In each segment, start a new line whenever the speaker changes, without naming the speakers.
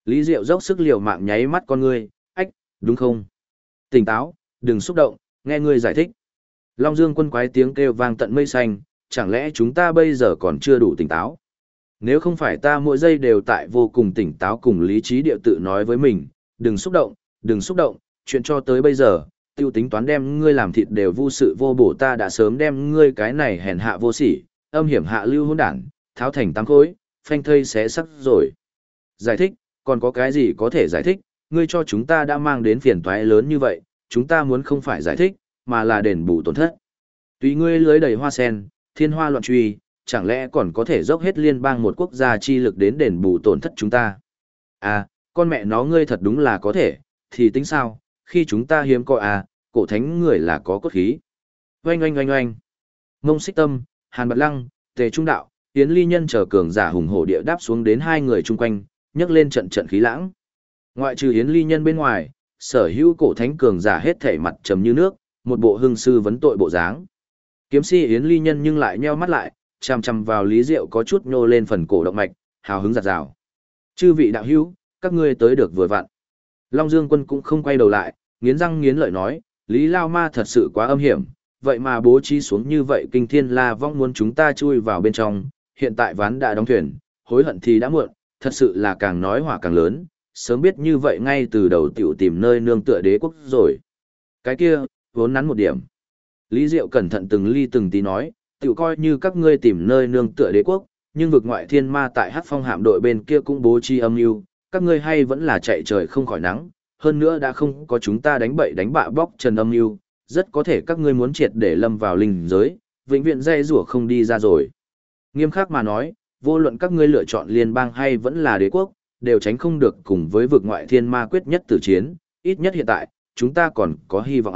Lý Diệu dốc sức liều mạng nháy mắt con ngươi, ách, đúng không? Tỉnh táo, đừng xúc động, nghe ngươi giải thích. Long Dương Quân quái tiếng kêu vang tận mây xanh, chẳng lẽ chúng ta bây giờ còn chưa đủ tỉnh táo? Nếu không phải ta mỗi giây đều tại vô cùng tỉnh táo cùng lý trí địa tự nói với mình, đừng xúc động, chuyện cho tới bây giờ, tiêu tính toán đem ngươi làm thịt đều vô sự vô bổ, ta đã sớm đem ngươi cái này hèn hạ vô sỉ, âm hiểm hạ lưu hỗn đản, tháo thành tám khối, phanh thây xé sắc rồi. Giải thích, còn có cái gì có thể giải thích, ngươi cho chúng ta đã mang đến phiền toái lớn như vậy, chúng ta muốn không phải giải thích, mà là đền bù tổn thất. Tùy ngươi lưới đầy hoa sen, thiên hoa loạn truy, chẳng lẽ còn có thể dốc hết liên bang một quốc gia chi lực đến đền bù tổn thất chúng ta? À, con mẹ nó ngươi thật đúng là có thể, thì tính sao, khi chúng ta hiếm có cổ thánh người là có cốt khí. Oanh oanh oanh oanh. Mông Xích Tâm, Hàn Bạt Lăng, Tề Trung Đạo, Yến Ly Nhân chờ cường giả hùng hổ địa đáp xuống đến hai người chung quanh, nhấc lên trận trận khí lãng. Ngoại trừ Yến Ly Nhân bên ngoài, sở hữu cổ thánh cường giả hết thảy mặt trầm như nước, một bộ hưng sư vấn tội bộ dáng. Kiếm si Yến Ly Nhân nhưng lại nheo mắt lại, chằm chằm vào Lý Diệu có chút nhô lên phần cổ động mạch, hào hứng giạt rào. Chư vị đạo hữu, các ngươi tới được vừa vặn. Long Dương Quân cũng không quay đầu lại, nghiến răng nghiến lợi nói, Lý Lao Ma thật sự quá âm hiểm, vậy mà bố trí xuống như vậy kinh thiên la vong muốn chúng ta chui vào bên trong, hiện tại ván đã đóng thuyền, hối hận thì đã muộn, thật sự là càng nói hỏa càng lớn, sớm biết như vậy ngay từ đầu tiểu tìm nơi nương tựa đế quốc rồi. Cái kia, vốn nắn một điểm. Lý Diệu cẩn thận từng ly từng tí nói, tiểu coi như các ngươi tìm nơi nương tựa đế quốc, nhưng vực ngoại thiên ma tại Hắc Phong hạm đội bên kia cũng bố trí âm mưu, các ngươi hay vẫn là chạy trời không khỏi nắng, hơn nữa đã không có chúng ta đánh bậy đánh bạ bóc trần âm mưu, rất có thể các ngươi muốn triệt để lâm vào linh giới, vĩnh viễn dây rủa không đi ra rồi. Nghiêm khắc mà nói, vô luận các ngươi lựa chọn liên bang hay vẫn là đế quốc, đều tránh không được cùng với vực ngoại thiên ma quyết nhất tử chiến, ít nhất hiện tại, chúng ta còn có hy vọng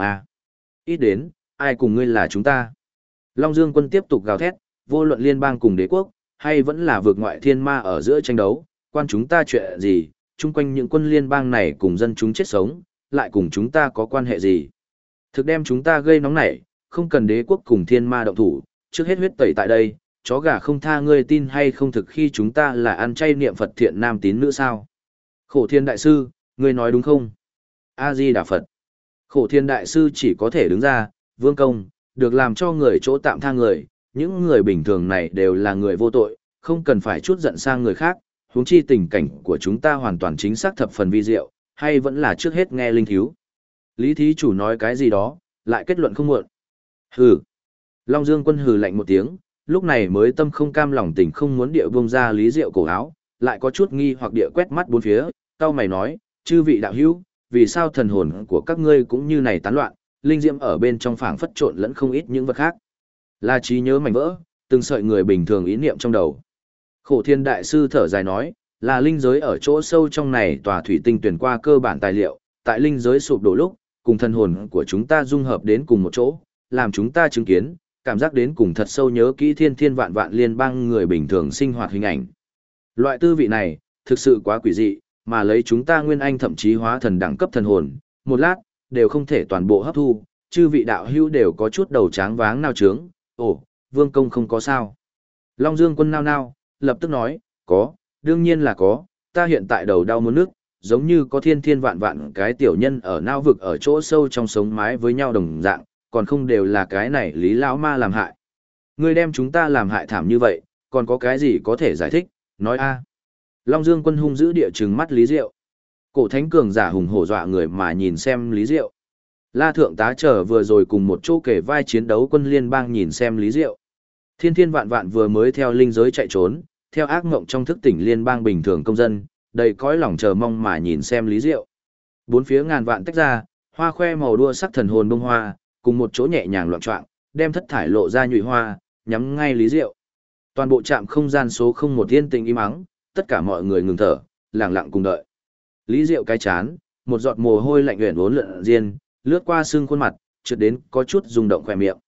Ít đến, ai cùng ngươi là chúng ta. Long Dương Quân tiếp tục gào thét, vô luận liên bang cùng đế quốc, hay vẫn là vực ngoại thiên ma ở giữa tranh đấu, quan chúng ta chuyện gì, chung quanh những quân liên bang này cùng dân chúng chết sống, lại cùng chúng ta có quan hệ gì. Thực đem chúng ta gây nóng nảy, không cần đế quốc cùng thiên ma động thủ, trước hết huyết tẩy tại đây, chó gà không tha, ngươi tin hay không thực khi chúng ta là ăn chay niệm Phật thiện nam tín nữ sao? Khổ Thiên Đại Sư, ngươi nói đúng không? A-di-đà Phật. Khổ Thiên Đại Sư chỉ có thể đứng ra, vương công, được làm cho người chỗ tạm tha người, những người bình thường này đều là người vô tội, không cần phải chút giận sang người khác, huống chi tình cảnh của chúng ta hoàn toàn chính xác thập phần vi diệu, hay vẫn là trước hết nghe linh thiếu. Lý thí chủ nói cái gì đó, lại kết luận không muộn. Hừ. Long Dương Quân hừ lạnh một tiếng, lúc này mới tâm không cam lòng tình không muốn địa buông ra Lý Diệu cổ áo, lại có chút nghi hoặc địa quét mắt bốn phía, cau mày nói, chư vị đạo hữu, vì sao thần hồn của các ngươi cũng như này tán loạn, linh diễm ở bên trong phảng phất trộn lẫn không ít những vật khác. Là trí nhớ mảnh vỡ, từng sợi người bình thường ý niệm trong đầu. Khổ Thiên Đại Sư thở dài nói, là linh giới ở chỗ sâu trong này tòa thủy tinh tuyển qua cơ bản tài liệu, tại linh giới sụp đổ lúc, cùng thần hồn của chúng ta dung hợp đến cùng một chỗ, làm chúng ta chứng kiến, cảm giác đến cùng thật sâu nhớ kỹ thiên thiên vạn vạn liên bang người bình thường sinh hoạt hình ảnh. Loại tư vị này, thực sự quá quỷ dị, mà lấy chúng ta nguyên anh thậm chí hóa thần đẳng cấp thần hồn, một lát, đều không thể toàn bộ hấp thu, chư vị đạo hữu đều có chút đầu tráng váng nao trướng, ồ, vương công không có sao. Long Dương Quân nao nao, lập tức nói, có, đương nhiên là có, ta hiện tại đầu đau muốn nước, giống như có thiên thiên vạn vạn cái tiểu nhân ở nao vực ở chỗ sâu trong sống mái với nhau đồng dạng, còn không đều là cái này Lý Lão Ma làm hại. Ngươi đem chúng ta làm hại thảm như vậy, còn có cái gì có thể giải thích, nói a. Long Dương Quân hung dữ địa trừng mắt Lý Diệu. Cổ thánh cường giả hùng hổ dọa người mà nhìn xem Lý Diệu. La Thượng tá trở vừa rồi cùng một chỗ kể vai chiến đấu quân liên bang nhìn xem Lý Diệu. Thiên thiên vạn vạn vừa mới theo linh giới chạy trốn, theo ác mộng trong thức tỉnh liên bang bình thường công dân, đầy cõi lòng chờ mong mà nhìn xem Lý Diệu. Bốn phía ngàn vạn tách ra, hoa khoe màu đua sắc thần hồn bông hoa, cùng một chỗ nhẹ nhàng loạn choạng, đem thất thải lộ ra nhụy hoa, nhắm ngay Lý Diệu. Toàn bộ trạm không gian số 01 yên tĩnh im ắng, tất cả mọi người ngừng thở, lặng lặng cùng đợi. Lý Diệu cái chán, một giọt mồ hôi lạnh uyển uốn lượn riêng, lướt qua xương khuôn mặt, trượt đến có chút rung động khỏe miệng.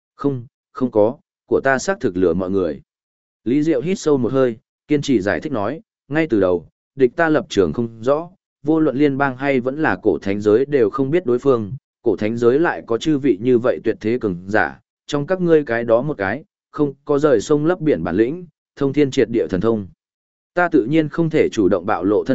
Không có, của ta xác thực lừa mọi người. Lý Diệu hít sâu một hơi, kiên trì giải thích nói, ngay từ đầu, địch ta lập trường không rõ, vô luận liên bang hay vẫn là cổ thánh giới đều không biết đối phương, cổ thánh giới lại có chư vị như vậy tuyệt thế cường giả, trong các ngươi cái đó một cái, không có rời sông lấp biển bản lĩnh, thông thiên triệt địa thần thông. Ta tự nhiên không thể chủ động bạo lộ thân phận,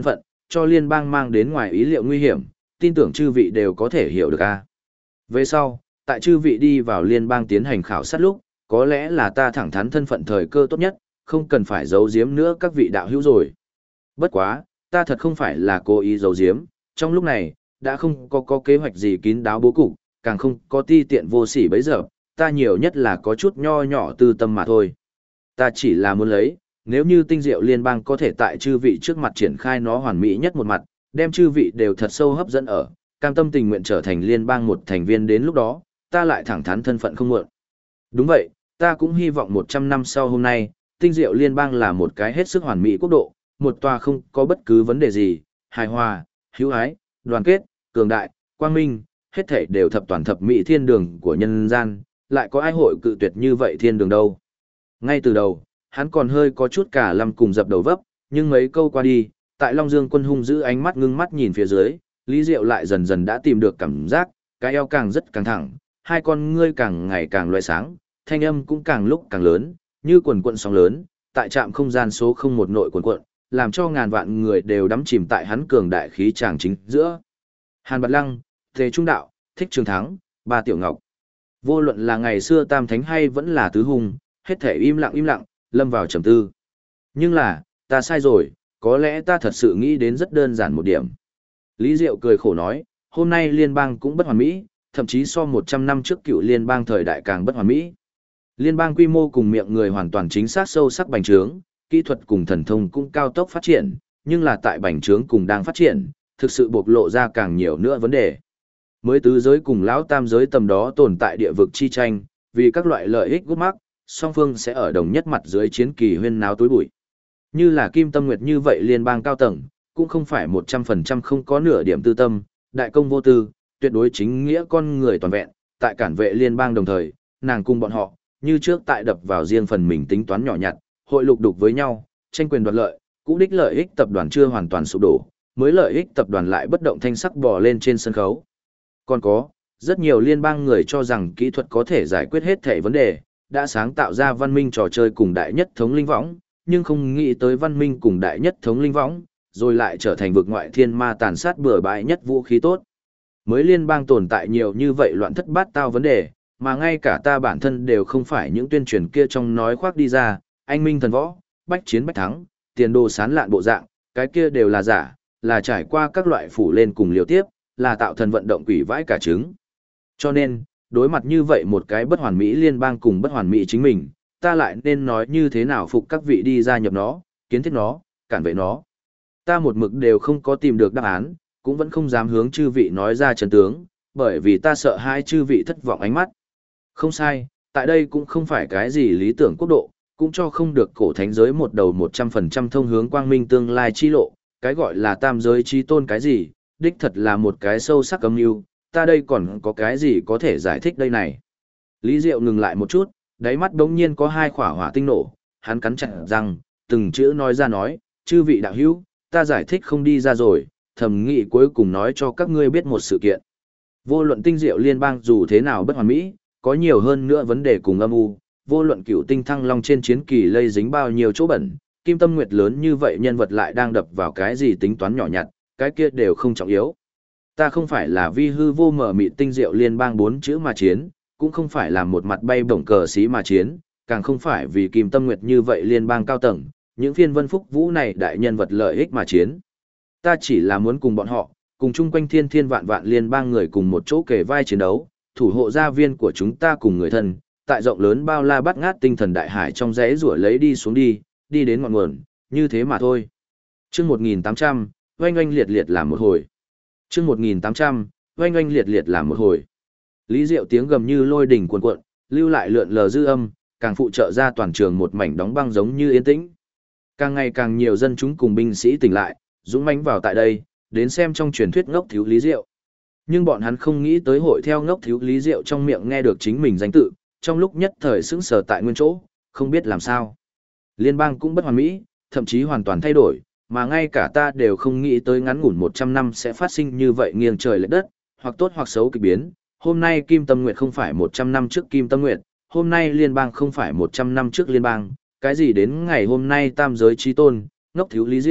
cho liên bang mang đến ngoài ý liệu nguy hiểm, tin tưởng chư vị đều có thể hiểu được a. Về sau, tại chư vị đi vào liên bang tiến hành khảo sát lúc, có lẽ là ta thẳng thắn thân phận thời cơ tốt nhất, không cần phải giấu giếm nữa các vị đạo hữu rồi. Bất quá, ta thật không phải là cố ý giấu giếm, trong lúc này, đã không có kế hoạch gì kín đáo bố cục, càng không có ti tiện vô sỉ bấy giờ, ta nhiều nhất là có chút nho nhỏ tư tâm mà thôi. Ta chỉ là muốn lấy, nếu như tinh diệu liên bang có thể tại chư vị trước mặt triển khai nó hoàn mỹ nhất một mặt, đem chư vị đều thật sâu hấp dẫn ở, cam tâm tình nguyện trở thành liên bang một thành viên đến lúc đó, ta lại thẳng thắn thân phận không muộn. Đúng vậy, ta cũng hy vọng 100 năm sau hôm nay, tinh diệu liên bang là một cái hết sức hoàn mỹ quốc độ, một tòa không có bất cứ vấn đề gì, hài hòa, hữu ái, đoàn kết, cường đại, quang minh, hết thảy đều thập toàn thập mỹ thiên đường của nhân gian, lại có ai hội cự tuyệt như vậy thiên đường đâu. Ngay từ đầu, hắn còn hơi có chút cả lăm cùng dập đầu vấp, nhưng mấy câu qua đi, tại Long Dương Quân hung giữ ánh mắt ngưng mắt nhìn phía dưới, Lý Diệu lại dần dần đã tìm được cảm giác, cái eo càng rất căng thẳng, hai con ngươi càng ngày càng loé sáng, thanh âm cũng càng lúc càng lớn, như quần quận sóng lớn, tại trạm không gian số 01 nội quần quận, làm cho ngàn vạn người đều đắm chìm tại hắn cường đại khí tràng chính giữa. Hàn Bạt Lăng, Tề Trung Đạo, Thích Trường Thắng, Ba Tiểu Ngọc. Vô luận là ngày xưa Tam Thánh hay vẫn là Tứ Hùng, hết thể im lặng, lâm vào trầm tư. Nhưng là, ta sai rồi, có lẽ ta thật sự nghĩ đến rất đơn giản một điểm. Lý Diệu cười khổ nói, hôm nay liên bang cũng bất hoàn mỹ, thậm chí so 100 năm trước cựu liên bang thời đại càng bất hoàn mỹ. Liên bang quy mô cùng miệng người hoàn toàn chính xác sâu sắc bành trướng, kỹ thuật cùng thần thông cũng cao tốc phát triển, nhưng là tại bành trướng cùng đang phát triển, thực sự bộc lộ ra càng nhiều nữa vấn đề. Mới tứ giới cùng lão tam giới tầm đó tồn tại địa vực chi tranh, vì các loại lợi ích gút mắc, song phương sẽ ở đồng nhất mặt dưới chiến kỳ huyên náo tối bụi. Như là Kim Tâm Nguyệt như vậy liên bang cao tầng, cũng không phải 100% không có nửa điểm tư tâm, đại công vô tư, tuyệt đối chính nghĩa con người toàn vẹn, tại cản vệ liên bang đồng thời, nàng cùng bọn họ, như trước tại đập vào riêng phần mình tính toán nhỏ nhặt, hội lục đục với nhau, tranh quyền đoạt lợi, cũ đích lợi ích tập đoàn chưa hoàn toàn sụp đổ, mới lợi ích tập đoàn lại bất động thanh sắc bò lên trên sân khấu. Còn có, rất nhiều liên bang người cho rằng kỹ thuật có thể giải quyết hết thể vấn đề, đã sáng tạo ra văn minh trò chơi cùng đại nhất thống linh võng, nhưng không nghĩ tới văn minh cùng đại nhất thống linh võng, rồi lại trở thành vực ngoại thiên ma tàn sát bừa bãi nhất vũ khí tốt. Mới liên bang tồn tại nhiều như vậy loạn thất bát tao vấn đề, mà ngay cả ta bản thân đều không phải những tuyên truyền kia trong nói khoác đi ra, anh minh thần võ, bách chiến bách thắng, tiền đồ sán lạn bộ dạng, cái kia đều là giả, là trải qua các loại phủ lên cùng liều tiếp, là tạo thần vận động quỷ vãi cả trứng. Cho nên, đối mặt như vậy một cái bất hoàn mỹ liên bang cùng bất hoàn mỹ chính mình, ta lại nên nói như thế nào phục các vị đi gia nhập nó, kiến thiết nó, cản vệ nó. Ta một mực đều không có tìm được đáp án, cũng vẫn không dám hướng chư vị nói ra chân tướng, bởi vì ta sợ hai chư vị thất vọng ánh mắt. Không sai, tại đây cũng không phải cái gì lý tưởng quốc độ, cũng cho không được cổ thánh giới một đầu 100% thông hướng quang minh tương lai chi lộ, cái gọi là tam giới chi tôn cái gì, đích thật là một cái sâu sắc âm mưu, ta đây còn có cái gì có thể giải thích đây này. Lý Diệu ngừng lại một chút, đáy mắt đống nhiên có hai khỏa hỏa tinh nổ, hắn cắn chặt răng, từng chữ nói ra nói, chư vị đạo hữu, ta giải thích không đi ra rồi, thầm nghĩ cuối cùng nói cho các ngươi biết một sự kiện. Vô luận tinh diệu liên bang dù thế nào bất hoàn mỹ, có nhiều hơn nữa vấn đề cùng âm u, vô luận cựu tinh thăng long trên chiến kỳ lây dính bao nhiêu chỗ bẩn, Kim Tâm Nguyệt lớn như vậy nhân vật lại đang đập vào cái gì tính toán nhỏ nhặt, cái kia đều không trọng yếu. Ta không phải là vi hư vô mở mịt tinh diệu liên bang 4 chữ mà chiến, cũng không phải là một mặt bay bổng cờ xí mà chiến, càng không phải vì Kim Tâm Nguyệt như vậy liên bang cao tầng, những phiên vân phúc vũ này đại nhân vật lợi ích mà chiến. Ta chỉ là muốn cùng bọn họ, cùng chung quanh thiên thiên vạn vạn liên bang người cùng một chỗ kề vai chiến đấu, thủ hộ gia viên của chúng ta cùng người thân, tại rộng lớn bao la bát ngát tinh thần đại hải trong rẽ rủa lấy đi xuống đi, đi đến ngọn nguồn, như thế mà thôi. Chương 1800, oanh oanh liệt liệt làm một hồi. Chương 1800, oanh oanh liệt liệt làm một hồi. Lý Diệu tiếng gầm như lôi đỉnh cuồn cuộn, lưu lại lượn lờ dư âm, càng phụ trợ ra toàn trường một mảnh đóng băng giống như yên tĩnh. Càng ngày càng nhiều dân chúng cùng binh sĩ tỉnh lại, dũng mãnh vào tại đây, đến xem trong truyền thuyết ngốc thiếu Lý Diệu. Nhưng bọn hắn không nghĩ tới hội theo ngốc thiếu Lý Diệu trong miệng nghe được chính mình danh tự, trong lúc nhất thời sững sờ tại nguyên chỗ, không biết làm sao. Liên bang cũng bất hoàn mỹ, thậm chí hoàn toàn thay đổi, mà ngay cả ta đều không nghĩ tới ngắn ngủn 100 năm sẽ phát sinh như vậy nghiêng trời lệch đất, hoặc tốt hoặc xấu kỳ biến. Hôm nay Kim Tâm Nguyệt không phải 100 năm trước Kim Tâm Nguyệt, hôm nay liên bang không phải 100 năm trước liên bang, cái gì đến ngày hôm nay tam giới trí tôn, ngốc thiếu Lý Diệu,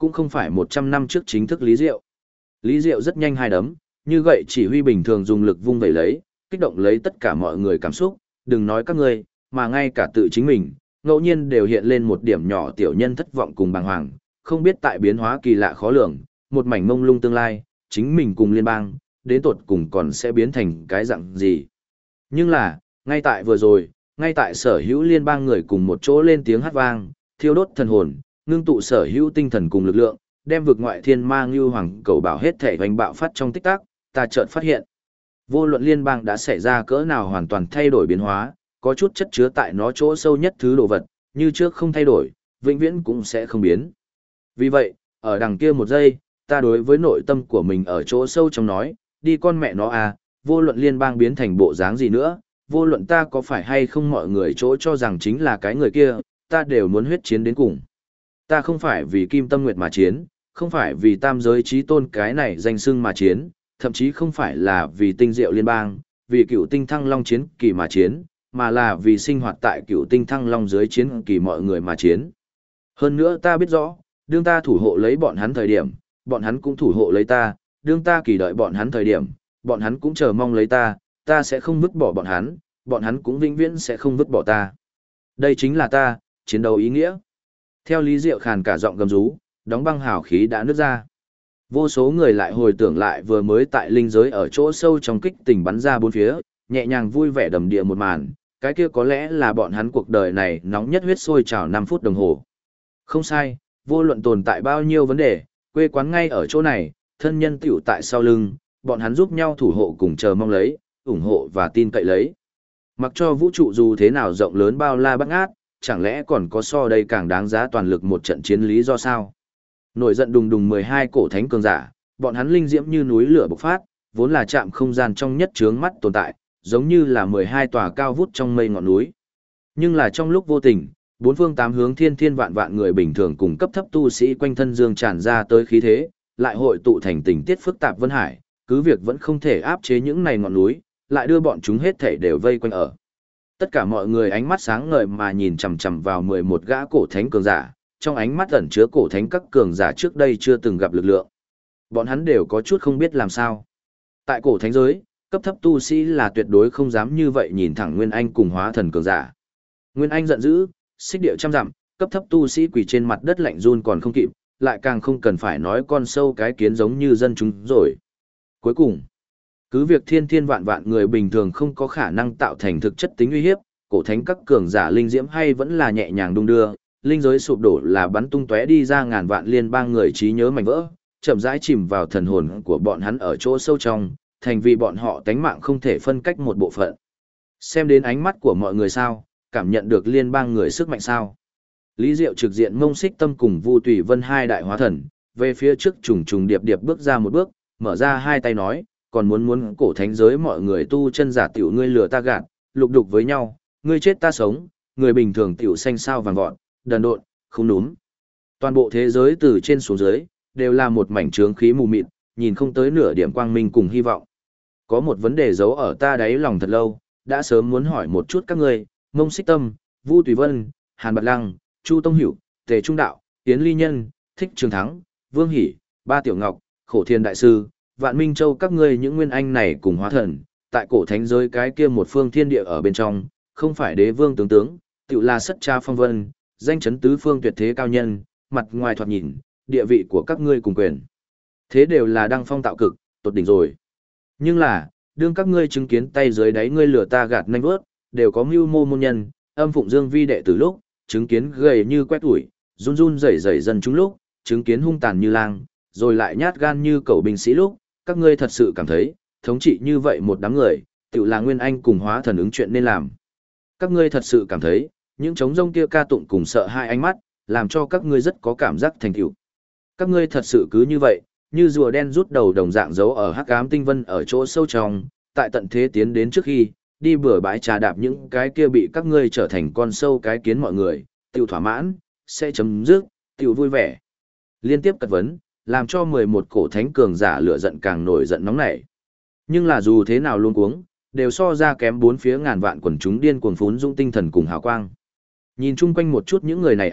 cũng không phải 100 năm trước chính thức Lý Diệu. Lý Diệu rất nhanh hai đấm, như gậy chỉ huy bình thường dùng lực vung vẩy lấy, kích động lấy tất cả mọi người cảm xúc, đừng nói các ngươi, mà ngay cả tự chính mình, ngẫu nhiên đều hiện lên một điểm nhỏ tiểu nhân thất vọng cùng bàng hoàng, không biết tại biến hóa kỳ lạ khó lường, một mảnh mông lung tương lai, chính mình cùng liên bang, đến tột cùng còn sẽ biến thành cái dạng gì. Nhưng là, ngay tại vừa rồi, ngay tại sở hữu liên bang người cùng một chỗ lên tiếng hát vang, thiêu đốt thần hồn, ngưng tụ sở hữu tinh thần cùng lực lượng, đem vực ngoại thiên ma như hoàng cầu bảo hết thể hoành bạo phát trong tích tắc, ta chợt phát hiện. Vô luận liên bang đã xảy ra cỡ nào hoàn toàn thay đổi biến hóa, có chút chất chứa tại nó chỗ sâu nhất thứ đồ vật, như trước không thay đổi, vĩnh viễn cũng sẽ không biến. Vì vậy, ở đằng kia một giây, ta đối với nội tâm của mình ở chỗ sâu trong nói, đi con mẹ nó à, vô luận liên bang biến thành bộ dáng gì nữa, vô luận ta có phải hay không mọi người chỗ cho rằng chính là cái người kia, ta đều muốn huyết chiến đến cùng. Ta không phải vì Kim Tâm Nguyệt mà chiến, không phải vì tam giới trí tôn cái này danh xưng mà chiến, thậm chí không phải là vì tinh diệu liên bang, vì cựu tinh thăng long chiến kỳ mà chiến, mà là vì sinh hoạt tại cựu tinh thăng long dưới chiến kỳ mọi người mà chiến. Hơn nữa ta biết rõ, đương ta thủ hộ lấy bọn hắn thời điểm, bọn hắn cũng thủ hộ lấy ta, đương ta kỳ đợi bọn hắn thời điểm, bọn hắn cũng chờ mong lấy ta sẽ không vứt bỏ bọn hắn cũng vĩnh viễn sẽ không vứt bỏ ta. Đây chính là ta, chiến đấu ý nghĩa. Theo Lý Diệu khàn cả giọng gầm rú, đóng băng hào khí đã nứt ra. Vô số người lại hồi tưởng lại vừa mới tại linh giới ở chỗ sâu trong kích tình bắn ra bốn phía, nhẹ nhàng vui vẻ đầm địa một màn, cái kia có lẽ là bọn hắn cuộc đời này nóng nhất huyết sôi trào 5 phút đồng hồ. Không sai, vô luận tồn tại bao nhiêu vấn đề, quê quán ngay ở chỗ này, thân nhân tiểu tại sau lưng, bọn hắn giúp nhau thủ hộ cùng chờ mong lấy, ủng hộ và tin cậy lấy. Mặc cho vũ trụ dù thế nào rộng lớn bao la bát ngát, chẳng lẽ còn có so đây càng đáng giá toàn lực một trận chiến lý do sao? Nổi giận đùng đùng 12 cổ thánh cường giả, bọn hắn linh diễm như núi lửa bộc phát, vốn là chạm không gian trong nhất chướng mắt tồn tại, giống như là 12 tòa cao vút trong mây ngọn núi. Nhưng là trong lúc vô tình, bốn phương tám hướng thiên thiên vạn vạn người bình thường cùng cấp thấp tu sĩ quanh thân dương tràn ra tới khí thế, lại hội tụ thành tình tiết phức tạp vân hải, cứ việc vẫn không thể áp chế những này ngọn núi, lại đưa bọn chúng hết thể đều vây quanh ở. Tất cả mọi người ánh mắt sáng ngời mà nhìn chằm chằm vào 11 gã cổ thánh cường giả, trong ánh mắt ẩn chứa cổ thánh các cường giả trước đây chưa từng gặp lực lượng. Bọn hắn đều có chút không biết làm sao. Tại cổ thánh giới, cấp thấp tu sĩ là tuyệt đối không dám như vậy nhìn thẳng Nguyên Anh cùng hóa thần cường giả. Nguyên Anh giận dữ, xích điệu trăm dặm, cấp thấp tu sĩ quỳ trên mặt đất lạnh run còn không kịp, lại càng không cần phải nói con sâu cái kiến giống như dân chúng rồi. Cuối cùng, cứ việc thiên thiên vạn vạn người bình thường không có khả năng tạo thành thực chất tính uy hiếp, cổ thánh các cường giả linh diễm hay vẫn là nhẹ nhàng đung đưa, linh giới sụp đổ là bắn tung tóe đi ra ngàn vạn liên bang người trí nhớ mảnh vỡ, chậm rãi chìm vào thần hồn của bọn hắn ở chỗ sâu trong, thành vì bọn họ tánh mạng không thể phân cách một bộ phận. Xem đến ánh mắt của mọi người sao, cảm nhận được liên bang người sức mạnh sao. Lý Diệu trực diện Mông Xích Tâm cùng Vu Tùy Vân hai đại hóa thần, về phía trước trùng trùng điệp điệp bước ra một bước, mở ra hai tay nói, còn muốn cổ thánh giới mọi người tu chân giả tiểu ngươi lừa ta gạt, lục đục với nhau, ngươi chết ta sống, người bình thường tiểu xanh sao vàng vọt, đần độn, không núm. Toàn bộ thế giới từ trên xuống dưới, đều là một mảnh trướng khí mù mịt, nhìn không tới nửa điểm quang minh cùng hy vọng. Có một vấn đề giấu ở ta đáy lòng thật lâu, đã sớm muốn hỏi một chút các ngươi, Mông Xích Tâm, Vu Tùy Vân, Hàn Bạt Lăng, Chu Tông Hữu, Tề Trung Đạo, Tiến Ly Nhân, Thích Trường Thắng, Vương Hỷ, Ba Tiểu Ngọc, Khổ Thiên Đại Sư, Vạn Minh Châu các ngươi những nguyên anh này cùng hóa thần, tại cổ thánh giới cái kia một phương thiên địa ở bên trong, không phải đế vương tướng, tự là sất cha phong vân, danh chấn tứ phương tuyệt thế cao nhân, mặt ngoài thoạt nhìn, địa vị của các ngươi cùng quyền. Thế đều là đăng phong tạo cực, tột đỉnh rồi. Nhưng là, đương các ngươi chứng kiến tay dưới đáy ngươi lừa ta gạt nanh vớt, đều có mưu mô môn nhân, âm phụng dương vi đệ từ lúc, chứng kiến gầy như quét ủi, run run rẩy rẩy dần chúng lúc, chứng kiến hung tàn như lang, rồi lại nhát gan như cẩu binh sĩ lúc, các ngươi thật sự cảm thấy, thống trị như vậy một đám người, tự là nguyên anh cùng hóa thần ứng chuyện nên làm. Các ngươi thật sự cảm thấy, những trống rông kia ca tụng cùng sợ hai ánh mắt, làm cho các ngươi rất có cảm giác thành tựu. Các ngươi thật sự cứ như vậy, như rùa đen rút đầu đồng dạng giấu ở hắc ám tinh vân ở chỗ sâu trong, tại tận thế tiến đến trước khi, đi bừa bãi trà đạp những cái kia bị các ngươi trở thành con sâu cái kiến mọi người, tiêu thỏa mãn, sẽ chấm dứt, tiêu vui vẻ. Liên tiếp cật vấn, làm cho 11 cổ thánh cường giả lửa giận càng nổi giận nóng nảy. Nhưng là dù thế nào luôn cuống, đều so ra kém bốn phía ngàn vạn quần chúng điên cuồng phún dũng tinh thần cùng hào quang. Nhìn chung quanh một chút những người này à,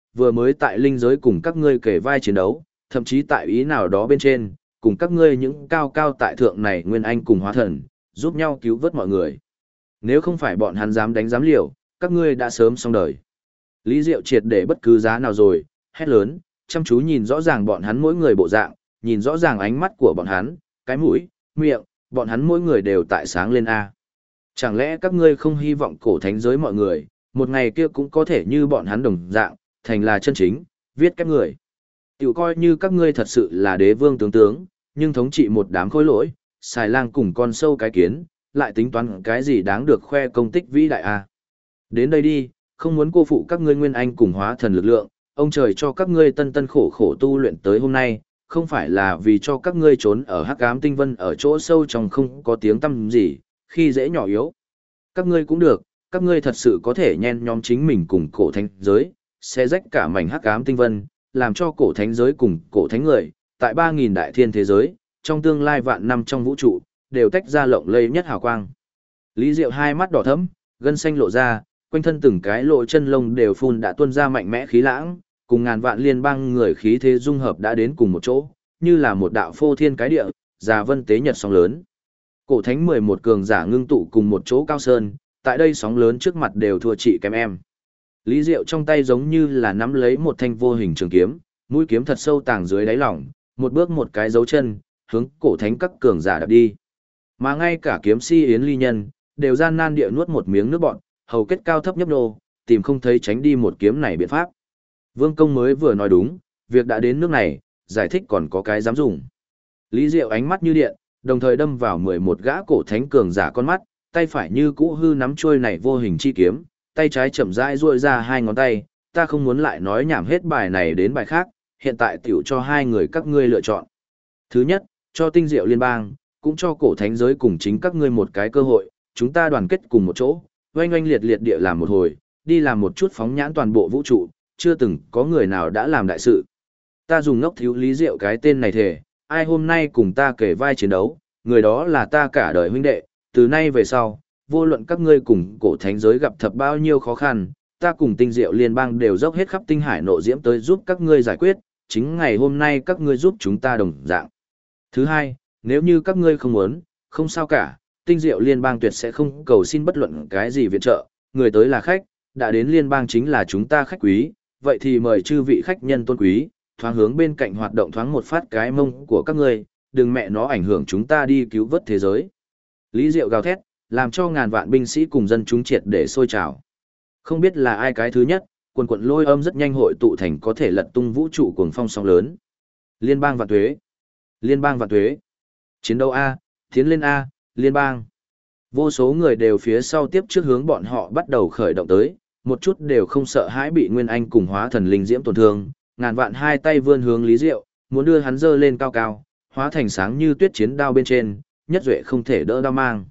vừa mới tại linh giới cùng các ngươi kể vai chiến đấu, thậm chí tại ý nào đó bên trên, cùng các ngươi những cao cao tại thượng này nguyên anh cùng hóa thần, giúp nhau cứu vớt mọi người. Nếu không phải bọn hắn dám đánh dám liều, các ngươi đã sớm xong đời. Lý Diệu triệt để bất cứ giá nào rồi, hét lớn, chăm chú nhìn rõ ràng bọn hắn mỗi người bộ dạng, nhìn rõ ràng ánh mắt của bọn hắn, cái mũi, miệng, bọn hắn mỗi người đều tại sáng lên A. Chẳng lẽ các ngươi không hy vọng cổ thánh giới mọi người, một ngày kia cũng có thể như bọn hắn đồng dạng, thành là chân chính, viết kép người. Tiểu coi như các ngươi thật sự là đế vương tướng, nhưng thống trị một đám khối lỗi, xài lang cùng con sâu cái kiến, lại tính toán cái gì đáng được khoe công tích vĩ đại A. Đến đây đi, không muốn cô phụ các ngươi nguyên anh cùng hóa thần lực lượng, ông trời cho các ngươi tân tân khổ khổ tu luyện tới hôm nay, không phải là vì cho các ngươi trốn ở hắc ám tinh vân ở chỗ sâu trong không có tiếng tăm gì, khi dễ nhỏ yếu. Các ngươi cũng được, các ngươi thật sự có thể nhen nhóm chính mình cùng cổ thánh giới, sẽ rách cả mảnh hắc ám tinh vân, làm cho cổ thánh giới cùng cổ thánh người, tại 3.000 đại thiên thế giới, trong tương lai vạn năm trong vũ trụ, đều tách ra lộng lẫy nhất hào quang. Lý Diệu hai mắt đỏ thẫm, gân xanh lộ ra, quanh thân từng cái lỗ chân lông đều phun đã tuôn ra mạnh mẽ khí lãng, cùng ngàn vạn liên bang người khí thế dung hợp đã đến cùng một chỗ, như là một đạo phô thiên cái địa, già vân tế nhật sóng lớn. Cổ thánh 11 cường giả ngưng tụ cùng một chỗ cao sơn, tại đây sóng lớn trước mặt đều thua chị kém em. Lý Diệu trong tay giống như là nắm lấy một thanh vô hình trường kiếm, mũi kiếm thật sâu tàng dưới đáy lòng, một bước một cái dấu chân, hướng cổ thánh các cường giả đạp đi. Mà ngay cả kiếm si yến ly nhân, đều gian nan địa nuốt một miếng nước bọt, hầu kết cao thấp nhấp nô, tìm không thấy tránh đi một kiếm này biện pháp. Vương Công mới vừa nói đúng, việc đã đến nước này, giải thích còn có cái dám dùng. Lý Diệu ánh mắt như điện, đồng thời đâm vào 11 gã cổ thánh cường giả con mắt, tay phải như cũ hư nắm chuôi này vô hình chi kiếm, tay trái chậm rãi duỗi ra hai ngón tay, ta không muốn lại nói nhảm hết bài này đến bài khác, hiện tại tiểu cho hai người các ngươi lựa chọn. Thứ nhất, cho tinh diệu liên bang, cũng cho cổ thánh giới cùng chính các ngươi một cái cơ hội, chúng ta đoàn kết cùng một chỗ, oanh oanh liệt liệt địa làm một hồi, đi làm một chút phóng nhãn toàn bộ vũ trụ, chưa từng có người nào đã làm đại sự. Ta dùng ngốc thiếu Lý Diệu cái tên này thề, ai hôm nay cùng ta kể vai chiến đấu, người đó là ta cả đời huynh đệ, từ nay về sau, vô luận các ngươi cùng cổ thánh giới gặp thập bao nhiêu khó khăn, ta cùng tinh diệu liên bang đều dốc hết khắp tinh hải nộ diễm tới giúp các ngươi giải quyết, chính ngày hôm nay các ngươi giúp chúng ta đồng dạng. Thứ hai, nếu như các ngươi không muốn, không sao cả, tinh diệu liên bang tuyệt sẽ không cầu xin bất luận cái gì viện trợ, người tới là khách, đã đến liên bang chính là chúng ta khách quý, vậy thì mời chư vị khách nhân tôn quý, thoáng hướng bên cạnh hoạt động thoáng một phát cái mông của các ngươi, đừng mẹ nó ảnh hưởng chúng ta đi cứu vớt thế giới. Lý Diệu gào thét, làm cho ngàn vạn binh sĩ cùng dân chúng triệt để sôi trào. Không biết là ai cái thứ nhất, quần quần lôi âm rất nhanh hội tụ thành có thể lật tung vũ trụ cuồng phong sóng lớn. Liên bang vạn tuế. Liên bang vạn tuế. Chiến đấu A, tiến lên A, liên bang. Vô số người đều phía sau tiếp trước hướng bọn họ bắt đầu khởi động tới, một chút đều không sợ hãi bị Nguyên Anh cùng hóa thần linh diễm tổn thương, ngàn vạn hai tay vươn hướng Lý Diệu, muốn đưa hắn dơ lên cao cao, hóa thành sáng như tuyết chiến đao bên trên, nhất duệ không thể đỡ đao mang.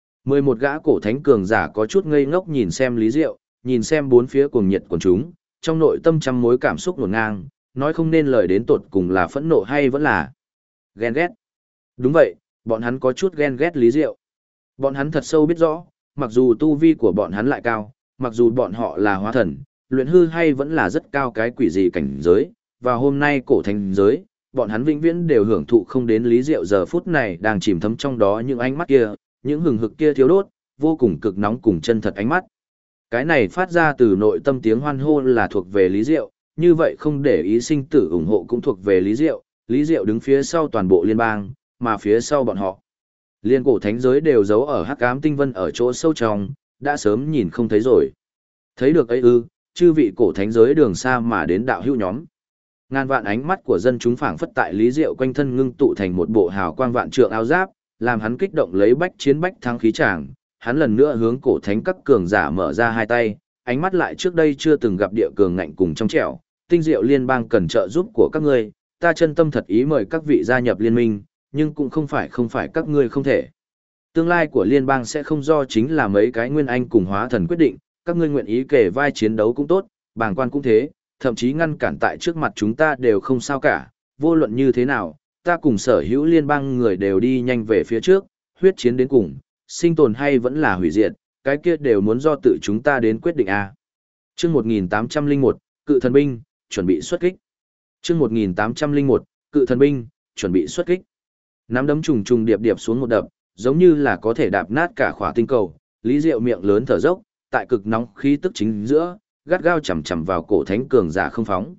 11 gã cổ thánh cường giả có chút ngây ngốc nhìn xem Lý Diệu, nhìn xem bốn phía cuồng nhiệt của chúng, trong nội tâm trăm mối cảm xúc hỗn ngang, nói không nên lời đến tột cùng là phẫn nộ hay vẫn là ghen ghét. Đúng vậy, bọn hắn có chút ghen ghét Lý Diệu. Bọn hắn thật sâu biết rõ, mặc dù tu vi của bọn hắn lại cao, mặc dù bọn họ là hóa thần, luyện hư hay vẫn là rất cao cái quỷ gì cảnh giới, và hôm nay cổ thánh giới, bọn hắn vĩnh viễn đều hưởng thụ không đến Lý Diệu giờ phút này đang chìm thấm trong đó những ánh mắt kia, những hừng hực kia thiếu đốt, vô cùng cực nóng cùng chân thật ánh mắt. Cái này phát ra từ nội tâm tiếng hoan hô là thuộc về Lý Diệu, như vậy không để ý sinh tử ủng hộ cũng thuộc về Lý Diệu đứng phía sau toàn bộ liên bang, mà phía sau bọn họ. Liên cổ thánh giới đều giấu ở hắc ám tinh vân ở chỗ sâu trong, đã sớm nhìn không thấy rồi. Thấy được ấy ư, chư vị cổ thánh giới đường xa mà đến đạo hữu nhóm. Ngàn vạn ánh mắt của dân chúng phảng phất tại Lý Diệu quanh thân ngưng tụ thành một bộ hào quang vạn trượng áo giáp, làm hắn kích động lấy bách chiến bách thắng khí tràng. Hắn lần nữa hướng cổ thánh các cường giả mở ra hai tay, ánh mắt lại trước đây chưa từng gặp địa cường ngạnh cùng trong trẻo. Tinh Diệu liên bang cần trợ giúp của các ngươi, ta chân tâm thật ý mời các vị gia nhập liên minh, nhưng cũng không phải các ngươi không thể. Tương lai của liên bang sẽ không do chính là mấy cái nguyên anh cùng hóa thần quyết định, các ngươi nguyện ý kể vai chiến đấu cũng tốt, bàng quan cũng thế, thậm chí ngăn cản tại trước mặt chúng ta đều không sao cả, vô luận như thế nào, ta cùng sở hữu liên bang người đều đi nhanh về phía trước, huyết chiến đến cùng, sinh tồn hay vẫn là hủy diệt, cái kia đều muốn do tự chúng ta đến quyết định a. Chương 1801, Cự thần binh, chuẩn bị xuất kích. Chương 1801, Cự thần binh, chuẩn bị xuất kích. Nắm đấm trùng trùng điệp điệp xuống một đập, giống như là có thể đạp nát cả khỏa tinh cầu. Lý Diệu miệng lớn thở dốc, tại cực nóng khí tức chính giữa, gắt gao chầm chầm vào cổ thánh cường giả không phóng.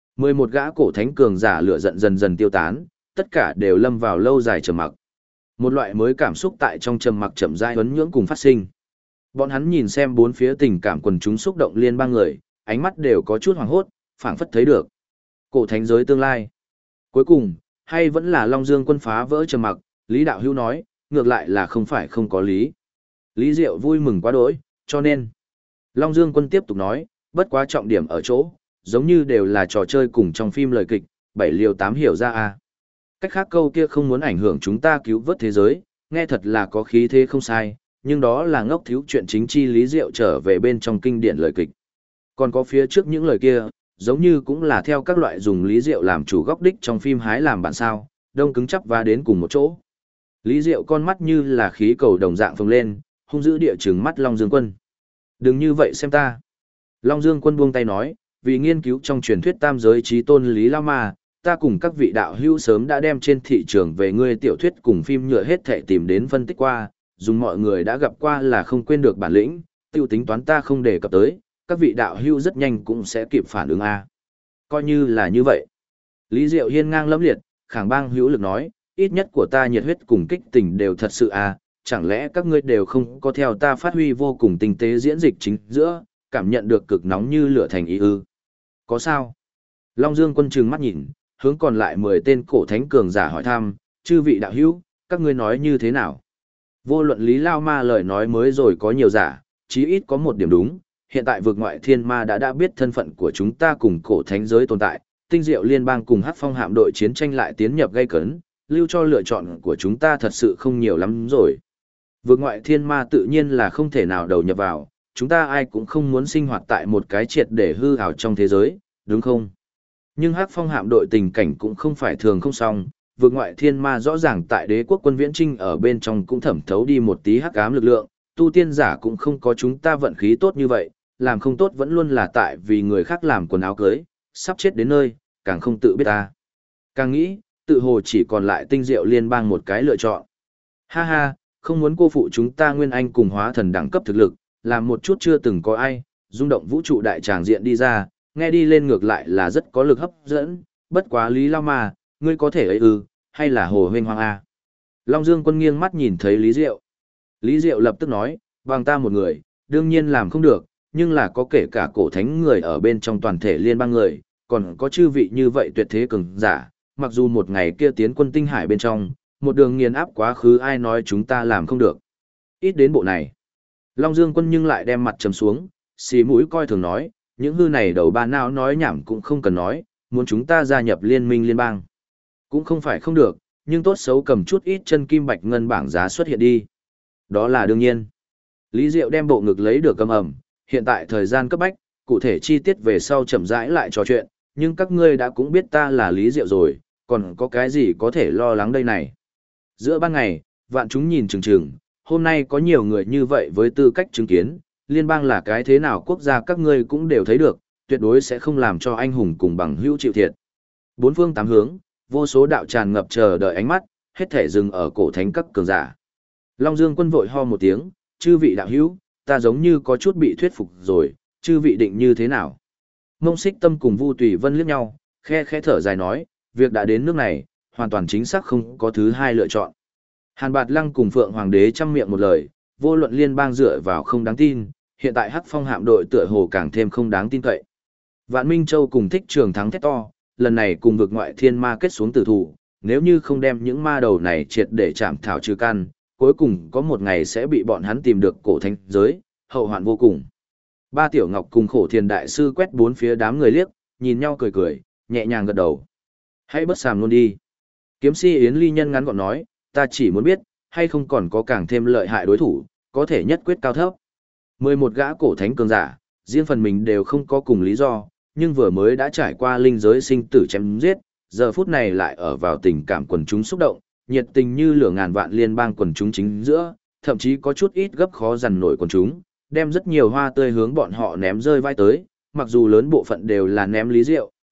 11 gã cổ thánh cường giả lửa giận dần dần tiêu tán, tất cả đều lâm vào lâu dài trầm mặc. Một loại mới cảm xúc tại trong trầm mặc chậm rãi huấn nhưỡng cùng phát sinh. Bọn hắn nhìn xem bốn phía tình cảm quần chúng xúc động liên bang người, ánh mắt đều có chút hoảng hốt, phảng phất thấy được cổ thánh giới tương lai. Cuối cùng, hay vẫn là Long Dương quân phá vỡ trầm mặc, Lý Đạo Hữu nói, ngược lại là không phải không có lý. Lý Diệu vui mừng quá đỗi, cho nên. Long Dương quân tiếp tục nói, bất quá trọng điểm ở chỗ, giống như đều là trò chơi cùng trong phim lời kịch, 7 liều 8 hiểu ra à. Cách khác câu kia không muốn ảnh hưởng chúng ta cứu vớt thế giới, nghe thật là có khí thế không sai, nhưng đó là ngốc thiếu chuyện chính chi Lý Diệu trở về bên trong kinh điển lời kịch. Còn có phía trước những lời kia, giống như cũng là theo các loại dùng Lý Diệu làm chủ góc đích trong phim hái làm bản sao, đông cứng chắp và đến cùng một chỗ. Lý Diệu con mắt như là khí cầu đồng dạng phồng lên, hung dữ địa trừng mắt Long Dương quân. Đừng như vậy xem ta. Long Dương quân buông tay nói, vì nghiên cứu trong truyền thuyết tam giới trí tôn Lý Lao Ma, ta cùng các vị đạo hữu sớm đã đem trên thị trường về ngươi tiểu thuyết cùng phim nhựa hết thể tìm đến phân tích qua, dùng mọi người đã gặp qua là không quên được bản lĩnh, tiêu tính toán ta không đề cập tới, các vị đạo hữu rất nhanh cũng sẽ kịp phản ứng a. Coi như là như vậy. Lý Diệu hiên ngang lẫm liệt, khẳng bang hữu lực nói, ít nhất của ta nhiệt huyết cùng kích tình đều thật sự a, chẳng lẽ các ngươi đều không có theo ta phát huy vô cùng tinh tế diễn dịch chính giữa, cảm nhận được cực nóng như lửa thành ý ư? Có sao? Long Dương quân trừng mắt nhìn, hướng còn lại 10 tên cổ thánh cường giả hỏi thăm, chư vị đạo hữu, các ngươi nói như thế nào? Vô luận Lý Lao Ma lời nói mới rồi có nhiều giả, chí ít có một điểm đúng, hiện tại vực ngoại thiên ma đã biết thân phận của chúng ta cùng cổ thánh giới tồn tại, tinh diệu liên bang cùng Hắc Phong hạm đội chiến tranh lại tiến nhập gây cấn, lưu cho lựa chọn của chúng ta thật sự không nhiều lắm rồi. Vực ngoại thiên ma tự nhiên là không thể nào đầu nhập vào, chúng ta ai cũng không muốn sinh hoạt tại một cái triệt để hư ảo trong thế giới, đúng không? Nhưng Hắc Phong hạm đội tình cảnh cũng không phải thường không xong, vực ngoại thiên ma rõ ràng tại đế quốc quân viễn trinh ở bên trong cũng thẩm thấu đi một tí hắc ám lực lượng, tu tiên giả cũng không có chúng ta vận khí tốt như vậy, làm không tốt vẫn luôn là tại vì người khác làm quần áo cưới, sắp chết đến nơi, càng không tự biết ta. Càng nghĩ, tự hồ chỉ còn lại tinh diệu liên bang một cái lựa chọn. Ha ha, không muốn cô phụ chúng ta nguyên anh cùng hóa thần đẳng cấp thực lực, làm một chút chưa từng có ai, rung động vũ trụ đại tràng diện đi ra, nghe đi lên ngược lại là rất có lực hấp dẫn, bất quá Lý Lao Ma, ngươi có thể ấy ư, hay là hồ huynh hoang a? Long Dương quân nghiêng mắt nhìn thấy Lý Diệu. Lý Diệu lập tức nói, bằng ta một người, đương nhiên làm không được, nhưng là có kể cả cổ thánh người ở bên trong toàn thể liên bang người, còn có chư vị như vậy tuyệt thế cường giả, mặc dù một ngày kia tiến quân tinh hải bên trong, một đường nghiền áp quá khứ ai nói chúng ta làm không được. Ít đến bộ này. Long Dương quân nhưng lại đem mặt trầm xuống, xì mũi coi thường nói, những hư này đầu ba não nói nhảm cũng không cần nói, muốn chúng ta gia nhập liên minh liên bang. Cũng không phải không được, nhưng tốt xấu cầm chút ít chân kim bạch ngân bảng giá xuất hiện đi. Đó là đương nhiên. Lý Diệu đem bộ ngực lấy được cầm ẩm, hiện tại thời gian cấp bách, cụ thể chi tiết về sau chậm rãi lại trò chuyện, nhưng các ngươi đã cũng biết ta là Lý Diệu rồi, còn có cái gì có thể lo lắng đây này. Giữa ban ngày, vạn chúng nhìn chừng chừng, hôm nay có nhiều người như vậy với tư cách chứng kiến, liên bang là cái thế nào quốc gia các ngươi cũng đều thấy được, tuyệt đối sẽ không làm cho anh hùng cùng bằng hữu chịu thiệt. Bốn phương tám hướng, vô số đạo tràn ngập chờ đợi ánh mắt, hết thể dừng ở cổ thánh các cường giả. Long Dương quân vội ho một tiếng, chư vị đạo hữu, ta giống như có chút bị thuyết phục rồi, chư vị định như thế nào? Mông Xích Tâm cùng Vu Tùy Vân liếc nhau, khe khẽ thở dài nói, việc đã đến nước này, hoàn toàn chính xác không có thứ hai lựa chọn. Hàn Bạt Lăng cùng Phượng Hoàng đế chăm miệng một lời, vô luận liên bang dựa vào không đáng tin, hiện tại Hắc Phong hạm đội tựa hồ càng thêm không đáng tin cậy. Vạn Minh Châu cùng Thích Trường thắng thét to, lần này cùng vực ngoại thiên ma kết xuống tử thủ, nếu như không đem những ma đầu này triệt để chạm thảo trừ căn, cuối cùng có một ngày sẽ bị bọn hắn tìm được cổ thánh giới, hậu hoạn vô cùng. Ba Tiểu Ngọc cùng Khổ Thiền đại sư quét bốn phía đám người liếc, nhìn nhau cười cười, nhẹ nhàng gật đầu. Hãy bất sàm luôn đi. Kiếm si Yến Ly Nhân ngắn gọn nói, ta chỉ muốn biết, hay không còn có càng thêm lợi hại đối thủ, có thể nhất quyết cao thấp. 11 gã cổ thánh cường giả, riêng phần mình đều không có cùng lý do, nhưng vừa mới đã trải qua linh giới sinh tử chém giết, giờ phút này lại ở vào tình cảm quần chúng xúc động, nhiệt tình như lửa ngàn vạn liên bang quần chúng chính giữa, thậm chí có chút ít gấp khó dằn nổi quần chúng, đem rất nhiều hoa tươi hướng bọn họ ném rơi vai tới, mặc dù lớn bộ phận đều là ném Lý Diệu,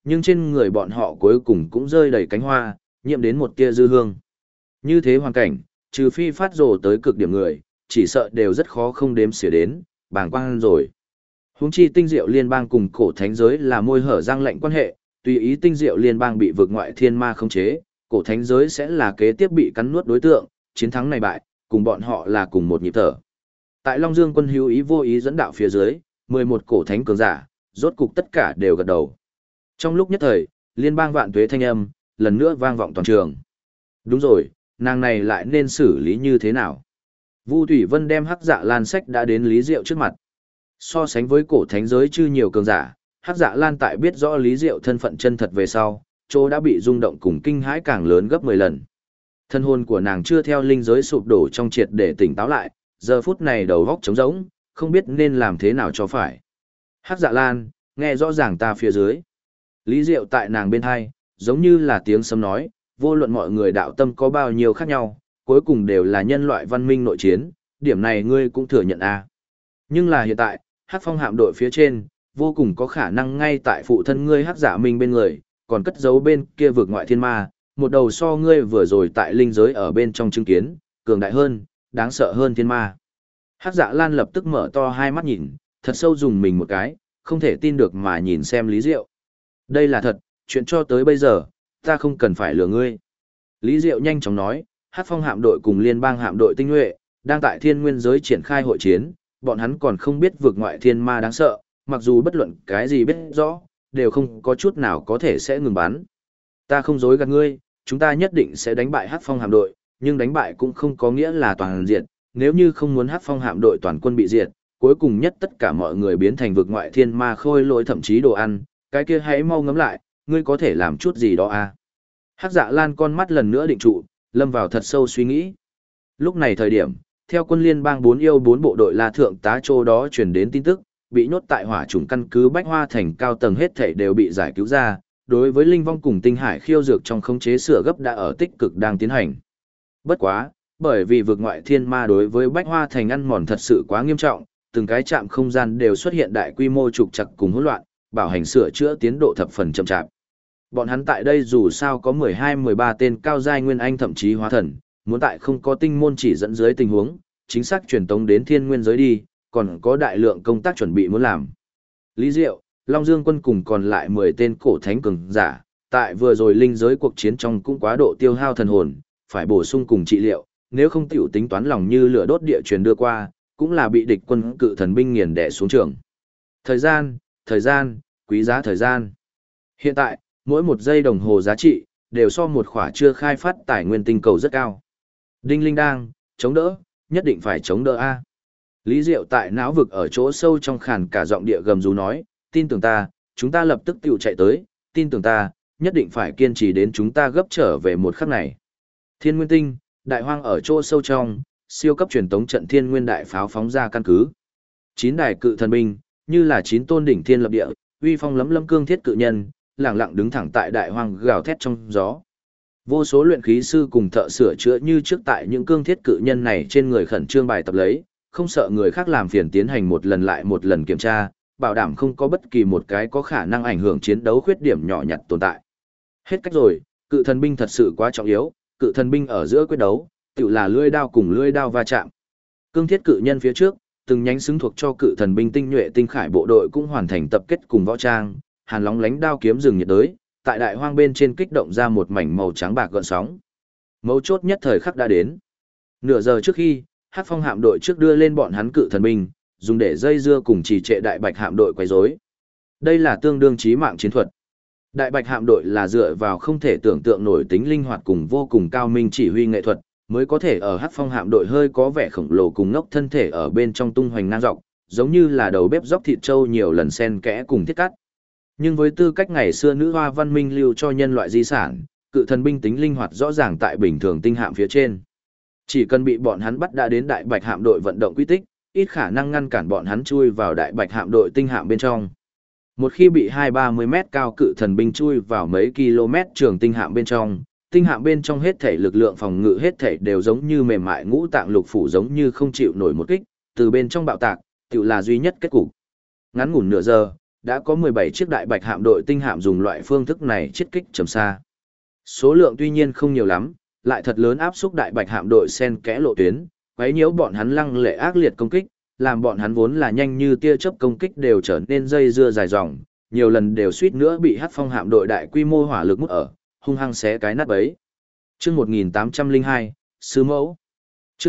nhưng trên người bọn họ cuối cùng cũng rơi đầy cánh hoa, nhiễm đến một tia dư hương. Như thế hoàn cảnh, trừ phi phát rồ tới cực điểm người, chỉ sợ đều rất khó không đếm xỉa đến, bàng quang rồi. Huống chi tinh diệu liên bang cùng cổ thánh giới là môi hở răng lệnh quan hệ, tùy ý tinh diệu liên bang bị vượt ngoại thiên ma khống chế, cổ thánh giới sẽ là kế tiếp bị cắn nuốt đối tượng, chiến thắng này bại, cùng bọn họ là cùng một nhịp thở. Tại Long Dương quân hữu ý vô ý dẫn đạo phía dưới, 11 cổ thánh cường giả, rốt cục tất cả đều gật đầu. Trong lúc nhất thời, liên bang vạn tuế thanh âm, lần nữa vang vọng toàn trường. Đúng rồi, nàng này lại nên xử lý như thế nào? Vu Thủy Vân đem Hắc Dạ Lan sách đã đến Lý Diệu trước mặt. So sánh với cổ thánh giới chư nhiều cường giả, Hắc Dạ Lan tại biết rõ Lý Diệu thân phận chân thật về sau, chỗ đã bị rung động cùng kinh hãi càng lớn gấp 10 lần. Thân hồn của nàng chưa theo linh giới sụp đổ trong triệt để tỉnh táo lại, giờ phút này đầu óc trống rỗng, không biết nên làm thế nào cho phải. Hắc Dạ Lan, nghe rõ ràng ta phía dưới. Lý Diệu tại nàng bên hai, giống như là tiếng sấm nói, vô luận mọi người đạo tâm có bao nhiêu khác nhau, cuối cùng đều là nhân loại văn minh nội chiến, điểm này ngươi cũng thừa nhận à. Nhưng là hiện tại, Hắc Phong hạm đội phía trên, vô cùng có khả năng ngay tại phụ thân ngươi Hắc Dạ Minh bên người, còn cất giấu bên kia vực ngoại thiên ma, một đầu so ngươi vừa rồi tại linh giới ở bên trong chứng kiến, cường đại hơn, đáng sợ hơn thiên ma. Hắc Dạ Lan lập tức mở to hai mắt nhìn, thật sâu dùng mình một cái, không thể tin được mà nhìn xem Lý Diệu. Đây là thật, chuyện cho tới bây giờ, ta không cần phải lừa ngươi. Lý Diệu nhanh chóng nói, Hắc Phong hạm đội cùng liên bang hạm đội tinh nhuệ, đang tại thiên nguyên giới triển khai hội chiến, bọn hắn còn không biết vượt ngoại thiên ma đáng sợ, mặc dù bất luận cái gì biết rõ, đều không có chút nào có thể sẽ ngừng bắn. Ta không dối gạt ngươi, chúng ta nhất định sẽ đánh bại Hắc Phong hạm đội, nhưng đánh bại cũng không có nghĩa là toàn diện, nếu như không muốn Hắc Phong hạm đội toàn quân bị diệt, cuối cùng nhất tất cả mọi người biến thành vực ngoại thiên ma khôi lỗi thậm chí đồ ăn, cái kia hãy mau ngẫm lại, ngươi có thể làm chút gì đó à? Hắc Dạ Lan con mắt lần nữa định trụ, lâm vào thật sâu suy nghĩ. Lúc này thời điểm, theo quân liên bang 4 yêu 4 bộ đội La Thượng tá Châu đó truyền đến tin tức, bị nhốt tại hỏa chủng căn cứ Bách Hoa Thành cao tầng hết thảy đều bị giải cứu ra, đối với linh vong cùng tinh hải khiêu dược trong khống chế sửa gấp đã ở tích cực đang tiến hành. Bất quá, bởi vì vực ngoại thiên ma đối với Bách Hoa Thành ăn mòn thật sự quá nghiêm trọng, từng cái trạm không gian đều xuất hiện đại quy mô trục trặc cùng hỗn loạn, bảo hành sửa chữa tiến độ thập phần chậm chạp. Bọn hắn tại đây dù sao có 12-13 tên cao giai nguyên anh thậm chí hóa thần, muốn tại không có tinh môn chỉ dẫn dưới tình huống, chính xác truyền tống đến thiên nguyên giới đi, còn có đại lượng công tác chuẩn bị muốn làm. Lý Diệu, Long Dương quân cùng còn lại 10 tên cổ thánh cường giả, tại vừa rồi linh giới cuộc chiến trong cũng quá độ tiêu hao thần hồn, phải bổ sung cùng trị liệu, nếu không tiểu tính toán lòng như lửa đốt địa truyền đưa qua, cũng là bị địch quân cự thần binh nghiền đè xuống trường. Thời gian, quý giá thời gian. Hiện tại, mỗi một giây đồng hồ giá trị, đều so một khỏa chưa khai phát tài nguyên tinh cầu rất cao. Đinh linh đang, chống đỡ, nhất định phải chống đỡ A. Lý Diệu tại não vực ở chỗ sâu trong khàn cả giọng địa gầm rú nói, tin tưởng ta, chúng ta lập tức tiểu chạy tới, tin tưởng ta, nhất định phải kiên trì đến chúng ta gấp trở về một khắc này. Thiên Nguyên Tinh, đại hoang ở chỗ sâu trong, siêu cấp truyền tống trận Thiên Nguyên đại pháo phóng ra căn cứ. 9 đài cự thần binh, như là 9 tôn đỉnh thiên lập địa, uy phong lấm lấm cương thiết cự nhân, lẳng lặng đứng thẳng tại đại hoang gào thét trong gió. Vô số luyện khí sư cùng thợ sửa chữa như trước tại những cương thiết cự nhân này trên người khẩn trương bài tập lấy, không sợ người khác làm phiền tiến hành một lần lại một lần kiểm tra, bảo đảm không có bất kỳ một cái có khả năng ảnh hưởng chiến đấu khuyết điểm nhỏ nhặt tồn tại. Hết cách rồi, cự thần binh thật sự quá trọng yếu, cự thần binh ở giữa quyết đấu, tự là lưỡi đao cùng lưỡi đao va chạm. Cương thiết cự nhân phía trước, từng nhánh xứng thuộc cho cự thần binh tinh nhuệ tinh khải bộ đội cũng hoàn thành tập kết cùng võ trang, hàn lóng lánh đao kiếm rừng nhiệt đới, tại đại hoang bên trên kích động ra một mảnh màu trắng bạc gợn sóng. Mấu chốt nhất thời khắc đã đến. Nửa giờ trước khi, Hắc Phong hạm đội trước đưa lên bọn hắn cự thần binh, dùng để dây dưa cùng trì trệ đại bạch hạm đội quấy rối. Đây là tương đương chí mạng chiến thuật. Đại bạch hạm đội là dựa vào không thể tưởng tượng nổi tính linh hoạt cùng vô cùng cao minh chỉ huy nghệ thuật, mới có thể ở Hắc Phong hạm đội hơi có vẻ khổng lồ cùng ngốc thân thể ở bên trong tung hoành ngang dọc, giống như là đầu bếp dốc thịt trâu nhiều lần xen kẽ cùng thiết cắt. Nhưng với tư cách ngày xưa nữ hoa văn minh lưu cho nhân loại di sản, cự thần binh tính linh hoạt rõ ràng tại bình thường tinh hạm phía trên. Chỉ cần bị bọn hắn bắt đã đến đại bạch hạm đội vận động quy tích, ít khả năng ngăn cản bọn hắn chui vào đại bạch hạm đội tinh hạm bên trong. Một khi bị 2-30 mét cao cự thần binh chui vào mấy km trường tinh hạm bên trong hết thảy lực lượng phòng ngự hết thảy đều giống như mềm mại ngũ tạng lục phủ giống như không chịu nổi một kích, từ bên trong bạo tạc, tự là duy nhất kết cục. Ngắn ngủn nửa giờ, đã có 17 chiếc đại bạch hạm đội tinh hạm dùng loại phương thức này chiết kích trầm xa. Số lượng tuy nhiên không nhiều lắm, lại thật lớn áp xúc đại bạch hạm đội xen kẽ lộ tuyến, quấy nhiễu bọn hắn lăng lệ ác liệt công kích, làm bọn hắn vốn là nhanh như tia chớp công kích đều trở nên dây dưa dài dòng, nhiều lần đều suýt nữa bị Hắc Phong hạm đội đại quy mô hỏa lực mút ở, hung hăng xé cái nát bấy. Chương 1802, Sư Mẫu. Chương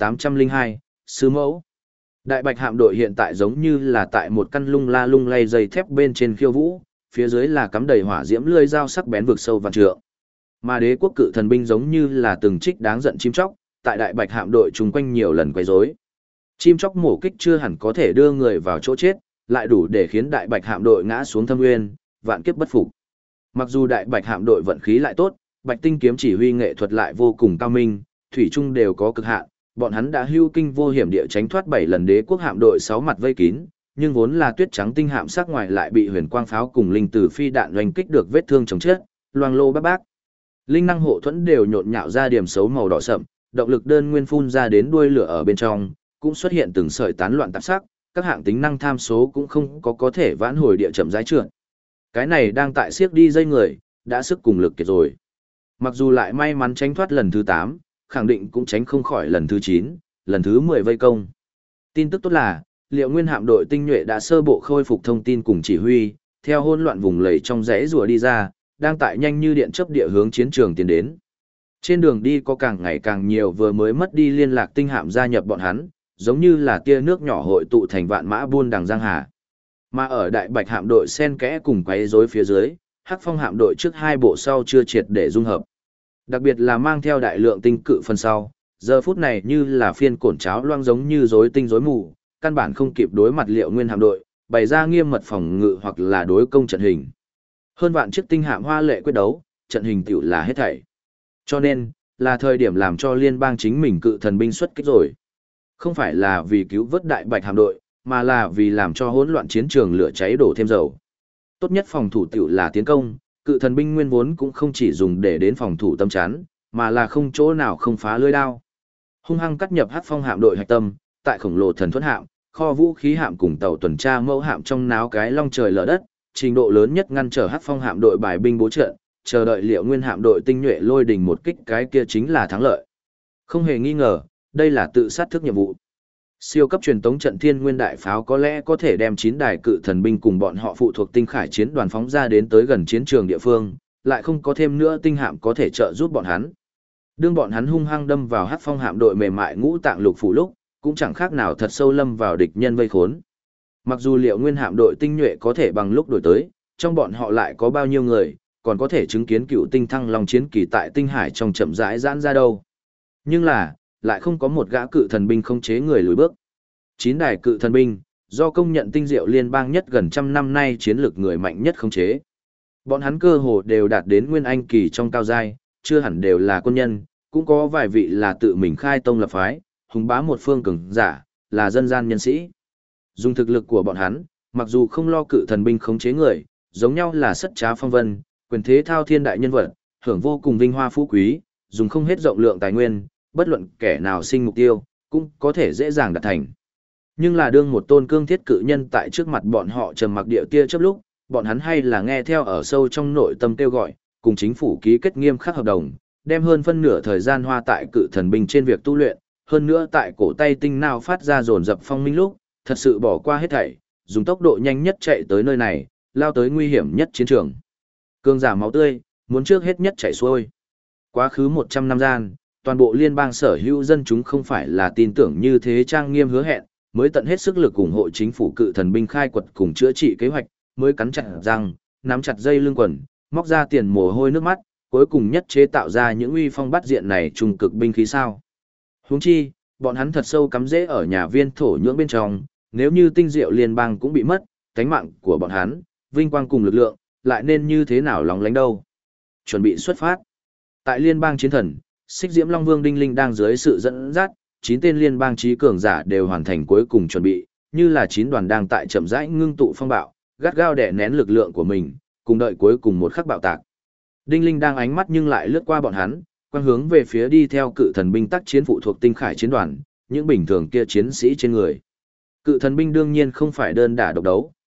1802, Sư Mẫu. Đại bạch hạm đội hiện tại giống như là tại một căn lung la lung lay dây thép bên trên khiêu vũ, phía dưới là cắm đầy hỏa diễm lưỡi dao sắc bén vực sâu vạn trượng. Mà đế quốc cự thần binh giống như là từng trích đáng giận chim chóc, tại đại bạch hạm đội chung quanh nhiều lần quấy rối. Chim chóc mổ kích chưa hẳn có thể đưa người vào chỗ chết, lại đủ để khiến đại bạch hạm đội ngã xuống thâm nguyên, vạn kiếp bất phục. Mặc dù đại bạch hạm đội vận khí lại tốt, bạch tinh kiếm chỉ huy nghệ thuật lại vô cùng cao minh, thủy chung đều có cực hạn, bọn hắn đã hưu kinh vô hiểm địa tránh thoát 7 lần đế quốc hạm đội 6 mặt vây kín, nhưng vốn là tuyết trắng tinh hạm sắc ngoài lại bị huyền quang pháo cùng linh tử phi đạn oanh kích được vết thương chồng chết, loang lô bác bác. Linh năng hộ thuẫn đều nhộn nhạo ra điểm xấu màu đỏ sậm, động lực đơn nguyên phun ra đến đuôi lửa ở bên trong, cũng xuất hiện từng sợi tán loạn tạp sắc, các hạng tính năng tham số cũng không có thể vãn hồi địa chậm rãi trượt. Cái này đang tại siếc đi dây người, đã sức cùng lực kiệt rồi. Mặc dù lại may mắn tránh thoát lần thứ 8, khẳng định cũng tránh không khỏi lần thứ 9, lần thứ 10 vây công. Tin tức tốt là, Liệu Nguyên hạm đội tinh nhuệ đã sơ bộ khôi phục thông tin cùng chỉ huy, theo hỗn loạn vùng lầy trong rẽ rùa đi ra, đang tại nhanh như điện chớp địa hướng chiến trường tiến đến. Trên đường đi có càng ngày càng nhiều vừa mới mất đi liên lạc tinh hạm gia nhập bọn hắn, giống như là tia nước nhỏ hội tụ thành vạn mã buôn đằng giang hà. Mà ở đại bạch hạm đội xen kẽ cùng quấy rối phía dưới, Hắc Phong hạm đội trước hai bộ sau chưa triệt để dung hợp. Đặc biệt là mang theo đại lượng tinh cự phần sau, giờ phút này như là phiên cổn cháo loang giống như rối tinh rối mù, căn bản không kịp đối mặt Liệu Nguyên hạm đội, bày ra nghiêm mật phòng ngự hoặc là đối công trận hình. Hơn vạn chiếc tinh hạm hoa lệ quyết đấu, trận hình tiểu là hết thảy. Cho nên, là thời điểm làm cho liên bang chính mình cự thần binh xuất kích rồi. Không phải là vì cứu vớt đại bạch hạm đội, mà là vì làm cho hỗn loạn chiến trường lửa cháy đổ thêm dầu. Tốt nhất phòng thủ tiểu là tiến công, cự thần binh nguyên vốn cũng không chỉ dùng để đến phòng thủ tâm chắn, mà là không chỗ nào không phá lưới đao. Hung hăng cắt nhập Hắc Phong hạm đội hạch tâm, tại khổng lồ thần thuẫn hạm, kho vũ khí hạm cùng tàu tuần tra mẫu hạm trong náo cái long trời lở đất, trình độ lớn nhất ngăn trở Hắc Phong hạm đội bài binh bố trận, chờ đợi Liệu Nguyên hạm đội tinh nhuệ lôi đình một kích, cái kia chính là thắng lợi. Không hề nghi ngờ, đây là tự sát thức nhiệm vụ. Siêu cấp truyền tống trận Thiên Nguyên đại pháo có lẽ có thể đem 9 đài cự thần binh cùng bọn họ phụ thuộc tinh khải chiến đoàn phóng ra đến tới gần chiến trường địa phương, lại không có thêm nữa tinh hạm có thể trợ giúp bọn hắn. Đương bọn hắn hung hăng đâm vào Hắc Phong hạm đội mềm mại ngũ tạng lục phủ lúc, cũng chẳng khác nào thật sâu lâm vào địch nhân vây khốn. Mặc dù Liệu Nguyên hạm đội tinh nhuệ có thể bằng lúc đổi tới, trong bọn họ lại có bao nhiêu người, còn có thể chứng kiến cựu tinh thăng long chiến kỳ tại tinh hải trong chậm rãi giãn ra đâu. Nhưng là, lại không có một gã cự thần binh không chế người lùi bước. 9 đài cự thần binh, do công nhận tinh diệu liên bang nhất gần trăm năm nay chiến lược người mạnh nhất không chế. Bọn hắn cơ hồ đều đạt đến nguyên anh kỳ trong cao giai, chưa hẳn đều là quân nhân, cũng có vài vị là tự mình khai tông lập phái, hùng bá một phương cường giả, là dân gian nhân sĩ. Dùng thực lực của bọn hắn, mặc dù không lo cự thần binh khống chế người, giống nhau là sất trá phong vân, quyền thế thao thiên đại nhân vật, hưởng vô cùng vinh hoa phú quý, dùng không hết rộng lượng tài nguyên, bất luận kẻ nào sinh mục tiêu, cũng có thể dễ dàng đạt thành. Nhưng là đương một tôn cương thiết cự nhân tại trước mặt bọn họ trầm mặc địa tia chớp lúc, bọn hắn hay là nghe theo ở sâu trong nội tâm kêu gọi, cùng chính phủ ký kết nghiêm khắc hợp đồng, đem hơn phân nửa thời gian hoa tại cự thần binh trên việc tu luyện, hơn nữa tại cổ tay tinh nào phát ra dồn dập phong minh lúc, thật sự bỏ qua hết thảy, dùng tốc độ nhanh nhất chạy tới nơi này, lao tới nguy hiểm nhất chiến trường. Cương giả máu tươi, muốn trước hết nhất chạy xuôi. Quá khứ 100 năm gian, toàn bộ liên bang sở hữu dân chúng không phải là tin tưởng như thế trang nghiêm hứa hẹn, mới tận hết sức lực ủng hộ chính phủ cự thần binh khai quật cùng chữa trị kế hoạch, mới cắn chặt răng, nắm chặt dây lưng quần, móc ra tiền mồ hôi nước mắt, cuối cùng nhất chế tạo ra những uy phong bắt diện này trung cực binh khí sao. Huống chi, bọn hắn thật sâu cắm rễ ở nhà viên thổ nhưỡng bên trong, nếu như tinh diệu liên bang cũng bị mất, cánh mạng của bọn hắn, vinh quang cùng lực lượng, lại nên như thế nào lóng lánh đâu. Chuẩn bị xuất phát. Tại liên bang chiến thần, Xích Diễm Long Vương Đinh Linh đang dưới sự dẫn dắt, 9 tên liên bang trí cường giả đều hoàn thành cuối cùng chuẩn bị, như là 9 đoàn đang tại chậm rãi ngưng tụ phong bạo, gắt gao đè nén lực lượng của mình, cùng đợi cuối cùng một khắc bạo tạc. Đinh Linh đang ánh mắt nhưng lại lướt qua bọn hắn, quang hướng về phía đi theo cự thần binh tác chiến phụ thuộc tinh khải chiến đoàn, những bình thường kia chiến sĩ trên người. Cự thần binh đương nhiên không phải đơn đả độc đấu,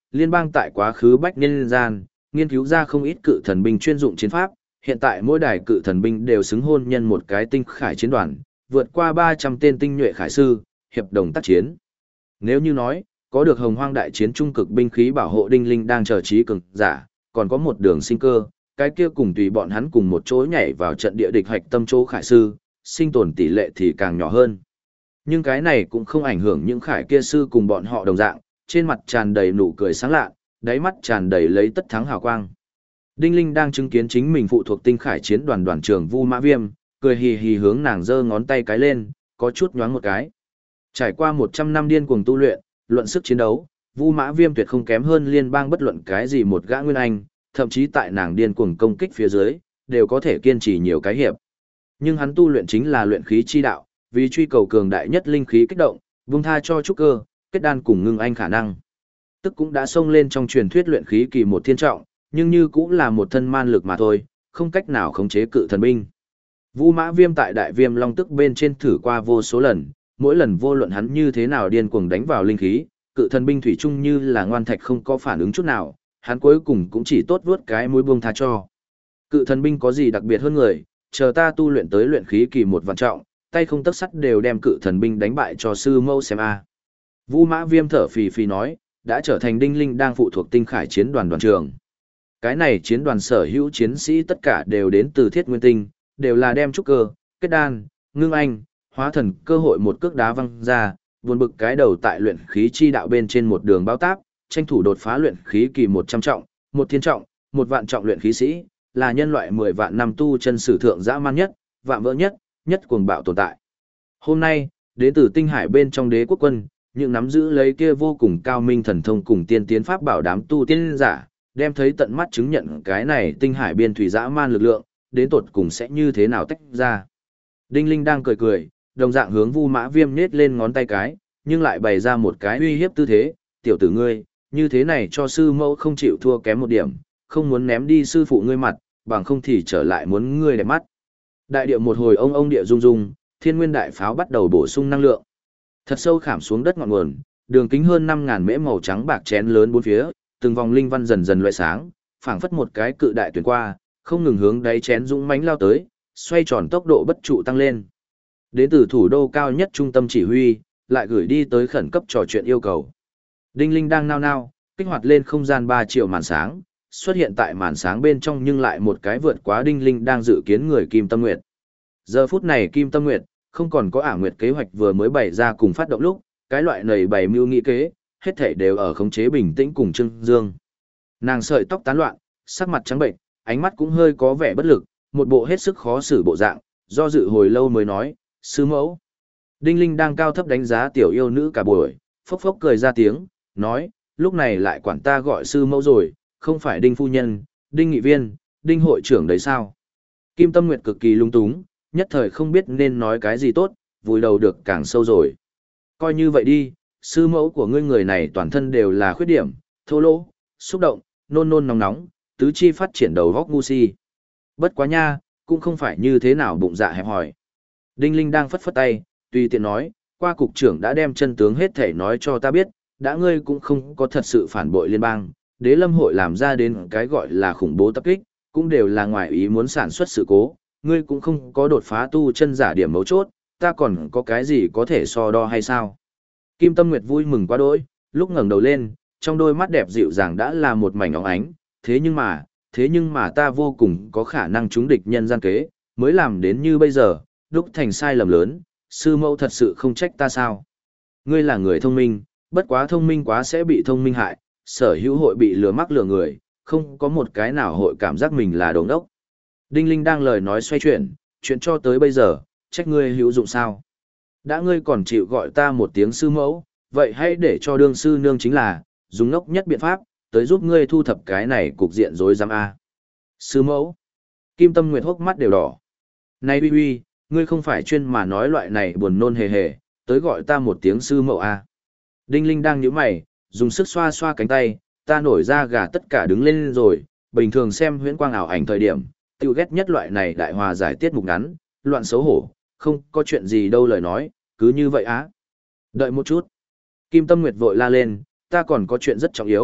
liên bang tại quá khứ bách niên gian, nghiên cứu ra không ít cự thần binh chuyên dụng chiến pháp, hiện tại mỗi đài cự thần binh đều xứng hôn nhân một cái tinh khải chiến đoàn, vượt qua 300 tên tinh nhuệ khải sư, hiệp đồng tác chiến. Nếu như nói, có được hồng hoang đại chiến trung cực binh khí bảo hộ đinh linh đang chờ trí cường giả, còn có một đường sinh cơ, cái kia cùng tùy bọn hắn cùng một chỗ nhảy vào trận địa địch hoạch tâm chỗ khải sư, sinh tồn tỷ lệ thì càng nhỏ hơn. Nhưng cái này cũng không ảnh hưởng những khải kia sư cùng bọn họ đồng dạng, trên mặt tràn đầy nụ cười sáng lạ, đáy mắt tràn đầy lấy tất thắng hào quang. Đinh Linh đang chứng kiến chính mình phụ thuộc tinh khải chiến đoàn đoàn trưởng Vu Mã Viêm, cười hì hì hướng nàng giơ ngón tay cái lên, có chút nhoáng một cái. Trải qua 100 năm điên cuồng tu luyện, luận sức chiến đấu, Vu Mã Viêm tuyệt không kém hơn liên bang bất luận cái gì một gã nguyên anh, thậm chí tại nàng điên cuồng công kích phía dưới, đều có thể kiên trì nhiều cái hiệp. Nhưng hắn tu luyện chính là luyện khí chi đạo, vì truy cầu cường đại nhất linh khí kích động, vung tha cho trúc cơ, kết đan cùng ngưng anh khả năng. Tức cũng đã xông lên trong truyền thuyết luyện khí kỳ một thiên trọng, nhưng như cũng là một thân man lực mà thôi, không cách nào khống chế cự thần binh. Vu Mã Viêm tại Đại Viêm Long Tức bên trên thử qua vô số lần, mỗi lần vô luận hắn như thế nào điên cuồng đánh vào linh khí, cự thần binh thủy chung như là ngoan thạch không có phản ứng chút nào, hắn cuối cùng cũng chỉ tốt vuốt cái mũi buông tha cho. Cự thần binh có gì đặc biệt hơn người, chờ ta tu luyện tới luyện khí kỳ một vạn trọng, tay không tấc sắt đều đem cự thần binh đánh bại cho sư mâu xem a. Vu Mã Viêm thở phì phì nói, đã trở thành Đinh Linh đang phụ thuộc tinh khải chiến đoàn đoàn trưởng. Cái này chiến đoàn sở hữu chiến sĩ tất cả đều đến từ Thiết Nguyên Tinh, đều là đem trúc cơ, kết đan, ngưng anh, hóa thần cơ hội một cước đá văng ra, buồn bực cái đầu tại luyện khí chi đạo bên trên một đường bao táp, tranh thủ đột phá luyện khí kỳ 100 trọng, một thiên trọng, một vạn trọng luyện khí sĩ, là nhân loại 10 vạn năm tu chân sử thượng dã man nhất, vạn vỡ nhất, nhất cuồng bạo tồn tại. Hôm nay, đến từ tinh hải bên trong đế quốc quân, những nắm giữ lấy kia vô cùng cao minh thần thông cùng tiên tiến pháp bảo đám tu tiên giả, đem thấy tận mắt chứng nhận cái này tinh hải biên thủy dã man lực lượng, đến tột cùng sẽ như thế nào tách ra. Đinh Linh đang cười cười, đồng dạng hướng Vu Mã Viêm nhếch lên ngón tay cái, nhưng lại bày ra một cái uy hiếp tư thế, tiểu tử ngươi, như thế này cho sư mẫu không chịu thua kém một điểm, không muốn ném đi sư phụ ngươi mặt, bằng không thì trở lại muốn ngươi đẹp mắt. Đại địa một hồi ông địa rung rung, thiên nguyên đại pháo bắt đầu bổ sung năng lượng. Thật sâu khảm xuống đất ngọn nguồn, đường kính hơn 5.000 mễ màu trắng bạc chén lớn bốn phía, từng vòng linh văn dần dần loại sáng, phảng phất một cái cự đại tuyển qua, không ngừng hướng đáy chén dũng mãnh lao tới, xoay tròn tốc độ bất trụ tăng lên. Đến từ thủ đô cao nhất trung tâm chỉ huy, lại gửi đi tới khẩn cấp trò chuyện yêu cầu. Đinh Linh đang nao nao, kích hoạt lên không gian 3 triệu màn sáng, xuất hiện tại màn sáng bên trong nhưng lại một cái vượt quá Đinh Linh đang dự kiến người Kim Tâm Nguyệt. Giờ phút này Kim Tâm Nguyệt, không còn có ả nguyệt kế hoạch vừa mới bày ra cùng phát động lúc, cái loại nầy bày mưu nghị kế, hết thảy đều ở khống chế bình tĩnh cùng Trương Dương. Nàng sợi tóc tán loạn, sắc mặt trắng bệnh, ánh mắt cũng hơi có vẻ bất lực, một bộ hết sức khó xử bộ dạng, do dự hồi lâu mới nói, sư mẫu. Đinh Linh đang cao thấp đánh giá tiểu yêu nữ cả buổi, phốc phốc cười ra tiếng, nói, lúc này lại quản ta gọi sư mẫu rồi, không phải Đinh phu nhân, Đinh nghị viên, Đinh hội trưởng đấy sao? Kim Tâm Nguyệt cực kỳ lung túng, nhất thời không biết nên nói cái gì tốt, vùi đầu được càng sâu rồi. Coi như vậy đi, sư mẫu của ngươi người này toàn thân đều là khuyết điểm, thô lỗ, xúc động, nôn nôn nóng nóng, tứ chi phát triển đầu góc ngu si. Bất quá nha, cũng không phải như thế nào bụng dạ hẹp hòi. Đinh Linh đang phất phất tay, tùy tiện nói, qua cục trưởng đã đem chân tướng hết thể nói cho ta biết, đã ngươi cũng không có thật sự phản bội liên bang, đế lâm hội làm ra đến cái gọi là khủng bố tập kích, cũng đều là ngoài ý muốn sản xuất sự cố, ngươi cũng không có đột phá tu chân giả điểm mấu chốt, ta còn có cái gì có thể so đo hay sao? Kim Tâm Nguyệt vui mừng quá đỗi, lúc ngẩng đầu lên, trong đôi mắt đẹp dịu dàng đã là một mảnh óng ánh, thế nhưng mà ta vô cùng có khả năng trúng địch nhân gian kế, mới làm đến như bây giờ, đúc thành sai lầm lớn, sư mẫu thật sự không trách ta sao? Ngươi là người thông minh, bất quá thông minh quá sẽ bị thông minh hại, sở hữu hội bị lừa mắc lừa người, không có một cái nào hội cảm giác mình là đồ ngốc. Đinh Linh đang lời nói xoay chuyển, chuyện cho tới bây giờ, trách ngươi hữu dụng sao? Đã ngươi còn chịu gọi ta một tiếng sư mẫu, vậy hãy để cho đương sư nương chính là, dùng ngốc nhất biện pháp, tới giúp ngươi thu thập cái này cục diện rối rắm a. Sư mẫu. Kim Tâm Nguyệt hốc mắt đều đỏ. Này uy uy, ngươi không phải chuyên mà nói loại này buồn nôn hề hề, tới gọi ta một tiếng sư mẫu a. Đinh Linh đang nhíu mày, dùng sức xoa xoa cánh tay, ta nổi da gà tất cả đứng lên rồi, bình thường xem huyễn quang ảo ảnh thời điểm, tiêu ghét nhất loại này đại hòa giải tiết mục ngắn, loạn xấu hổ, không có chuyện gì đâu lời nói, cứ như vậy á. Đợi một chút. Kim Tâm Nguyệt vội la lên, ta còn có chuyện rất trọng yếu,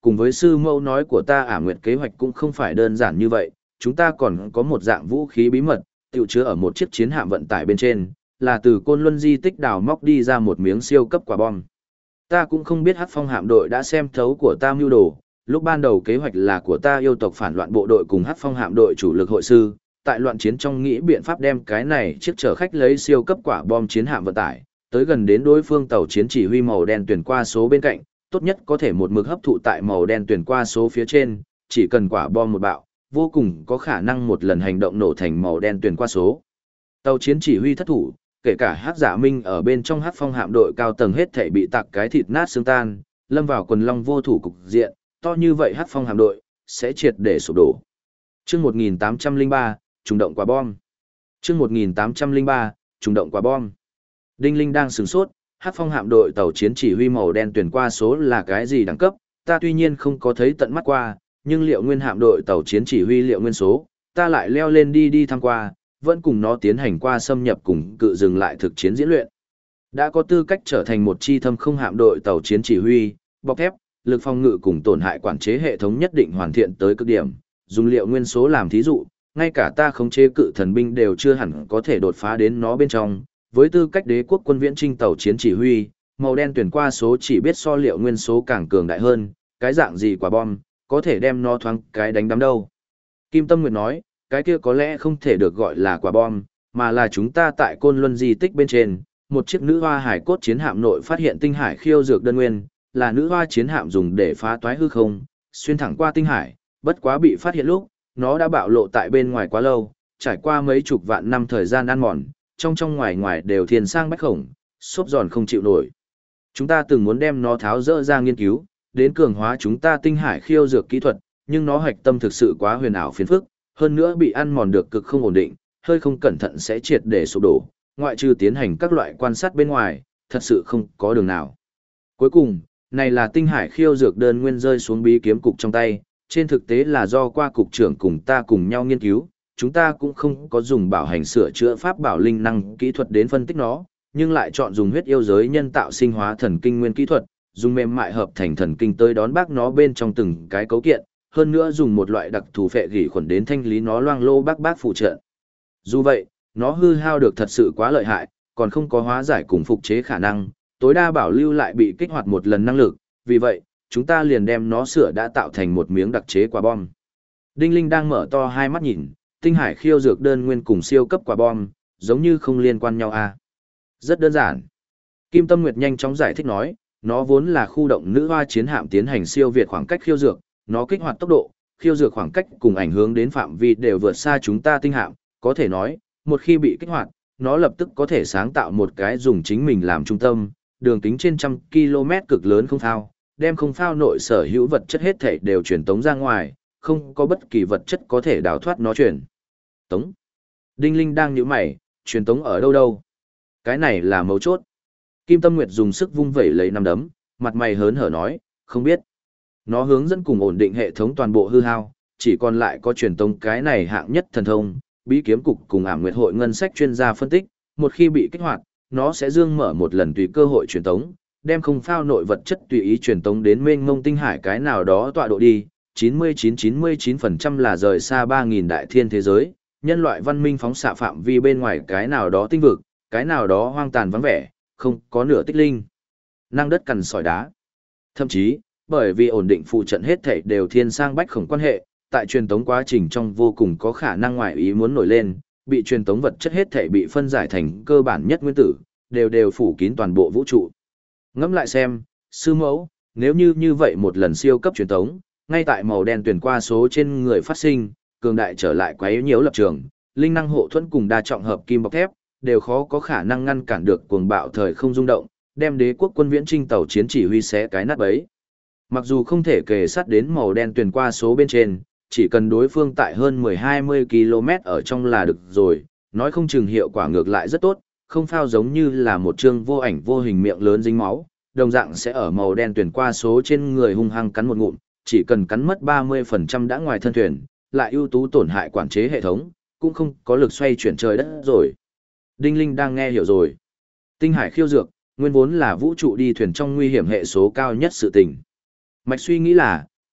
cùng với sư mẫu nói của ta Ả Nguyệt kế hoạch cũng không phải đơn giản như vậy, chúng ta còn có một dạng vũ khí bí mật, tiêu chứa ở một chiếc chiến hạm vận tải bên trên, là từ Côn Luân di tích đào móc đi ra một miếng siêu cấp quả bom. Ta cũng không biết Hắc Phong hạm đội đã xem thấu của ta mưu đồ, lúc ban đầu kế hoạch là của ta yêu tộc phản loạn bộ đội cùng Hắc Phong hạm đội chủ lực hội sư, tại loạn chiến trong nghĩ biện pháp đem cái này chiếc chở khách lấy siêu cấp quả bom chiến hạm vận tải, tới gần đến đối phương tàu chiến chỉ huy màu đen tuyển qua số bên cạnh, tốt nhất có thể một mực hấp thụ tại màu đen tuyển qua số phía trên, chỉ cần quả bom một bạo, vô cùng có khả năng một lần hành động nổ thành màu đen tuyển qua số. Tàu chiến chỉ huy thất thủ, kể cả Hắc Dạ Minh ở bên trong Hắc Phong hạm đội cao tầng hết thảy bị tạc cái thịt nát xương tan, lâm vào quần long vô thủ cục diện, to như vậy Hắc Phong hạm đội sẽ triệt để sụp đổ. Chương 1803, trùng động quả bom. Chương 1803, trùng động quả bom. Đinh Linh đang sửng sốt, Hắc Phong hạm đội tàu chiến chỉ huy màu đen tuyển qua số là cái gì đẳng cấp, ta tuy nhiên không có thấy tận mắt qua, nhưng Liệu Nguyên hạm đội tàu chiến chỉ huy Liệu Nguyên số, ta lại leo lên đi thăm qua, vẫn cùng nó tiến hành qua xâm nhập cùng cự dừng lại thực chiến diễn luyện. Đã có tư cách trở thành một chi thâm không hạm đội tàu chiến chỉ huy, bọc thép, lực phòng ngự cùng tổn hại quản chế hệ thống nhất định hoàn thiện tới cực điểm, dùng Liệu Nguyên số làm thí dụ, ngay cả ta khống chế cự thần binh đều chưa hẳn có thể đột phá đến nó bên trong, với tư cách đế quốc quân viễn trinh tàu chiến chỉ huy, màu đen tuyển qua số chỉ biết so Liệu Nguyên số càng cường đại hơn, cái dạng gì quả bom, có thể đem nó thoáng cái đánh đắm đâu. Kim Tâm Nguyệt nói, cái kia có lẽ không thể được gọi là quả bom, mà là chúng ta tại Côn Luân di tích bên trên, một chiếc nữ hoa hải cốt chiến hạm nội phát hiện tinh hải khiêu dược đơn nguyên, là nữ hoa chiến hạm dùng để phá toái hư không, xuyên thẳng qua tinh hải, bất quá bị phát hiện lúc, nó đã bạo lộ tại bên ngoài quá lâu, trải qua mấy chục vạn năm thời gian ăn mòn, trong ngoài ngoài đều thiên sang bách khổng, xốp giòn không chịu nổi. Chúng ta từng muốn đem nó tháo dỡ ra nghiên cứu, đến cường hóa chúng ta tinh hải khiêu dược kỹ thuật, nhưng nó hạch tâm thực sự quá huyền ảo phiền phức, hơn nữa bị ăn mòn được cực không ổn định, hơi không cẩn thận sẽ triệt để sụp đổ, ngoại trừ tiến hành các loại quan sát bên ngoài, thật sự không có đường nào. Cuối cùng, này là tinh hải khiêu dược đơn nguyên rơi xuống bí kiếm cục trong tay, trên thực tế là do qua cục trưởng cùng ta cùng nhau nghiên cứu, chúng ta cũng không có dùng bảo hành sửa chữa pháp bảo linh năng kỹ thuật đến phân tích nó, nhưng lại chọn dùng huyết yêu giới nhân tạo sinh hóa thần kinh nguyên kỹ thuật, dùng mềm mại hợp thành thần kinh tới đón bác nó bên trong từng cái cấu kiện, hơn nữa dùng một loại đặc thù phệ gỉ khuẩn đến thanh lý nó loang lô bác phụ trợ. Dù vậy, nó hư hao được thật sự quá lợi hại, còn không có hóa giải cùng phục chế khả năng, tối đa bảo lưu lại bị kích hoạt một lần năng lực, vì vậy, chúng ta liền đem nó sửa đã tạo thành một miếng đặc chế quả bom. Đinh Linh đang mở to hai mắt nhìn, tinh hải khiêu dược đơn nguyên cùng siêu cấp quả bom, giống như không liên quan nhau à. Rất đơn giản. Kim Tâm Nguyệt nhanh chóng giải thích nói, nó vốn là khu động nữ hoa chiến hạm tiến hành siêu việt khoảng cách khiêu dược, nó kích hoạt tốc độ, khiêu dược khoảng cách cùng ảnh hưởng đến phạm vi đều vượt xa chúng ta tinh hạm, có thể nói, một khi bị kích hoạt, nó lập tức có thể sáng tạo một cái dùng chính mình làm trung tâm, đường kính trên 100 km cực lớn không phao, đem không phao nội sở hữu vật chất hết thể đều truyền tống ra ngoài, không có bất kỳ vật chất có thể đào thoát nó truyền tống. Đinh Linh đang nhíu mày, truyền tống ở đâu đâu? Cái này là mấu chốt. Kim Tâm Nguyệt dùng sức vung vẩy lấy nắm đấm, mặt mày hớn hở nói, không biết. Nó hướng dẫn cùng ổn định hệ thống toàn bộ hư hao, chỉ còn lại có truyền tống cái này hạng nhất thần thông, bí kiếm cục cùng Ảm Nguyệt hội ngân sách chuyên gia phân tích, một khi bị kích hoạt, nó sẽ dương mở một lần tùy cơ hội truyền tống, đem không phao nội vật chất tùy ý truyền tống đến mênh mông tinh hải cái nào đó tọa độ đi, 99% là rời xa 3.000 đại thiên thế giới, nhân loại văn minh phóng xạ phạm vi bên ngoài cái nào đó tinh vực, cái nào đó hoang tàn vắng vẻ, không có nửa tích linh. Năng đất cằn sỏi đá. Thậm chí, bởi vì ổn định phụ trận hết thảy đều thiên sang bách khổng quan hệ, tại truyền tống quá trình trong vô cùng có khả năng ngoại ý muốn nổi lên, bị truyền tống vật chất hết thảy bị phân giải thành cơ bản nhất nguyên tử, đều phủ kín toàn bộ vũ trụ. Ngẫm lại xem, sư mẫu, nếu như vậy một lần siêu cấp truyền tống, ngay tại màu đen tuyển qua số trên người phát sinh, cường đại trở lại quấy nhiễu lập trường, linh năng hộ thuẫn cùng đa trọng hợp kim bọc thép, đều khó có khả năng ngăn cản được cuồng bạo thời không rung động, đem đế quốc quân viễn trinh tàu chiến chỉ huy xé cái nát bấy. Mặc dù không thể kề sát đến màu đen tuyển qua số bên trên, chỉ cần đối phương tại hơn 10-20 km ở trong là được rồi, nói không chừng hiệu quả ngược lại rất tốt, không phao giống như là một chương vô ảnh vô hình miệng lớn dính máu, đồng dạng sẽ ở màu đen tuyển qua số trên người hung hăng cắn một ngụm, chỉ cần cắn mất 30% đã ngoài thân thuyền, lại ưu tú tổn hại quản chế hệ thống, cũng không có lực xoay chuyển trời đất rồi. Đinh Linh đang nghe hiểu rồi. Tinh hải khiêu dược, nguyên vốn là vũ trụ đi thuyền trong nguy hiểm hệ số cao nhất sự tình. Mạch suy nghĩ là,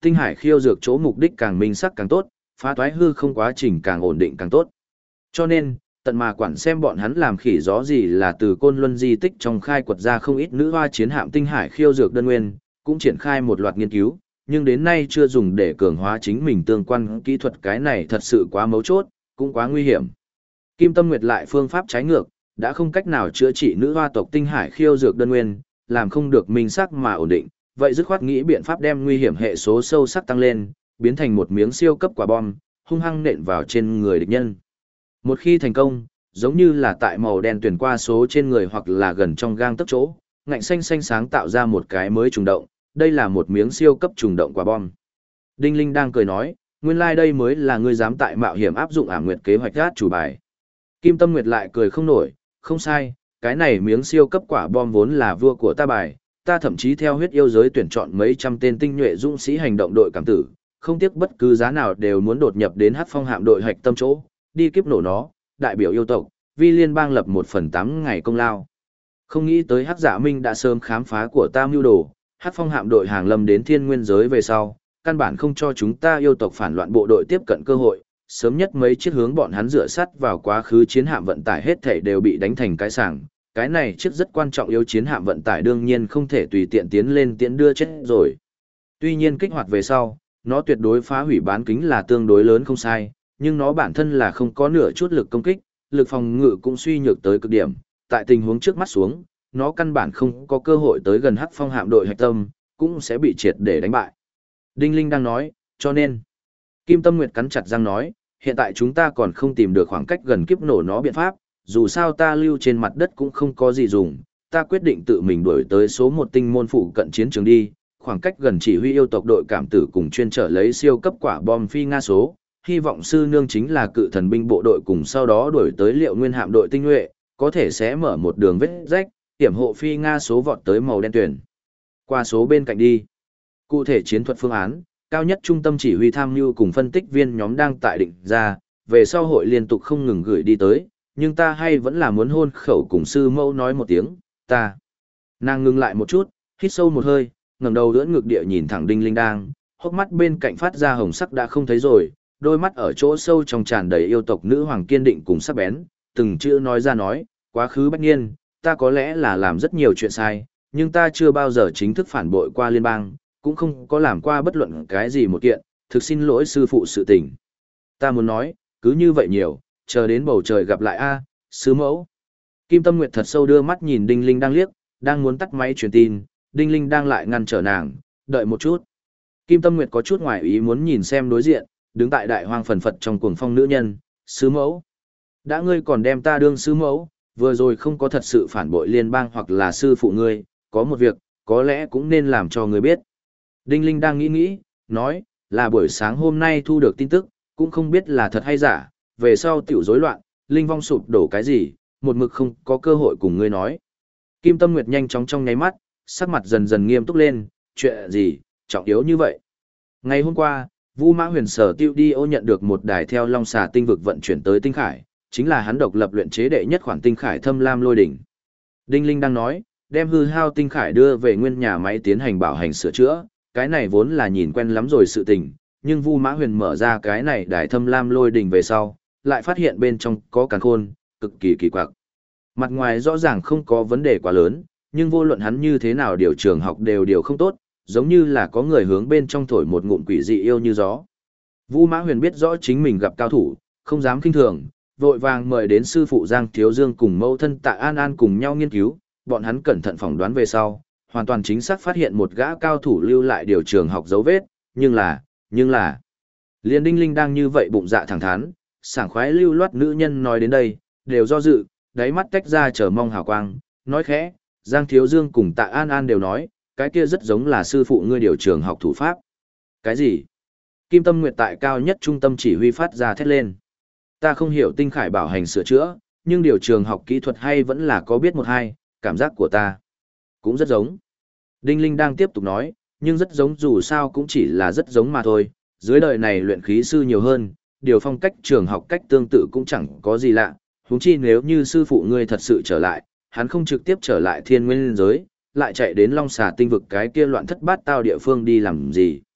tinh hải khiêu dược chỗ mục đích càng minh sắc càng tốt, phá toái hư không quá trình càng ổn định càng tốt. Cho nên, tận mà quản xem bọn hắn làm khỉ gió gì là từ côn luân di tích trong khai quật ra không ít nữ hoa chiến hạm tinh hải khiêu dược đơn nguyên, cũng triển khai một loạt nghiên cứu, nhưng đến nay chưa dùng để cường hóa chính mình tương quan kỹ thuật, cái này thật sự quá mấu chốt, cũng quá nguy hiểm. Kim Tâm Nguyệt lại phương pháp trái ngược, đã không cách nào chữa trị nữ hoa tộc tinh hải khiêu dược đơn nguyên, làm không được minh sắc mà ổn định, vậy dứt khoát nghĩ biện pháp đem nguy hiểm hệ số sâu sắc tăng lên, biến thành một miếng siêu cấp quả bom, hung hăng nện vào trên người địch nhân. Một khi thành công, giống như là tại màu đen tuyển qua số trên người hoặc là gần trong gang tấc chỗ, ngạnh xanh xanh sáng tạo ra một cái mới trùng động, đây là một miếng siêu cấp trùng động quả bom. Đinh Linh đang cười nói, nguyên lai đây mới là ngươi dám tại mạo hiểm áp dụng Ảm Nguyệt kế hoạch gác chủ bài. Kim Tâm Nguyệt lại cười không nổi, không sai, cái này miếng siêu cấp quả bom vốn là vua của ta bài, ta thậm chí theo huyết yêu giới tuyển chọn mấy trăm tên tinh nhuệ dũng sĩ hành động đội cảm tử, không tiếc bất cứ giá nào đều muốn đột nhập đến Hắc Phong hạm đội hạch tâm chỗ, đi kiếp nổ nó, đại biểu yêu tộc, vì liên bang lập 1/8 ngày công lao. Không nghĩ tới Hắc Dạ Minh đã sớm khám phá của ta mưu đồ, Hắc Phong hạm đội hàng lâm đến Thiên Nguyên giới về sau, căn bản không cho chúng ta yêu tộc phản loạn bộ đội tiếp cận cơ hội, sớm nhất mấy chiếc hướng bọn hắn dựa sắt vào quá khứ chiến hạm vận tải hết thảy đều bị đánh thành cái sảng. Cái này chiếc rất quan trọng yếu chiến hạm vận tải đương nhiên không thể tùy tiện tiến lên tiễn đưa chết rồi. Tuy nhiên kích hoạt về sau, nó tuyệt đối phá hủy bán kính là tương đối lớn không sai, nhưng nó bản thân là không có nửa chút lực công kích, lực phòng ngự cũng suy nhược tới cực điểm. Tại tình huống trước mắt xuống, nó căn bản không có cơ hội tới gần Hắc Phong hạm đội hạch tâm, cũng sẽ bị triệt để đánh bại. Đinh Linh đang nói, cho nên, Kim Tâm Nguyệt cắn chặt răng nói, hiện tại chúng ta còn không tìm được khoảng cách gần kiếp nổ nó biện pháp, dù sao ta lưu trên mặt đất cũng không có gì dùng, ta quyết định tự mình đuổi tới số 1 tinh môn phụ cận chiến trường đi, khoảng cách gần chỉ huy yêu tộc đội cảm tử cùng chuyên trở lấy siêu cấp quả bom phi nga số, hy vọng sư nương chính là cự thần binh bộ đội cùng sau đó đuổi tới Liệu Nguyên hạm đội tinh nhuệ, có thể sẽ mở một đường vết rách, hiểm hộ phi nga số vọt tới màu đen tuyển. Qua số bên cạnh đi. Cụ thể chiến thuật phương án, cao nhất trung tâm chỉ huy tham mưu cùng phân tích viên nhóm đang tại định ra, về sau hội liên tục không ngừng gửi đi tới, nhưng ta hay vẫn là muốn hôn khẩu cùng sư mẫu nói một tiếng, ta. Nàng ngừng lại một chút, hít sâu một hơi, ngẩng đầu ưỡn ngực địa nhìn thẳng Đinh Linh đang, hốc mắt bên cạnh phát ra hồng sắc đã không thấy rồi, đôi mắt ở chỗ sâu trong tràn đầy yêu tộc nữ hoàng kiên định cùng sắc bén, từng chữ nói ra nói, quá khứ bách niên, ta có lẽ là làm rất nhiều chuyện sai, nhưng ta chưa bao giờ chính thức phản bội qua liên bang, cũng không có làm qua bất luận cái gì một kiện, thực xin lỗi sư phụ sự tình. Ta muốn nói, cứ như vậy nhiều, chờ đến bầu trời gặp lại a, sư mẫu. Kim Tâm Nguyệt thật sâu đưa mắt nhìn Đinh Linh đang liếc, đang muốn tắt máy truyền tin, Đinh Linh đang lại ngăn trở nàng, đợi một chút. Kim Tâm Nguyệt có chút ngoài ý muốn nhìn xem đối diện, đứng tại đại hoang phần phật trong cuồng phong nữ nhân, sư mẫu. Đã ngươi còn đem ta đương sư mẫu, vừa rồi không có thật sự phản bội liên bang hoặc là sư phụ ngươi, có một việc, có lẽ cũng nên làm cho ngươi biết. Đinh Linh đang nghĩ, nói, là buổi sáng hôm nay thu được tin tức, cũng không biết là thật hay giả, về sau tiểu rối loạn, linh vong sụp đổ cái gì, một mực không có cơ hội cùng ngươi nói. Kim Tâm Nguyệt nhanh chóng trong nháy mắt, sắc mặt dần dần nghiêm túc lên, chuyện gì, trọng yếu như vậy. Ngày hôm qua, Vu Mã Huyền Sở Tiêu đi ô nhận được một đài theo Long Xà tinh vực vận chuyển tới tinh khải, chính là hắn độc lập luyện chế đệ nhất khoản tinh khải Thâm Lam Lôi đỉnh. Đinh Linh đang nói, đem hư hao tinh khải đưa về nguyên nhà máy tiến hành bảo hành sửa chữa, cái này vốn là nhìn quen lắm rồi sự tình, nhưng Vu Mã Huyền mở ra cái này đài Thâm Lam Lôi đỉnh về sau, lại phát hiện bên trong có càn khôn, cực kỳ kỳ quặc. Mặt ngoài rõ ràng không có vấn đề quá lớn, nhưng vô luận hắn như thế nào điều trường học đều không tốt, giống như là có người hướng bên trong thổi một ngụm quỷ dị yêu như gió. Vu Mã Huyền biết rõ chính mình gặp cao thủ, không dám khinh thường, vội vàng mời đến sư phụ Giang Thiếu Dương cùng mẫu thân Tạ An An cùng nhau nghiên cứu, bọn hắn cẩn thận phỏng đoán về sau, hoàn toàn chính xác phát hiện một gã cao thủ lưu lại điều trường học dấu vết, nhưng là, Liên Đinh Linh đang như vậy bụng dạ thẳng thắn, sảng khoái lưu loát nữ nhân nói đến đây, đều do dự, đáy mắt tách ra chờ mong hào quang, nói khẽ, Giang Thiếu Dương cùng Tạ An An đều nói, cái kia rất giống là sư phụ ngươi điều trường học thủ pháp. Cái gì? Kim Tâm Nguyệt tại cao nhất trung tâm chỉ huy phát ra thét lên. Ta không hiểu tinh khải bảo hành sửa chữa, nhưng điều trường học kỹ thuật hay vẫn là có biết một hai, cảm giác của ta cũng rất giống. Đinh Linh đang tiếp tục nói, nhưng rất giống dù sao cũng chỉ là rất giống mà thôi, dưới đời này luyện khí sư nhiều hơn, điều phong cách trường học cách tương tự cũng chẳng có gì lạ, huống chi nếu như sư phụ ngươi thật sự trở lại, hắn không trực tiếp trở lại thiên nguyên giới, lại chạy đến Long Xà tinh vực cái kia loạn thất bát tao địa phương đi làm gì.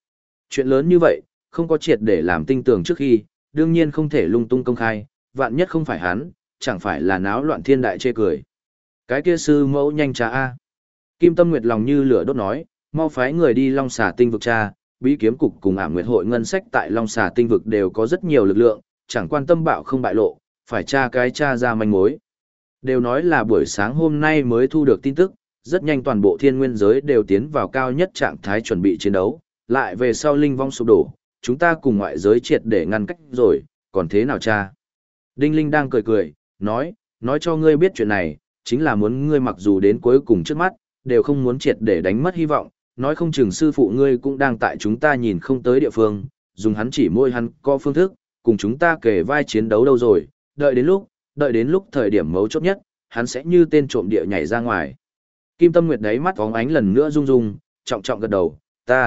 Chuyện lớn như vậy, không có triệt để làm tinh tường trước khi, đương nhiên không thể lung tung công khai, vạn nhất không phải hắn, chẳng phải là náo loạn thiên đại chê cười. Cái kia sư mẫu nhanh trả a. Kim Tâm Nguyệt lòng như lửa đốt nói, mau phái người đi Long Xà Tinh vực tra, bí kiếm cục cùng Ảm Nguyệt hội ngân sách tại Long Xà Tinh vực đều có rất nhiều lực lượng, chẳng quan tâm bạo không bại lộ, phải tra ra manh mối. Đều nói là buổi sáng hôm nay mới thu được tin tức, rất nhanh toàn bộ thiên nguyên giới đều tiến vào cao nhất trạng thái chuẩn bị chiến đấu, lại về sau linh vong sụp đổ, chúng ta cùng ngoại giới triệt để ngăn cách rồi, còn thế nào cha? Đinh Linh đang cười, nói cho ngươi biết chuyện này, chính là muốn ngươi mặc dù đến cuối cùng trước mắt, đều không muốn triệt để đánh mất hy vọng, nói không chừng sư phụ ngươi cũng đang tại chúng ta nhìn không tới địa phương, dùng hắn chỉ môi hắn có phương thức, cùng chúng ta kề vai chiến đấu đâu rồi, đợi đến lúc thời điểm mấu chốt nhất, hắn sẽ như tên trộm địa nhảy ra ngoài. Kim Tâm Nguyệt đấy mắt phóng ánh lần nữa rung rung, trọng trọng gật đầu,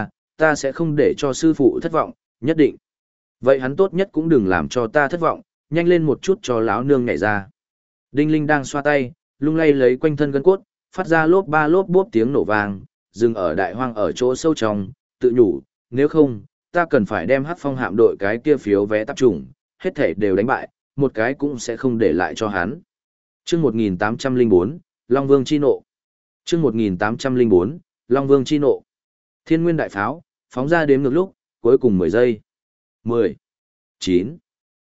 ta sẽ không để cho sư phụ thất vọng, nhất định. Vậy hắn tốt nhất cũng đừng làm cho ta thất vọng, nhanh lên một chút cho láo nương nhảy ra. Đinh Linh đang xoa tay, lung lay lấy quanh thân gân cốt, phát ra lốp ba lốp bốp tiếng nổ vang, dừng ở đại hoang ở chỗ sâu trong, tự nhủ, nếu không, ta cần phải đem Hắc Phong hạm đội cái kia phiếu vé tạp chủng, hết thể đều đánh bại, một cái cũng sẽ không để lại cho hắn. Chương 1804, Long Vương chi nộ. Chương 1804, Long Vương chi nộ. Thiên Nguyên đại pháo, phóng ra đếm ngược lúc, cuối cùng 10 giây. 10, 9,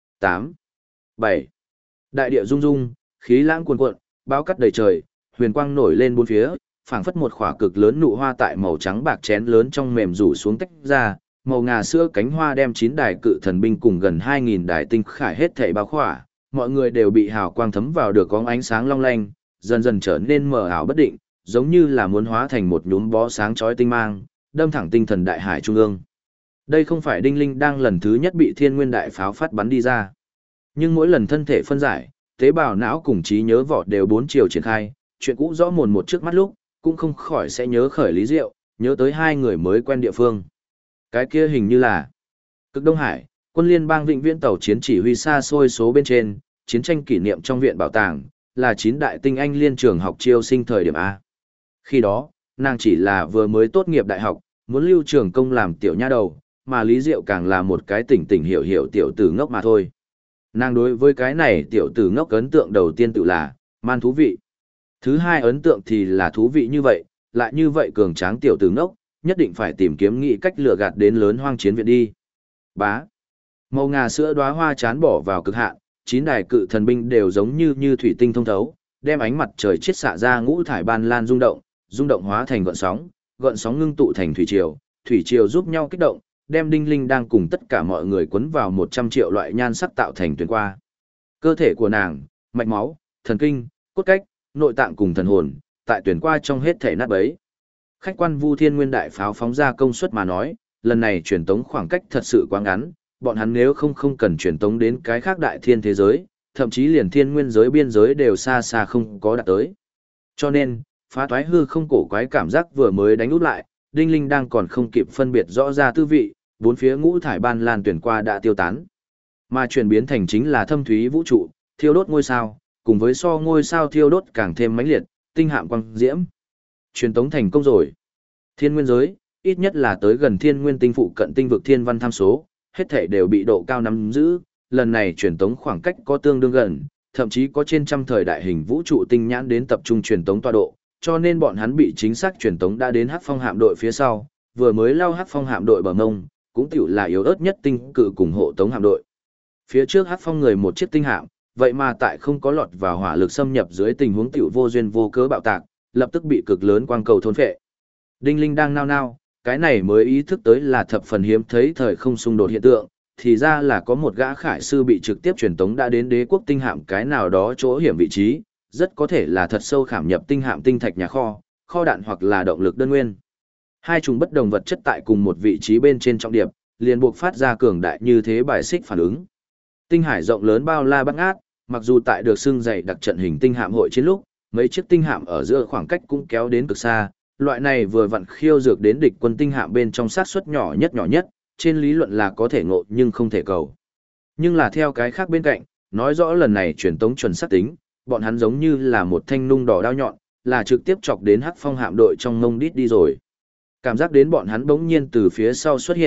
8, 7. Đại địa rung rung, khí lãng cuồn cuộn, bão cắt đầy trời, huyền quang nổi lên bốn phía, phảng phất một khỏa cực lớn nụ hoa tại màu trắng bạc chén lớn trong mềm rủ xuống tách ra, màu ngà sữa cánh hoa đem 9 đài cự thần binh cùng gần 2000 đài tinh khải hết thảy bao khỏa, mọi người đều bị hào quang thấm vào được có ánh sáng long lanh, dần dần trở nên mờ ảo bất định, giống như là muốn hóa thành một nhúm bó sáng chói tinh mang, đâm thẳng tinh thần đại hải trung ương. Đây không phải Đinh Linh đang lần thứ nhất bị Thiên Nguyên đại pháo phát bắn đi ra, nhưng mỗi lần thân thể phân giải, tế bào não cùng trí nhớ vỏ đều 4 chiều triển khai, chuyện cũ rõ mồn một trước mắt lúc, cũng không khỏi sẽ nhớ khởi Lý Diệu, nhớ tới hai người mới quen địa phương. Cái kia hình như là Cực Đông Hải, quân liên bang vĩnh viễn tàu chiến chỉ huy xa xôi số bên trên, chiến tranh kỷ niệm trong viện bảo tàng, là 9 đại tinh anh liên trường học chiêu sinh thời điểm A. Khi đó, nàng chỉ là vừa mới tốt nghiệp đại học, muốn lưu trường công làm tiểu nha đầu, mà Lý Diệu càng là một cái tỉnh tỉnh hiểu hiểu tiểu tử ngốc mà thôi. Nàng đối với cái này tiểu tử ngốc ấn tượng đầu tiên tự là, man thú vị. Thứ hai ấn tượng thì là thú vị như vậy, lại như vậy cường tráng tiểu tử ngốc, nhất định phải tìm kiếm nghị cách lừa gạt đến lớn hoang chiến viện đi. Bá. Màu ngà sữa đóa hoa chán bỏ vào cực hạn, 9 đài cự thần binh đều giống như thủy tinh thông thấu, đem ánh mặt trời chiết xạ ra ngũ thải ban lan rung động hóa thành gợn sóng ngưng tụ thành thủy triều giúp nhau kích động, đem Đinh Linh đang cùng tất cả mọi người quấn vào 100 triệu loại nhan sắc tạo thành tuyến qua. Cơ thể của nàng, mạch máu, thần kinh, cốt cách, nội tạng cùng thần hồn, tại tuyển qua trong hết thể nát bấy. Khách quan Vu Thiên Nguyên đại pháo phóng ra công suất mà nói, lần này truyền tống khoảng cách thật sự quá ngắn, bọn hắn nếu không cần truyền tống đến cái khác đại thiên thế giới, thậm chí liền thiên nguyên giới biên giới đều xa xa không có đạt tới. Cho nên, phá toái hư không cổ quái cảm giác vừa mới đánh út lại, Đinh Linh đang còn không kịp phân biệt rõ ra tư vị, bốn phía ngũ thải ban lan tuyển qua đã tiêu tán. Mà chuyển biến thành chính là thâm thúy vũ trụ, thiêu đốt ngôi sao, cùng với so ngôi sao thiêu đốt càng thêm mãnh liệt, tinh hạm quang diễm. Truyền tống thành công rồi. Thiên nguyên giới, ít nhất là tới gần thiên nguyên tinh phụ cận tinh vực thiên văn tham số, hết thể đều bị độ cao nắm giữ, lần này truyền tống khoảng cách có tương đương gần, thậm chí có trên trăm thời đại hình vũ trụ tinh nhãn đến tập trung truyền tống tọa độ, cho nên bọn hắn bị chính xác truyền tống đã đến Hắc Phong hạm đội phía sau, vừa mới lao Hắc Phong hạm đội bờ ngông, cũng tiểu là yếu ớt nhất tinh cự cùng hộ tống hạm đội. Phía trước Hắc Phong người một chiếc tinh hạm, vậy mà tại không có lọt vào hỏa lực xâm nhập dưới tình huống tiểu vô duyên vô cớ bạo tạc, lập tức bị cực lớn quang cầu thôn phệ. Đinh Linh đang nao, cái này mới ý thức tới là thập phần hiếm thấy thời không xung đột hiện tượng, thì ra là có một gã khải sư bị trực tiếp truyền tống đã đến đế quốc tinh hạm cái nào đó chỗ hiểm vị trí, rất có thể là thật sâu khảm nhập tinh hạm tinh thạch nhà kho đạn hoặc là động lực đơn nguyên. Hai chủng bất đồng vật chất tại cùng một vị trí bên trên trọng điệp, liền buộc phát ra cường đại như thế bài xích phản ứng. Tinh hải rộng lớn bao la bát ngát, mặc dù tại được xưng dày đặc trận hình tinh hạm hội chiến lúc, mấy chiếc tinh hạm ở giữa khoảng cách cũng kéo đến cực xa, loại này vừa vặn khiêu dược đến địch quân tinh hạm bên trong sát suất nhỏ nhất, trên lý luận là có thể ngộ nhưng không thể cầu. Nhưng là theo cái khác bên cạnh, nói rõ lần này truyền tống chuẩn xác tính, bọn hắn giống như là một thanh nung đỏ đao nhọn, là trực tiếp chọc đến Hắc Phong hạm đội trong mông đít đi rồi. Cảm giác đến bọn hắn bỗng nhiên từ phía sau xuất hiện,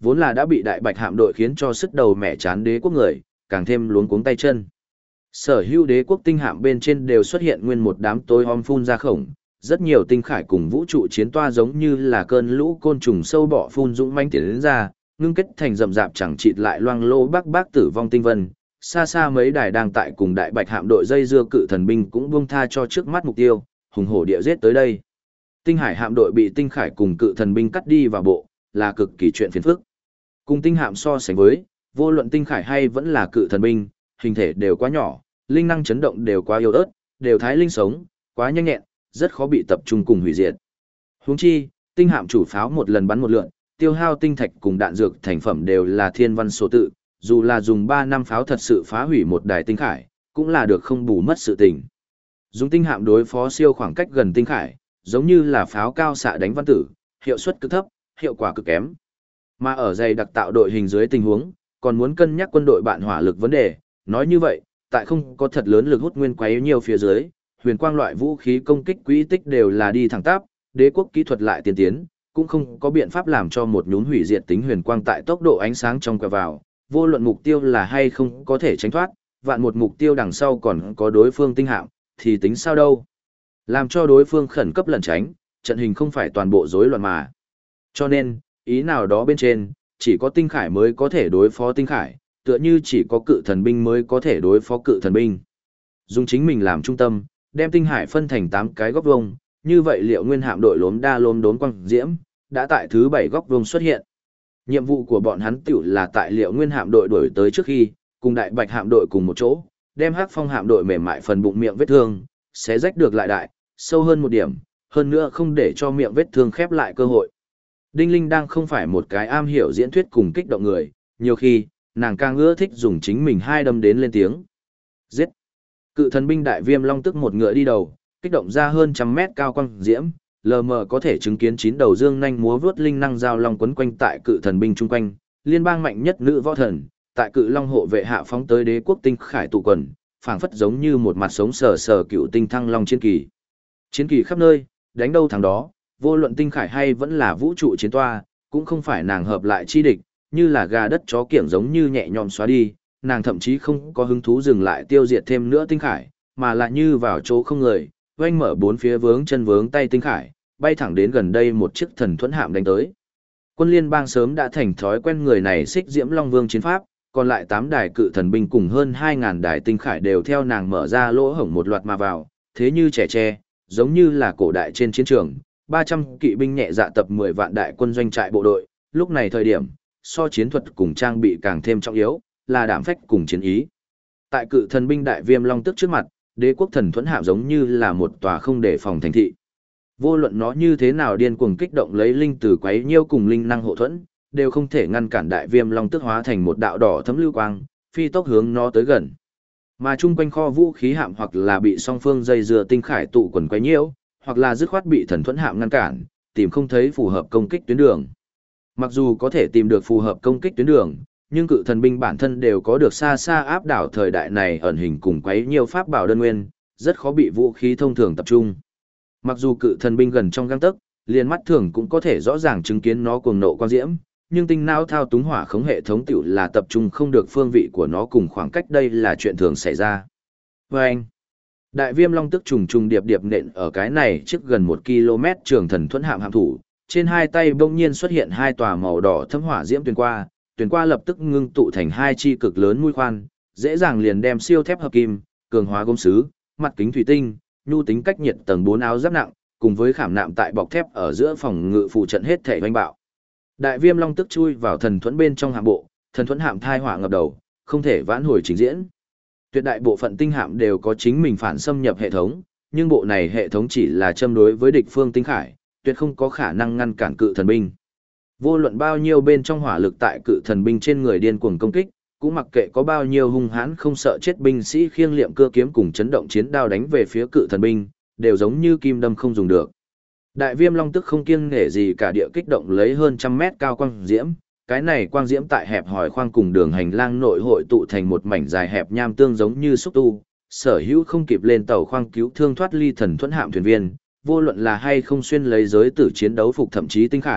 Vốn là đã bị đại bạch hạm đội khiến cho sức đầu mẻ chán đế quốc người, càng thêm luống cuống tay chân. Sở hữu đế quốc tinh hạm bên trên đều xuất hiện nguyên một đám tối om phun ra khổng, rất nhiều tinh khải cùng vũ trụ chiến toa giống như là cơn lũ côn trùng sâu bọ phun dũng manh tiến đến ra, ngưng kết thành rậm rạp chẳng chịt lại loang lô bác tử vong tinh vân. Xa xa mấy đài đang tại cùng đại bạch hạm đội dây dưa cự thần binh cũng buông tha cho trước mắt mục tiêu, hùng hổ địa giết tới đây. Tinh hải hạm đội bị tinh khải cùng cự thần binh cắt đi vào bộ, là cực kỳ chuyện phiền phức. Cùng tinh hạm so sánh với, vô luận tinh khải hay vẫn là cự thần binh, hình thể đều quá nhỏ, linh năng chấn động đều quá yếu ớt, đều thái linh sống, quá nhanh nhẹn, rất khó bị tập trung cùng hủy diệt. Huống chi, tinh hạm chủ pháo một lần bắn một lượn, tiêu hao tinh thạch cùng đạn dược thành phẩm đều là thiên văn số tự, dù là dùng 3 năm pháo thật sự phá hủy một đài tinh khải, cũng là được không bù mất sự tình. Dùng tinh hạm đối phó siêu khoảng cách gần tinh khải, giống như là pháo cao xạ đánh văn tử, hiệu suất cực thấp, hiệu quả cực kém. Mà ở dày đặc tạo đội hình dưới tình huống, còn muốn cân nhắc quân đội bạn hỏa lực vấn đề, nói như vậy, tại không có thật lớn lực hút nguyên quấy nhiều phía dưới, huyền quang loại vũ khí công kích quỹ tích đều là đi thẳng tắp, đế quốc kỹ thuật lại tiên tiến, cũng không có biện pháp làm cho một nhún hủy diệt tính huyền quang tại tốc độ ánh sáng trong quẹo vào, vô luận mục tiêu là hay không có thể tránh thoát, vạn một mục tiêu đằng sau còn có đối phương tinh hạm, thì tính sao đâu. Làm cho đối phương khẩn cấp lẩn tránh, trận hình không phải toàn bộ rối loạn mà. Cho nên, ý nào đó bên trên, chỉ có tinh khải mới có thể đối phó tinh khải, tựa như chỉ có cự thần binh mới có thể đối phó cự thần binh. Dùng chính mình làm trung tâm, đem tinh hải phân thành 8 cái góc vuông, như vậy liệu nguyên hạm đội lốm đa lốm đốn quang diễm, đã tại thứ 7 góc vuông xuất hiện. Nhiệm vụ của bọn hắn tiểu là tại liệu nguyên hạm đội đuổi tới trước khi, cùng đại bạch hạm đội cùng một chỗ, đem hắc phong hạm đội mềm mại phần bụng miệng vết thương, xé rách được lại đại, sâu hơn một điểm, hơn nữa không để cho miệng vết thương khép lại cơ hội. Đinh Linh đang không phải một cái am hiểu diễn thuyết cùng kích động người, nhiều khi, nàng càng ưa thích dùng chính mình hai đâm đến lên tiếng. Giết! Cự thần binh đại viêm long tức một ngựa đi đầu, kích động ra hơn 100 mét cao quang diễm, lờ mờ có thể chứng kiến 9 đầu dương nhanh múa vướt linh năng giao long quấn quanh tại cự thần binh chung quanh, liên bang mạnh nhất nữ võ thần, tại cự long hộ vệ hạ phóng tới đế quốc tinh khải tụ quần, phảng phất giống như một mặt sống sờ sờ cựu tinh thăng long chiến kỳ. Chiến kỳ khắp nơi, đánh đâu thắng đó, vô luận tinh khải hay vẫn là vũ trụ chiến toa, cũng không phải nàng hợp lại chi địch, như là gà đất chó kiểng giống như nhẹ nhõm xóa đi, nàng thậm chí không có hứng thú dừng lại tiêu diệt thêm nữa tinh khải, mà lại như vào chỗ không người, oanh mở bốn phía vướng chân vướng tay tinh khải, bay thẳng đến gần đây một chiếc thần thuẫn hạm đánh tới. Quân liên bang sớm đã thành thói quen người này xích diễm long vương chiến pháp, còn lại 8 đài cự thần binh cùng hơn 2.000 đài tinh khải đều theo nàng mở ra lỗ hổng một loạt mà vào, thế như trẻ tre, giống như là cổ đại trên chiến trường, 300 kỵ binh nhẹ dạ tập 10 vạn đại quân doanh trại bộ đội, lúc này thời điểm, so chiến thuật cùng trang bị càng thêm trọng yếu, là đảm phách cùng chiến ý. Tại cự thần binh đại viêm long tức trước mặt, đế quốc thần thuẫn hạm giống như là một tòa không để phòng thành thị. Vô luận nó như thế nào điên cuồng kích động lấy linh từ quấy nhiêu cùng linh năng hộ thuẫn, đều không thể ngăn cản đại viêm long tức hóa thành một đạo đỏ thấm lưu quang, phi tốc hướng nó tới gần. Mà chung quanh kho vũ khí hạm hoặc là bị song phương dây dưa tinh khải tụ quần quấy nhiễu, hoặc là dứt khoát bị thần thuẫn hạm ngăn cản, tìm không thấy phù hợp công kích tuyến đường. Mặc dù có thể tìm được phù hợp công kích tuyến đường, nhưng cự thần binh bản thân đều có được xa xa áp đảo thời đại này ẩn hình cùng quấy nhiều pháp bảo đơn nguyên, rất khó bị vũ khí thông thường tập trung. Mặc dù cự thần binh gần trong gang tấc, liền mắt thường cũng có thể rõ ràng chứng kiến nó cuồng nộ quang diễm, nhưng tinh não thao túng hỏa khống hệ thống tiểu là tập trung không được phương vị của nó cùng khoảng cách, đây là chuyện thường xảy ra. Vâng! Đại viêm long tức trùng trùng điệp điệp nện ở cái này trước gần 1 km trường thần thuẫn hạm hạm thủ, trên hai tay bỗng nhiên xuất hiện hai tòa màu đỏ thấm hỏa diễm tuyền qua lập tức ngưng tụ thành hai chi cực lớn mũi khoan, dễ dàng liền đem siêu thép hợp kim, cường hóa gốm sứ, mặt kính thủy tinh, nhu tính cách nhiệt tầng 4 áo giáp nặng, cùng với khảm nạm tại bọc thép ở giữa phòng ngự phụ trận hết thể hoành bạo. Đại viêm long tức chui vào thần thuẫn bên trong hạm bộ, thần thuẫn hạm thai hỏa ngập đầu, không thể vãn hồi trình diễn. Tuyệt đại bộ phận tinh hạm đều có chính mình phản xâm nhập hệ thống, nhưng bộ này hệ thống chỉ là châm đối với địch phương tinh khải, tuyệt không có khả năng ngăn cản cự thần binh. Vô luận bao nhiêu bên trong hỏa lực tại cự thần binh trên người điên cuồng công kích, cũng mặc kệ có bao nhiêu hung hãn không sợ chết binh sĩ khiêng liệm cưa kiếm cùng chấn động chiến đao đánh về phía cự thần binh, đều giống như kim đâm không dùng được. Đại viêm long tức không kiêng nể gì cả địa kích động lấy hơn 100 mét cao quang diễm, cái này quang diễm tại hẹp hỏi khoang cùng đường hành lang nội hội tụ thành một mảnh dài hẹp nham tương giống như xúc tu, sở hữu không kịp lên tàu khoang cứu thương thoát ly thần thuẫn hạm thuyền viên, vô luận là hay không xuyên lấy giới tử chiến đấu phục thậm chí tinh khải,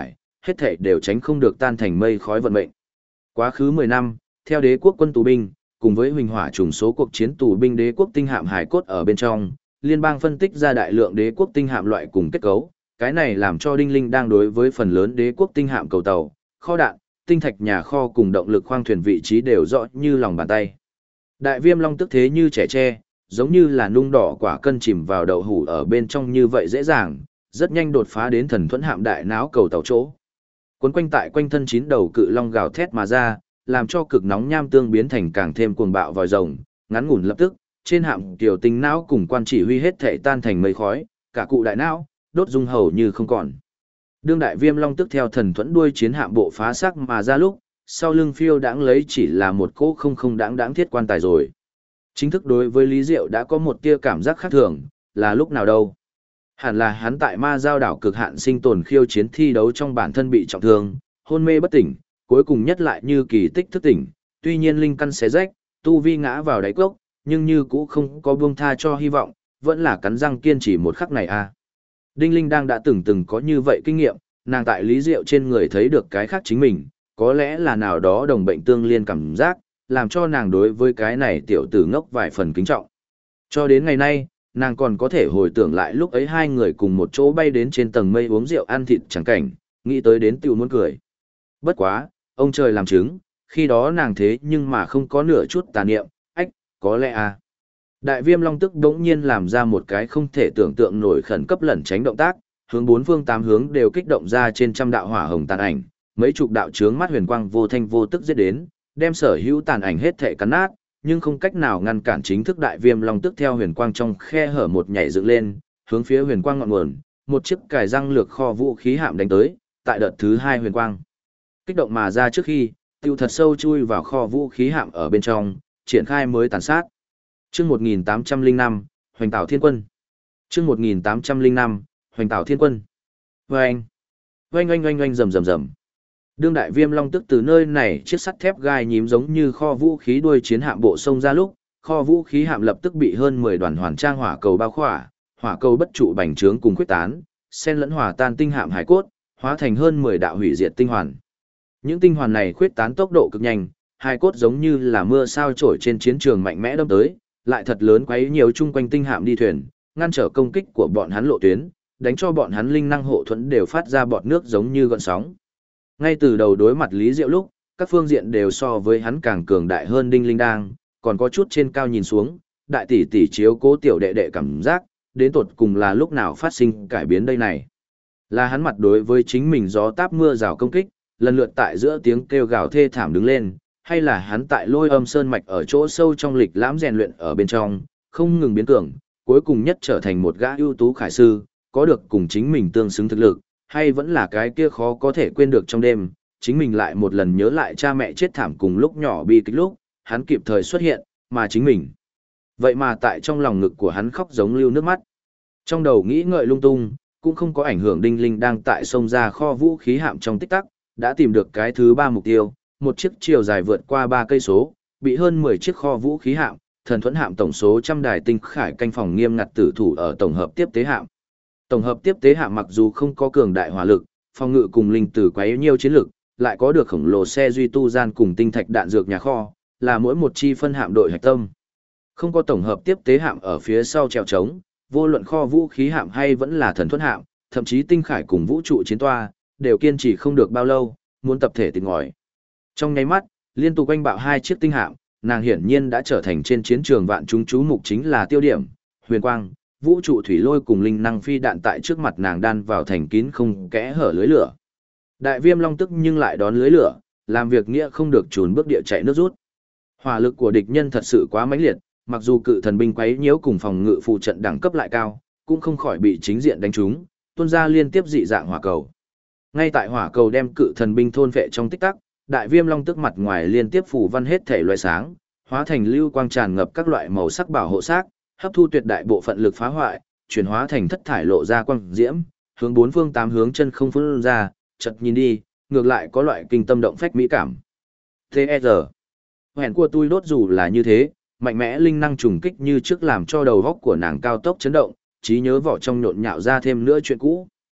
hết thảy đều tránh không được tan thành mây khói vận mệnh. Quá khứ 10 năm, theo đế quốc quân tù binh, cùng với huỳnh hỏa trùng số cuộc chiến tù binh đế quốc tinh hạm hải cốt ở bên trong, liên bang phân tích ra đại lượng đế quốc tinh hạm loại cùng kết cấu, cái này làm cho Đinh Linh đang đối với phần lớn đế quốc tinh hạm cầu tàu, kho đạn, tinh thạch nhà kho cùng động lực khoang thuyền vị trí đều rõ như lòng bàn tay. Đại Viêm Long tức thế như trẻ tre, giống như là nung đỏ quả cân chìm vào đậu hũ ở bên trong như vậy dễ dàng, rất nhanh đột phá đến thần thuẫn hạm đại náo cầu tàu chỗ. Cuốn quanh tại quanh thân 9 đầu cự long gào thét mà ra, làm cho cực nóng nham tương biến thành càng thêm cuồng bạo vòi rồng, ngắn ngủn lập tức, trên hạm tiểu tinh não cùng quan chỉ huy hết thảy tan thành mây khói, cả cụ đại não đốt dung hầu như không còn. Đương Đại Viêm Long tức theo thần thuẫn đuôi chiến hạm bộ phá xác mà ra lúc, sau lưng phiêu đãng lấy chỉ là một cỗ không đáng thiết quan tài rồi. Chính thức đối với Lý Diệu đã có một tia cảm giác khác thường, là lúc nào đâu. Hẳn là hắn tại ma giao đảo cực hạn sinh tồn khiêu chiến thi đấu trong bản thân bị trọng thương, hôn mê bất tỉnh, cuối cùng nhất lại như kỳ tích thức tỉnh, tuy nhiên linh căn xé rách, tu vi ngã vào đáy cốc, nhưng như cũ không có buông tha cho hy vọng, vẫn là cắn răng kiên trì một khắc này à. Đinh Linh đang đã từng có như vậy kinh nghiệm, nàng tại Lý Diệu trên người thấy được cái khác chính mình, có lẽ là nào đó đồng bệnh tương liên cảm giác, làm cho nàng đối với cái này tiểu tử ngốc vài phần kính trọng. Cho đến ngày nay, nàng còn có thể hồi tưởng lại lúc ấy hai người cùng một chỗ bay đến trên tầng mây uống rượu ăn thịt chẳng cảnh, nghĩ tới đến tiểu muốn cười. Bất quá, ông trời làm chứng, khi đó nàng thế nhưng mà không có nửa chút tà niệm, ách, có lẽ à. Đại Viêm Long tức đống nhiên làm ra một cái không thể tưởng tượng nổi khẩn cấp lẩn tránh động tác, hướng bốn phương tám hướng đều kích động ra trên trăm đạo hỏa hồng tàn ảnh, mấy chục đạo chướng mắt huyền quang vô thanh vô tức giết đến, đem sở hữu tàn ảnh hết thể cắn nát, nhưng không cách nào ngăn cản chính thức Đại Viêm Long tức theo huyền quang trong khe hở một nhảy dựng lên, hướng phía huyền quang ngọn nguồn, một chiếc cài răng lược kho vũ khí hạm đánh tới, tại đợt thứ 2 huyền quang kích động mà ra trước khi, tiêu thật sâu chui vào kho vũ khí hạm ở bên trong, triển khai mới tàn sát. Chương 1805, Hoành Tảo Thiên Quân. Chương 1805, Hoành Tảo Thiên Quân. Oanh, oanh oanh oanh oanh rầm rầm rầm. Đương Đại Viêm Long tức từ nơi này chiếc sắt thép gai nhím giống như kho vũ khí đuôi chiến hạm bộ sông ra lúc, kho vũ khí hạm lập tức bị hơn 10 đoàn hoàn trang hỏa cầu bao khỏa, hỏa cầu bất trụ bành trướng cùng khuyết tán, xen lẫn hòa tan tinh hạm hải cốt, hóa thành hơn 10 đạo hủy diệt tinh hoàn. Những tinh hoàn này khuyết tán tốc độ cực nhanh, hải cốt giống như là mưa sao trổi trên chiến trường mạnh mẽ đâm tới, lại thật lớn quấy nhiều chung quanh tinh hạm đi thuyền, ngăn trở công kích của bọn hắn lộ tuyến, đánh cho bọn hắn linh năng hộ thuẫn đều phát ra bọt nước giống như gợn sóng. Ngay từ đầu đối mặt Lý Diệu lúc, các phương diện đều so với hắn càng cường đại hơn Đinh Linh đang, còn có chút trên cao nhìn xuống, đại tỷ tỷ chiếu cố tiểu đệ đệ cảm giác, đến tột cùng là lúc nào phát sinh cải biến đây này. Là hắn mặt đối với chính mình gió táp mưa rào công kích, lần lượt tại giữa tiếng kêu gào thê thảm đứng lên, hay là hắn tại Lôi Âm Sơn mạch ở chỗ sâu trong lịch lãm rèn luyện ở bên trong, không ngừng biến cường, cuối cùng nhất trở thành một gã ưu tú khải sư, có được cùng chính mình tương xứng thực lực, hay vẫn là cái kia khó có thể quên được trong đêm, chính mình lại một lần nhớ lại cha mẹ chết thảm cùng lúc nhỏ bi kịch lúc, hắn kịp thời xuất hiện, mà chính mình. Vậy mà tại trong lòng ngực của hắn khóc giống lưu nước mắt. Trong đầu nghĩ ngợi lung tung, cũng không có ảnh hưởng Đinh Linh đang tại sông ra kho vũ khí hạm trong tích tắc, đã tìm được cái thứ 3 mục tiêu, một chiếc chiều dài vượt qua 3 cây số, bị hơn 10 chiếc kho vũ khí hạm, thần thuẫn hạm tổng số trăm đài tinh khải canh phòng nghiêm ngặt tử thủ ở tổng hợp tiếp tế hạm. Tổng hợp tiếp tế hạm mặc dù không có cường đại hỏa lực, phòng ngự cùng linh tử quấy nhiều chiến lực, lại có được khổng lồ xe duy tu gian cùng tinh thạch đạn dược nhà kho, là mỗi một chi phân hạm đội hạch tâm. Không có tổng hợp tiếp tế hạm ở phía sau treo trống, vô luận kho vũ khí hạm hay vẫn là thần thuẫn hạm, thậm chí tinh khải cùng vũ trụ chiến toa, đều kiên trì không được bao lâu, muốn tập thể tịt ngòi. Trong nháy mắt, liên tục quanh bạo 2 chiếc tinh hạm, nàng hiển nhiên đã trở thành trên chiến trường vạn chúng chú mục chính là tiêu điểm, huyền quang, vũ trụ thủy lôi cùng linh năng phi đạn tại trước mặt nàng đan vào thành kín không kẽ hở lưới lửa. Đại Viêm Long tức nhưng lại đón lưới lửa, làm việc nghĩa không được chùn bước địa chạy nước rút. Hỏa lực của địch nhân thật sự quá mãnh liệt, mặc dù cự thần binh quấy nhiễu cùng phòng ngự phụ trận đẳng cấp lại cao, cũng không khỏi bị chính diện đánh trúng, tuôn ra liên tiếp dị dạng hỏa cầu. Ngay tại hỏa cầu đem cự thần binh thôn vệ trong tích tắc, Đại Viêm Long tức mặt ngoài liên tiếp phủ văn hết thể loại sáng, hóa thành lưu quang tràn ngập các loại màu sắc bảo hộ xác, hấp thu tuyệt đại bộ phận lực phá hoại, chuyển hóa thành thất thải lộ ra quang diễm, hướng bốn phương tám hướng chân không phun ra, chợt nhìn đi, ngược lại có loại kinh tâm động phách mỹ cảm. T.E.R. Hẹn của tôi đốt dù là như thế, mạnh mẽ linh năng trùng kích như trước làm cho đầu góc của nàng cao tốc chấn động, trí nhớ vỏ trong nhộn nhạo ra thêm nữa chuyện cũ.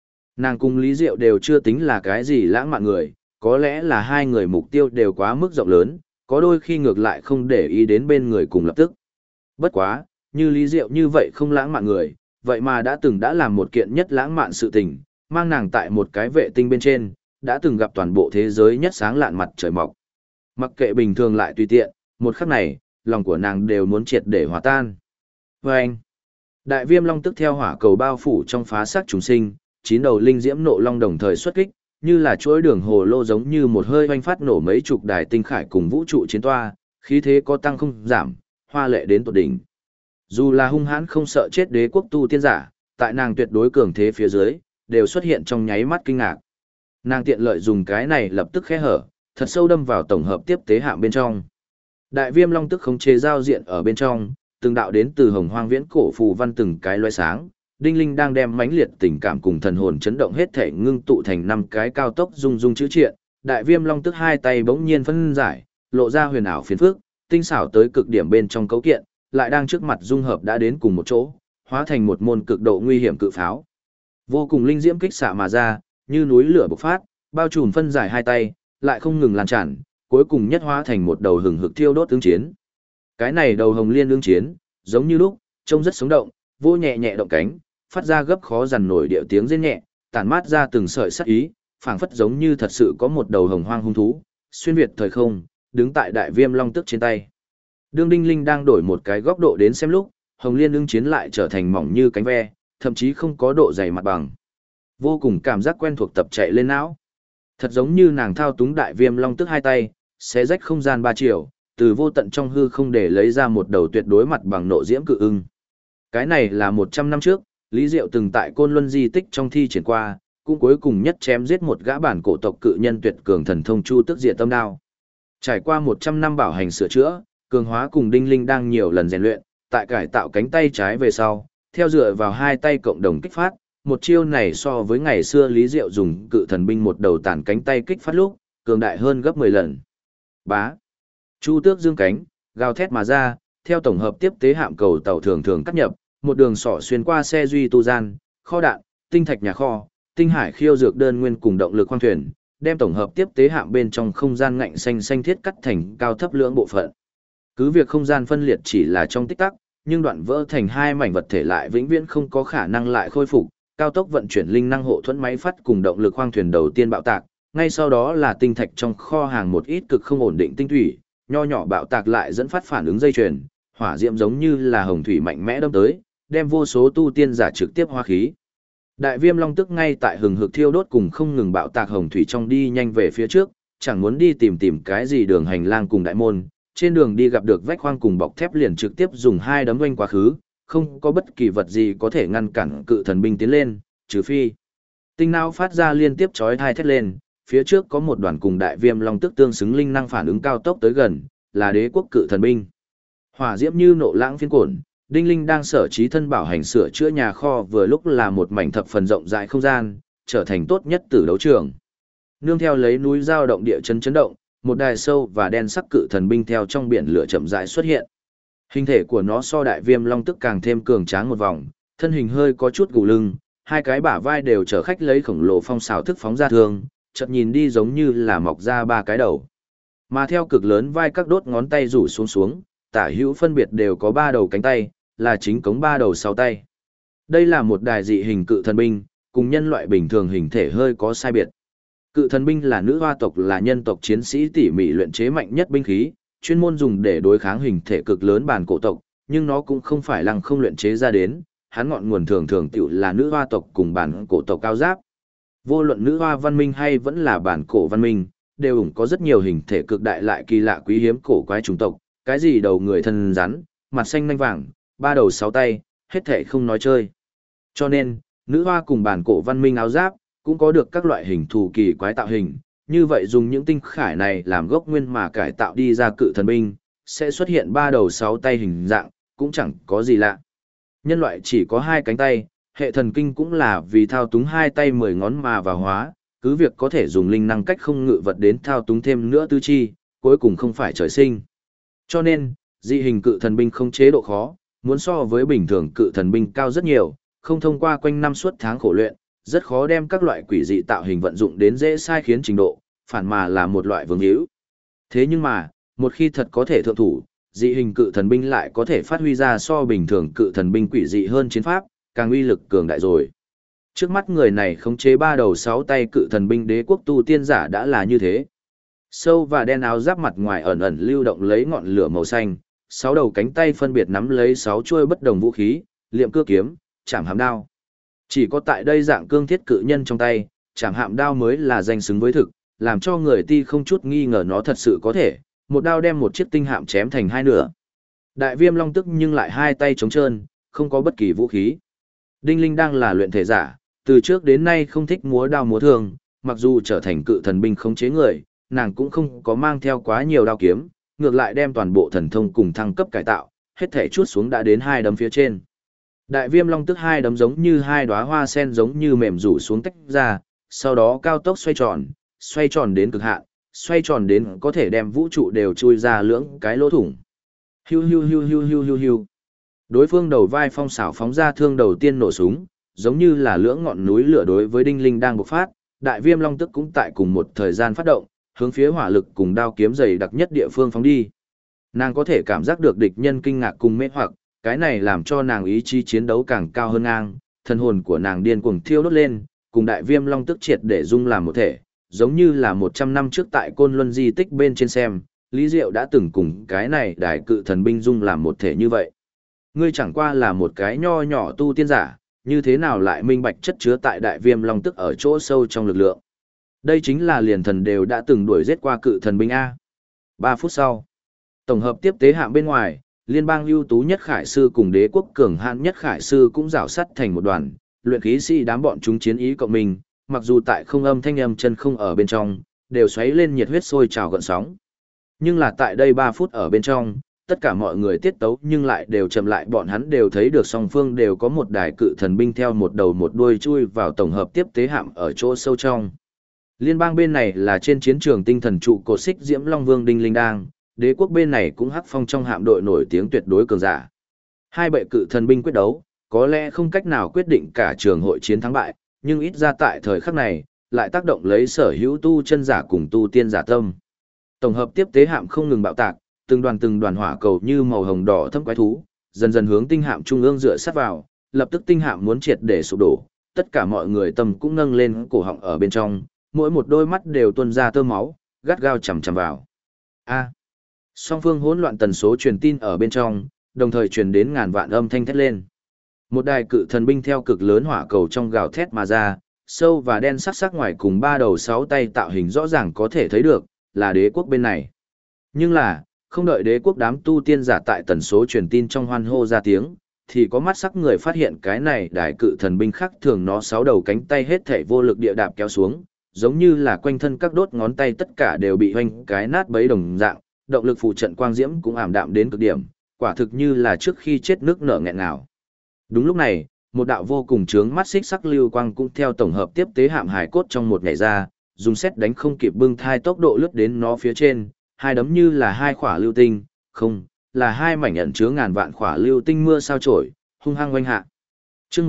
Nàng cùng Lý Diệu đều chưa tính là cái gì lãng mạn người, có lẽ là hai người mục tiêu đều quá mức rộng lớn, có đôi khi ngược lại không để ý đến bên người cùng lập tức. Bất quá, như Lý Diệu như vậy không lãng mạn người, vậy mà đã làm một kiện nhất lãng mạn sự tình, mang nàng tại một cái vệ tinh bên trên, đã từng gặp toàn bộ thế giới nhất sáng lạn mặt trời mọc. Mặc kệ bình thường lại tùy tiện, một khắc này, lòng của nàng đều muốn triệt để hòa tan. Và anh, đại viêm long tức theo hỏa cầu bao phủ trong phá xác trùng sinh, 9 đầu linh diễm nộ long đồng thời xuất kích, như là chuỗi đường hồ lô giống như một hơi oanh phát nổ mấy chục đài tinh khải cùng vũ trụ chiến toa, khí thế có tăng không giảm, hoa lệ đến tột đỉnh. Dù là hung hãn không sợ chết đế quốc tu tiên giả, tại nàng tuyệt đối cường thế phía dưới, đều xuất hiện trong nháy mắt kinh ngạc. Nàng tiện lợi dùng cái này lập tức khẽ hở, thật sâu đâm vào tổng hợp tiếp tế hạm bên trong. Đại viêm long tức khống chế giao diện ở bên trong, từng đạo đến từ hồng hoang viễn cổ phù văn từng cái loé sáng, đinh linh đang đem mãnh liệt tình cảm cùng thần hồn chấn động hết thể ngưng tụ thành 5 cái cao tốc rung rung chữ triện. Đại viêm long tức hai tay bỗng nhiên phân giải, lộ ra huyền ảo phiền phức, tinh xảo tới cực điểm bên trong cấu kiện, lại đang trước mặt dung hợp đã đến cùng một chỗ, hóa thành một môn cực độ nguy hiểm cự pháo. Vô cùng linh diễm kích xạ mà ra, như núi lửa bộc phát, bao trùm phân giải hai tay, lại không ngừng lan tràn, cuối cùng nhất hóa thành một đầu hừng hực thiêu đốt ứng chiến. Cái này đầu hồng liên ứng chiến, giống như lúc, trông rất sống động, vô nhẹ nhẹ động cánh, phát ra gấp khó dằn nổi điệu tiếng rên nhẹ, tản mát ra từng sợi sắc ý, phảng phất giống như thật sự có một đầu hồng hoang hung thú, xuyên việt thời không, đứng tại đại viêm long tức trên tay. Đương Đinh Linh đang đổi một cái góc độ đến xem lúc, hồng liên ứng chiến lại trở thành mỏng như cánh ve, thậm chí không có độ dày mặt bằng. Vô cùng cảm giác quen thuộc tập chạy lên não. Thật giống như nàng thao túng đại viêm long tức hai tay, xé rách không gian 3 chiều, từ vô tận trong hư không để lấy ra một đầu tuyệt đối mặt bằng nộ diễm cự ưng. Cái này là 100 năm trước, Lý Diệu từng tại Côn Luân di tích trong thi triển qua, cũng cuối cùng nhất chém giết một gã bản cổ tộc cự nhân tuyệt cường thần thông Chu Tức Diệt Tâm Đao. Trải qua 100 năm bảo hành sửa chữa, cường hóa cùng Đinh Linh đang nhiều lần rèn luyện, tại cải tạo cánh tay trái về sau, theo dựa vào hai tay cộng đồng kích phát, một chiêu này so với ngày xưa Lý Diệu dùng cự thần binh một đầu tản cánh tay kích phát lúc, cường đại hơn gấp 10 lần. Bá. Chu Tước dương cánh, gào thét mà ra, theo tổng hợp tiếp tế hạm cầu tàu thường thường cắt nhập, một đường sỏ xuyên qua xe duy tu gian, kho đạn, tinh thạch nhà kho, tinh hải khiêu dược đơn nguyên cùng động lực khoang thuyền, đem tổng hợp tiếp tế hạm bên trong không gian ngạnh xanh xanh thiết cắt thành cao thấp lưỡng bộ phận. Cứ việc không gian phân liệt chỉ là trong tích tắc, nhưng đoạn vỡ thành hai mảnh vật thể lại vĩnh viễn không có khả năng lại khôi phục, cao tốc vận chuyển linh năng hộ thuẫn máy phát cùng động lực khoang thuyền đầu tiên bạo tạc, ngay sau đó là tinh thạch trong kho hàng một ít cực không ổn định tinh thủy, nho nhỏ bạo tạc lại dẫn phát phản ứng dây chuyền, hỏa diễm giống như là hồng thủy mạnh mẽ đâm tới, đem vô số tu tiên giả trực tiếp hóa khí. Đại viêm long tức ngay tại hừng hực thiêu đốt cùng không ngừng bạo tạc hồng thủy trong đi nhanh về phía trước, chẳng muốn đi tìm cái gì đường hành lang cùng đại môn, trên đường đi gặp được vách khoang cùng bọc thép liền trực tiếp dùng hai đấm oanh quá khứ, không có bất kỳ vật gì có thể ngăn cản cự thần binh tiến lên, trừ phi. Tinh não phát ra liên tiếp chói tai thét lên, phía trước có một đoàn cùng đại viêm long tức tương xứng linh năng phản ứng cao tốc tới gần, là đế quốc cự thần binh. Hỏa diễm như nộ lãng phiên cổn, Đinh Linh đang sở trí thân bảo hành sửa chữa nhà kho vừa lúc là một mảnh thập phần rộng rãi không gian, trở thành tốt nhất tử đấu trường. Nương theo lấy núi giao động địa chấn chấn động, một đài sâu và đen sắc cự thần binh theo trong biển lửa chậm rãi xuất hiện. Hình thể của nó so đại viêm long tức càng thêm cường tráng một vòng, thân hình hơi có chút gù lưng, hai cái bả vai đều chở khách lấy khổng lồ phong xào thức phóng ra thường, chợt nhìn đi giống như là mọc ra ba cái đầu. Mà theo cực lớn vai các đốt ngón tay rủ xuống, tả hữu phân biệt đều có ba đầu cánh tay, là chính cống ba đầu sáu tay. Đây là một đài dị hình cự thần binh, cùng nhân loại bình thường hình thể hơi có sai biệt. Cự thần binh là nữ hoa tộc là nhân tộc chiến sĩ tỉ mỉ luyện chế mạnh nhất binh khí, chuyên môn dùng để đối kháng hình thể cực lớn bản cổ tộc, nhưng nó cũng không phải lăng không luyện chế ra đến, hắn ngọn nguồn thường thường tiểu là nữ hoa tộc cùng bản cổ tộc cao giáp. Vô luận nữ hoa văn minh hay vẫn là bản cổ văn minh, đều ủng có rất nhiều hình thể cực đại lại kỳ lạ quý hiếm cổ quái chủng tộc, cái gì đầu người thân rắn, mặt xanh nanh vàng, ba đầu sáu tay, hết thể không nói chơi. Cho nên, nữ hoa cùng bản cổ văn minh áo giáp, cũng có được các loại hình thù kỳ quái tạo hình, như vậy dùng những tinh khải này làm gốc nguyên mà cải tạo đi ra cự thần binh, sẽ xuất hiện ba đầu sáu tay hình dạng, cũng chẳng có gì lạ. Nhân loại chỉ có hai cánh tay, hệ thần kinh cũng là vì thao túng hai tay 10 ngón mà vào hóa, cứ việc có thể dùng linh năng cách không ngự vật đến thao túng thêm nữa tứ chi, cuối cùng không phải trời sinh. Cho nên, dị hình cự thần binh không chế độ khó, muốn so với bình thường cự thần binh cao rất nhiều, không thông qua quanh năm suốt tháng khổ luyện, rất khó đem các loại quỷ dị tạo hình vận dụng đến dễ sai khiến trình độ, phản mà là một loại vương hữu. Thế nhưng mà, một khi thật có thể thượng thủ, dị hình cự thần binh lại có thể phát huy ra so bình thường cự thần binh quỷ dị hơn chiến pháp, càng uy lực cường đại rồi. Trước mắt người này khống chế 3 đầu 6 tay cự thần binh đế quốc tu tiên giả đã là như thế. Sâu và đen áo giáp mặt ngoài ẩn ẩn lưu động lấy ngọn lửa màu xanh, 6 đầu cánh tay phân biệt nắm lấy 6 chuôi bất đồng vũ khí, liệm cưa kiếm, chảm hàm đao. Chỉ có tại đây dạng cương thiết cự nhân trong tay, chảm hạm đao mới là danh xứng với thực, làm cho người ti không chút nghi ngờ nó thật sự có thể, một đao đem một chiếc tinh hạm chém thành hai nửa. Đại viêm long tức nhưng lại hai tay trống trơn, không có bất kỳ vũ khí. Đinh Linh đang là luyện thể giả, từ trước đến nay không thích múa đao múa thương, mặc dù trở thành cự thần binh khống chế người, nàng cũng không có mang theo quá nhiều đao kiếm, ngược lại đem toàn bộ thần thông cùng thăng cấp cải tạo, hết thể chuốt xuống đã đến 2 đấm phía trên. Đại viêm long tức 2 đấm giống như 2 đóa hoa sen giống như mềm rủ xuống tách ra, sau đó cao tốc xoay tròn đến cực hạn, xoay tròn đến có thể đem vũ trụ đều chui ra lưỡng cái lỗ thủng. Hiu hiu hiu hiu hiu hiu hiu. Đối phương đầu vai phong xảo phóng ra thương đầu tiên nổ súng, giống như là lưỡng ngọn núi lửa đối với Đinh Linh đang bộc phát, đại viêm long tức cũng tại cùng một thời gian phát động, hướng phía hỏa lực cùng đao kiếm dày đặc nhất địa phương phóng đi. Nàng có thể cảm giác được địch nhân kinh ngạc cùng mê hoặc, cái này làm cho nàng ý chí chiến đấu càng cao hơn ngang, thần hồn của nàng điên cuồng thiêu đốt lên, cùng đại viêm long tức triệt để dung làm một thể, giống như là 100 năm trước tại Côn Luân di tích bên trên xem, Lý Diệu đã từng cùng cái này đại cự thần binh dung làm một thể như vậy. Ngươi chẳng qua là một cái nho nhỏ tu tiên giả, như thế nào lại minh bạch chất chứa tại đại viêm long tức ở chỗ sâu trong lực lượng. Đây chính là liền thần đều đã từng đuổi giết qua cự thần binh A. 3 phút sau, tổng hợp tiếp tế hạng bên ngoài, liên bang ưu tú nhất khải sư cùng đế quốc cường hãn nhất khải sư cũng rảo sắt thành một đoàn, luyện khí sĩ đám bọn chúng chiến ý cộng mình, mặc dù tại không âm thanh âm chân không ở bên trong, đều xoáy lên nhiệt huyết sôi trào gợn sóng. Nhưng là tại đây 3 phút ở bên trong, tất cả mọi người tiết tấu nhưng lại đều chậm lại, bọn hắn đều thấy được song phương đều có một đài cự thần binh theo một đầu một đuôi chui vào tổng hợp tiếp tế hạm ở chỗ sâu trong. Liên bang bên này là trên chiến trường tinh thần trụ cột xích Diễm Long Vương Đinh Linh Đang, đế quốc bên này cũng hắc phong trong hạm đội nổi tiếng tuyệt đối cường giả. Hai bệ cự thần binh quyết đấu, có lẽ không cách nào quyết định cả trường hội chiến thắng bại, nhưng ít ra tại thời khắc này, lại tác động lấy sở hữu tu chân giả cùng tu tiên giả tâm. Tổng hợp tiếp tế hạm không ngừng bạo tạc, từng đoàn hỏa cầu như màu hồng đỏ thâm quái thú, dần dần hướng tinh hạm trung ương dựa sát vào, lập tức tinh hạm muốn triệt để sụp đổ, tất cả mọi người tâm cũng nâng lên cổ họng ở bên trong, mỗi một đôi mắt đều tuôn ra tơ máu, gắt gao chằm chằm vào. Song phương hỗn loạn tần số truyền tin ở bên trong, đồng thời truyền đến ngàn vạn âm thanh thét lên. Một đài cự thần binh theo cực lớn hỏa cầu trong gào thét mà ra, sâu và đen sắc sắc ngoài cùng 3 đầu 6 tay tạo hình rõ ràng có thể thấy được, là đế quốc bên này. Nhưng là, không đợi đế quốc đám tu tiên giả tại tần số truyền tin trong hoan hô ra tiếng, thì có mắt sắc người phát hiện cái này đài cự thần binh khác thường nó 6 đầu cánh tay hết thảy vô lực địa đạp kéo xuống, giống như là quanh thân các đốt ngón tay tất cả đều bị hoanh cái nát bấy đồng dạng, động lực phụ trận quang diễm cũng ảm đạm đến cực điểm, quả thực như là trước khi chết nước nở nghẹn ngào. Đúng lúc này, một đạo vô cùng chướng mắt xích sắc lưu quang cũng theo tổng hợp tiếp tế hạm hải cốt trong một nhảy ra, dùng xét đánh không kịp bưng thai tốc độ lướt đến nó phía trên, hai đấm như là hai khỏa lưu tinh, không, là hai mảnh ẩn chứa ngàn vạn khỏa lưu tinh mưa sao chổi, hung hăng oanh hạ. Chương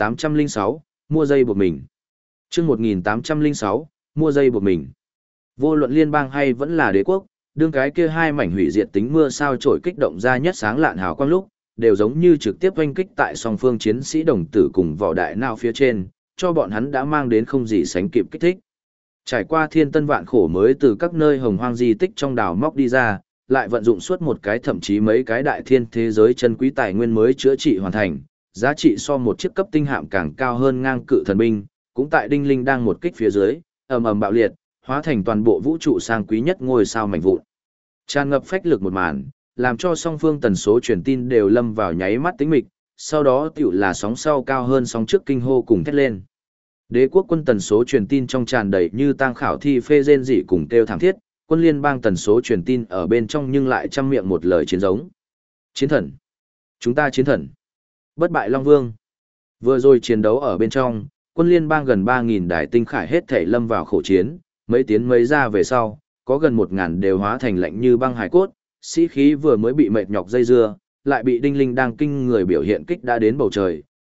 1806, mua dây buộc mình. Chương 1806, mua dây buộc mình. Vô luận liên bang hay vẫn là đế quốc, đương cái kia hai mảnh hủy diệt tính mưa sao chổi kích động ra nhất sáng lạn hào quang lúc, đều giống như trực tiếp oanh kích tại song phương chiến sĩ đồng tử cùng vỏ đại nào phía trên, cho bọn hắn đã mang đến không gì sánh kịp kích thích. Trải qua thiên tân vạn khổ mới từ các nơi hồng hoang di tích trong đào móc đi ra, lại vận dụng suốt một cái thậm chí mấy cái đại thiên thế giới chân quý tài nguyên mới chữa trị hoàn thành, giá trị so một chiếc cấp tinh hạm càng cao hơn ngang cự thần binh, cũng tại Đinh Linh đang một kích phía dưới, ầm ầm bạo liệt, hóa thành toàn bộ vũ trụ sang quý nhất ngôi sao mảnh vụn. Tràn ngập phách lực một màn, làm cho song phương tần số truyền tin đều lâm vào nháy mắt tĩnh mịch, sau đó tiểu là sóng sau cao hơn sóng trước kinh hô cùng thét lên. Đế quốc quân tần số truyền tin trong tràn đầy như tang khảo thi phê rên rỉ cùng kêu thảm thiết, quân liên bang tần số truyền tin ở bên trong nhưng lại trăm miệng một lời chiến giống. Chiến thần! Chúng ta chiến thần! Bất bại Long Vương! Vừa rồi chiến đấu ở bên trong, quân liên bang gần 3.000 đài tinh khải hết thảy lâm vào khổ chiến, mấy tiến mấy ra về sau, có gần 1.000 đều hóa thành lạnh như băng hải cốt, sĩ khí vừa mới bị mệt nhọc dây dưa, lại bị Đinh Linh đang kinh người biểu hiện kích đã đến bầu trời,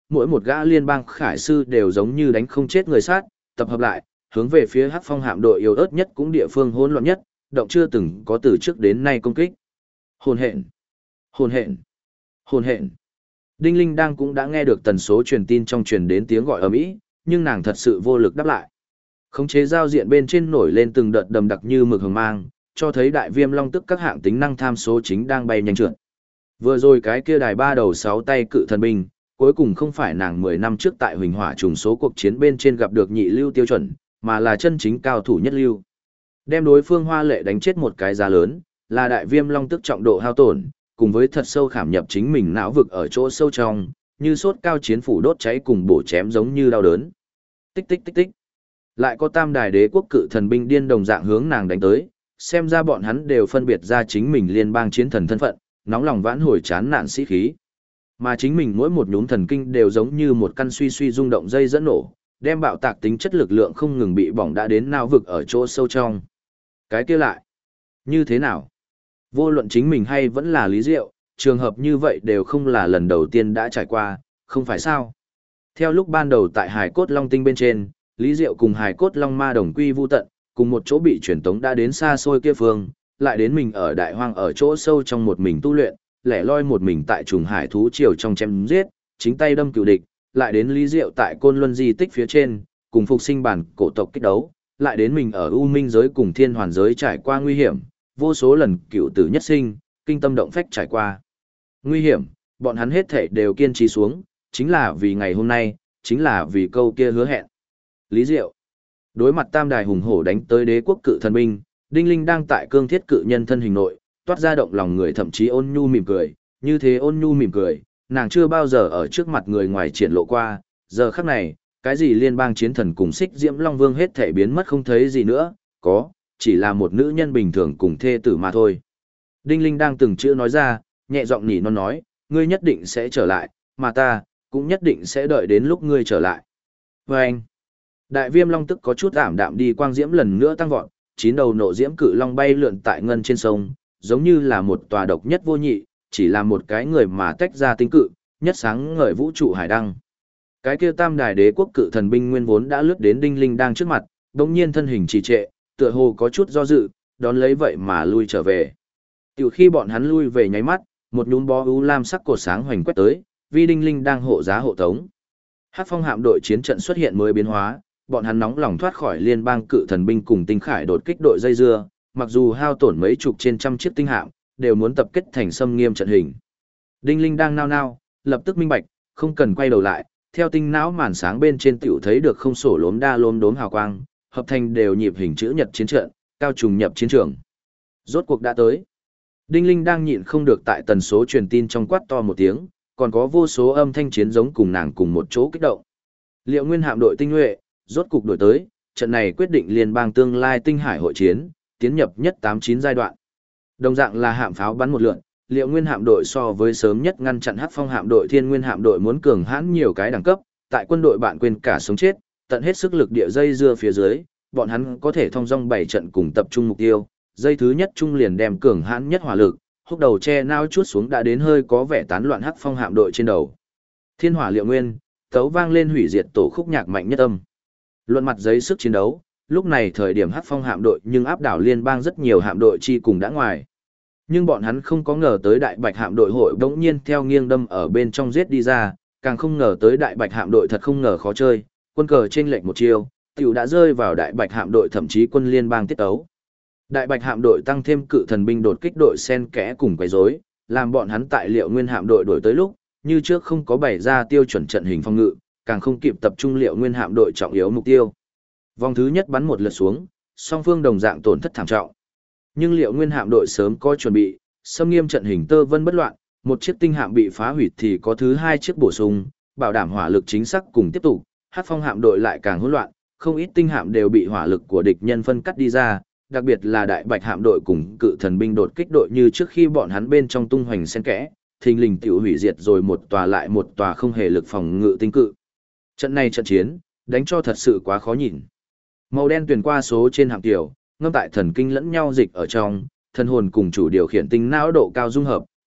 mỗi một gã liên bang khải sư đều giống như đánh không chết người sát, tập hợp lại, hướng về phía Hắc Phong hạm đội yếu ớt nhất cũng địa phương hỗn loạn nhất, động chưa từng có từ trước đến nay công kích. Hồn hện, hồn hện, hồn hện. Đinh Linh đang cũng đã nghe được tần số truyền tin trong truyền đến tiếng gọi ầm ĩ, nhưng nàng thật sự vô lực đáp lại. Khống chế giao diện bên trên nổi lên từng đợt đầm đặc như mực hồng mang, cho thấy đại viêm long tức các hạng tính năng tham số chính đang bay nhanh trượt. Vừa rồi cái kia đài 3 đầu 6 tay cự thần binh, cuối cùng không phải nàng 10 năm trước tại Huỳnh Hỏa trùng số cuộc chiến bên trên gặp được nhị lưu tiêu chuẩn, mà là chân chính cao thủ nhất lưu. Đem đối phương hoa lệ đánh chết một cái giá lớn, là đại viêm long tức trọng độ hao tổn, cùng với thật sâu khảm nhập chính mình não vực ở chỗ sâu trong, như sốt cao chiến phủ đốt cháy cùng bổ chém giống như đau đớn. Tích tích tích tích. Lại có tam đài đế quốc cự thần binh điên đồng dạng hướng nàng đánh tới, xem ra bọn hắn đều phân biệt ra chính mình liên bang chiến thần thân phận, nóng lòng vãn hồi chán nản sĩ khí. Mà chính mình mỗi một nhúm thần kinh đều giống như một căn suy suy rung động dây dẫn nổ, đem bạo tạc tính chất lực lượng không ngừng bị bỏng đã đến não vực ở chỗ sâu trong. Cái kia lại, như thế nào? Vô luận chính mình hay vẫn là Lý Diệu, trường hợp như vậy đều không là lần đầu tiên đã trải qua, không phải sao? Theo lúc ban đầu tại Hải Cốt Long Tinh bên trên, Lý Diệu cùng Hải Cốt Long Ma đồng quy vu tận, cùng một chỗ bị truyền tống đã đến xa xôi kia phương, lại đến mình ở đại hoang ở chỗ sâu trong một mình tu luyện, lẻ loi một mình tại trùng hải thú triều trong chém giết, chính tay đâm cựu địch, lại đến Lý Diệu tại Côn Luân di tích phía trên, cùng phục sinh bản cổ tộc kích đấu, lại đến mình ở U Minh giới cùng Thiên Hoàn giới trải qua nguy hiểm, vô số lần cựu tử nhất sinh, kinh tâm động phách trải qua. Nguy hiểm, bọn hắn hết thể đều kiên trì xuống, chính là vì ngày hôm nay, chính là vì câu kia hứa hẹn. Lý Diệu. Đối mặt tam đài hùng hổ đánh tới đế quốc cự thần binh, Đinh Linh đang tại cương thiết cự nhân thân hình nội, toát ra động lòng người thậm chí ôn nhu mỉm cười, như thế ôn nhu mỉm cười, nàng chưa bao giờ ở trước mặt người ngoài triển lộ qua, giờ khắc này, cái gì liên bang chiến thần cùng xích diễm long vương hết thể biến mất không thấy gì nữa, có, chỉ là một nữ nhân bình thường cùng thê tử mà thôi. Đinh Linh đang từng chữ nói ra, nhẹ giọng nỉ non nói, ngươi nhất định sẽ trở lại, mà ta, cũng nhất định sẽ đợi đến lúc ngươi trở lại. Và anh, đại viêm long tức có chút ảm đạm đi quang diễm lần nữa tăng vọt, 9 đầu nộ diễm cự long bay lượn tại ngân trên sông, giống như là một tòa độc nhất vô nhị, chỉ là một cái người mà tách ra tinh cự, nhất sáng ngời vũ trụ hải đăng. Cái kia tam đài đế quốc cự thần binh nguyên vốn đã lướt đến Đinh Linh đang trước mặt, đột nhiên thân hình trì trệ, tựa hồ có chút do dự, đón lấy vậy mà lui trở về. Tiểu khi bọn hắn lui về nháy mắt, một nhúm bó ưu lam sắc cột sáng hoành quét tới, vì Đinh Linh đang hộ giá hộ tống. Hắc Phong hạm đội chiến trận xuất hiện mới biến hóa, bọn hắn nóng lòng thoát khỏi liên bang cự thần binh cùng tinh khải đột kích đội dây dưa, mặc dù hao tổn mấy chục trên trăm chiếc tinh hạm, đều muốn tập kết thành xâm nghiêm trận hình. Đinh Linh đang nao nao, lập tức minh bạch, không cần quay đầu lại, theo tinh não màn sáng bên trên tiểu thấy được không sổ lốm đa lốm đốm hào quang, hợp thành đều nhịp hình chữ nhật chiến trận, cao trùng nhập chiến trường. Rốt cuộc đã tới. Đinh Linh đang nhịn không được tại tần số truyền tin trong quát to một tiếng, còn có vô số âm thanh chiến giống cùng nàng cùng một chỗ kích động. Liệu nguyên hạm đội tinh nhuệ, rốt cục đổi tới, trận này quyết định liên bang tương lai tinh hải hội chiến, tiến nhập nhất 89 giai đoạn. Đồng dạng là hạm pháo bắn một lượn, liệu nguyên hạm đội so với sớm nhất ngăn chặn Hắc Phong hạm đội thiên nguyên hạm đội muốn cường hãn nhiều cái đẳng cấp, tại quân đội bạn quên cả sống chết, tận hết sức lực địa dây dưa phía dưới, bọn hắn có thể thông dong 7 trận cùng tập trung mục tiêu, dây thứ nhất trung liền đem cường hãn nhất hỏa lực, húc đầu che nao chuốt xuống đã đến hơi có vẻ tán loạn Hắc Phong hạm đội trên đầu. Thiên hỏa liệu nguyên, tấu vang lên hủy diệt tổ khúc nhạc mạnh nhất âm. Luận mặt giấy sức chiến đấu, lúc này thời điểm Hắc Phong hạm đội nhưng áp đảo liên bang rất nhiều hạm đội chi cùng đã ngoài. Nhưng bọn hắn không có ngờ tới đại bạch hạm đội hội đống nhiên theo nghiêng đâm ở bên trong giết đi ra, càng không ngờ tới đại bạch hạm đội thật không ngờ khó chơi, quân cờ trên lệch một chiêu, tiểu đã rơi vào đại bạch hạm đội thậm chí quân liên bang tiết tấu. Đại bạch hạm đội tăng thêm cự thần binh đột kích đội sen kẽ cùng quấy rối, làm bọn hắn tại liệu nguyên hạm đội đổi tới lúc, như trước không có bày ra tiêu chuẩn trận hình phòng ngự, càng không kịp tập trung liệu nguyên hạm đội trọng yếu mục tiêu. Vòng thứ nhất bắn một lượt xuống, song phương đồng dạng tổn thất thảm trọng. Nhưng liệu nguyên hạm đội sớm có chuẩn bị, xâm nghiêm trận hình tơ vân bất loạn, một chiếc tinh hạm bị phá hủy thì có thứ hai chiếc bổ sung, bảo đảm hỏa lực chính xác cùng tiếp tục. Hắc Phong hạm đội lại càng hỗn loạn, không ít tinh hạm đều bị hỏa lực của địch nhân phân cắt đi ra, đặc biệt là đại bạch hạm đội cùng cự thần binh đột kích đội như trước khi bọn hắn bên trong tung hoành xen kẽ, thình lình tiểu hủy diệt rồi một tòa lại một tòa không hề lực phòng ngự tinh cự. Trận này trận chiến, đánh cho thật sự quá khó nhìn. Màu đen truyền qua số trên hạm tiểu, ngâm tại thần kinh lẫn nhau dịch ở trong, thần hồn cùng chủ điều khiển tinh não độ cao dung hợp,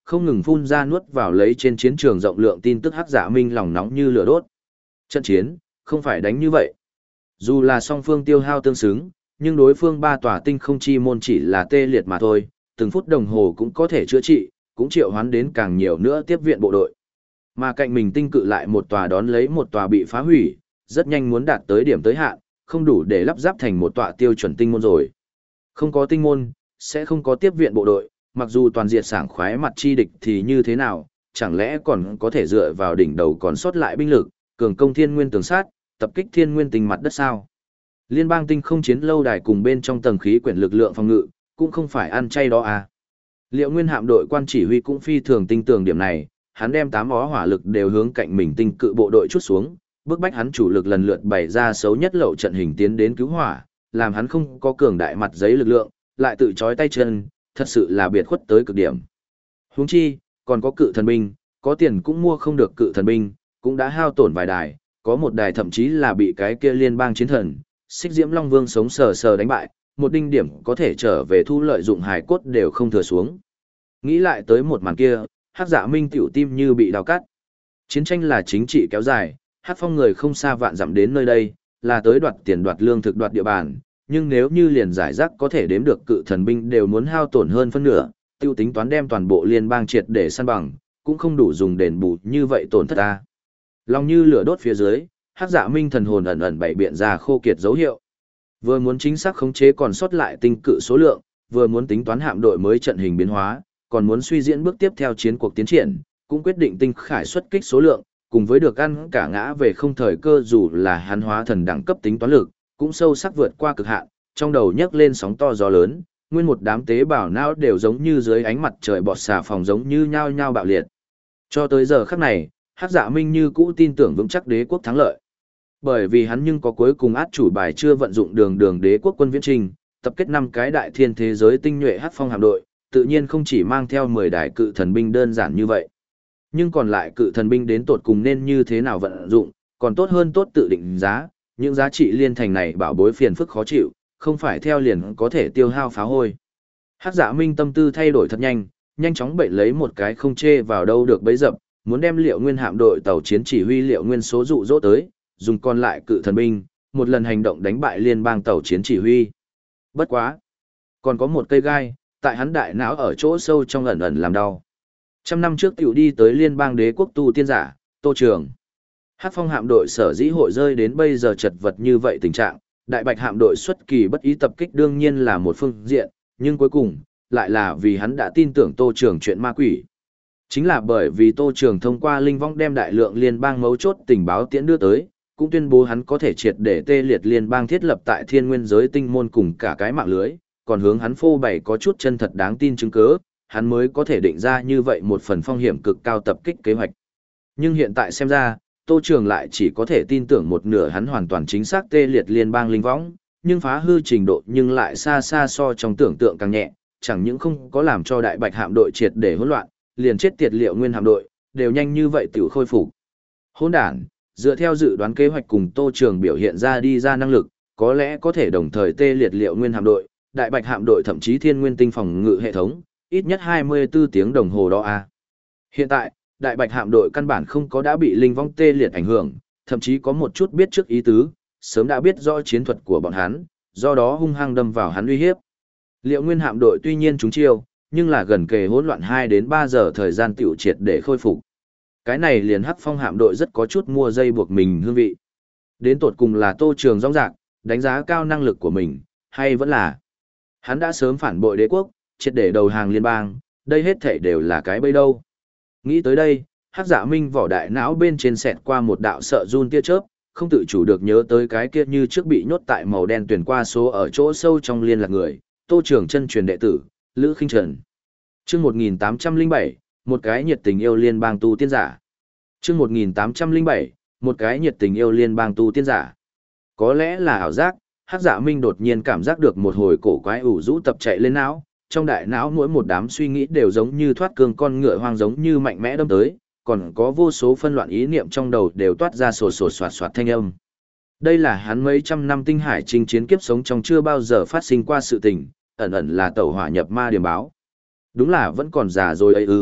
không ngừng phun ra nuốt vào lấy trên chiến trường rộng lượng tin tức. Hắc Dạ Minh lòng nóng như lửa đốt. Trận chiến, không phải đánh như vậy. Dù là song phương tiêu hao tương xứng, nhưng đối phương ba tòa tinh không chi môn chỉ là tê liệt mà thôi, từng phút đồng hồ cũng có thể chữa trị, cũng triệu hoán đến càng nhiều nữa tiếp viện bộ đội. Mà cạnh mình tinh cự lại một tòa đón lấy một tòa bị phá hủy, rất nhanh muốn đạt tới điểm tới hạn, không đủ để lắp ráp thành một tòa tiêu chuẩn tinh môn rồi. Không có tinh môn, sẽ không có tiếp viện bộ đội, mặc dù toàn diện sảng khoái mặt chi địch thì như thế nào, chẳng lẽ còn có thể dựa vào đỉnh đầu còn sót lại binh lực, cường công thiên nguyên tường sát, tập kích thiên nguyên tinh mặt đất sao? Liên bang tinh không chiến lâu đài cùng bên trong tầng khí quyển lực lượng phòng ngự, cũng không phải ăn chay đó à. Liệu Nguyên hạm đội quan chỉ huy cũng phi thường tinh tường điểm này, hắn đem 8 ó hỏa lực đều hướng cạnh mình tinh cự bộ đội chút xuống, bức bách hắn chủ lực lần lượt bày ra xấu nhất lậu trận hình tiến đến cứu hỏa, làm hắn không có cường đại mặt giấy lực lượng, lại tự chói tay chân, thật sự là biệt khuất tới cực điểm. Huống chi, còn có cự thần binh, có tiền cũng mua không được cự thần binh, cũng đã hao tổn vài đài, có một đài thậm chí là bị cái kia liên bang chiến thần, Xích Diễm Long Vương sống sờ sờ đánh bại, một đinh điểm có thể trở về thu lợi dụng hài cốt đều không thừa xuống. Nghĩ lại tới một màn kia, Hắc Dạ Minh tiểu tim như bị đào cắt. Chiến tranh là chính trị kéo dài, Hắc Phong người không xa vạn dặm đến nơi đây, là tới đoạt tiền đoạt lương thực đoạt địa bàn, nhưng nếu như liền giải rác có thể đếm được cự thần binh đều muốn hao tổn hơn phân nửa, tiêu tính toán đem toàn bộ liên bang triệt để săn bằng, cũng không đủ dùng đền bù như vậy tổn thất ta. Lòng như lửa đốt phía dưới, Hắc Dạ Minh thần hồn ẩn ẩn bày biện ra khô kiệt dấu hiệu. Vừa muốn chính xác khống chế còn sót lại tinh cự số lượng, vừa muốn tính toán hạm đội mới trận hình biến hóa, còn muốn suy diễn bước tiếp theo chiến cuộc tiến triển, cũng quyết định tinh khải xuất kích số lượng, cùng với được ăn cả ngã về không thời cơ dù là hắn hóa thần đẳng cấp tính toán lực, cũng sâu sắc vượt qua cực hạn, trong đầu nhấc lên sóng to gió lớn, nguyên một đám tế bào não đều giống như dưới ánh mặt trời bọt xà phòng giống như nhao nhao bạo liệt. Cho tới giờ khắc này, Hắc Dạ Minh như cũ tin tưởng vững chắc đế quốc thắng lợi. Bởi vì hắn nhưng có cuối cùng át chủ bài chưa vận dụng đường đế quốc quân viễn trình, tập kết 5 cái đại thiên thế giới tinh nhuệ Hắc Phong hạm đội, tự nhiên không chỉ mang theo 10 đại cự thần binh đơn giản như vậy. Nhưng còn lại cự thần binh đến tột cùng nên như thế nào vận dụng, còn tốt hơn tốt tự định giá, những giá trị liên thành này bảo bối phiền phức khó chịu, không phải theo liền có thể tiêu hao phá hôi. Hắc Dạ Minh tâm tư thay đổi thật nhanh, nhanh chóng bậy lấy một cái không chê vào đâu được bấy dập, muốn đem Liệu Nguyên hạm đội tàu chiến chỉ huy Liệu Nguyên số dụ dỗ tới, dùng còn lại cự thần binh, một lần hành động đánh bại liên bang tàu chiến chỉ huy. Bất quá, còn có một cây gai, tại hắn đại não ở chỗ sâu trong ẩn ẩn làm đau. Trăm năm trước tiểu đi tới liên bang đế quốc tu tiên giả, Tô Trường. Hắc Phong hạm đội sở dĩ hội rơi đến bây giờ chật vật như vậy tình trạng, Đại Bạch hạm đội xuất kỳ bất ý tập kích đương nhiên là một phương diện, nhưng cuối cùng, lại là vì hắn đã tin tưởng Tô Trường chuyện ma quỷ. Chính là bởi vì Tô Trường thông qua linh vong đem đại lượng liên bang mấu chốt tình báo tiễn đưa tới, cũng tuyên bố hắn có thể triệt để tê liệt liên bang thiết lập tại thiên nguyên giới tinh môn cùng cả cái mạng lưới, còn hướng hắn phô bày có chút chân thật đáng tin chứng cứ, hắn mới có thể định ra như vậy một phần phong hiểm cực cao tập kích kế hoạch. Nhưng hiện tại xem ra, Tô Trường lại chỉ có thể tin tưởng một nửa hắn hoàn toàn chính xác tê liệt liên bang linh võng, nhưng phá hư trình độ nhưng lại xa xa so trong tưởng tượng càng nhẹ, chẳng những không có làm cho Đại Bạch hạm đội triệt để hỗn loạn, liền chết tiệt Liệu Nguyên hạm đội, đều nhanh như vậy tiểu khôi phục. Hỗn đản, dựa theo dự đoán kế hoạch cùng Tô Trường biểu hiện ra đi ra năng lực, có lẽ có thể đồng thời tê liệt Liệu Nguyên hạm đội, Đại Bạch hạm đội thậm chí Thiên Nguyên tinh phòng ngự hệ thống, ít nhất 24 tiếng đồng hồ đó a. Hiện tại, Đại Bạch hạm đội căn bản không có đã bị linh vong tê liệt ảnh hưởng, thậm chí có một chút biết trước ý tứ, sớm đã biết rõ chiến thuật của bọn hắn, do đó hung hăng đâm vào hắn uy hiếp. Liệu Nguyên hạm đội tuy nhiên trúng chiêu, nhưng là gần kề hỗn loạn 2 đến 3 giờ thời gian tiểu triệt để khôi phục. Cái này liền Hắc Phong hạm đội rất có chút mua dây buộc mình hương vị. Đến tột cùng là Tô Trường rõng rạc, đánh giá cao năng lực của mình, hay vẫn là hắn đã sớm phản bội đế quốc, triệt để đầu hàng liên bang, đây hết thảy đều là cái bẫy đâu. Nghĩ tới đây, Hắc Dạ Minh vỏ đại não bên trên xẹt qua một đạo sợ run tia chớp, không tự chủ được nhớ tới cái kia như trước bị nhốt tại màu đen tuyển qua số ở chỗ sâu trong liên lạc người, Tô Trường chân truyền đệ tử, Lữ Khinh Trần. Chương 1807, một cái nhiệt tình yêu liên bang tu tiên giả. Chương 1807, một cái nhiệt tình yêu liên bang tu tiên giả. Có lẽ là ảo giác, Hắc Dạ Minh đột nhiên cảm giác được một hồi cổ quái ủ rũ tập chạy lên não, trong đại não mỗi một đám suy nghĩ đều giống như thoát cương con ngựa hoang giống như mạnh mẽ đâm tới, còn có vô số phân loạn ý niệm trong đầu đều toát ra sột sột soạt soạt thanh âm. Đây là hắn mấy trăm năm tinh hải chinh chiến kiếp sống trong chưa bao giờ phát sinh qua sự tình, ẩn ẩn là tẩu hỏa nhập ma điểm báo. Đúng là vẫn còn già rồi ấy ư,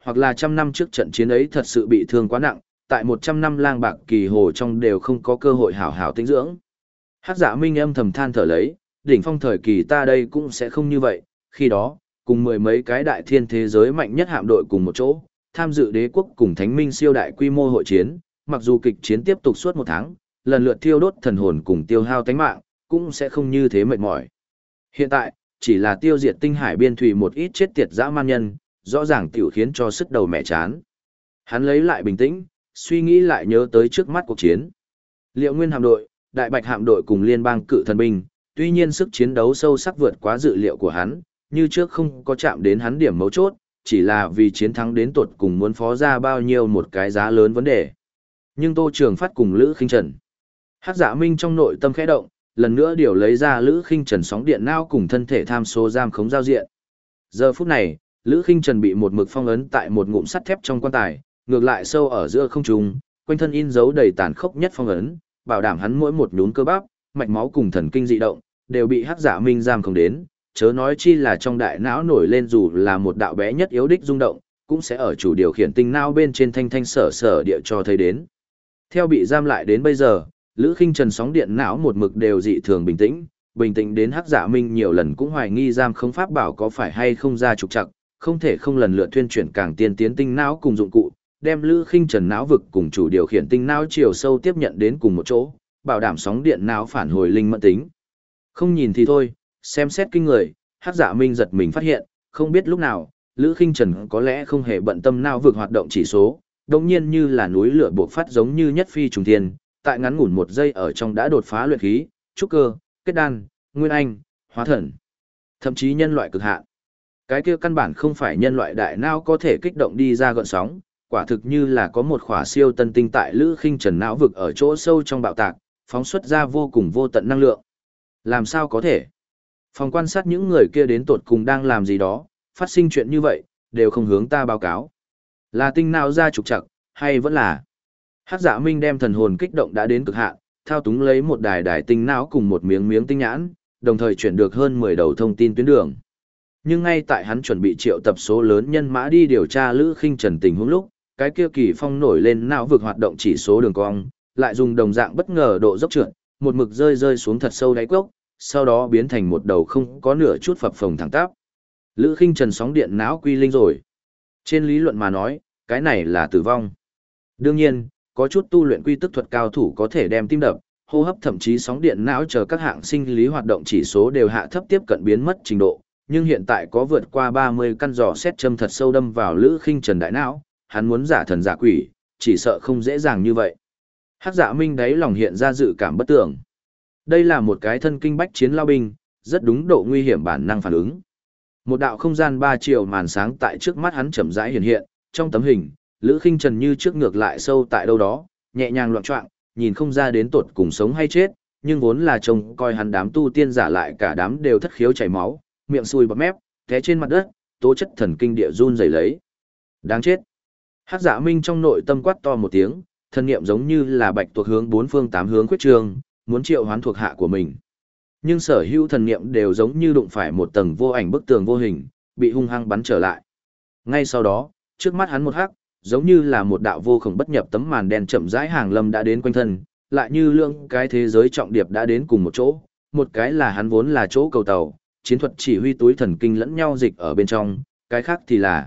hoặc là trăm năm trước trận chiến ấy thật sự bị thương quá nặng, tại 100 năm lang bạc kỳ hồ trong đều không có cơ hội hảo hảo tĩnh dưỡng. Hắc Dạ Minh âm thầm than thở lấy, đỉnh phong thời kỳ ta đây cũng sẽ không như vậy, khi đó, cùng mười mấy cái đại thiên thế giới mạnh nhất hạm đội cùng một chỗ, tham dự đế quốc cùng thánh minh siêu đại quy mô hội chiến, mặc dù kịch chiến tiếp tục suốt 1 tháng, lần lượt thiêu đốt thần hồn cùng tiêu hao tánh mạng, cũng sẽ không như thế mệt mỏi. Hiện tại, chỉ là tiêu diệt tinh hải biên thủy một ít chết tiệt dã man nhân, rõ ràng tiểu khiến cho sức đầu mẹ chán. Hắn lấy lại bình tĩnh, suy nghĩ lại nhớ tới trước mắt cuộc chiến. Liệu Nguyên hạm đội, Đại Bạch hạm đội cùng liên bang cự thần binh, tuy nhiên sức chiến đấu sâu sắc vượt quá dự liệu của hắn, như trước không có chạm đến hắn điểm mấu chốt, chỉ là vì chiến thắng đến tột cùng muốn phó ra bao nhiêu một cái giá lớn vấn đề. Nhưng Tô Trường Phát cùng Lữ Khinh Trần, Hắc Dạ Minh trong nội tâm khẽ động, lần nữa điều lấy ra Lữ Khinh Trần sóng điện não cùng thân thể tham số giam khống giao diện. Giờ phút này, Lữ Khinh Trần bị một mực phong ấn tại một ngụm sắt thép trong quan tài, ngược lại sâu ở giữa không trung, quanh thân in dấu đầy tàn khốc nhất phong ấn, bảo đảm hắn mỗi một nhún cơ bắp, mạch máu cùng thần kinh dị động đều bị Hắc Dạ Minh giam không đến, chớ nói chi là trong đại não nổi lên dù là một đạo bé nhất yếu đích rung động, cũng sẽ ở chủ điều khiển tinh não bên trên thanh thanh sở sở địa cho thấy đến. Theo bị giam lại đến bây giờ, Lữ Khinh Trần sóng điện não một mực đều dị thường bình tĩnh đến Hắc Dạ Minh nhiều lần cũng hoài nghi giam không pháp bảo có phải hay không ra trục trặc, không thể không lần lượt tuyên chuyển càng tiên tiến tinh não cùng dụng cụ, đem Lữ Khinh Trần não vực cùng chủ điều khiển tinh não chiều sâu tiếp nhận đến cùng một chỗ, bảo đảm sóng điện não phản hồi linh mẫn tính. Không nhìn thì thôi, xem xét kinh người, Hắc Dạ Minh giật mình phát hiện, không biết lúc nào, Lữ Khinh Trần có lẽ không hề bận tâm não vực hoạt động chỉ số, đồng nhiên như là núi lửa bộc phát giống như nhất phi trùng thiên, tại ngắn ngủn 1 giây ở trong đã đột phá luyện khí, trúc cơ, kết đan, nguyên anh, hóa thần, thậm chí nhân loại cực hạn. Cái kia căn bản không phải nhân loại đại não có thể kích động đi ra gợn sóng, quả thực như là có một khỏa siêu tân tinh tại Lữ Khinh Trần não vực ở chỗ sâu trong bạo tạc, phóng xuất ra vô cùng vô tận năng lượng. Làm sao có thể? Phòng quan sát những người kia đến tột cùng đang làm gì đó, phát sinh chuyện như vậy, đều không hướng ta báo cáo. Là tinh não ra trục trặc, hay vẫn là... Hắc Dạ Minh đem thần hồn kích động đã đến cực hạn, thao túng lấy một đài tinh não cùng một miếng tinh nhãn, đồng thời chuyển được hơn 10 đầu thông tin tuyến đường. Nhưng ngay tại hắn chuẩn bị triệu tập số lớn nhân mã đi điều tra Lữ Khinh Trần tình huống lúc, cái kia kỳ phong nổi lên não vực hoạt động chỉ số đường cong, lại dùng đồng dạng bất ngờ độ dốc trượt, một mực rơi xuống thật sâu đáy cốc, sau đó biến thành một đầu không có nửa chút phập phồng thẳng tắp. Lữ Khinh Trần sóng điện não quy linh rồi. Trên lý luận mà nói, cái này là tử vong. Đương nhiên, có chút tu luyện quy tức thuật cao thủ có thể đem tim đập, hô hấp thậm chí sóng điện não chờ các hạng sinh lý hoạt động chỉ số đều hạ thấp tiếp cận biến mất trình độ, nhưng hiện tại có vượt qua 30 căn giò xét châm thật sâu đâm vào Lữ Khinh Trần đại não, hắn muốn giả thần giả quỷ, chỉ sợ không dễ dàng như vậy. Hắc Dạ Minh đáy lòng hiện ra dự cảm bất tưởng. Đây là một cái thân kinh bách chiến lao binh, rất đúng độ nguy hiểm bản năng phản ứng. Một đạo không gian 3 chiều màn sáng tại trước mắt hắn chậm rãi hiện hiện, trong tấm hình, Lữ Khinh Trần như trước ngược lại sâu tại đâu đó, nhẹ nhàng loạng choạng, nhìn không ra đến tột cùng sống hay chết, nhưng vốn là trông coi hắn đám tu tiên giả lại cả đám đều thất khiếu chảy máu, miệng sùi bọt mép, té trên mặt đất, tố chất thần kinh địa run rẩy lấy. Đáng chết. Hắc Dạ Minh trong nội tâm quát to một tiếng, thân niệm giống như là bạch tuộc hướng 4 phương 8 hướng khuyết trường, muốn triệu hoán thuộc hạ của mình. Nhưng sở hữu thần niệm đều giống như đụng phải một tầng vô ảnh bức tường vô hình, bị hung hăng bắn trở lại. Ngay sau đó, trước mắt hắn một hắc, giống như là một đạo vô khổng bất nhập tấm màn đen chậm rãi hàng lâm đã đến quanh thân, lại như lượng cái thế giới trọng điệp đã đến cùng một chỗ, một cái là hắn vốn là chỗ cầu tàu, chiến thuật chỉ huy túi thần kinh lẫn nhau dịch ở bên trong, cái khác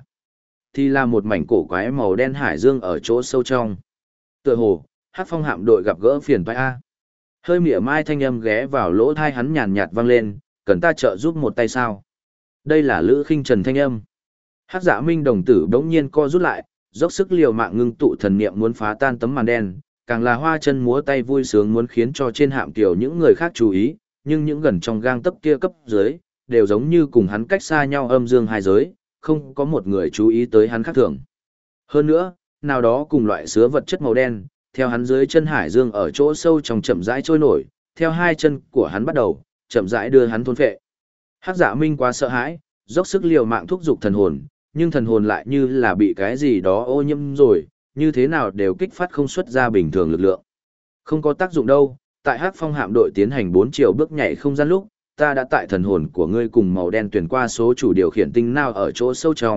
thì là một mảnh cổ quái màu đen hải dương ở chỗ sâu trong. Tựa hồ, Hắc Phong hạm đội gặp gỡ phiền toái a. Hơi mỉa mai thanh âm ghé vào lỗ tai hắn nhàn nhạt vang lên, cần ta trợ giúp một tay sao? Đây là Lữ Khinh Trần thanh âm. Hắc Dạ Minh đồng tử bỗng nhiên co rút lại, dốc sức liều mạng ngưng tụ thần niệm muốn phá tan tấm màn đen, càng là hoa chân múa tay vui sướng muốn khiến cho trên hạm tiểu những người khác chú ý, nhưng những gần trong gang tấc kia cấp dưới, đều giống như cùng hắn cách xa nhau âm dương hai giới, không có một người chú ý tới hắn khác thường. Hơn nữa, nào đó cùng loại sứa vật chất màu đen, theo hắn dưới chân hải dương ở chỗ sâu trong chậm rãi trôi nổi, theo hai chân của hắn bắt đầu, chậm rãi đưa hắn thôn phệ. Hắc Dạ Minh quá sợ hãi, dốc sức liều mạng thúc giục thần hồn, nhưng thần hồn lại như là bị cái gì đó ô nhiễm rồi, như thế nào đều kích phát không xuất ra bình thường lực lượng. Không có tác dụng đâu, tại Hắc Phong hạm đội tiến hành 4 chiều bước nhảy không gian lúc, ta đã tại thần hồn của ngươi cùng màu đen tuyển qua số chủ điều khiển tinh nào ở chỗ sâu trong,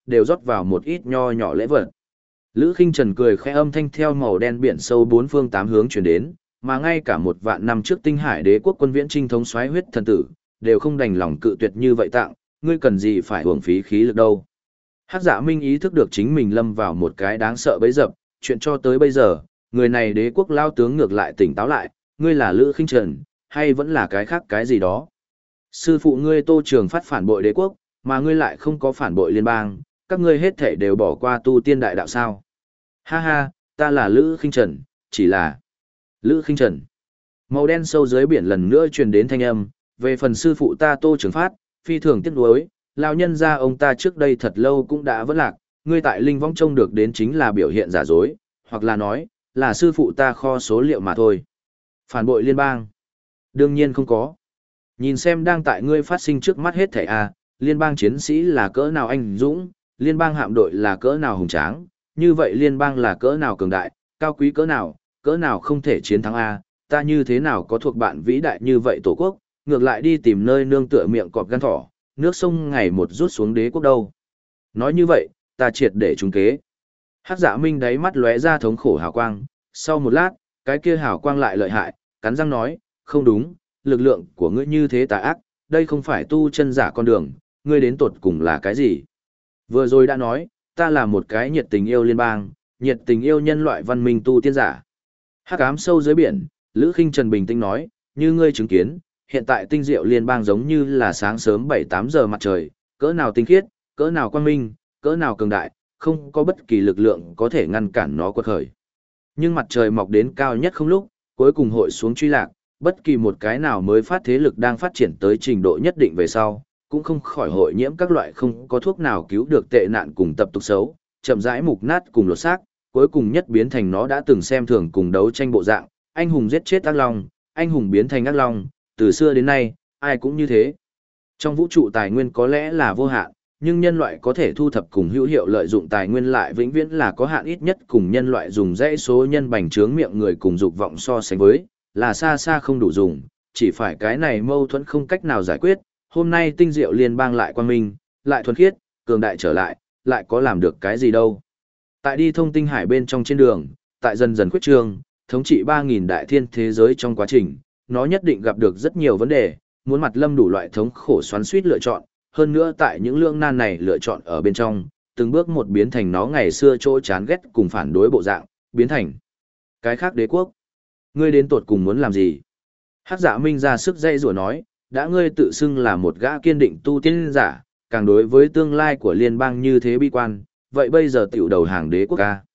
đều rót vào một ít nho nhỏ lễ vật. Lữ Khinh Trần cười khẽ, âm thanh theo màu đen biển sâu bốn phương tám hướng truyền đến, mà ngay cả 1 vạn năm trước Tinh Hải Đế quốc quân viễn trinh thống soái huyết thần tử, đều không đành lòng cự tuyệt như vậy tặng, ngươi cần gì phải uổng phí khí lực đâu. Hắc Dạ Minh ý thức được chính mình lâm vào một cái đáng sợ bẫy dập, chuyện cho tới bây giờ, người này đế quốc lao tướng ngược lại tỉnh táo lại, ngươi là Lữ Khinh Trần, hay vẫn là cái khác cái gì đó. Sư phụ ngươi Tô Trường Phát phản bội đế quốc, mà ngươi lại không có phản bội liên bang, các ngươi hết thể đều bỏ qua tu tiên đại đạo sao. Ha ha, ta là Lữ Khinh Trần, chỉ là Lữ Khinh Trần. Màu đen sâu dưới biển lần nữa truyền đến thanh âm, về phần sư phụ ta Tô Trường Phát, phi thường tiếc nuối, lão nhân gia ông ta trước đây thật lâu cũng đã vẫn lạc, ngươi tại linh vong trông được đến chính là biểu hiện giả dối, hoặc là nói, là sư phụ ta kho số liệu mà thôi. Phản bội liên bang? Đương nhiên không có. Nhìn xem đang tại ngươi phát sinh trước mắt hết thảy a, liên bang chiến sĩ là cỡ nào anh dũng, liên bang hạm đội là cỡ nào hùng tráng, như vậy liên bang là cỡ nào cường đại, cao quý cỡ nào không thể chiến thắng a, ta như thế nào có thuộc bạn vĩ đại như vậy tổ quốc, ngược lại đi tìm nơi nương tựa miệng cọp gan thỏ, nước sông ngày một rút xuống đế quốc đâu. Nói như vậy, ta triệt để trúng kế. Hắc Dạ Minh đáy mắt lóe ra thống khổ hào quang, sau một lát, cái kia hào quang lại lợi hại, cắn răng nói, không đúng, lực lượng của ngươi như thế tà ác, đây không phải tu chân giả con đường, ngươi đến tột cùng là cái gì? Vừa rồi đã nói, ta là một cái nhiệt tình yêu liên bang, nhiệt tình yêu nhân loại văn minh tu tiên giả. Hắc ám sâu dưới biển, Lữ Khinh Trần bình tĩnh nói, như ngươi chứng kiến, hiện tại tinh diệu liên bang giống như là sáng sớm 7-8 giờ mặt trời, cỡ nào tinh khiết, cỡ nào quang minh, cỡ nào cường đại, không có bất kỳ lực lượng có thể ngăn cản nó quật khởi. Nhưng mặt trời mọc đến cao nhất không lúc, cuối cùng hội xuống truy lạc, bất kỳ một cái nào mới phát thế lực đang phát triển tới trình độ nhất định về sau, cũng không khỏi hội nhiễm các loại không có thuốc nào cứu được tệ nạn cùng tập tục xấu, chậm rãi mục nát cùng lột xác, cuối cùng nhất biến thành nó đã từng xem thường cùng đấu tranh bộ dạng, anh hùng giết chết ác long, anh hùng biến thành ác long, từ xưa đến nay, ai cũng như thế. Trong vũ trụ tài nguyên có lẽ là vô hạn, nhưng nhân loại có thể thu thập cùng hữu hiệu lợi dụng tài nguyên lại vĩnh viễn là có hạn, ít nhất cùng nhân loại dùng dãy số nhân bành trướng miệng người cùng dục vọng so sánh với, là xa xa không đủ dùng, chỉ phải cái này mâu thuẫn không cách nào giải quyết, hôm nay tinh diệu liên bang lại quang minh, lại thuần khiết, cường đại trở lại có làm được cái gì đâu. Tại đi thông tinh hải bên trong trên đường, tại dần dần khuyết trương, thống trị 3.000 đại thiên thế giới trong quá trình, nó nhất định gặp được rất nhiều vấn đề, muốn mặt lâm đủ loại thống khổ xoắn suýt lựa chọn, hơn nữa tại những lương nan này lựa chọn ở bên trong, từng bước một biến thành nó ngày xưa chỗ chán ghét cùng phản đối bộ dạng, biến thành cái khác đế quốc. Ngươi đến tột cùng muốn làm gì? Hắc Dạ Minh ra sức dây rủa nói, đã ngươi tự xưng là một gã kiên định tu tiên giả, càng đối với tương lai của liên bang như thế bi quan, vậy bây giờ tiểu đầu hàng đế quốc ca?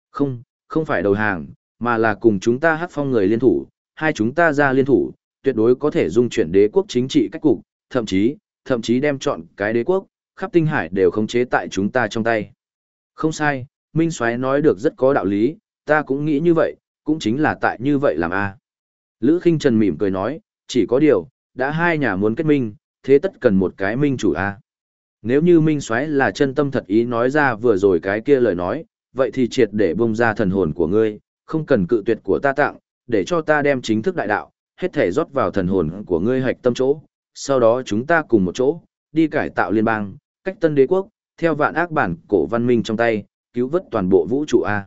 Không phải đầu hàng, mà là cùng chúng ta Hắc Phong người liên thủ, hai chúng ta ra liên thủ, tuyệt đối có thể dung chuyển đế quốc chính trị cách cục, thậm chí đem chọn cái đế quốc, khắp tinh hải đều khống chế tại chúng ta trong tay. Không sai, Minh Soái nói được rất có đạo lý, ta cũng nghĩ như vậy, cũng chính là tại như vậy làm a. Lữ Khinh Trần mỉm cười nói, chỉ có điều, đã hai nhà muốn kết minh, thế tất cần một cái minh chủ a. Nếu như Minh Soái là chân tâm thật ý nói ra vừa rồi cái kia lời nói, vậy thì triệt để bông ra thần hồn của ngươi, không cần cự tuyệt của ta tặng, để cho ta đem chính thức đại đạo, hết thể rót vào thần hồn của ngươi hạch tâm chỗ, sau đó chúng ta cùng một chỗ, đi cải tạo liên bang, cách tân đế quốc, theo vạn ác bản cổ văn minh trong tay, cứu vớt toàn bộ vũ trụ a.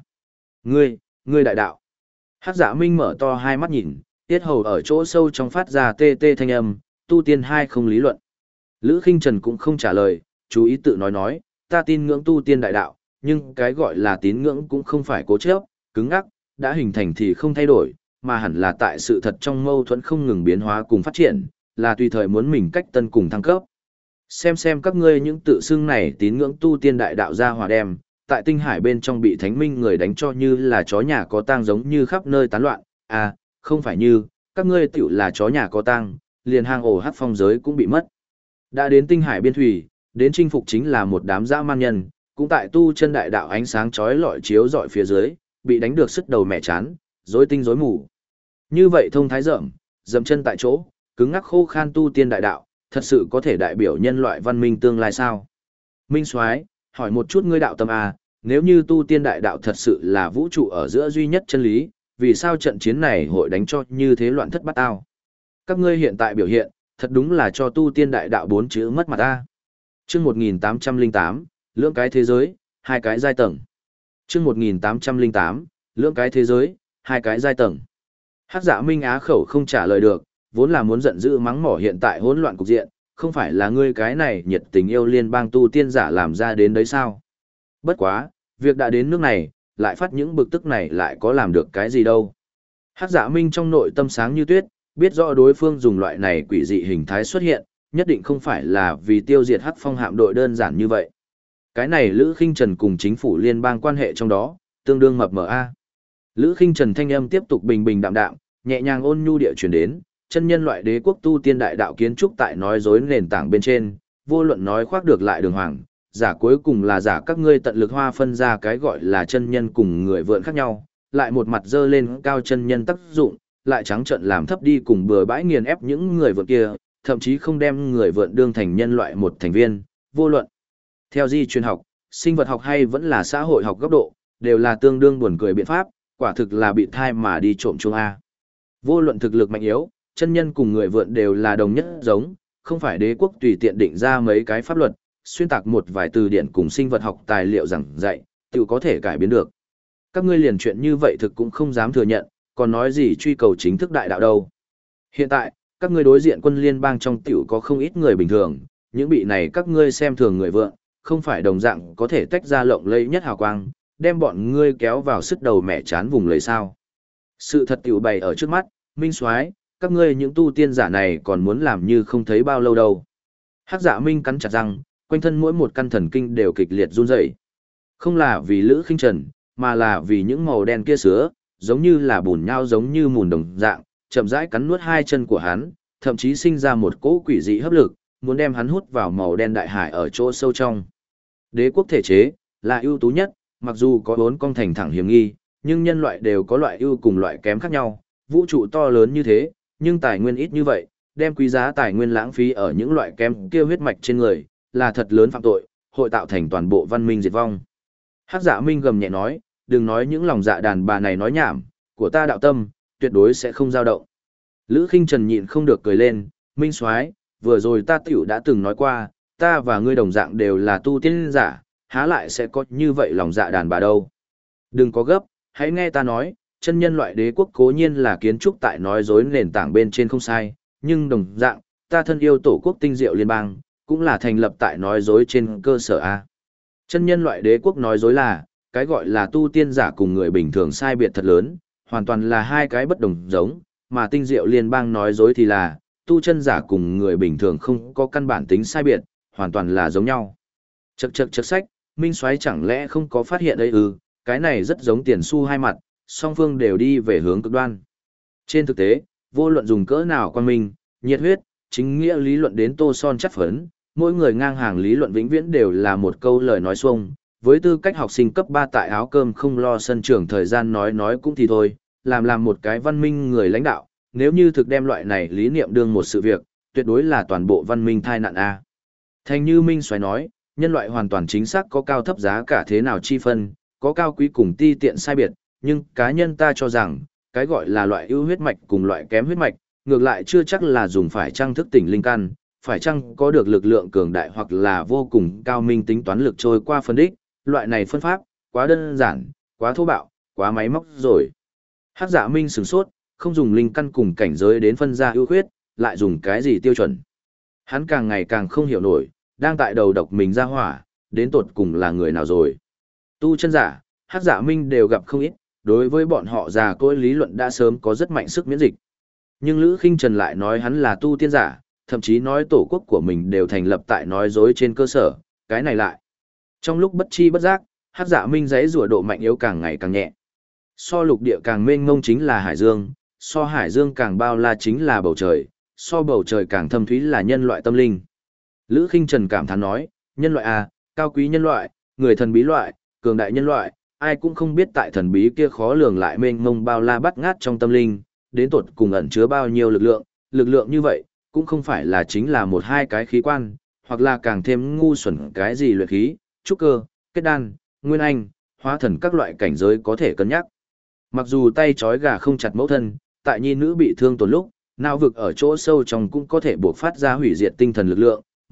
Ngươi đại đạo. Hắc Dạ Minh mở to hai mắt nhìn, tiết hầu ở chỗ sâu trong phát ra tê tê thanh âm, tu tiên hai không lý luận. Lữ Khinh Trần cũng không trả lời, chú ý tự nói, ta tin ngưỡng tu tiên đại đạo, nhưng cái gọi là tín ngưỡng cũng không phải cố chấp, cứng ngắc, đã hình thành thì không thay đổi, mà hẳn là tại sự thật trong mâu thuẫn không ngừng biến hóa cùng phát triển, là tùy thời muốn mình cách tân cùng thăng cấp. Xem các ngươi những tự xưng này tín ngưỡng tu tiên đại đạo ra hòa đem, tại tinh hải bên trong bị thánh minh người đánh cho như là chó nhà có tang giống như khắp nơi tán loạn, à, không phải như, các ngươi tiểu là chó nhà có tang, liền hang ổ Hắc Phong giới cũng bị mất. Đã đến tinh hải biên thủy, đến chinh phục chính là một đám dã man nhân, cũng tại tu chân đại đạo ánh sáng chói lọi chiếu rọi phía dưới, bị đánh được sứt đầu mẹ chán, rối tinh rối mù. Như vậy thông thái rộng, dậm chân tại chỗ, cứng ngắc khô khan tu tiên đại đạo, thật sự có thể đại biểu nhân loại văn minh tương lai sao? Minh Soái, hỏi một chút ngươi đạo tâm a, nếu như tu tiên đại đạo thật sự là vũ trụ ở giữa duy nhất chân lý, vì sao trận chiến này hội đánh cho như thế loạn thất bát ao? Các ngươi hiện tại biểu hiện, thật đúng là cho tu tiên đại đạo 4 chữ mất mặt ta. Chương 1808, lưỡng cái thế giới, hai cái giai tầng. Chương 1808, lưỡng cái thế giới, hai cái giai tầng. Hắc Dạ Minh á khẩu không trả lời được, vốn là muốn giận dữ mắng mỏ hiện tại hỗn loạn cục diện, không phải là ngươi cái này nhiệt tình yêu liên bang tu tiên giả làm ra đến đấy sao? Bất quá, việc đã đến nước này, lại phát những bực tức này lại có làm được cái gì đâu. Hắc Dạ Minh trong nội tâm sáng như tuyết, biết rõ đối phương dùng loại này quỷ dị hình thái xuất hiện, nhất định không phải là vì tiêu diệt Hắc Phong hạm đội đơn giản như vậy. Cái này Lữ Khinh Trần cùng chính phủ liên bang quan hệ trong đó, tương đương mập mờ a. Lữ Khinh Trần thanh âm tiếp tục bình bình đạm đạm, nhẹ nhàng ôn nhu địa truyền đến, chân nhân loại đế quốc tu tiên đại đạo kiến trúc tại nói dối nền tảng bên trên, vô luận nói khoác được lại đường hoàng, giả cuối cùng là giả các ngươi tận lực hoa phân ra cái gọi là chân nhân cùng người vượn khác nhau, lại một mặt dơ lên cao chân nhân tác dụng, lại trắng trợn làm thấp đi cùng bừa bãi nghiền ép những người vượn kia, thậm chí không đem người vượn đương thành nhân loại một thành viên, vô luận. Theo di truyền học, sinh vật học hay vẫn là xã hội học góc độ, đều là tương đương buồn cười biện pháp, quả thực là bị thai mà đi trộm chuông A. Vô luận thực lực mạnh yếu, chân nhân cùng người vượn đều là đồng nhất giống, không phải đế quốc tùy tiện định ra mấy cái pháp luật, xuyên tạc một vài từ điển cùng sinh vật học tài liệu giảng dạy, tự có thể cải biến được. Các ngươi liền chuyện như vậy thực cũng không dám thừa nhận, còn nói gì truy cầu chính thức đại đạo đâu. Hiện tại, các ngươi đối diện quân liên bang trong tiểu có không ít người bình thường, những bị này các ngươi xem thường người vượn, không phải đồng dạng có thể tách ra lộng lẫy nhất hào quang, đem bọn ngươi kéo vào sức đầu mẹ chán vùng lấy sao. Sự thật tiểu bày ở trước mắt, Minh Soái, các ngươi những tu tiên giả này còn muốn làm như không thấy bao lâu đâu. Hắc Dạ Minh cắn chặt răng, quanh thân mỗi một căn thần kinh đều kịch liệt run rẩy. Không là vì Lữ Khinh Trần, mà là vì những màu đen kia sứa, giống như là bùn nhau giống như mùn đồng dạng, chậm rãi cắn nuốt hai chân của hắn, thậm chí sinh ra một cỗ quỷ dị hấp lực, muốn đem hắn hút vào màu đen đại hải ở chỗ sâu trong. Đế quốc thể chế là ưu tú nhất, mặc dù có bốn con thành thẳng hiểm nghi, nhưng nhân loại đều có loại ưu cùng loại kém khác nhau, vũ trụ to lớn như thế, nhưng tài nguyên ít như vậy, đem quý giá tài nguyên lãng phí ở những loại kém kia huyết mạch trên người, là thật lớn phạm tội, hội tạo thành toàn bộ văn minh diệt vong. Hắc Dạ Minh gầm nhẹ nói, đừng nói những lòng dạ đàn bà này nói nhảm, của ta đạo tâm, tuyệt đối sẽ không dao động. Lữ Khinh Trần nhịn không được cười lên, Minh Soái, vừa rồi ta tiểu đã từng nói qua, ta và ngươi đồng dạng đều là tu tiên giả, há lại sẽ có như vậy lòng dạ đàn bà đâu. Đừng có gấp, hãy nghe ta nói, chân nhân loại đế quốc cố nhiên là kiến trúc tại nói dối nền tảng bên trên không sai, nhưng đồng dạng, ta thân yêu tổ quốc tinh diệu liên bang, cũng là thành lập tại nói dối trên cơ sở A. Chân nhân loại đế quốc nói dối là, cái gọi là tu tiên giả cùng người bình thường sai biệt thật lớn, hoàn toàn là hai cái bất đồng giống, mà tinh diệu liên bang nói dối thì là, tu chân giả cùng người bình thường không có căn bản tính sai biệt, hoàn toàn là giống nhau. Chậc chậc chậc sách, Minh Soái chẳng lẽ không có phát hiện đây ư, cái này rất giống tiền xu hai mặt, song phương đều đi về hướng cực đoan. Trên thực tế, vô luận dùng cỡ nào quan minh, nhiệt huyết, chính nghĩa lý luận đến tô son chắc phấn, mỗi người ngang hàng lý luận vĩnh viễn đều là một câu lời nói xuông. Với tư cách học sinh cấp 3 tại áo cơm không lo sân trường thời gian nói cũng thì thôi, làm một cái văn minh người lãnh đạo, nếu như thực đem loại này lý niệm đương một sự việc, tuyệt đối là toàn bộ văn minh thai nạn A. Thành như Minh Soái nói, nhân loại hoàn toàn chính xác có cao thấp giá cả thế nào chi phân, có cao quý cùng ti tiện sai biệt, nhưng cá nhân ta cho rằng, cái gọi là loại ưu huyết mạch cùng loại kém huyết mạch, ngược lại chưa chắc là dùng phải trang thức tỉnh linh căn, phải chăng có được lực lượng cường đại hoặc là vô cùng cao minh tính toán lực trôi qua phân đích, loại này phân pháp, quá đơn giản, quá thô bạo, quá máy móc rồi. Hắc Dạ Minh sửng sốt, không dùng linh căn cùng cảnh giới đến phân ra ưu khuyết, lại dùng cái gì tiêu chuẩn. Hắn càng ngày càng không hiểu nổi, đang tại đầu độc mình ra hỏa, đến tột cùng là người nào rồi. Tu chân giả, Hắc Dạ Minh đều gặp không ít, đối với bọn họ già cỗi lý luận đã sớm có rất mạnh sức miễn dịch. Nhưng Lữ Khinh Trần lại nói hắn là tu tiên giả, thậm chí nói tổ quốc của mình đều thành lập tại nói dối trên cơ sở, cái này lại. Trong lúc bất chi bất giác, Hắc Dạ Minh giấy rùa độ mạnh yếu càng ngày càng nhẹ. So lục địa càng mênh mông chính là hải dương, so hải dương càng bao la chính là bầu trời, so bầu trời càng thâm thúy là nhân loại tâm linh. Lữ Khinh Trần cảm thán nói, nhân loại à, cao quý nhân loại, người thần bí loại, cường đại nhân loại, ai cũng không biết tại thần bí kia khó lường lại mênh mông bao la bắt ngát trong tâm linh, đến tột cùng ẩn chứa bao nhiêu lực lượng như vậy, cũng không phải là chính là một hai cái khí quan, hoặc là càng thêm ngu xuẩn cái gì luyện khí, trúc cơ, kết đan, nguyên anh, hóa thần các loại cảnh giới có thể cân nhắc. Mặc dù tay trói gà không chặt mẫu thân, tại nhi nữ bị thương tổn lúc, não vực ở chỗ sâu trong cũng có thể buộc phát ra hủy diệt tinh thần lực lượng,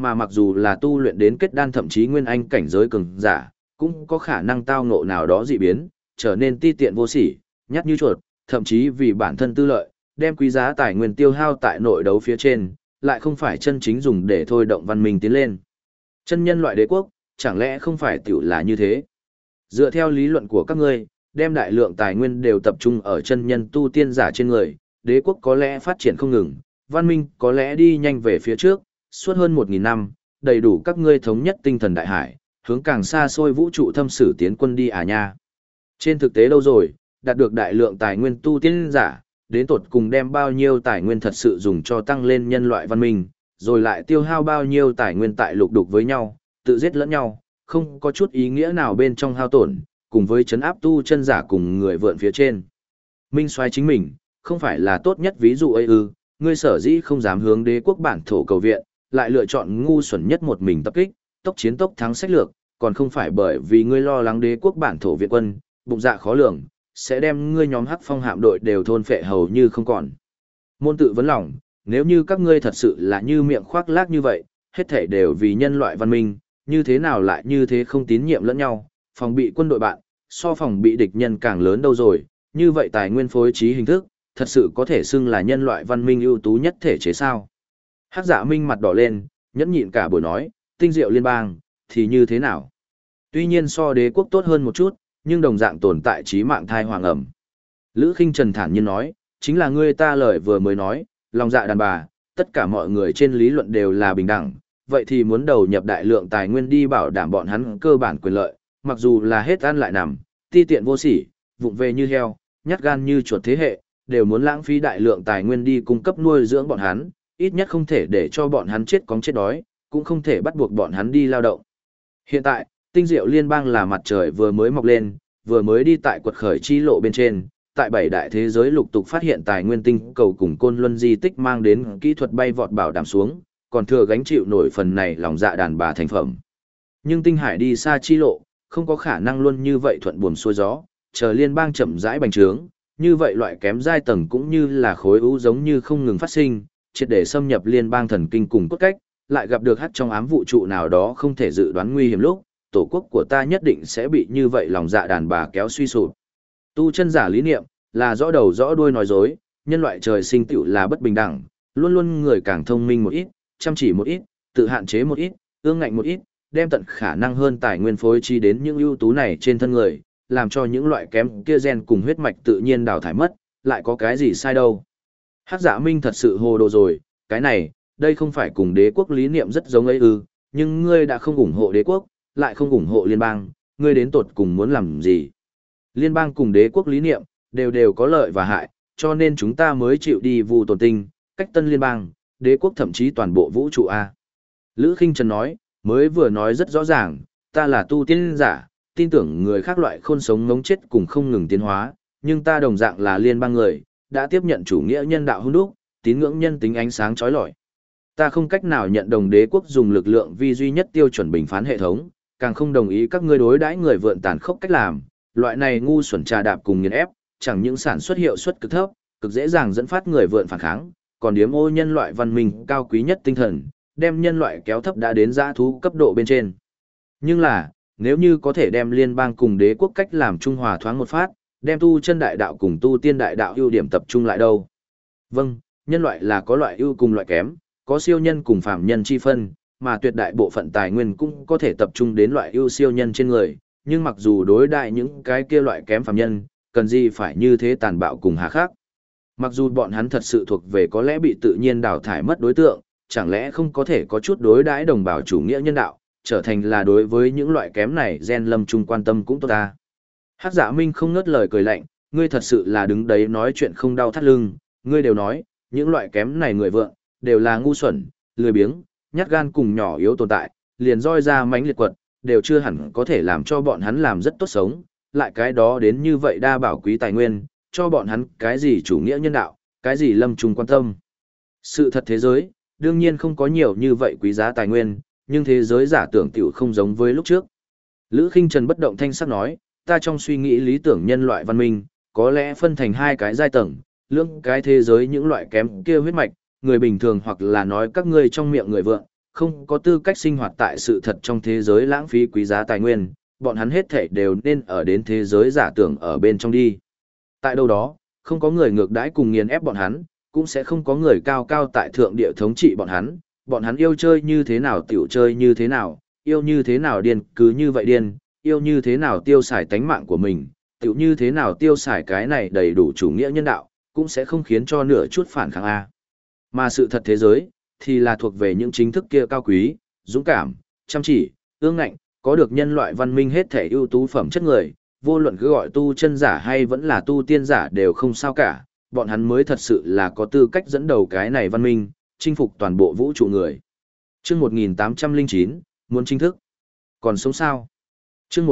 mà mặc dù là tu luyện đến kết đan thậm chí nguyên anh cảnh giới cường giả, cũng có khả năng tao ngộ nào đó dị biến, trở nên ti tiện vô sỉ, nhát như chuột, thậm chí vì bản thân tư lợi, đem quý giá tài nguyên tiêu hao tại nội đấu phía trên, lại không phải chân chính dùng để thôi động văn minh tiến lên. Chân nhân loại đế quốc, chẳng lẽ không phải tiểu là như thế? Dựa theo lý luận của các ngươi, đem đại lượng tài nguyên đều tập trung ở chân nhân tu tiên giả trên người, đế quốc có lẽ phát triển không ngừng, văn minh có lẽ đi nhanh về phía trước, suốt hơn 1.000 năm, đầy đủ các ngươi thống nhất tinh thần đại hải, hướng càng xa xôi vũ trụ thâm sử tiến quân đi à nha. Trên thực tế đâu rồi, đạt được đại lượng tài nguyên tu tiên giả, đến tột cùng đem bao nhiêu tài nguyên thật sự dùng cho tăng lên nhân loại văn minh, rồi lại tiêu hao bao nhiêu tài nguyên tại lục đục với nhau, tự giết lẫn nhau, không có chút ý nghĩa nào bên trong hao tổn, cùng với chấn áp tu chân giả cùng người vượn phía trên. Minh xoay chính mình, không phải là tốt nhất ví dụ ấy ư, ngươi sở dĩ không dám hướng đế quốc bản thổ cầu viện, lại lựa chọn ngu xuẩn nhất một mình tập kích, tốc chiến tốc thắng sách lược, còn không phải bởi vì ngươi lo lắng đế quốc bản thổ viện quân, bụng dạ khó lường, sẽ đem ngươi nhóm Hắc Phong hạm đội đều thôn phệ hầu như không còn. Môn tự vấn lòng, nếu như các ngươi thật sự là như miệng khoác lác như vậy, hết thảy đều vì nhân loại văn minh, như thế nào lại như thế không tín nhiệm lẫn nhau, phòng bị quân đội bạn, so phòng bị địch nhân càng lớn đâu rồi, như vậy tài nguyên phối trí hình thức, thật sự có thể xưng là nhân loại văn minh ưu tú nhất thể chế sao. Hắc Dạ Minh mặt đỏ lên, nhẫn nhịn cả buổi nói, tinh diệu liên bang, thì như thế nào? Tuy nhiên so đế quốc tốt hơn một chút, nhưng đồng dạng tồn tại chí mạng thai hoàng ẩm. Lữ Khinh Trần thản nhiên nói, chính là ngươi ta lời vừa mới nói, lòng dạ đàn bà, tất cả mọi người trên lý luận đều là bình đẳng, vậy thì muốn đầu nhập đại lượng tài nguyên đi bảo đảm bọn hắn cơ bản quyền lợi, mặc dù là hết ăn lại nằm, ti tiện vô sỉ, vụng về như heo, nhát gan như chuột thế hệ, đều muốn lãng phí đại lượng tài nguyên đi cung cấp nuôi dưỡng bọn hắn, ít nhất không thể để cho bọn hắn chết cóng chết đói, cũng không thể bắt buộc bọn hắn đi lao động. Hiện tại, tinh diệu liên bang là mặt trời vừa mới mọc lên, vừa mới đi tại quật khởi chi lộ bên trên, tại bảy đại thế giới lục tục phát hiện tài nguyên tinh cầu cùng côn luân di tích mang đến kỹ thuật bay vọt bảo đảm xuống, còn thừa gánh chịu nổi phần này lòng dạ đàn bà thành phẩm. Nhưng tinh hải đi xa chi lộ, không có khả năng luôn như vậy thuận buồm xuôi gió, chờ liên bang chậm rãi bành trướng, như vậy loại kém giai tầng cũng như là khối u giống như không ngừng phát sinh, triệt để xâm nhập liên bang thần kinh cùng cốt cách, lại gặp được hắt trong ám vũ trụ nào đó không thể dự đoán nguy hiểm lúc, tổ quốc của ta nhất định sẽ bị như vậy lòng dạ đàn bà kéo suy sụp. Tu chân giả lý niệm, là rõ đầu rõ đuôi nói dối, nhân loại trời sinh tựu là bất bình đẳng, luôn luôn người càng thông minh một ít, chăm chỉ một ít, tự hạn chế một ít, ương ngạnh một ít, đem tận khả năng hơn tài nguyên phối trí đến những ưu tú này trên thân người, làm cho những loại kém kia gen cùng huyết mạch tự nhiên đào thải mất, lại có cái gì sai đâu. Hắc Dạ Minh thật sự hồ đồ rồi, cái này, đây không phải cùng đế quốc lý niệm rất giống ấy ư, nhưng ngươi đã không ủng hộ đế quốc, lại không ủng hộ liên bang, ngươi đến tột cùng muốn làm gì? Liên bang cùng đế quốc lý niệm, đều có lợi và hại, cho nên chúng ta mới chịu đi vu tồn tinh, cách tân liên bang, đế quốc thậm chí toàn bộ vũ trụ A. Lữ Khinh Trần nói, mới vừa nói rất rõ ràng, ta là tu tiên giả, tin tưởng người khác loại khôn sống ngống chết cùng không ngừng tiến hóa, nhưng ta đồng dạng là liên bang người, đã tiếp nhận chủ nghĩa nhân đạo hôn đúc, tín ngưỡng nhân tính ánh sáng chói lọi. Ta không cách nào nhận đồng đế quốc dùng lực lượng vi duy nhất tiêu chuẩn bình phán hệ thống, càng không đồng ý các ngươi đối đãi người vượn tàn khốc cách làm, loại này ngu xuẩn trà đạp cùng nghiền ép, chẳng những sản xuất hiệu suất cực thấp, cực dễ dàng dẫn phát người vượn phản kháng, còn điếm ô nhân loại văn minh cao quý nhất tinh thần, đem nhân loại kéo thấp đã đến dã thú cấp độ bên trên. Nhưng là, nếu như có thể đem liên bang cùng đế quốc cách làm trung hòa thoáng một phát, đem tu chân đại đạo cùng tu tiên đại đạo ưu điểm tập trung lại đâu? Vâng, nhân loại là có loại ưu cùng loại kém, có siêu nhân cùng phàm nhân chi phân, mà tuyệt đại bộ phận tài nguyên cũng có thể tập trung đến loại ưu siêu nhân trên người, nhưng mặc dù đối đại những cái kia loại kém phàm nhân, cần gì phải như thế tàn bạo cùng hà khắc. Mặc dù bọn hắn thật sự thuộc về có lẽ bị tự nhiên đào thải mất đối tượng, chẳng lẽ không có thể có chút đối đãi đồng bào chủ nghĩa nhân đạo, trở thành là đối với những loại kém này gen lâm trung quan tâm cũng tốt ta. Hắc Dạ Minh không ngớt lời cười lạnh, ngươi thật sự là đứng đấy nói chuyện không đau thắt lưng, ngươi đều nói, những loại kém này người vượng, đều là ngu xuẩn, lười biếng, nhát gan cùng nhỏ yếu tồn tại, liền roi ra mánh liệt quật, đều chưa hẳn có thể làm cho bọn hắn làm rất tốt sống, lại cái đó đến như vậy đa bảo quý tài nguyên, cho bọn hắn cái gì chủ nghĩa nhân đạo, cái gì lâm trung quan tâm. Sự thật thế giới, đương nhiên không có nhiều như vậy quý giá tài nguyên, nhưng thế giới giả tưởng tiểu không giống với lúc trước. Lữ Khinh Trần bất động thanh sắc nói, ta trong suy nghĩ lý tưởng nhân loại văn minh, có lẽ phân thành hai cái giai tầng, lưỡng cái thế giới những loại kém kia huyết mạch, người bình thường hoặc là nói các ngươi trong miệng người vượng, không có tư cách sinh hoạt tại sự thật trong thế giới lãng phí quý giá tài nguyên, bọn hắn hết thảy đều nên ở đến thế giới giả tưởng ở bên trong đi. Tại đâu đó, không có người ngược đãi cùng nghiền ép bọn hắn, cũng sẽ không có người cao cao tại thượng địa thống trị bọn hắn yêu chơi như thế nào tiểu chơi như thế nào, yêu như thế nào điên cứ như vậy điên, yêu như thế nào tiêu xài tánh mạng của mình, tiểu như thế nào tiêu xài cái này đầy đủ chủ nghĩa nhân đạo, cũng sẽ không khiến cho nửa chút phản kháng A. Mà sự thật thế giới, thì là thuộc về những chính thức kia cao quý, dũng cảm, chăm chỉ, ương ngạnh, có được nhân loại văn minh hết thể ưu tú phẩm chất người, vô luận cứ gọi tu chân giả hay vẫn là tu tiên giả đều không sao cả, bọn hắn mới thật sự là có tư cách dẫn đầu cái này văn minh, chinh phục toàn bộ vũ trụ người. Chương 1809, muốn chính thức. Còn sống sao? Chương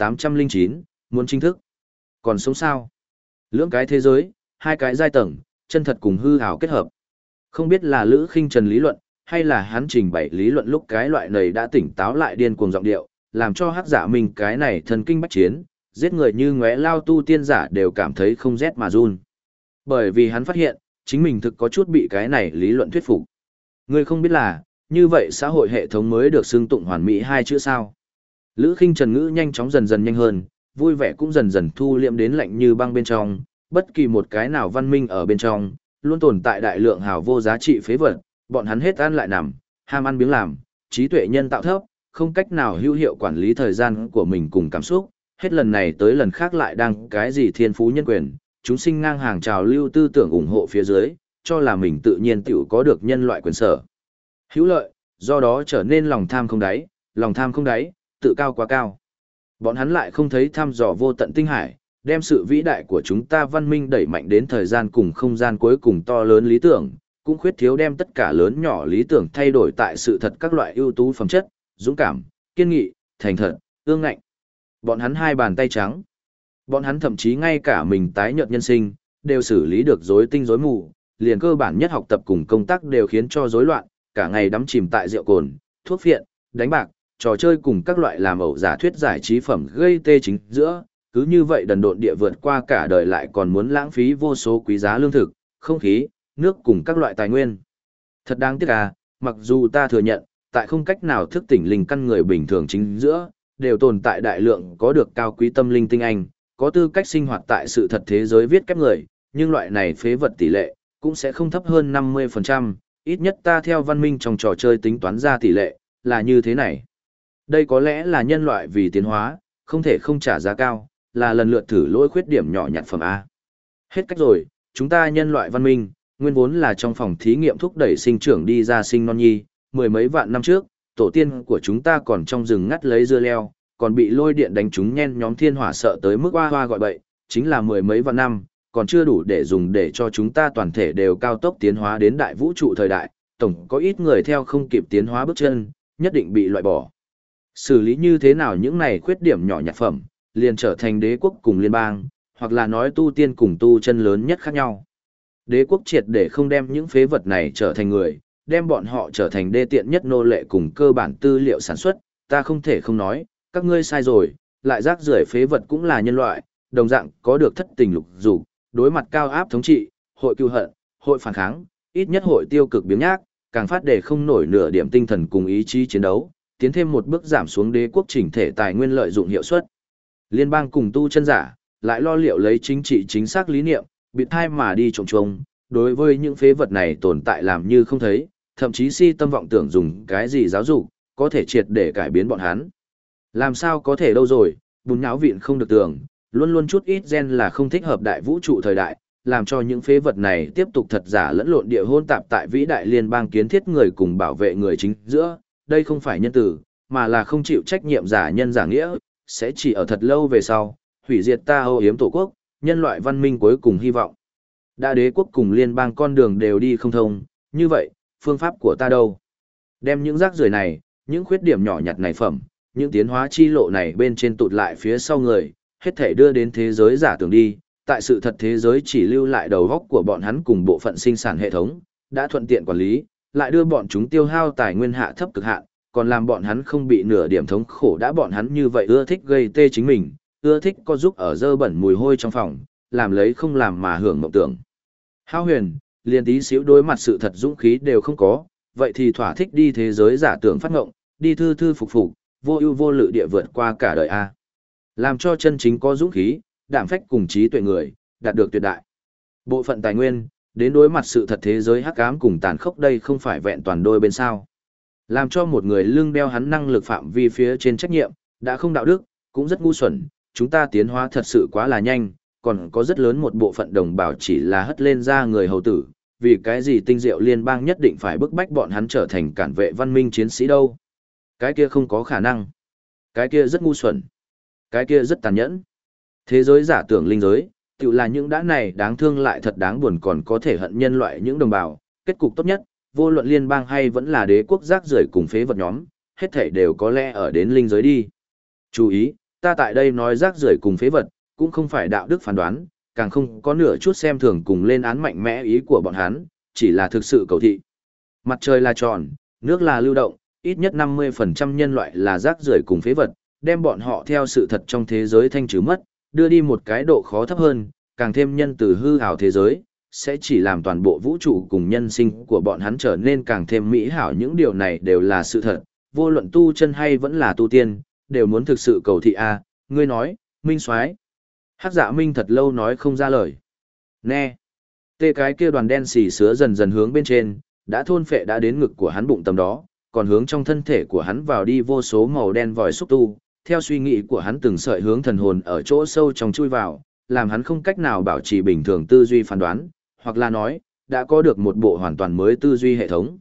1809, muốn chính thức. Còn sống sao? Lưỡng cái thế giới, hai cái giai tầng, chân thật cùng hư ảo kết hợp. Không biết là Lữ Khinh Trần lý luận, hay là hắn trình bày lý luận lúc cái loại này đã tỉnh táo lại điên cuồng giọng điệu, làm cho Hắc Giả mình cái này thần kinh bách chiến, giết người như ngóe lao tu tiên giả đều cảm thấy không rét mà run. Bởi vì hắn phát hiện, chính mình thực có chút bị cái này lý luận thuyết phục. Người không biết là, như vậy xã hội hệ thống mới được xưng tụng hoàn mỹ hai chữ sao. Lữ Khinh Trần ngữ nhanh chóng dần dần nhanh hơn, vui vẻ cũng dần dần thu liệm đến lạnh như băng bên trong, bất kỳ một cái nào văn minh ở bên trong, luôn tồn tại đại lượng hào vô giá trị phế vật, bọn hắn hết ăn lại nằm, ham ăn biếng làm, trí tuệ nhân tạo thấp, không cách nào hữu hiệu quản lý thời gian của mình cùng cảm xúc, hết lần này tới lần khác lại đang cái gì thiên phú nhân quyền, chúng sinh ngang hàng trào lưu tư tưởng ủng hộ phía dưới, cho là mình tự nhiên tiểu có được nhân loại quyền sở. Hữu lợi, do đó trở nên lòng tham không đáy, tự cao quá cao. Bọn hắn lại không thấy thăm dò vô tận tinh hải, đem sự vĩ đại của chúng ta văn minh đẩy mạnh đến thời gian cùng không gian cuối cùng to lớn lý tưởng, cũng khuyết thiếu đem tất cả lớn nhỏ lý tưởng thay đổi tại sự thật các loại ưu tú phẩm chất, dũng cảm, kiên nghị, thành thật, ương ngạnh. Bọn hắn hai bàn tay trắng. Bọn hắn thậm chí ngay cả mình tái nhợt nhân sinh, đều xử lý được rối tinh rối mù, liền cơ bản nhất học tập cùng công tác đều khiến cho rối loạn, cả ngày đắm chìm tại rượu cồn, thuốc phiện, đánh bạc, trò chơi cùng các loại làm ẩu giả thuyết giải trí phẩm gây tê chính giữa, cứ như vậy đần độn địa vượt qua cả đời lại còn muốn lãng phí vô số quý giá lương thực, không khí, nước cùng các loại tài nguyên. Thật đáng tiếc à, mặc dù ta thừa nhận, tại không cách nào thức tỉnh linh căn người bình thường chính giữa, đều tồn tại đại lượng có được cao quý tâm linh tinh anh, có tư cách sinh hoạt tại sự thật thế giới viết kép người, nhưng loại này phế vật tỷ lệ, cũng sẽ không thấp hơn 50%, ít nhất ta theo văn minh trong trò chơi tính toán ra tỷ lệ, là như thế này. Đây có lẽ là nhân loại vì tiến hóa, không thể không trả giá cao, là lần lượt thử lỗi khuyết điểm nhỏ nhặt phẩm A. Hết cách rồi, chúng ta nhân loại văn minh, nguyên vốn là trong phòng thí nghiệm thúc đẩy sinh trưởng đi ra sinh non nhi, mười mấy vạn năm trước, tổ tiên của chúng ta còn trong rừng ngắt lấy dưa leo, còn bị lôi điện đánh trúng nhen nhóm thiên hỏa sợ tới mức hoa hoa gọi bậy, chính là mười mấy vạn năm, còn chưa đủ để dùng để cho chúng ta toàn thể đều cao tốc tiến hóa đến đại vũ trụ thời đại, tổng có ít người theo không kịp tiến hóa bước chân, nhất định bị loại bỏ. Xử lý như thế nào những này khuyết điểm nhỏ nhặt phẩm, liền trở thành đế quốc cùng liên bang, hoặc là nói tu tiên cùng tu chân lớn nhất khác nhau. Đế quốc triệt để không đem những phế vật này trở thành người, đem bọn họ trở thành đê tiện nhất nô lệ cùng cơ bản tư liệu sản xuất, ta không thể không nói, các ngươi sai rồi, lại rác rưởi phế vật cũng là nhân loại, đồng dạng có được thất tình lục dục, đối mặt cao áp thống trị, hội cưu hận, hội phản kháng, ít nhất hội tiêu cực biếng nhác, càng phát để không nổi nửa điểm tinh thần cùng ý chí chiến đấu, tiến thêm một bước giảm xuống đế quốc chỉnh thể tài nguyên lợi dụng hiệu suất. Liên bang cùng tu chân giả, lại lo liệu lấy chính trị chính xác lý niệm, bịt thai mà đi trồng trông, đối với những phế vật này tồn tại làm như không thấy, thậm chí si tâm vọng tưởng dùng cái gì giáo dục, có thể triệt để cải biến bọn hắn. Làm sao có thể đâu rồi, bùn nháo vịn không được tưởng, luôn luôn chút ít gen là không thích hợp đại vũ trụ thời đại, làm cho những phế vật này tiếp tục thật giả lẫn lộn địa hôn tạp tại vĩ đại liên bang kiến thiết người cùng bảo vệ người chính giữa, đây không phải nhân tử, mà là không chịu trách nhiệm giả nhân giả nghĩa, sẽ chỉ ở thật lâu về sau, hủy diệt ta âu yếm tổ quốc, nhân loại văn minh cuối cùng hy vọng. Đã đế quốc cùng liên bang con đường đều đi không thông, như vậy, phương pháp của ta đâu? Đem những rác rưởi này, những khuyết điểm nhỏ nhặt này phẩm, những tiến hóa chi lộ này bên trên tụt lại phía sau người, hết thể đưa đến thế giới giả tưởng đi, tại sự thật thế giới chỉ lưu lại đầu góc của bọn hắn cùng bộ phận sinh sản hệ thống, đã thuận tiện quản lý, lại đưa bọn chúng tiêu hao tài nguyên hạ thấp cực hạn, còn làm bọn hắn không bị nửa điểm thống khổ đã bọn hắn như vậy ưa thích gây tê chính mình, ưa thích có giúp ở dơ bẩn mùi hôi trong phòng, làm lấy không làm mà hưởng mộng tưởng. Hao huyền, liền tí xíu đối mặt sự thật dũng khí đều không có, vậy thì thỏa thích đi thế giới giả tưởng phát ngộng, đi thư thư phục phục, vô ưu vô lự địa vượt qua cả đời a. Làm cho chân chính có dũng khí, đảm phách cùng trí tuệ người, đạt được tuyệt đại bộ phận tài nguyên, đến đối mặt sự thật thế giới hắc ám cùng tàn khốc, đây không phải vẹn toàn đôi bên sao. Làm cho một người lưng đeo hắn năng lực phạm vi phía trên trách nhiệm, đã không đạo đức, cũng rất ngu xuẩn, chúng ta tiến hóa thật sự quá là nhanh, còn có rất lớn một bộ phận đồng bào chỉ là hất lên ra người hầu tử, vì cái gì tinh diệu liên bang nhất định phải bức bách bọn hắn trở thành cản vệ văn minh chiến sĩ đâu. Cái kia không có khả năng. Cái kia rất ngu xuẩn. Cái kia rất tàn nhẫn. Thế giới giả tưởng linh giới, tự là những đã này đáng thương lại thật đáng buồn còn có thể hận nhân loại những đồng bào, kết cục tốt nhất, vô luận liên bang hay vẫn là đế quốc rác rưởi cùng phế vật nhóm, hết thảy đều có lẽ ở đến linh giới đi. Chú ý, ta tại đây nói rác rưởi cùng phế vật, cũng không phải đạo đức phán đoán, càng không có nửa chút xem thường cùng lên án mạnh mẽ ý của bọn hắn, chỉ là thực sự cầu thị. Mặt trời là tròn, nước là lưu động, ít nhất 50% nhân loại là rác rưởi cùng phế vật, đem bọn họ theo sự thật trong thế giới thanh trừ mất, đưa đi một cái độ khó thấp hơn, càng thêm nhân từ hư ảo thế giới, sẽ chỉ làm toàn bộ vũ trụ cùng nhân sinh của bọn hắn trở nên càng thêm mỹ hảo. Những điều này đều là sự thật, vô luận tu chân hay vẫn là tu tiên, đều muốn thực sự cầu thị a. Ngươi nói, Minh Soái. Hắc Dạ Minh thật lâu nói không ra lời. Nè. Tê cái kia đoàn đen xì sứa dần dần hướng bên trên, đã thôn phệ đã đến ngực của hắn bụng tầm đó, còn hướng trong thân thể của hắn vào đi vô số màu đen vòi xúc tu, theo suy nghĩ của hắn từng sợi hướng thần hồn ở chỗ sâu trong chui vào, làm hắn không cách nào bảo trì bình thường tư duy phán đoán, hoặc là nói, đã có được một bộ hoàn toàn mới tư duy hệ thống.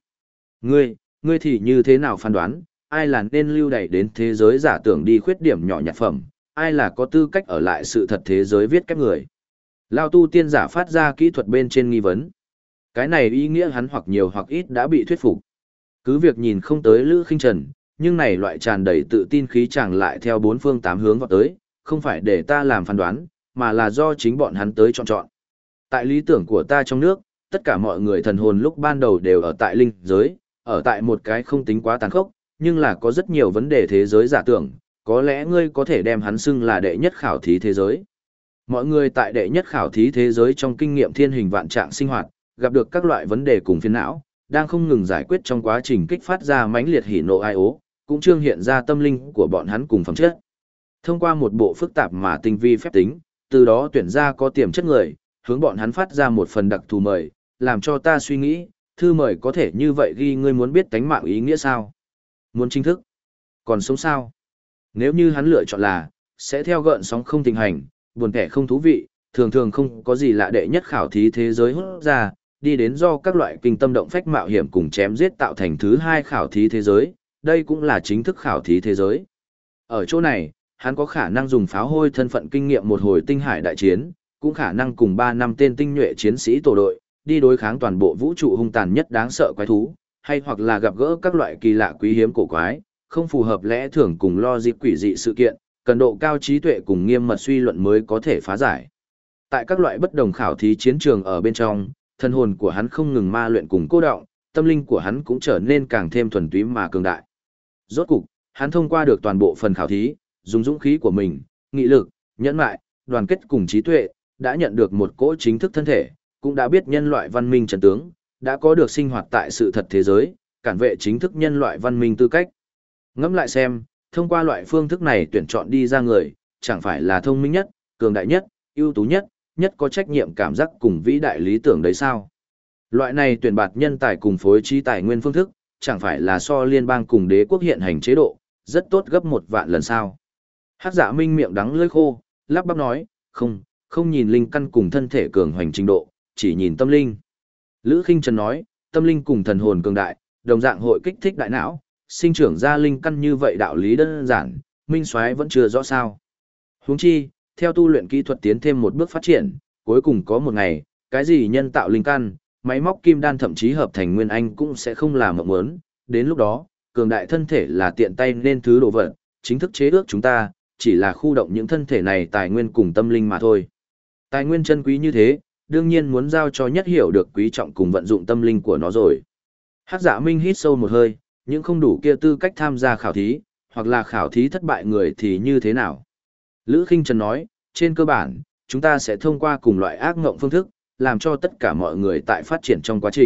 Ngươi thì như thế nào phán đoán, ai là nên lưu đày đến thế giới giả tưởng đi khuyết điểm nhỏ nhặt phẩm, ai là có tư cách ở lại sự thật thế giới viết cách người. Lao tu tiên giả phát ra kỹ thuật bên trên nghi vấn. Cái này ý nghĩa hắn hoặc nhiều hoặc ít đã bị thuyết phục. Cứ việc nhìn không tới Lữ Khinh Trần, nhưng này loại tràn đầy tự tin khí chàng lại theo bốn phương tám hướng vào tới, không phải để ta làm phán đoán, mà là do chính bọn hắn tới chọn. Tại lý tưởng của ta trong nước, tất cả mọi người thần hồn lúc ban đầu đều ở tại linh giới, ở tại một cái không tính quá tàn khốc, nhưng là có rất nhiều vấn đề thế giới giả tưởng, có lẽ ngươi có thể đem hắn xưng là đệ nhất khảo thí thế giới. Mọi người tại đệ nhất khảo thí thế giới trong kinh nghiệm thiên hình vạn trạng sinh hoạt, gặp được các loại vấn đề cùng phiền não, đang không ngừng giải quyết trong quá trình kích phát ra mãnh liệt hỉ nộ ai ố, cũng trương hiện ra tâm linh của bọn hắn cùng phẩm chất. Thông qua một bộ phức tạp mà tinh vi phép tính, từ đó tuyển ra có tiềm chất người, hướng bọn hắn phát ra một phần đặc thù mời, làm cho ta suy nghĩ, thư mời có thể như vậy ghi ngươi muốn biết tánh mạng ý nghĩa sao? Muốn chính thức? Còn sống sao? Nếu như hắn lựa chọn là, sẽ theo gợn sóng không tình hành, buồn kẻ không thú vị, thường thường không có gì lạ đệ nhất khảo thí thế giới hút ra, đi đến do các loại kinh tâm động phách mạo hiểm cùng chém giết tạo thành thứ hai khảo thí thế giới, đây cũng là chính thức khảo thí thế giới. Ở chỗ này, hắn có khả năng dùng pháo hôi thân phận kinh nghiệm một hồi tinh hải đại chiến, cũng khả năng cùng 3 năm tên tinh nhuệ chiến sĩ tổ đội, đi đối kháng toàn bộ vũ trụ hung tàn nhất đáng sợ quái thú, hay hoặc là gặp gỡ các loại kỳ lạ quý hiếm cổ quái, không phù hợp lẽ thường cùng logic quỷ dị sự kiện, cần độ cao trí tuệ cùng nghiêm mật suy luận mới có thể phá giải. Tại các loại bất đồng khảo thí chiến trường ở bên trong, thân hồn của hắn không ngừng ma luyện cùng cô đọng, tâm linh của hắn cũng trở nên càng thêm thuần túy mà cường đại. Rốt cục, hắn thông qua được toàn bộ phần khảo thí, dùng dũng khí của mình, nghị lực, nhẫn nại, đoàn kết cùng trí tuệ, đã nhận được một cỗ chính thức thân thể, cũng đã biết nhân loại văn minh trận tướng, đã có được sinh hoạt tại sự thật thế giới, cản vệ chính thức nhân loại văn minh tư cách. Ngẫm lại xem, thông qua loại phương thức này tuyển chọn đi ra người, chẳng phải là thông minh nhất, cường đại nhất, ưu tú nhất, nhất có trách nhiệm cảm giác cùng vĩ đại lý tưởng đấy sao? Loại này tuyển bạt nhân tài cùng phối trí tài nguyên phương thức, chẳng phải là so liên bang cùng đế quốc hiện hành chế độ, rất tốt gấp 1 vạn lần sao? Hắc Dạ Minh miệng đắng lưỡi khô, lắp bắp nói, không nhìn linh căn cùng thân thể cường hoành trình độ, chỉ nhìn tâm linh. Lữ Khinh Trần nói, tâm linh cùng thần hồn cường đại, đồng dạng hội kích thích đại não, sinh trưởng ra linh căn như vậy đạo lý đơn giản, Minh Soái vẫn chưa rõ sao. Huống chi, theo tu luyện kỹ thuật tiến thêm một bước phát triển, cuối cùng có một ngày, cái gì nhân tạo linh căn, máy móc kim đan thậm chí hợp thành nguyên anh cũng sẽ không làm mộng muốn, đến lúc đó, cường đại thân thể là tiện tay nên thứ đồ vật, chính thức chế ước chúng ta, chỉ là khu động những thân thể này tài nguyên cùng tâm linh mà thôi. Tài nguyên chân quý như thế, đương nhiên muốn giao cho nhất hiểu được quý trọng cùng vận dụng tâm linh của nó rồi. Hắc Dạ Minh hít sâu một hơi, những không đủ kia tư cách tham gia khảo thí, hoặc là khảo thí thất bại người thì như thế nào? Lữ Khinh Trần nói, trên cơ bản, chúng ta sẽ thông qua cùng loại ác ngộng phương thức, làm cho tất cả mọi người tại phát triển trong quá trình,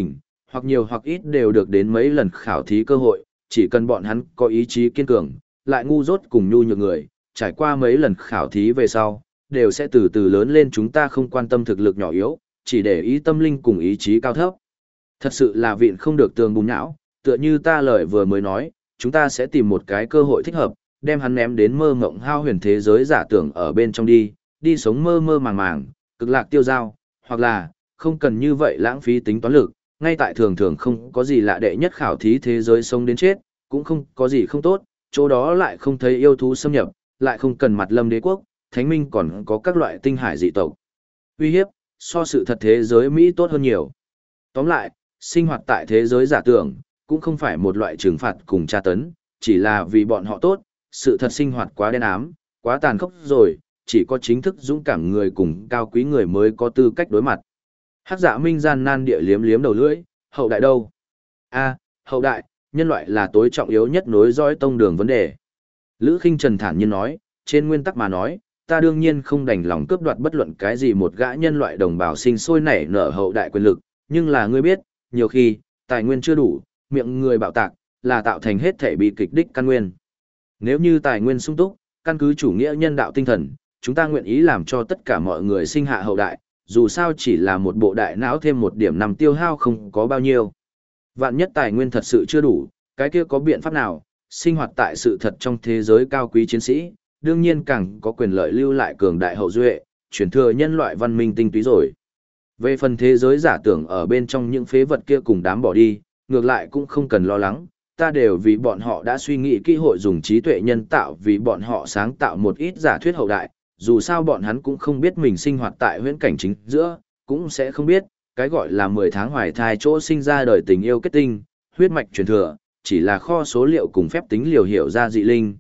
hoặc nhiều hoặc ít đều được đến mấy lần khảo thí cơ hội, chỉ cần bọn hắn có ý chí kiên cường, lại ngu dốt cùng nhu nhược người, trải qua mấy lần khảo thí về sau, đều sẽ từ từ lớn lên. Chúng ta không quan tâm thực lực nhỏ yếu, chỉ để ý tâm linh cùng ý chí cao thấp. Thật sự là vịn không được tường bùn nhão, tựa như ta lời vừa mới nói, chúng ta sẽ tìm một cái cơ hội thích hợp, đem hắn ném đến mơ mộng hao huyền thế giới giả tưởng ở bên trong đi sống mơ mơ màng màng, cực lạc tiêu dao, hoặc là, không cần như vậy lãng phí tính toán lực, ngay tại thường thường không có gì lạ đệ nhất khảo thí thế giới sống đến chết, cũng không có gì không tốt, chỗ đó lại không thấy yêu thú xâm nhập, lại không cần mặt lâm đế quốc, thánh minh còn có các loại tinh hải dị tộc. Uy hiếp, so sự thật thế giới Mỹ tốt hơn nhiều. Tóm lại, sinh hoạt tại thế giới giả tưởng, cũng không phải một loại trừng phạt cùng tra tấn, chỉ là vì bọn họ tốt, sự thật sinh hoạt quá đen ám, quá tàn khốc rồi, chỉ có chính thức dũng cảm người cùng cao quý người mới có tư cách đối mặt. Hắc Dạ Minh gian nan địa liếm liếm đầu lưỡi, hậu đại đâu? Hậu đại, nhân loại là tối trọng yếu nhất nối dõi tông đường vấn đề. Lữ Khinh Trần thản nhiên nói, trên nguyên tắc mà nói, ta đương nhiên không đành lòng cướp đoạt bất luận cái gì một gã nhân loại đồng bào sinh sôi nảy nở hậu đại quyền lực, nhưng là ngươi biết, nhiều khi, tài nguyên chưa đủ, miệng người bạo tạc, là tạo thành hết thể bị kịch đích căn nguyên. Nếu như tài nguyên sung túc, căn cứ chủ nghĩa nhân đạo tinh thần, chúng ta nguyện ý làm cho tất cả mọi người sinh hạ hậu đại, dù sao chỉ là một bộ đại não thêm một điểm nằm tiêu hao không có bao nhiêu. Vạn nhất tài nguyên thật sự chưa đủ, cái kia có biện pháp nào, sinh hoạt tại sự thật trong thế giới cao quý chiến sĩ, đương nhiên càng có quyền lợi lưu lại cường đại hậu duệ, truyền thừa nhân loại văn minh tinh túy rồi. Về phần thế giới giả tưởng ở bên trong những phế vật kia cùng đám bỏ đi, ngược lại cũng không cần lo lắng, ta đều vì bọn họ đã suy nghĩ kỹ hội dùng trí tuệ nhân tạo vì bọn họ sáng tạo một ít giả thuyết hậu đại, dù sao bọn hắn cũng không biết mình sinh hoạt tại huyễn cảnh chính giữa, cũng sẽ không biết, cái gọi là 10 tháng hoài thai chỗ sinh ra đời tình yêu kết tinh, huyết mạch truyền thừa, chỉ là kho số liệu cùng phép tính liều hiểu ra dị linh,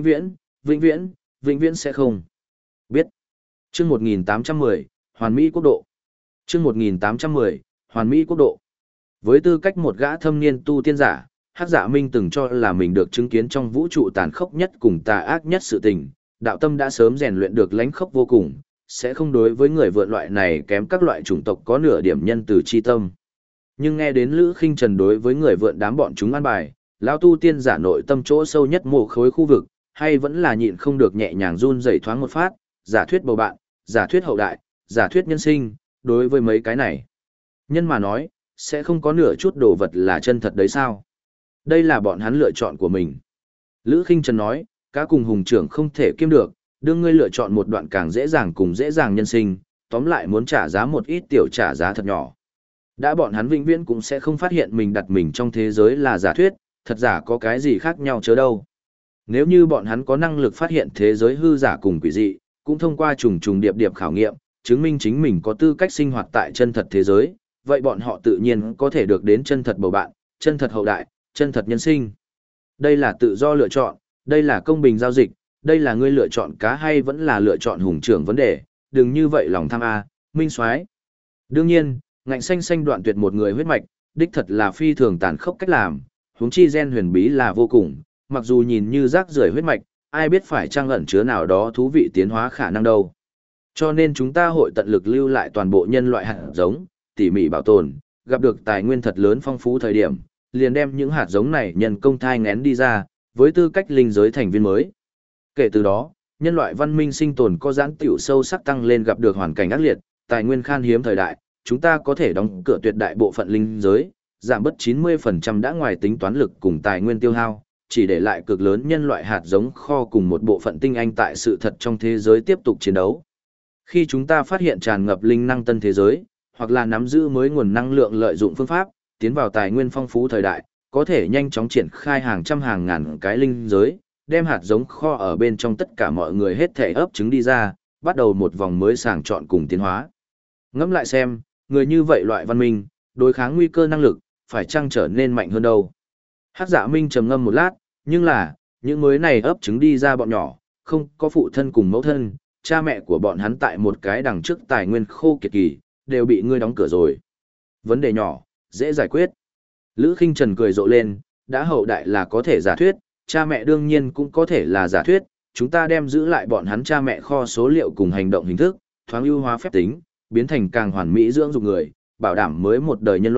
vĩnh viễn sẽ không biết. Chương 1810, Hoàn Mỹ quốc độ. Chương 1810, Hoàn Mỹ quốc độ. Với tư cách một gã thâm niên tu tiên giả, Hắc Dạ Minh từng cho là mình được chứng kiến trong vũ trụ tàn khốc nhất cùng tà ác nhất sự tình, đạo tâm đã sớm rèn luyện được lãnh khốc vô cùng, sẽ không đối với người vượn loại này kém các loại chủng tộc có nửa điểm nhân từ chi tâm. Nhưng nghe đến Lữ Khinh Trần đối với người vượn đám bọn chúng ăn bài, lão tu tiên giả nội tâm chỗ sâu nhất mộ khối khu vực, hay vẫn là nhịn không được nhẹ nhàng run rẩy thoáng một phát, giả thuyết bầu bạn, giả thuyết hậu đại, giả thuyết nhân sinh, đối với mấy cái này. Nhân mà nói, sẽ không có nửa chút đồ vật là chân thật đấy sao? Đây là bọn hắn lựa chọn của mình. Lữ Khinh Trần nói, cá cùng hùng trưởng không thể kiêm được, đương ngươi lựa chọn một đoạn càng dễ dàng cùng dễ dàng nhân sinh, tóm lại muốn trả giá một ít tiểu trả giá thật nhỏ. Đã bọn hắn vĩnh viễn cũng sẽ không phát hiện mình đặt mình trong thế giới là giả thuyết, thật giả có cái gì khác nhau chớ đâu. Nếu như bọn hắn có năng lực phát hiện thế giới hư giả cùng quỷ dị, cũng thông qua trùng trùng điệp điệp khảo nghiệm, chứng minh chính mình có tư cách sinh hoạt tại chân thật thế giới, vậy bọn họ tự nhiên có thể được đến chân thật bầu bạn, chân thật hậu đại, chân thật nhân sinh. Đây là tự do lựa chọn, đây là công bình giao dịch, đây là ngươi lựa chọn cá hay vẫn là lựa chọn hùng trưởng vấn đề, đừng như vậy lòng tham Minh Soái. Đương nhiên, ngạnh xanh xanh đoạn tuyệt một người huyết mạch, đích thật là phi thường tàn khốc cách làm, huống chi gen huyền bí là vô cùng, mặc dù nhìn như rác rưởi huyết mạch, ai biết phải chăng ẩn chứa nào đó thú vị tiến hóa khả năng đâu. Cho nên chúng ta hội tận lực lưu lại toàn bộ nhân loại hạt giống, tỉ mỉ bảo tồn, gặp được tài nguyên thật lớn phong phú thời điểm, liền đem những hạt giống này nhân công thai ngén đi ra, với tư cách linh giới thành viên mới. Kể từ đó, nhân loại văn minh sinh tồn có giãn tiểu sâu sắc tăng lên, gặp được hoàn cảnh ác liệt, tài nguyên khan hiếm thời đại, chúng ta có thể đóng cửa tuyệt đại bộ phận linh giới, giảm bớt 90% đã ngoài tính toán lực cùng tài nguyên tiêu hao, chỉ để lại cực lớn nhân loại hạt giống kho cùng một bộ phận tinh anh tại sự thật trong thế giới tiếp tục chiến đấu. Khi chúng ta phát hiện tràn ngập linh năng tân thế giới, hoặc là nắm giữ mới nguồn năng lượng lợi dụng phương pháp, tiến vào tài nguyên phong phú thời đại, có thể nhanh chóng triển khai hàng trăm hàng ngàn cái linh giới, đem hạt giống kho ở bên trong tất cả mọi người hết thể ấp trứng đi ra, bắt đầu một vòng mới sàng chọn cùng tiến hóa. Ngẫm lại xem, người như vậy loại văn minh, đối kháng nguy cơ năng lực, phải chăng trở nên mạnh hơn đâu. Hắc Dạ Minh trầm ngâm một lát, nhưng là, những mới này ấp trứng đi ra bọn nhỏ, không có phụ thân cùng mẫu thân, cha mẹ của bọn hắn tại một cái đằng trước tài nguyên khô kiệt kỳ, đều bị ngươi đóng cửa rồi. Vấn đề nhỏ, dễ giải quyết. Lữ Khinh Trần cười rộ lên, đã hậu đại là có thể giả thuyết, cha mẹ đương nhiên cũng có thể là giả thuyết, chúng ta đem giữ lại bọn hắn cha mẹ kho số liệu cùng hành động hình thức, thoáng ưu hóa phép tính, biến thành càng hoàn mỹ dưỡng dục người, bảo đảm mới một đời nhân loại,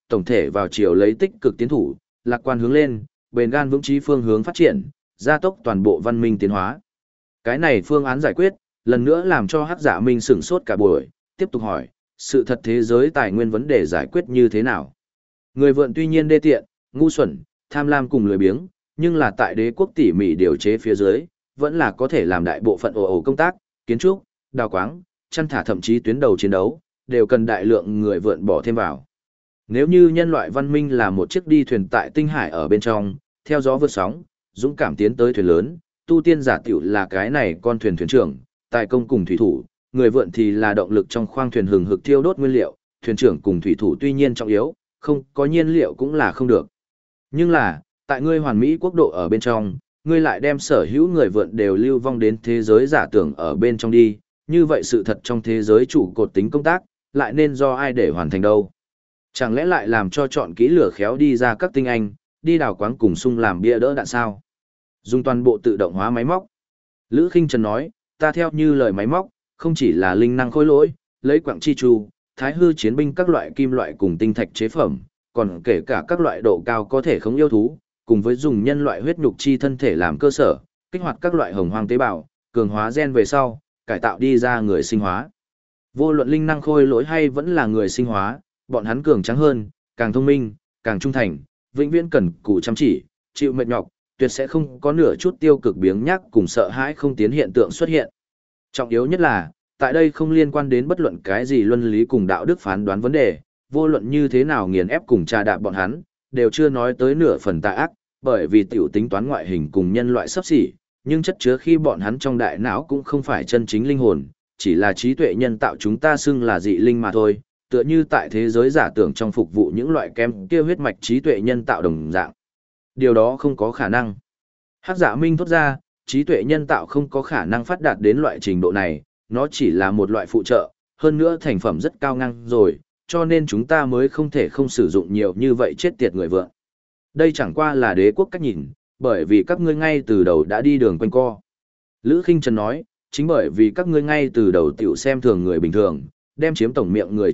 tổng thể vào chiều lấy tích cực tiến thủ, lạc quan hướng lên, bền gan vững chí phương hướng phát triển, gia tốc toàn bộ văn minh tiến hóa. Cái này phương án giải quyết, lần nữa làm cho Hắc Dạ Minh sửng sốt cả buổi, tiếp tục hỏi, sự thật thế giới tài nguyên vấn đề giải quyết như thế nào? Người vượn tuy nhiên đê tiện, ngu xuẩn, tham lam cùng lười biếng, nhưng là tại đế quốc tỉ mỉ điều chế phía dưới, vẫn là có thể làm đại bộ phận ồ công tác, kiến trúc, đào quáng, chăn thả thậm chí tuyến đầu chiến đấu, đều cần đại lượng người vượn bỏ thêm vào. Nếu như nhân loại văn minh là một chiếc đi thuyền tại tinh hải ở bên trong, theo gió vượt sóng, dũng cảm tiến tới thuyền lớn, tu tiên giả tiểu là cái này con thuyền thuyền trưởng, tài công cùng thủy thủ, người vượn thì là động lực trong khoang thuyền hừng hực thiêu đốt nguyên liệu, thuyền trưởng cùng thủy thủ tuy nhiên trọng yếu, không có nhiên liệu cũng là không được. Nhưng là, tại ngươi hoàn mỹ quốc độ ở bên trong, ngươi lại đem sở hữu người vượn đều lưu vong đến thế giới giả tưởng ở bên trong đi, như vậy sự thật trong thế giới chủ cột tính công tác, lại nên do ai để hoàn thành đâu? Chẳng lẽ lại làm cho chọn kỹ lửa khéo đi ra các tinh anh, đi đào quáng cùng sung làm bia đỡ đạn sao? Dùng toàn bộ tự động hóa máy móc. Lữ Khinh Trần nói, ta theo như lời máy móc, không chỉ là linh năng khối lỗi, lấy quặng chi chu, thái hư chiến binh các loại kim loại cùng tinh thạch chế phẩm, còn kể cả các loại độ cao có thể khống yêu thú, cùng với dùng nhân loại huyết nhục chi thân thể làm cơ sở, kích hoạt các loại hồng hoang tế bào, cường hóa gen về sau, cải tạo đi ra người sinh hóa. Vô luận linh năng khôi lỗi hay vẫn là người sinh hóa, bọn hắn cường tráng hơn, càng thông minh, càng trung thành, vĩnh viễn cần cù chăm chỉ, chịu mệt nhọc, tuyệt sẽ không có nửa chút tiêu cực biếng nhác cùng sợ hãi không tiến hiện tượng xuất hiện. Trọng yếu nhất là, tại đây không liên quan đến bất luận cái gì luân lý cùng đạo đức phán đoán vấn đề, vô luận như thế nào nghiền ép cùng trà đạp bọn hắn, đều chưa nói tới nửa phần tà ác, bởi vì tiểu tính toán ngoại hình cùng nhân loại sắp xỉ, nhưng chất chứa khi bọn hắn trong đại não cũng không phải chân chính linh hồn, chỉ là trí tuệ nhân tạo chúng ta xưng là dị linh mà thôi, tựa như tại thế giới giả tưởng trong phục vụ những loại kem kia huyết mạch trí tuệ nhân tạo đồng dạng. Điều đó không có khả năng. Hắc Dạ Minh thốt ra, trí tuệ nhân tạo không có khả năng phát đạt đến loại trình độ này, nó chỉ là một loại phụ trợ, hơn nữa thành phẩm rất cao ngang rồi, cho nên chúng ta mới không thể không sử dụng nhiều như vậy chết tiệt người vượng. Đây chẳng qua là đế quốc cách nhìn, bởi vì các ngươi ngay từ đầu đã đi đường quanh co. Lữ Khinh Trần nói, chính bởi vì các ngươi ngay từ đầu tiểu xem thường người bình thường, đem chiếm tổng miệng người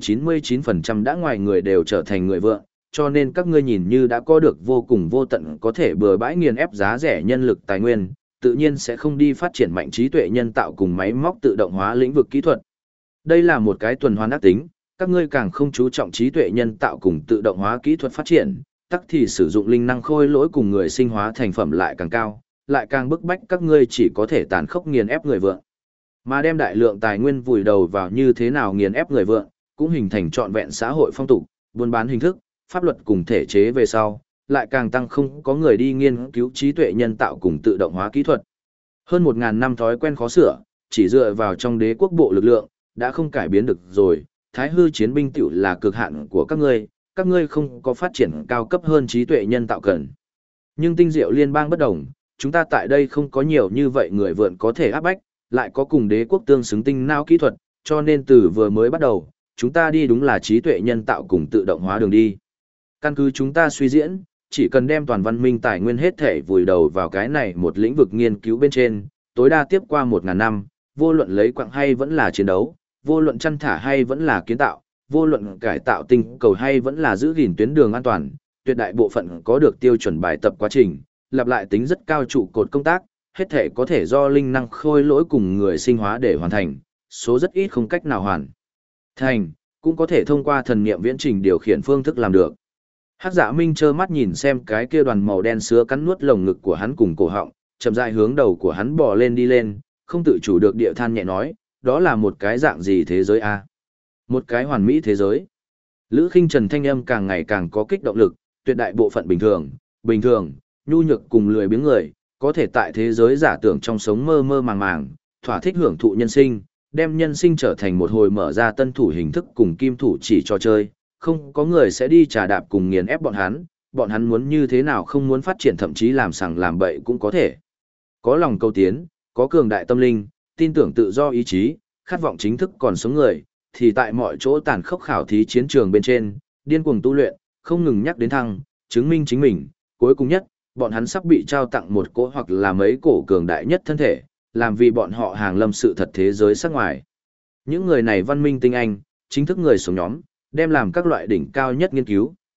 99% đã ngoài người đều trở thành người vượng, cho nên các ngươi nhìn như đã có được vô cùng vô tận có thể bừa bãi nghiền ép giá rẻ nhân lực tài nguyên, tự nhiên sẽ không đi phát triển mạnh trí tuệ nhân tạo cùng máy móc tự động hóa lĩnh vực kỹ thuật. Đây là một cái tuần hoàn ác tính, các ngươi càng không chú trọng trí tuệ nhân tạo cùng tự động hóa kỹ thuật phát triển, tắc thì sử dụng linh năng khôi lỗi cùng người sinh hóa thành phẩm lại càng cao, lại càng bức bách các ngươi chỉ có thể tàn khốc nghiền ép người vượng. Mà đem đại lượng tài nguyên vùi đầu vào như thế nào nghiền ép người vượng, cũng hình thành trọn vẹn xã hội phong tục, buôn bán hình thức, pháp luật cùng thể chế về sau, lại càng tăng không có người đi nghiên cứu trí tuệ nhân tạo cùng tự động hóa kỹ thuật. Hơn 1000 năm thói quen khó sửa, chỉ dựa vào trong đế quốc bộ lực lượng, đã không cải biến được rồi, thái hư chiến binh tiểu là cực hạn của các ngươi không có phát triển cao cấp hơn trí tuệ nhân tạo cần. Nhưng tinh diệu liên bang bất đồng, chúng ta tại đây không có nhiều như vậy người vượn có thể áp bách, lại có cùng đế quốc tương xứng tinh não kỹ thuật, cho nên từ vừa mới bắt đầu, chúng ta đi đúng là trí tuệ nhân tạo cùng tự động hóa đường đi. Căn cứ chúng ta suy diễn, chỉ cần đem toàn văn minh tài nguyên hết thể vùi đầu vào cái này một lĩnh vực nghiên cứu bên trên, tối đa tiếp qua 1000 năm, vô luận lấy quặng hay vẫn là chiến đấu, vô luận chăn thả hay vẫn là kiến tạo, vô luận cải tạo tinh cầu hay vẫn là giữ gìn tuyến đường an toàn, tuyệt đại bộ phận có được tiêu chuẩn bài tập quá trình, lặp lại tính rất cao trụ cột công tác, hết thể có thể do linh năng khôi lỗi cùng người sinh hóa để hoàn thành, số rất ít không cách nào hoàn thành, cũng có thể thông qua thần niệm viễn trình điều khiển phương thức làm được. Hắc Dạ Minh trơ mắt nhìn xem cái kia đoàn màu đen sứa cắn nuốt lồng ngực của hắn cùng cổ họng, chậm rãi hướng đầu của hắn bò lên đi lên, không tự chủ được địa than nhẹ nói, đó là một cái dạng gì thế giới a? Một cái hoàn mỹ thế giới. Lữ Khinh Trần thanh âm càng ngày càng có kích động lực, tuyệt đại bộ phận bình thường, nhu nhược cùng lười biếng người, có thể tại thế giới giả tưởng trong sống mơ mơ màng màng, thỏa thích hưởng thụ nhân sinh, đem nhân sinh trở thành một hồi mở ra tân thủ hình thức cùng kim thủ chỉ trò chơi, không có người sẽ đi trà đạp cùng nghiền ép bọn hắn muốn như thế nào không muốn phát triển thậm chí làm sằng làm bậy cũng có thể. Có lòng cầu tiến, có cường đại tâm linh, tin tưởng tự do ý chí, khát vọng chính thức còn sống người, thì tại mọi chỗ tàn khốc khảo thí chiến trường bên trên, điên cuồng tu luyện, không ngừng nhắc đến thăng, chứng minh chính mình, cuối cùng nhất, bọn hắn sắp bị trao tặng một cỗ hoặc là mấy cổ cường đại nhất thân thể, làm vì bọn họ hàng lâm sự thật thế giới sắc ngoài. Những người này văn minh tinh anh, chính thức người sống nhóm, đem làm các loại đỉnh cao nhất nghiên cứu,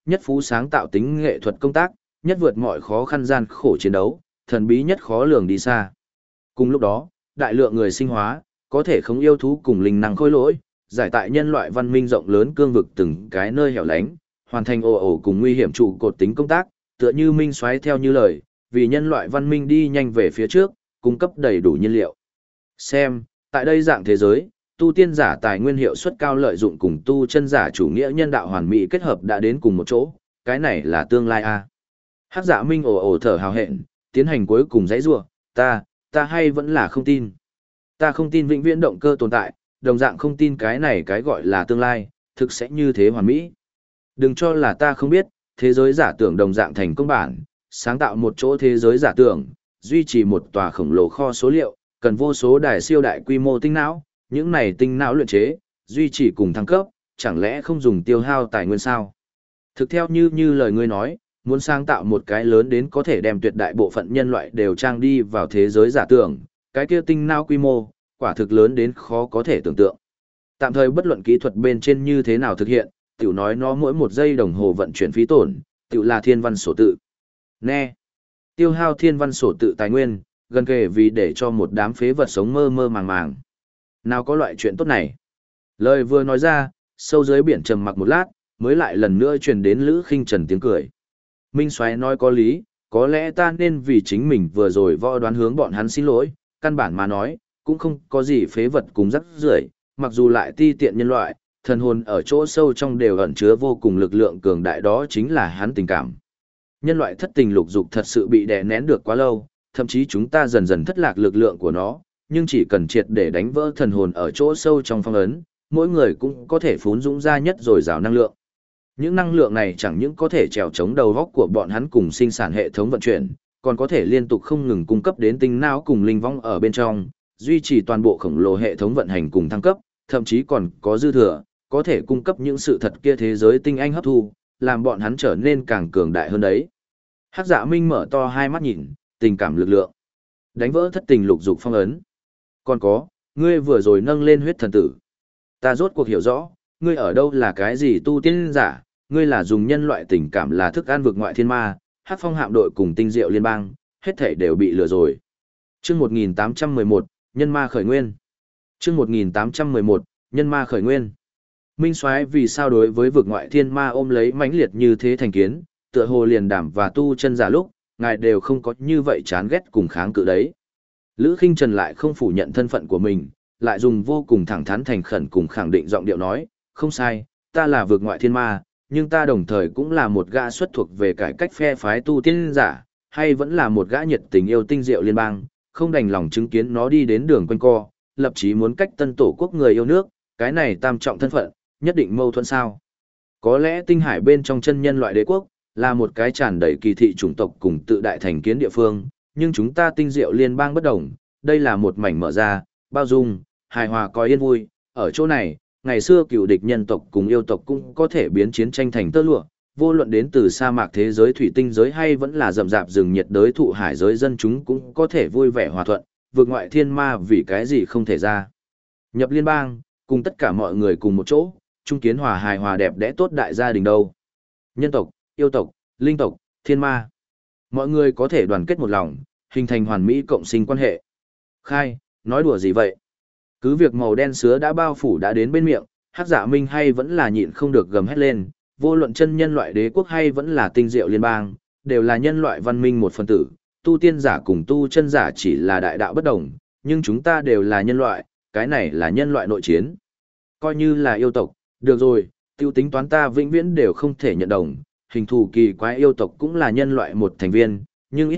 nhất phú sáng tạo tính nghệ thuật công tác, nhất vượt mọi khó khăn gian khổ chiến đấu, thần bí nhất khó lường đi xa. Cùng lúc đó, đại lượng người sinh hóa, có thể không yêu thú cùng linh năng khôi lỗi, giải tại nhân loại văn minh rộng lớn cương vực từng cái nơi hẻo lánh, hoàn thành ồ cùng nguy hiểm trụ cột tính công tác, tựa như Minh xoáy theo như lời, vì nhân loại văn minh đi nhanh về phía trước, cung cấp đầy đủ nhiên liệu. Xem, tại đây dạng thế giới, tu tiên giả tài nguyên hiệu suất cao lợi dụng cùng tu chân giả chủ nghĩa nhân đạo hoàn mỹ kết hợp đã đến cùng một chỗ, cái này là tương lai a. Hắc Dạ Minh ồ thở hào hẹn, tiến hành cuối cùng dãy rủa, ta hay vẫn là không tin. Ta không tin vĩnh viễn động cơ tồn tại, đồng dạng không tin cái này cái gọi là tương lai, thực sẽ như thế hoàn mỹ. Đừng cho là ta không biết, thế giới giả tưởng đồng dạng thành công bản, sáng tạo một chỗ thế giới giả tưởng, duy trì một tòa khổng lồ kho số liệu, cần vô số đài siêu đại quy mô tinh não, những này tinh não luyện chế, duy trì cùng thăng cấp, chẳng lẽ không dùng tiêu hao tài nguyên sao? Thực theo như lời ngươi nói, muốn sáng tạo một cái lớn đến có thể đem tuyệt đại bộ phận nhân loại đều trang đi vào thế giới giả tưởng, cái kia tinh não quy mô, quả thực lớn đến khó có thể tưởng tượng. Tạm thời bất luận kỹ thuật bên trên như thế nào thực hiện, tiểu nói nó mỗi một giây đồng hồ vận chuyển phí tổn, tiểu là thiên văn sổ tự. Nè, tiêu hao thiên văn sổ tự tài nguyên, gần kề vì để cho một đám phế vật sống mơ mơ màng màng. Nào có loại chuyện tốt này. Lời vừa nói ra, sâu dưới biển trầm mặc một lát, mới lại lần nữa truyền đến Lữ Khinh Trần tiếng cười. Minh Soái nói có lý, có lẽ ta nên vì chính mình vừa rồi võ đoán hướng bọn hắn xin lỗi, căn bản mà nói, cũng không có gì phế vật cùng rắc rưởi, mặc dù lại ti tiện nhân loại, thần hồn ở chỗ sâu trong đều ẩn chứa vô cùng lực lượng cường đại, đó chính là hắn tình cảm. Nhân loại thất tình lục dục thật sự bị đè nén được quá lâu, thậm chí chúng ta dần dần thất lạc lực lượng của nó, nhưng chỉ cần triệt để đánh vỡ thần hồn ở chỗ sâu trong phong ấn, mỗi người cũng có thể phún dũng ra nhất dồi dào năng lượng. Những năng lượng này chẳng những có thể trèo chống đầu góc của bọn hắn cùng sinh sản hệ thống vận chuyển, còn có thể liên tục không ngừng cung cấp đến tinh não cùng linh vong ở bên trong, duy trì toàn bộ khổng lồ hệ thống vận hành cùng thăng cấp, thậm chí còn có dư thừa, có thể cung cấp những sự thật kia thế giới tinh anh hấp thu, làm bọn hắn trở nên càng cường đại hơn đấy. Hắc Dạ Minh mở to hai mắt nhìn, tình cảm lực lượng, đánh vỡ thất tình lục dục phong ấn. Còn có, ngươi vừa rồi nâng lên huyết thần tử. Ta rốt cuộc hiểu rõ, ngươi ở đâu là cái gì tu tiên giả, ngươi là dùng nhân loại tình cảm là thức ăn vực ngoại thiên ma, Hắc Phong hạm đội cùng tinh diệu liên bang, hết thảy đều bị lừa rồi. Chương 1811, nhân ma khởi nguyên. Chương 1811, nhân ma khởi nguyên. Minh Soái vì sao đối với vực ngoại thiên ma ôm lấy mãnh liệt như thế thành kiến, tựa hồ liền đảm và tu chân giả lúc, ngài đều không có như vậy chán ghét cùng kháng cự đấy. Lữ Khinh Trần lại không phủ nhận thân phận của mình, lại dùng vô cùng thẳng thắn thành khẩn cùng khẳng định giọng điệu nói, không sai, ta là vực ngoại thiên ma, nhưng ta đồng thời cũng là một gã xuất thuộc về cải cách phe phái tu tiên giả, hay vẫn là một gã nhiệt tình yêu tinh diệu liên bang, không đành lòng chứng kiến nó đi đến đường quanh co, lập chí muốn cách tân tổ quốc người yêu nước, cái này tam trọng thân phận, nhất định mâu thuẫn sao. Có lẽ tinh hải bên trong chân nhân loại đế quốc, là một cái tràn đầy kỳ thị chủng tộc cùng tự đại thành kiến địa phương, nhưng chúng ta tinh diệu liên bang bất đồng, đây là một mảnh mở ra, bao dung, hài hòa có yên vui, ở chỗ này, ngày xưa cựu địch nhân tộc cùng yêu tộc cũng có thể biến chiến tranh thành tơ lụa, vô luận đến từ sa mạc thế giới thủy tinh giới hay vẫn là rậm rạp rừng nhiệt đới thụ hải giới dân chúng cũng có thể vui vẻ hòa thuận, vượt ngoại thiên ma vì cái gì không thể ra. Nhập liên bang, cùng tất cả mọi người cùng một chỗ, chung kiến hòa hài hòa đẹp đẽ tốt đại gia đình đâu. Nhân tộc, yêu tộc, linh tộc, thiên ma. Mọi người có thể đoàn kết một lòng, hình thành hoàn mỹ cộng sinh quan hệ. Khai, nói đùa gì vậy? Cứ việc màu đen sứa đã bao phủ đã đến bên miệng, Hắc Dạ Minh hay vẫn là nhịn không được gầm hét lên, vô luận chân nhân loại đế quốc hay vẫn là tinh diệu liên bang, đều là nhân loại văn minh một phần tử, tu tiên giả cùng tu chân giả chỉ là đại đạo bất đồng, nhưng chúng ta đều là nhân loại, cái này là nhân loại nội chiến. Coi như là yêu tộc, được rồi, tiêu tính toán ta vĩnh viễn đều không thể nhận đồng, hình thù kỳ quái yêu tộc cũng là nhân loại một thành viên, nhưng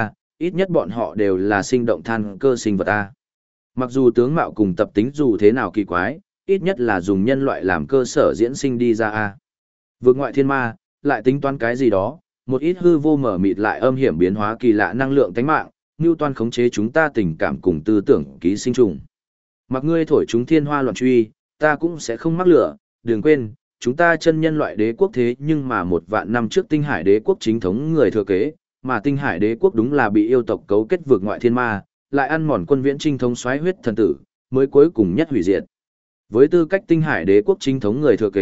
ít nhất bọn họ đều là sinh động than cơ sinh vật ta. Mặc dù tướng mạo cùng tập tính dù thế nào kỳ quái, ít nhất là dùng nhân loại làm cơ sở diễn sinh đi ra a. Vượt ngoại thiên ma, lại tính toán cái gì đó, một ít hư vô mở mịt lại âm hiểm biến hóa kỳ lạ năng lượng tánh mạng, như toan khống chế chúng ta tình cảm cùng tư tưởng ký sinh trùng. Mặc ngươi thổi chúng thiên hoa loạn truy, ta cũng sẽ không mắc lửa, đừng quên, chúng ta chân nhân loại đế quốc thế nhưng mà 1.000 năm trước tinh hải đế quốc chính thống người thừa kế, mà tinh hải đế quốc đúng là bị yêu tộc cấu kết vượt ngoại thiên ma, lại ăn mòn quân viễn trinh thống xoáy huyết thần tử, mới cuối cùng nhất hủy diệt. Với tư cách tinh hải đế quốc chính thống người thừa kế,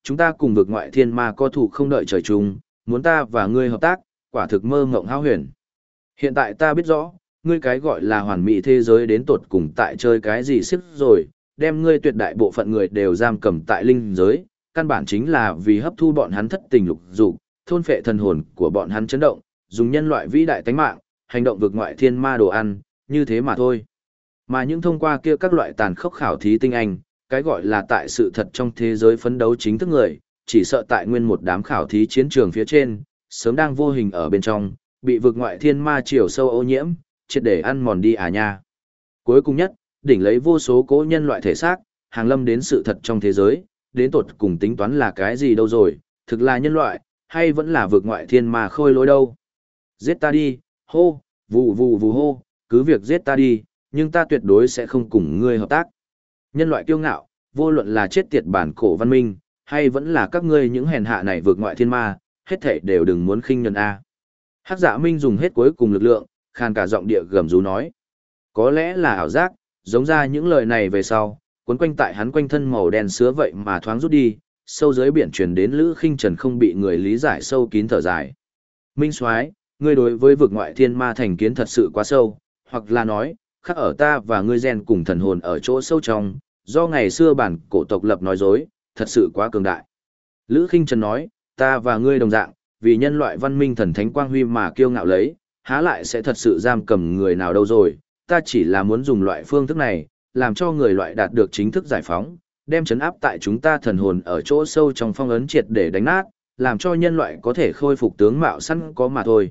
chúng ta cùng vực ngoại thiên ma có thủ không đợi trời chung, muốn ta và ngươi hợp tác, quả thực mơ ngộng hão huyền. Hiện tại ta biết rõ, ngươi cái gọi là hoàn mỹ thế giới đến tột cùng tại chơi cái gì xếp rồi, đem ngươi tuyệt đại bộ phận người đều giam cầm tại linh giới, căn bản chính là vì hấp thu bọn hắn thất tình lục dục, thôn phệ thần hồn của bọn hắn chấn động, dùng nhân loại vĩ đại tánh mạng, hành động vực ngoại thiên ma đồ ăn, như thế mà thôi. Mà những thông qua kia các loại tàn khốc khảo thí tinh anh, cái gọi là tại sự thật trong thế giới phấn đấu chính thức người, chỉ sợ tại nguyên một đám khảo thí chiến trường phía trên, sớm đang vô hình ở bên trong, bị vực ngoại thiên ma chiều sâu ô nhiễm, triệt để ăn mòn đi à nha. Cuối cùng nhất, đỉnh lấy vô số cố nhân loại thể xác, hàng lâm đến sự thật trong thế giới, đến tột cùng tính toán là cái gì đâu rồi, thực là nhân loại, hay vẫn là vực ngoại thiên ma khôi lỗi đâu. Giết ta đi, hô, vù vù vù hô, cứ việc giết ta đi, nhưng ta tuyệt đối sẽ không cùng ngươi hợp tác. Nhân loại kiêu ngạo, vô luận là chết tiệt bản cổ văn minh, hay vẫn là các ngươi những hèn hạ này vượt ngoại thiên ma, hết thảy đều đừng muốn khinh nhẫn a. Hắc Dạ Minh dùng hết cuối cùng lực lượng, khàn cả giọng địa gầm rú nói. Có lẽ là ảo giác, giống ra những lời này về sau, cuốn quanh tại hắn quanh thân màu đen sứa vậy mà thoáng rút đi, sâu dưới biển truyền đến Lữ Khinh Trần không bị người lý giải sâu kín thở dài. Minh Soái, ngươi đối với vực ngoại thiên ma thành kiến thật sự quá sâu, hoặc là nói, khắc ở ta và ngươi gen cùng thần hồn ở chỗ sâu trong, do ngày xưa bản cổ tộc lập nói dối, thật sự quá cường đại. Lữ Khinh Trần nói, ta và ngươi đồng dạng, vì nhân loại văn minh thần thánh quang huy mà kiêu ngạo lấy, há lại sẽ thật sự giam cầm người nào đâu rồi, ta chỉ là muốn dùng loại phương thức này, làm cho người loại đạt được chính thức giải phóng, đem chấn áp tại chúng ta thần hồn ở chỗ sâu trong phong ấn triệt để đánh nát, làm cho nhân loại có thể khôi phục tướng mạo sẵn có mà thôi.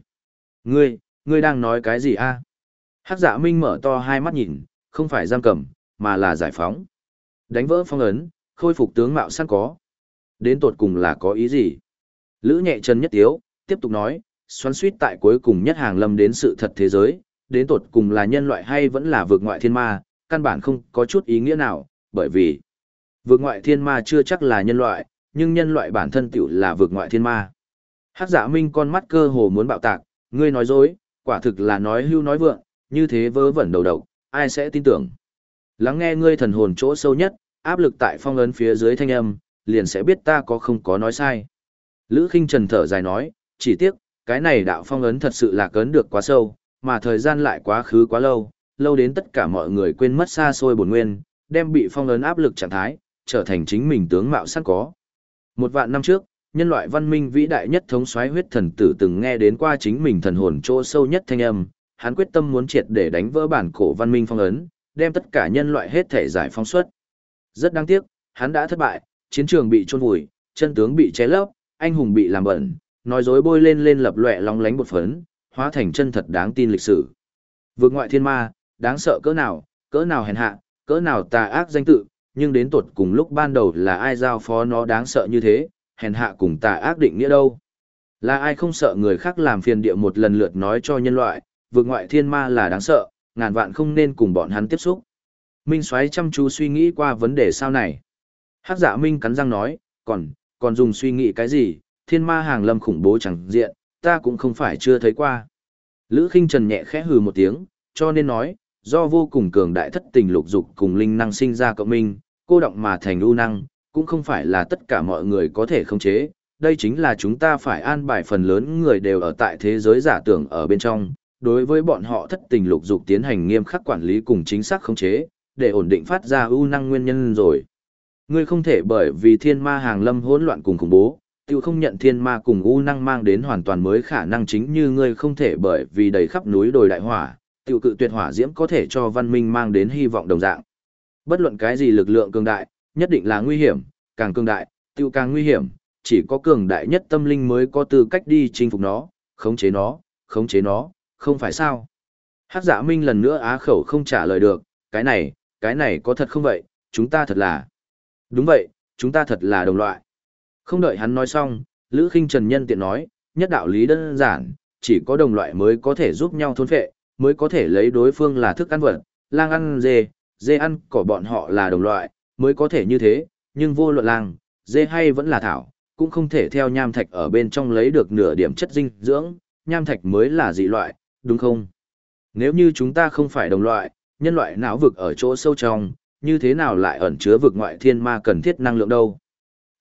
Ngươi đang nói cái gì a? Hắc Dạ Minh mở to hai mắt nhìn, không phải giam cầm, mà là giải phóng. Đánh vỡ phong ấn, khôi phục tướng mạo sẵn có. Đến tột cùng là có ý gì? Lữ Nhẹ Trần nhất tiếu, tiếp tục nói, xoắn suýt tại cuối cùng nhất hàng lâm đến sự thật thế giới, đến tột cùng là nhân loại hay vẫn là vượt ngoại thiên ma, căn bản không có chút ý nghĩa nào, bởi vì vượt ngoại thiên ma chưa chắc là nhân loại, nhưng nhân loại bản thân tiểu là vượt ngoại thiên ma. Hắc Dạ Minh con mắt cơ hồ muốn bạo tạc, ngươi nói dối, quả thực là nói hưu nói vượng, như thế vớ vẩn đầu độc, ai sẽ tin tưởng. Lắng nghe ngươi thần hồn chỗ sâu nhất, áp lực tại phong ấn phía dưới thanh âm, liền sẽ biết ta có không có nói sai. Lữ Khinh Trần thở dài nói, chỉ tiếc, cái này đạo phong ấn thật sự là cấn được quá sâu, mà thời gian lại quá khứ quá lâu, lâu đến tất cả mọi người quên mất xa xôi bổn nguyên, đem bị phong ấn áp lực trạng thái, trở thành chính mình tướng mạo sẵn có. 1.000 năm trước, nhân loại văn minh vĩ đại nhất thống soái huyết thần tử từng nghe đến qua chính mình thần hồn chỗ sâu nhất thanh âm, hắn quyết tâm muốn triệt để đánh vỡ bản cổ văn minh phong ấn, đem tất cả nhân loại hết thể giải phóng xuất. Rất đáng tiếc, hắn đã thất bại, chiến trường bị chôn vùi, chân tướng bị che lấp, anh hùng bị làm bẩn, nói dối bôi lên lên lập lòe lóng lánh bột phấn, hóa thành chân thật đáng tin lịch sử. Vượt ngoại thiên ma, đáng sợ cỡ nào hèn hạ, cỡ nào tà ác danh tự, nhưng đến tột cùng lúc ban đầu là ai giao phó nó đáng sợ như thế, hèn hạ cùng tà ác định nghĩa đâu? Là ai không sợ người khác làm phiền địa một lần lượt nói cho nhân loại, vượt ngoại thiên ma là đáng sợ, ngàn vạn không nên cùng bọn hắn tiếp xúc. Minh Soái chăm chú suy nghĩ qua vấn đề sao này. Hắc Dạ Minh cắn răng nói, còn dùng suy nghĩ cái gì, thiên ma hàng lâm khủng bố chẳng diện, ta cũng không phải chưa thấy qua. Lữ Khinh Trần nhẹ khẽ hừ một tiếng, cho nên nói, do vô cùng cường đại thất tình lục dục cùng linh năng sinh ra cộng minh, cô động mà thành ưu năng, cũng không phải là tất cả mọi người có thể khống chế. Đây chính là chúng ta phải an bài phần lớn người đều ở tại thế giới giả tưởng ở bên trong, đối với bọn họ thất tình lục dục tiến hành nghiêm khắc quản lý cùng chính xác khống chế, để ổn định phát ra ưu năng nguyên nhân rồi. Ngươi không thể bởi vì thiên ma hàng lâm hỗn loạn cùng khủng bố, tiêu không nhận thiên ma cùng ưu năng mang đến hoàn toàn mới khả năng, chính như ngươi không thể bởi vì đầy khắp núi đồi đại hỏa, tiêu cự tuyệt hỏa diễm có thể cho văn minh mang đến hy vọng đồng dạng. Bất luận cái gì lực lượng cường đại, nhất định là nguy hiểm, càng cường đại, tiêu càng nguy hiểm, chỉ có cường đại nhất tâm linh mới có tư cách đi chinh phục nó, khống chế nó, không phải sao? Hắc Dạ Minh lần nữa á khẩu không trả lời được, cái này có thật không vậy, chúng ta thật là... Đúng vậy, chúng ta thật là đồng loại. Không đợi hắn nói xong, Lữ Khinh Trần nhân tiện nói, nhất đạo lý đơn giản, chỉ có đồng loại mới có thể giúp nhau thôn phệ, mới có thể lấy đối phương là thức ăn vật, lang ăn dê, dê ăn cỏ, bọn họ là đồng loại, mới có thể như thế, nhưng vô luận lang, dê hay vẫn là thảo, cũng không thể theo nham thạch ở bên trong lấy được nửa điểm chất dinh dưỡng, nham thạch mới là dị loại, đúng không? Nếu như chúng ta không phải đồng loại, nhân loại não vực ở chỗ sâu trong, như thế nào lại ẩn chứa vực ngoại thiên ma cần thiết năng lượng đâu?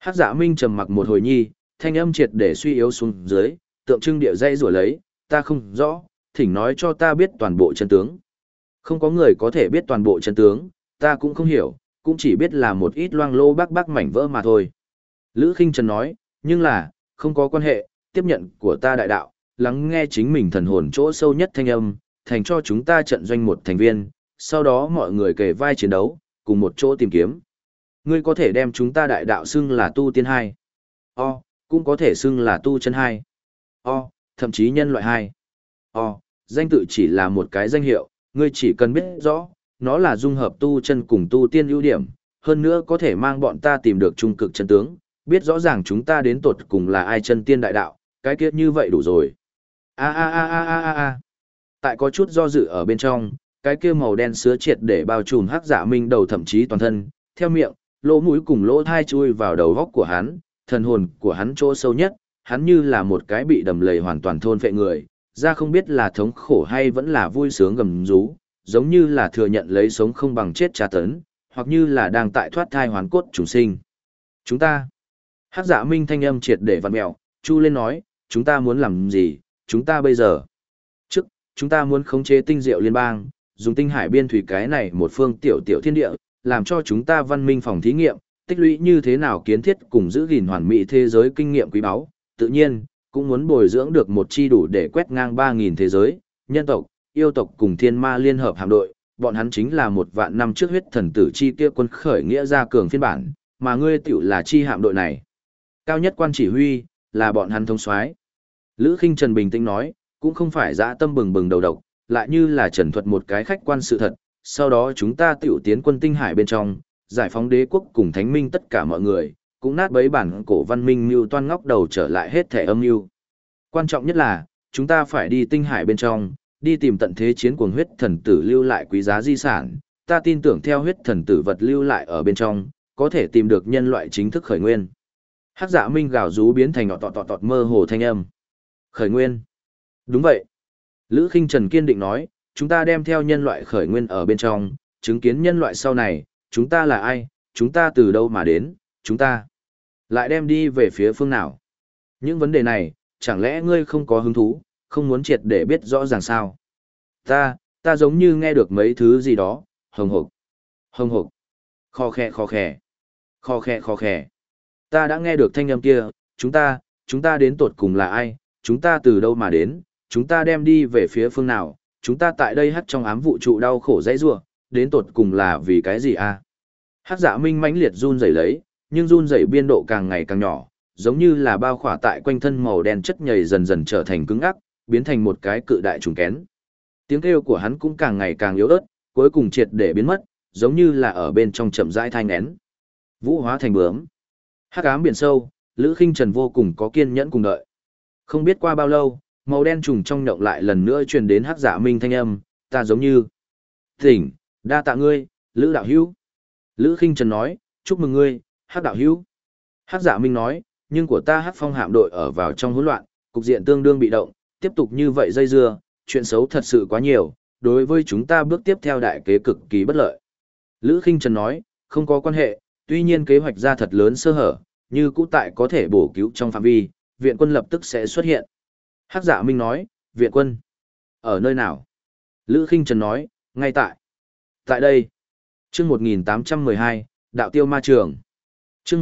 Hắc Dạ Minh trầm mặc một hồi nhi, thanh âm triệt để suy yếu xuống dưới, tượng trưng địa dây rủa lấy, ta không rõ, thỉnh nói cho ta biết toàn bộ chân tướng. Không có người có thể biết toàn bộ chân tướng, ta cũng không hiểu, cũng chỉ biết là một ít loang lô bác mảnh vỡ mà thôi. Lữ Khinh Trần nói, nhưng là, không có quan hệ, tiếp nhận của ta đại đạo, lắng nghe chính mình thần hồn chỗ sâu nhất thanh âm, thành cho chúng ta trận doanh một thành viên, sau đó mọi người kề vai chiến đấu, cùng một chỗ tìm kiếm. Ngươi có thể đem chúng ta đại đạo xưng là tu tiên hai. Cũng có thể xưng là tu chân hai. Thậm chí nhân loại hai. Danh tự chỉ là một cái danh hiệu, ngươi chỉ cần biết rõ, nó là dung hợp tu chân cùng tu tiên ưu điểm, hơn nữa có thể mang bọn ta tìm được trung cực chân tướng, biết rõ ràng chúng ta đến tột cùng là ai chân tiên đại đạo, cái kia như vậy đủ rồi. Tại có chút do dự ở bên trong, cái kia màu đen sứa triệt để bao trùm Hắc Dạ Minh đầu thậm chí toàn thân, theo miệng, lỗ mũi cùng lỗ thai chui vào đầu góc của hắn, thần hồn của hắn chỗ sâu nhất, hắn như là một cái bị đầm lầy hoàn toàn thôn phệ người, ra không biết là thống khổ hay vẫn là vui sướng gầm rú, giống như là thừa nhận lấy sống không bằng chết tra tấn, hoặc như là đang tại thoát thai hoàn cốt trùng sinh. Chúng ta, Hắc Dạ Minh thanh âm triệt để vặn mẹo, chu lên nói, chúng ta muốn làm gì, chúng ta bây giờ. Trước, chúng ta muốn khống chế tinh diệu liên bang, dùng tinh hải biên thủy cái này một phương tiểu tiểu thiên địa, làm cho chúng ta văn minh phòng thí nghiệm, tích lũy như thế nào kiến thiết cùng giữ gìn hoàn mỹ thế giới kinh nghiệm quý báu, tự nhiên, cũng muốn bồi dưỡng được một chi đủ để quét ngang 3.000 thế giới, nhân tộc, yêu tộc cùng thiên ma liên hợp hạm đội, bọn hắn chính là 1.000 năm trước huyết thần tử chi kia quân khởi nghĩa ra cường phiên bản, mà ngươi tiểu là chi hạm đội này. Cao nhất quan chỉ huy, là bọn hắn thống soái. Lữ Khinh Trần bình tĩnh nói, cũng không phải dã tâm bừng bừng đầu độc, lại như là trần thuật một cái khách quan sự thật, sau đó chúng ta tiểu tiến quân tinh hải bên trong, giải phóng đế quốc cùng thánh minh tất cả mọi người, cũng nát bấy bản cổ văn minh mưu toan ngóc đầu trở lại hết thể âm mưu. Quan trọng nhất là, chúng ta phải đi tinh hải bên trong, đi tìm tận thế chiến cuồng huyết thần tử lưu lại quý giá di sản, ta tin tưởng theo huyết thần tử vật lưu lại ở bên trong, có thể tìm được nhân loại chính thức khởi nguyên. Hắc Dạ Minh gào rú biến thành tọt mơ hồ thanh âm. Khởi nguyên. Đúng vậy. Lữ Khinh Trần kiên định nói, chúng ta đem theo nhân loại khởi nguyên ở bên trong, chứng kiến nhân loại sau này, chúng ta là ai, chúng ta từ đâu mà đến, chúng ta lại đem đi về phía phương nào. Những vấn đề này, chẳng lẽ ngươi không có hứng thú, không muốn triệt để biết rõ ràng sao? Ta giống như nghe được mấy thứ gì đó, hồng hộc, kho khè. Ta đã nghe được thanh âm kia, chúng ta đến tột cùng là ai, chúng ta từ đâu mà đến, chúng ta đem đi về phía phương nào, chúng ta tại đây hắt trong ám vũ trụ đau khổ dãy rủa, đến tột cùng là vì cái gì a? Hắc Dạ Minh mãnh liệt run rẩy lấy, nhưng run rẩy biên độ càng ngày càng nhỏ, giống như là bao khỏa tại quanh thân màu đen chất nhầy dần dần trở thành cứng ngắc, biến thành một cái cự đại trùng kén. Tiếng kêu của hắn cũng càng ngày càng yếu ớt, cuối cùng triệt để biến mất, giống như là ở bên trong chậm rãi thai nghén. Vũ hóa thành bướm. Hắc ám biển sâu, Lữ Khinh Trần vô cùng có kiên nhẫn cùng đợi. Không biết qua bao lâu, màu đen trùng trong nhộng lại lần nữa truyền đến Hắc Dạ Minh thanh âm, ta giống như tỉnh, đa tạ ngươi, Lữ đạo hữu. Lữ Khinh Trần nói, chúc mừng ngươi, Hắc đạo hữu. Hắc Dạ Minh nói, nhưng của ta Hắc Phong hạm đội ở vào trong hỗn loạn, cục diện tương đương bị động, tiếp tục như vậy dây dưa, chuyện xấu thật sự quá nhiều, đối với chúng ta bước tiếp theo đại kế cực kỳ bất lợi. Lữ Khinh Trần nói, không có quan hệ, tuy nhiên kế hoạch ra thật lớn sơ hở, như cũ tại có thể bổ cứu trong phạm vi, viện quân lập tức sẽ xuất hiện. Hắc Dạ Minh nói, viện quân? Ở nơi nào? Lữ Khinh Trần nói, ngay tại đây. Chương 1812, Đạo Tiêu Ma Trường. Chương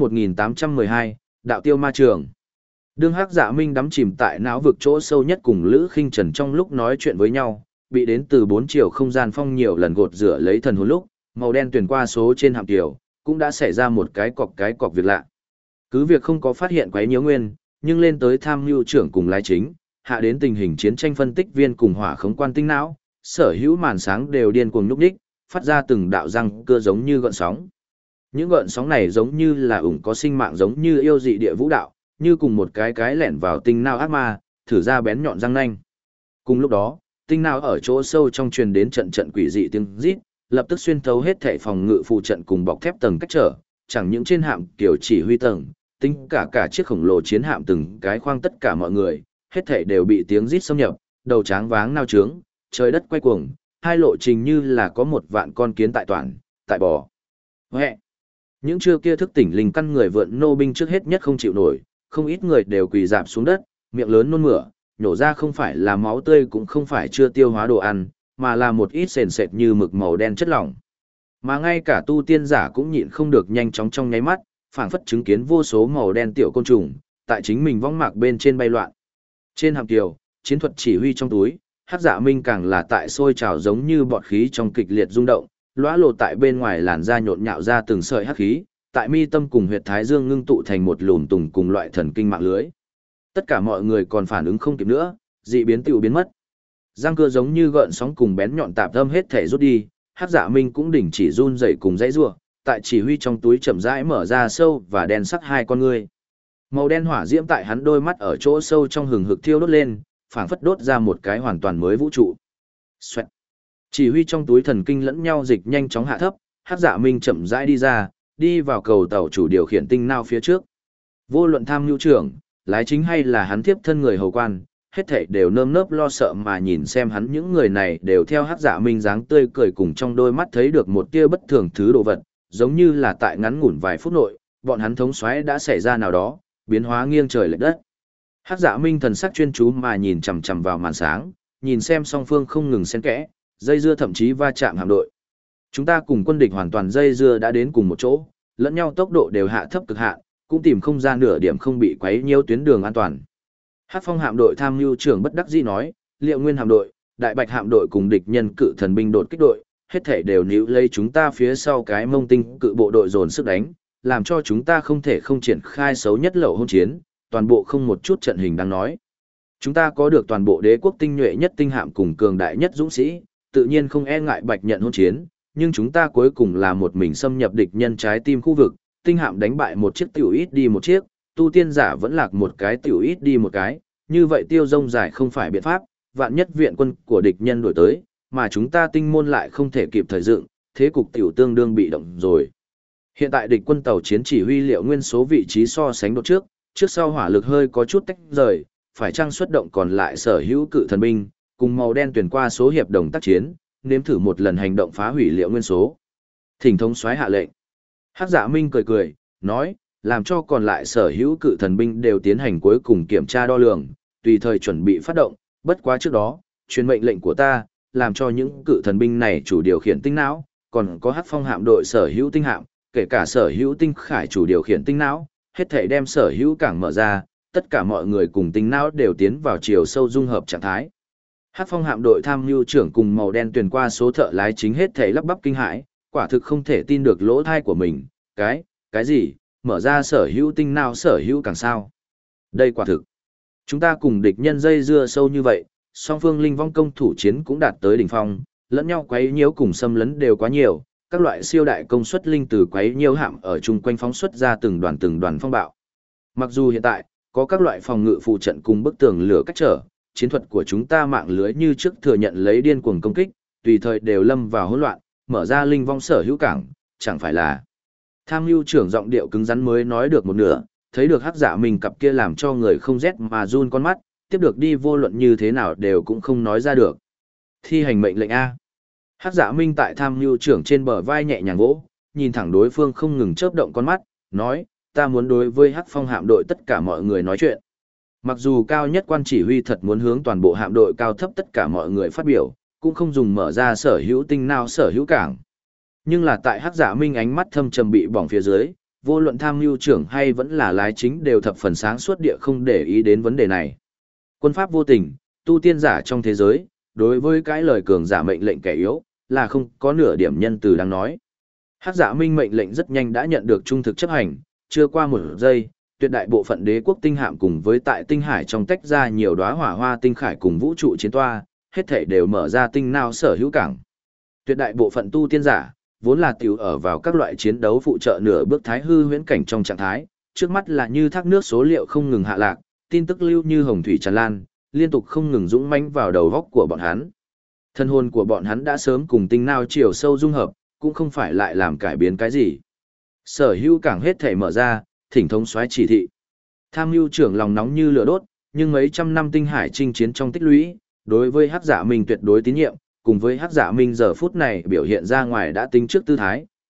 1812, Đạo Tiêu Ma Trường. Đương Hắc Dạ Minh đắm chìm tại não vực chỗ sâu nhất cùng Lữ Khinh Trần trong lúc nói chuyện với nhau, bị đến từ 4 chiều không gian phong nhiều lần gột rửa lấy thần hồn lúc, màu đen tuyển qua số trên hạm tiểu, cũng đã xảy ra một cái cọc việc lạ. Cứ việc không có phát hiện quấy nhiễu nguyên, nhưng lên tới tham mưu trưởng cùng lái chính, hạ đến tình hình chiến tranh phân tích viên cùng hỏa khống quan tinh não, sở hữu màn sáng đều điên cuồng nhúc nhích, phát ra từng đạo răng cưa giống như gợn sóng. Những gợn sóng này giống như là ủng có sinh mạng giống như yêu dị địa vũ đạo, như cùng một cái lẻn vào tinh não ác ma, thử ra bén nhọn răng nanh. Cùng lúc đó, tinh não ở chỗ sâu trong truyền đến trận quỷ dị tiếng rít, lập tức xuyên thấu hết thảy phòng ngự phụ trận cùng bọc thép tầng cách trở, chẳng những trên hạm kiểu chỉ huy tầng, tính cả chiếc khổng lồ chiến hạm từng cái khoang tất cả mọi người, hết thảy đều bị tiếng rít xâm nhập, đầu tráng váng nao trướng, trời đất quay cuồng, hai lộ trình như là có 1.000.000 con kiến tại toàn, tại bò. Huệ! Những chưa kia thức tỉnh linh căn người vượn nô binh trước hết nhất không chịu nổi, không ít người đều quỳ rạp xuống đất, miệng lớn nôn mửa, nhổ ra không phải là máu tươi cũng không phải chưa tiêu hóa đồ ăn, mà là một ít sền sệt như mực màu đen chất lỏng. Mà ngay cả tu tiên giả cũng nhịn không được nhanh chóng trong nháy mắt, phảng phất chứng kiến vô số màu đen tiểu côn trùng, tại chính mình vong mạc bên trên bay loạn. Trên hàm kiều, chiến thuật chỉ huy trong túi, Hắc Dạ Minh càng là tại sôi trào giống như bọt khí trong kịch liệt rung động, lóa lộ tại bên ngoài làn da nhộn nhạo ra từng sợi hắc khí, tại mi tâm cùng huyệt thái dương ngưng tụ thành một lùm tùng cùng loại thần kinh mạng lưới. Tất cả mọi người còn phản ứng không kịp nữa, dị biến tiểu biến mất. Răng cưa giống như gợn sóng cùng bén nhọn tạp âm hết thể rút đi, Hắc Dạ Minh cũng đình chỉ run rẩy cùng dãy rủa, tại chỉ huy trong túi chậm rãi mở ra sâu và đen sắc hai con ngươi. Màu đen hỏa diễm tại hắn đôi mắt ở chỗ sâu trong hừng hực thiêu đốt lên, phảng phất đốt ra một cái hoàn toàn mới vũ trụ. Xoẹt. Chỉ huy trong túi thần kinh lẫn nhau dịch nhanh chóng hạ thấp, Hắc Dạ Minh chậm rãi đi ra, đi vào cầu tàu chủ điều khiển tinh nao phía trước. Vô luận tham nhu trưởng, lái chính hay là hắn tiếp thân người hầu quan, hết thảy đều nơm nớp lo sợ mà nhìn xem hắn, những người này đều theo Hắc Dạ Minh dáng tươi cười cùng trong đôi mắt thấy được một tia bất thường thứ đồ vật, giống như là tại ngắn ngủn vài phút nội, bọn hắn thống soái đã xảy ra nào đó, biến hóa nghiêng trời lệch đất. Hắc Dạ Minh thần sắc chuyên chú mà nhìn chằm chằm vào màn sáng, nhìn xem song phương không ngừng xen kẽ, dây dưa thậm chí va chạm hạm đội. Chúng ta cùng quân địch hoàn toàn dây dưa đã đến cùng một chỗ, lẫn nhau tốc độ đều hạ thấp cực hạn, cũng tìm không ra nửa điểm không bị quấy nhiễu tuyến đường an toàn. Hắc Phong hạm đội tham mưu trưởng bất đắc dĩ nói, Liệu Nguyên hạm đội, Đại Bạch hạm đội cùng địch nhân cự thần binh đột kích đội, hết thể đều níu lấy chúng ta phía sau cái Mông Tinh cự bộ đội dồn sức đánh, làm cho chúng ta không thể không triển khai xấu nhất lậu hôn chiến, toàn bộ không một chút trận hình đang nói. Chúng ta có được toàn bộ đế quốc tinh nhuệ nhất tinh hạm cùng cường đại nhất dũng sĩ, tự nhiên không e ngại Bạch nhận hôn chiến, nhưng chúng ta cuối cùng là một mình xâm nhập địch nhân trái tim khu vực, tinh hạm đánh bại một chiếc tiểu ít đi một chiếc, tu tiên giả vẫn lạc một cái tiểu ít đi một cái, như vậy tiêu rông dài không phải biện pháp, vạn nhất viện quân của địch nhân đổi tới, mà chúng ta tinh môn lại không thể kịp thời dựng, thế cục tiểu tương đương bị động rồi. Hiện tại địch quân tàu chiến chỉ huy Liệu Nguyên số vị trí so sánh đột trước sau hỏa lực hơi có chút tách rời, phải chăng xuất động còn lại sở hữu cự thần binh, cùng màu đen tuyển qua số hiệp đồng tác chiến, nếm thử một lần hành động phá hủy Liệu Nguyên số. Thỉnh thống soái hạ lệnh. Hắc Dạ Minh cười cười, nói, làm cho còn lại sở hữu cự thần binh đều tiến hành cuối cùng kiểm tra đo lường, tùy thời chuẩn bị phát động, bất quá trước đó, truyền mệnh lệnh của ta, làm cho những cự thần binh này chủ điều khiển tinh não, còn có Hắc Phong hạm đội sở hữu tinh hạm, kể cả sở hữu tinh khải chủ điều khiển tinh não, hết thảy đem sở hữu cảng mở ra, tất cả mọi người cùng tinh não đều tiến vào chiều sâu dung hợp trạng thái. Hắc Phong hạm đội tham mưu trưởng cùng màu đen tuyển qua số thợ lái chính hết thảy lắp bắp kinh hãi, quả thực không thể tin được lỗ thai của mình, cái gì, mở ra sở hữu tinh não sở hữu càng sao. Đây quả thực. Chúng ta cùng địch nhân dây dưa sâu như vậy, song phương linh vong công thủ chiến cũng đạt tới đỉnh phong, lẫn nhau quấy nhiễu cùng xâm lấn đều quá nhiều, các loại siêu đại công suất linh từ quấy nhiễu hạm ở chung quanh phóng xuất ra từng đoàn phong bạo. Mặc dù hiện tại có các loại phòng ngự phụ trận cùng bức tường lửa cách trở, chiến thuật của chúng ta mạng lưới như trước thừa nhận lấy điên cuồng công kích, tùy thời đều lâm vào hỗn loạn, mở ra linh vong sở hữu cảng, chẳng phải là. Tham mưu trưởng giọng điệu cứng rắn mới nói được một nửa, thấy được Hắc Dạ Minh cặp kia làm cho người không rét mà run con mắt, tiếp được đi vô luận như thế nào đều cũng không nói ra được. Thi hành mệnh lệnh A. Hắc Dạ Minh tại tham mưu trưởng trên bờ vai nhẹ nhàng vỗ, nhìn thẳng đối phương không ngừng chớp động con mắt, nói, ta muốn đối với Hắc Phong hạm đội tất cả mọi người nói chuyện. Mặc dù cao nhất quan chỉ huy thật muốn hướng toàn bộ hạm đội cao thấp tất cả mọi người phát biểu, cũng không dùng mở ra sở hữu tinh nào sở hữu cảng. Nhưng là tại Hắc Dạ Minh ánh mắt thâm trầm bị bỏng phía dưới, vô luận tham mưu trưởng hay vẫn là lái chính đều thập phần sáng suốt địa không để ý đến vấn đề này. Quân pháp vô tình, tu tiên giả trong thế giới, đối với cái lời cường giả mệnh lệnh kẻ yếu, là không có nửa điểm nhân từ đang nói. Hắc Dạ Minh mệnh lệnh rất nhanh đã nhận được trung thực chấp hành, chưa qua một giây, tuyệt đại bộ phận đế quốc tinh hạm cùng với tại tinh hải trong tách ra nhiều đóa hỏa hoa tinh khải cùng vũ trụ chiến toa, hết thảy đều mở ra tinh nào sở hữu cảng. Tuyệt đại bộ phận tu tiên giả, vốn là tiểu ở vào các loại chiến đấu phụ trợ nửa bước thái hư huyễn cảnh trong trạng thái, trước mắt là như thác nước số liệu không ngừng hạ lạc, tin tức lưu như hồng thủy tràn lan, liên tục không ngừng dũng mãnh vào đầu góc của bọn hắn. Thân hồn của bọn hắn đã sớm cùng tinh nào chiều sâu dung hợp, cũng không phải lại làm cải biến cái gì. Sở hữu cảng hết thể mở ra, thỉnh thống soái chỉ thị. Tham mưu trưởng lòng nóng như lửa đốt, nhưng mấy trăm năm tinh hải chinh chiến trong tích lũy, đối với Hắc Dạ Minh tuyệt đối tín nhiệm, cùng với Hắc Dạ Minh giờ phút này biểu hiện ra ngoài đã tính trước tư thái,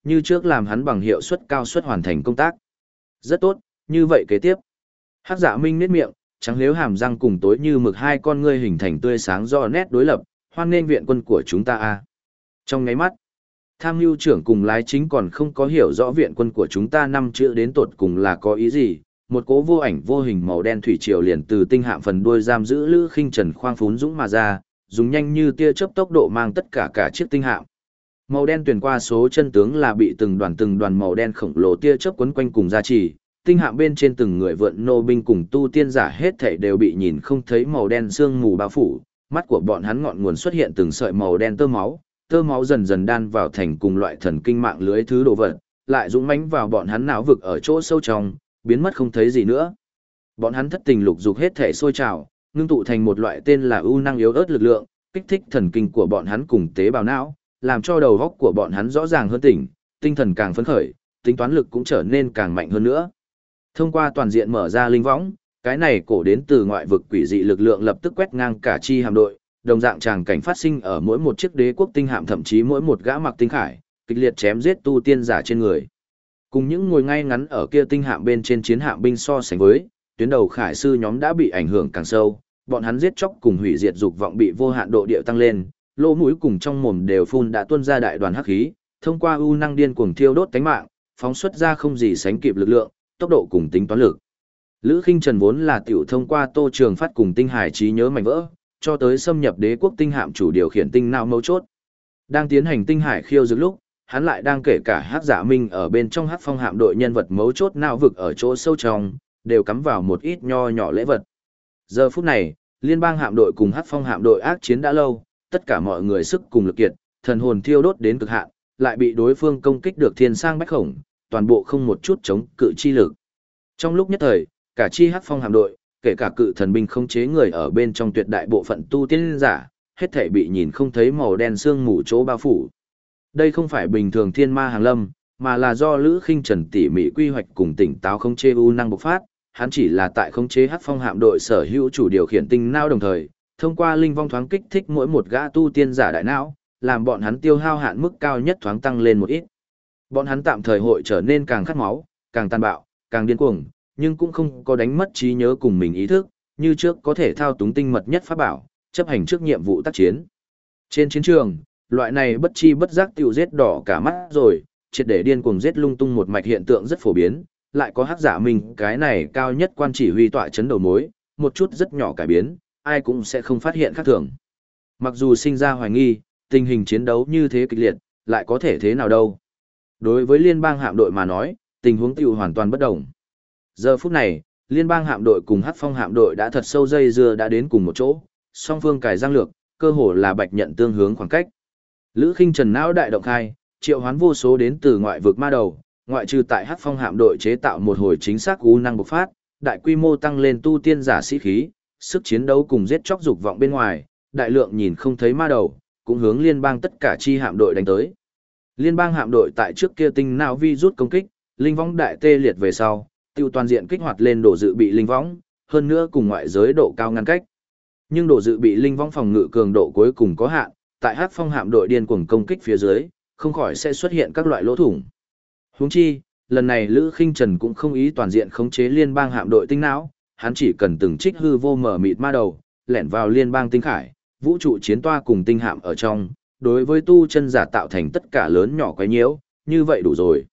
như trước làm hắn bằng hiệu suất cao suất hoàn thành công tác. Rất tốt, như vậy kế tiếp. Hắc Dạ Minh nhếch miệng, trắng liếu hàm răng cùng tối như mực hai con ngươi hình thành tươi sáng rõ nét đối lập, hoan nghênh viện quân của chúng ta a. Trong nháy mắt, tham mưu trưởng cùng lái chính còn không có hiểu rõ viện quân của chúng ta năm chữ đến tột cùng là có ý gì, một cỗ vô ảnh vô hình màu đen thủy triều liền từ tinh hạm phần đuôi giam giữ Lữ Khinh Trần khoang phún dũng mà ra, dùng nhanh như tia chớp tốc độ mang tất cả chiếc tinh hạm. Màu đen truyền qua số chân tướng là bị từng đoàn màu đen khổng lồ tia chớp quấn quanh cùng gia trì, tinh hạm bên trên từng người vượn nô binh cùng tu tiên giả hết thảy đều bị nhìn không thấy màu đen sương mù bao phủ, mắt của bọn hắn ngọn nguồn xuất hiện từng sợi màu đen tơ máu dần dần đan vào thành cùng loại thần kinh mạng lưới thứ đồ vật, lại dũng mãnh vào bọn hắn não vực ở chỗ sâu trong, biến mất không thấy gì nữa. Bọn hắn thất tình lục dục hết thể sôi trào, ngưng tụ thành một loại tên là ưu năng yếu ớt lực lượng, kích thích thần kinh của bọn hắn cùng tế bào não, làm cho đầu óc của bọn hắn rõ ràng hơn tỉnh, tinh thần càng phấn khởi, tính toán lực cũng trở nên càng mạnh hơn nữa. Thông qua toàn diện mở ra linh võng, cái này cổ đến từ ngoại vực quỷ dị lực lượng lập tức quét ngang cả chi hạm đội, đồng dạng tràng cảnh phát sinh ở mỗi một chiếc đế quốc tinh hạm thậm chí mỗi một gã mặc tinh khải, kịch liệt chém giết tu tiên giả trên người. Cùng những ngồi ngay ngắn ở kia tinh hạm bên trên chiến hạm binh so sánh với, tuyến đầu khải sư nhóm đã bị ảnh hưởng càng sâu, bọn hắn giết chóc cùng hủy diệt dục vọng bị vô hạn độ điệu tăng lên, lỗ mũi cùng trong mồm đều phun đã tuôn ra đại đoàn hắc khí, thông qua ưu năng điên cuồng thiêu đốt tánh mạng, phóng xuất ra không gì sánh kịp lực lượng, tốc độ cùng tính toán lực. Lữ Khinh Trần vốn là tiểu thông qua Tô Trường Phát cùng tinh hải trí nhớ mảnh vỡ, cho tới xâm nhập đế quốc tinh hạm chủ điều khiển tinh não mấu chốt. Đang tiến hành tinh hải khiêu dược lúc, hắn lại đang kể cả Hắc Dạ Minh ở bên trong Hắc Phong hạm đội nhân vật mấu chốt não vực ở chỗ sâu trong, đều cắm vào một ít nho nhỏ lễ vật. Giờ phút này, liên bang hạm đội cùng Hắc Phong hạm đội ác chiến đã lâu, tất cả mọi người sức cùng lực kiệt, thần hồn thiêu đốt đến cực hạn, lại bị đối phương công kích được thiên sang bách khổng, toàn bộ không một chút chống cự chi lực. Trong lúc nhất thời, cả chi Hắc Phong hạm đội, kể cả cự thần binh không chế người ở bên trong tuyệt đại bộ phận tu tiên giả, hết thảy bị nhìn không thấy màu đen sương mù chỗ bao phủ. Đây không phải bình thường thiên ma hàng lâm, mà là do Lữ Khinh Trần tỉ mỉ quy hoạch cùng tỉnh táo không chế u năng bộc phát, hắn chỉ là tại khống chế Hắc Phong hạm đội sở hữu chủ điều khiển tinh não đồng thời, thông qua linh vong thoáng kích thích mỗi một gã tu tiên giả đại não, làm bọn hắn tiêu hao hạn mức cao nhất thoáng tăng lên một ít. Bọn hắn tạm thời hội trở nên càng khát máu, càng tàn bạo, càng điên cuồng, nhưng cũng không có đánh mất trí nhớ cùng mình ý thức, như trước có thể thao túng tinh mật nhất pháp bảo, chấp hành trước nhiệm vụ tác chiến. Trên chiến trường, loại này bất chi bất giác tiêu giết đỏ cả mắt rồi, triệt để điên cuồng giết lung tung một mạch hiện tượng rất phổ biến, lại có Hắc Dạ Minh cái này cao nhất quan chỉ huy tọa chấn đầu mối, một chút rất nhỏ cải biến, ai cũng sẽ không phát hiện khác thường. Mặc dù sinh ra hoài nghi, tình hình chiến đấu như thế kịch liệt, lại có thể thế nào đâu. Đối với liên bang hạm đội mà nói, tình huống tiêu hoàn toàn bất đồng. Giờ phút này, liên bang hạm đội cùng Hắc Phong hạm đội đã thật sâu dây dưa đã đến cùng một chỗ, song phương cài giang lược, cơ hồ là bạch nhận tương hướng khoảng cách. Lữ Khinh Trần não đại động khai, triệu hoán vô số đến từ ngoại vực ma đầu, ngoại trừ tại Hắc Phong hạm đội chế tạo một hồi chính xác u năng bộc phát, đại quy mô tăng lên tu tiên giả sĩ khí, sức chiến đấu cùng giết chóc dục vọng bên ngoài, đại lượng nhìn không thấy ma đầu, cũng hướng liên bang tất cả chi hạm đội đánh tới. Liên bang hạm đội tại trước kia tinh não vi rút công kích, linh võng đại tê liệt về sau, tiêu toàn diện kích hoạt lên độ dự bị linh võng, hơn nữa cùng ngoại giới độ cao ngăn cách. Nhưng độ dự bị linh võng phòng ngự cường độ cuối cùng có hạn, tại Hắc Phong hạm đội điên cuồng công kích phía dưới, không khỏi sẽ xuất hiện các loại lỗ thủng. Huống chi, lần này Lữ Khinh Trần cũng không ý toàn diện khống chế liên bang hạm đội tinh não, hắn chỉ cần từng trích hư vô mở mịt ma đầu, lẻn vào liên bang tinh khải, vũ trụ chiến toa cùng tinh hạm ở trong, đối với tu chân giả tạo thành tất cả lớn nhỏ quấy nhiễu, như vậy đủ rồi.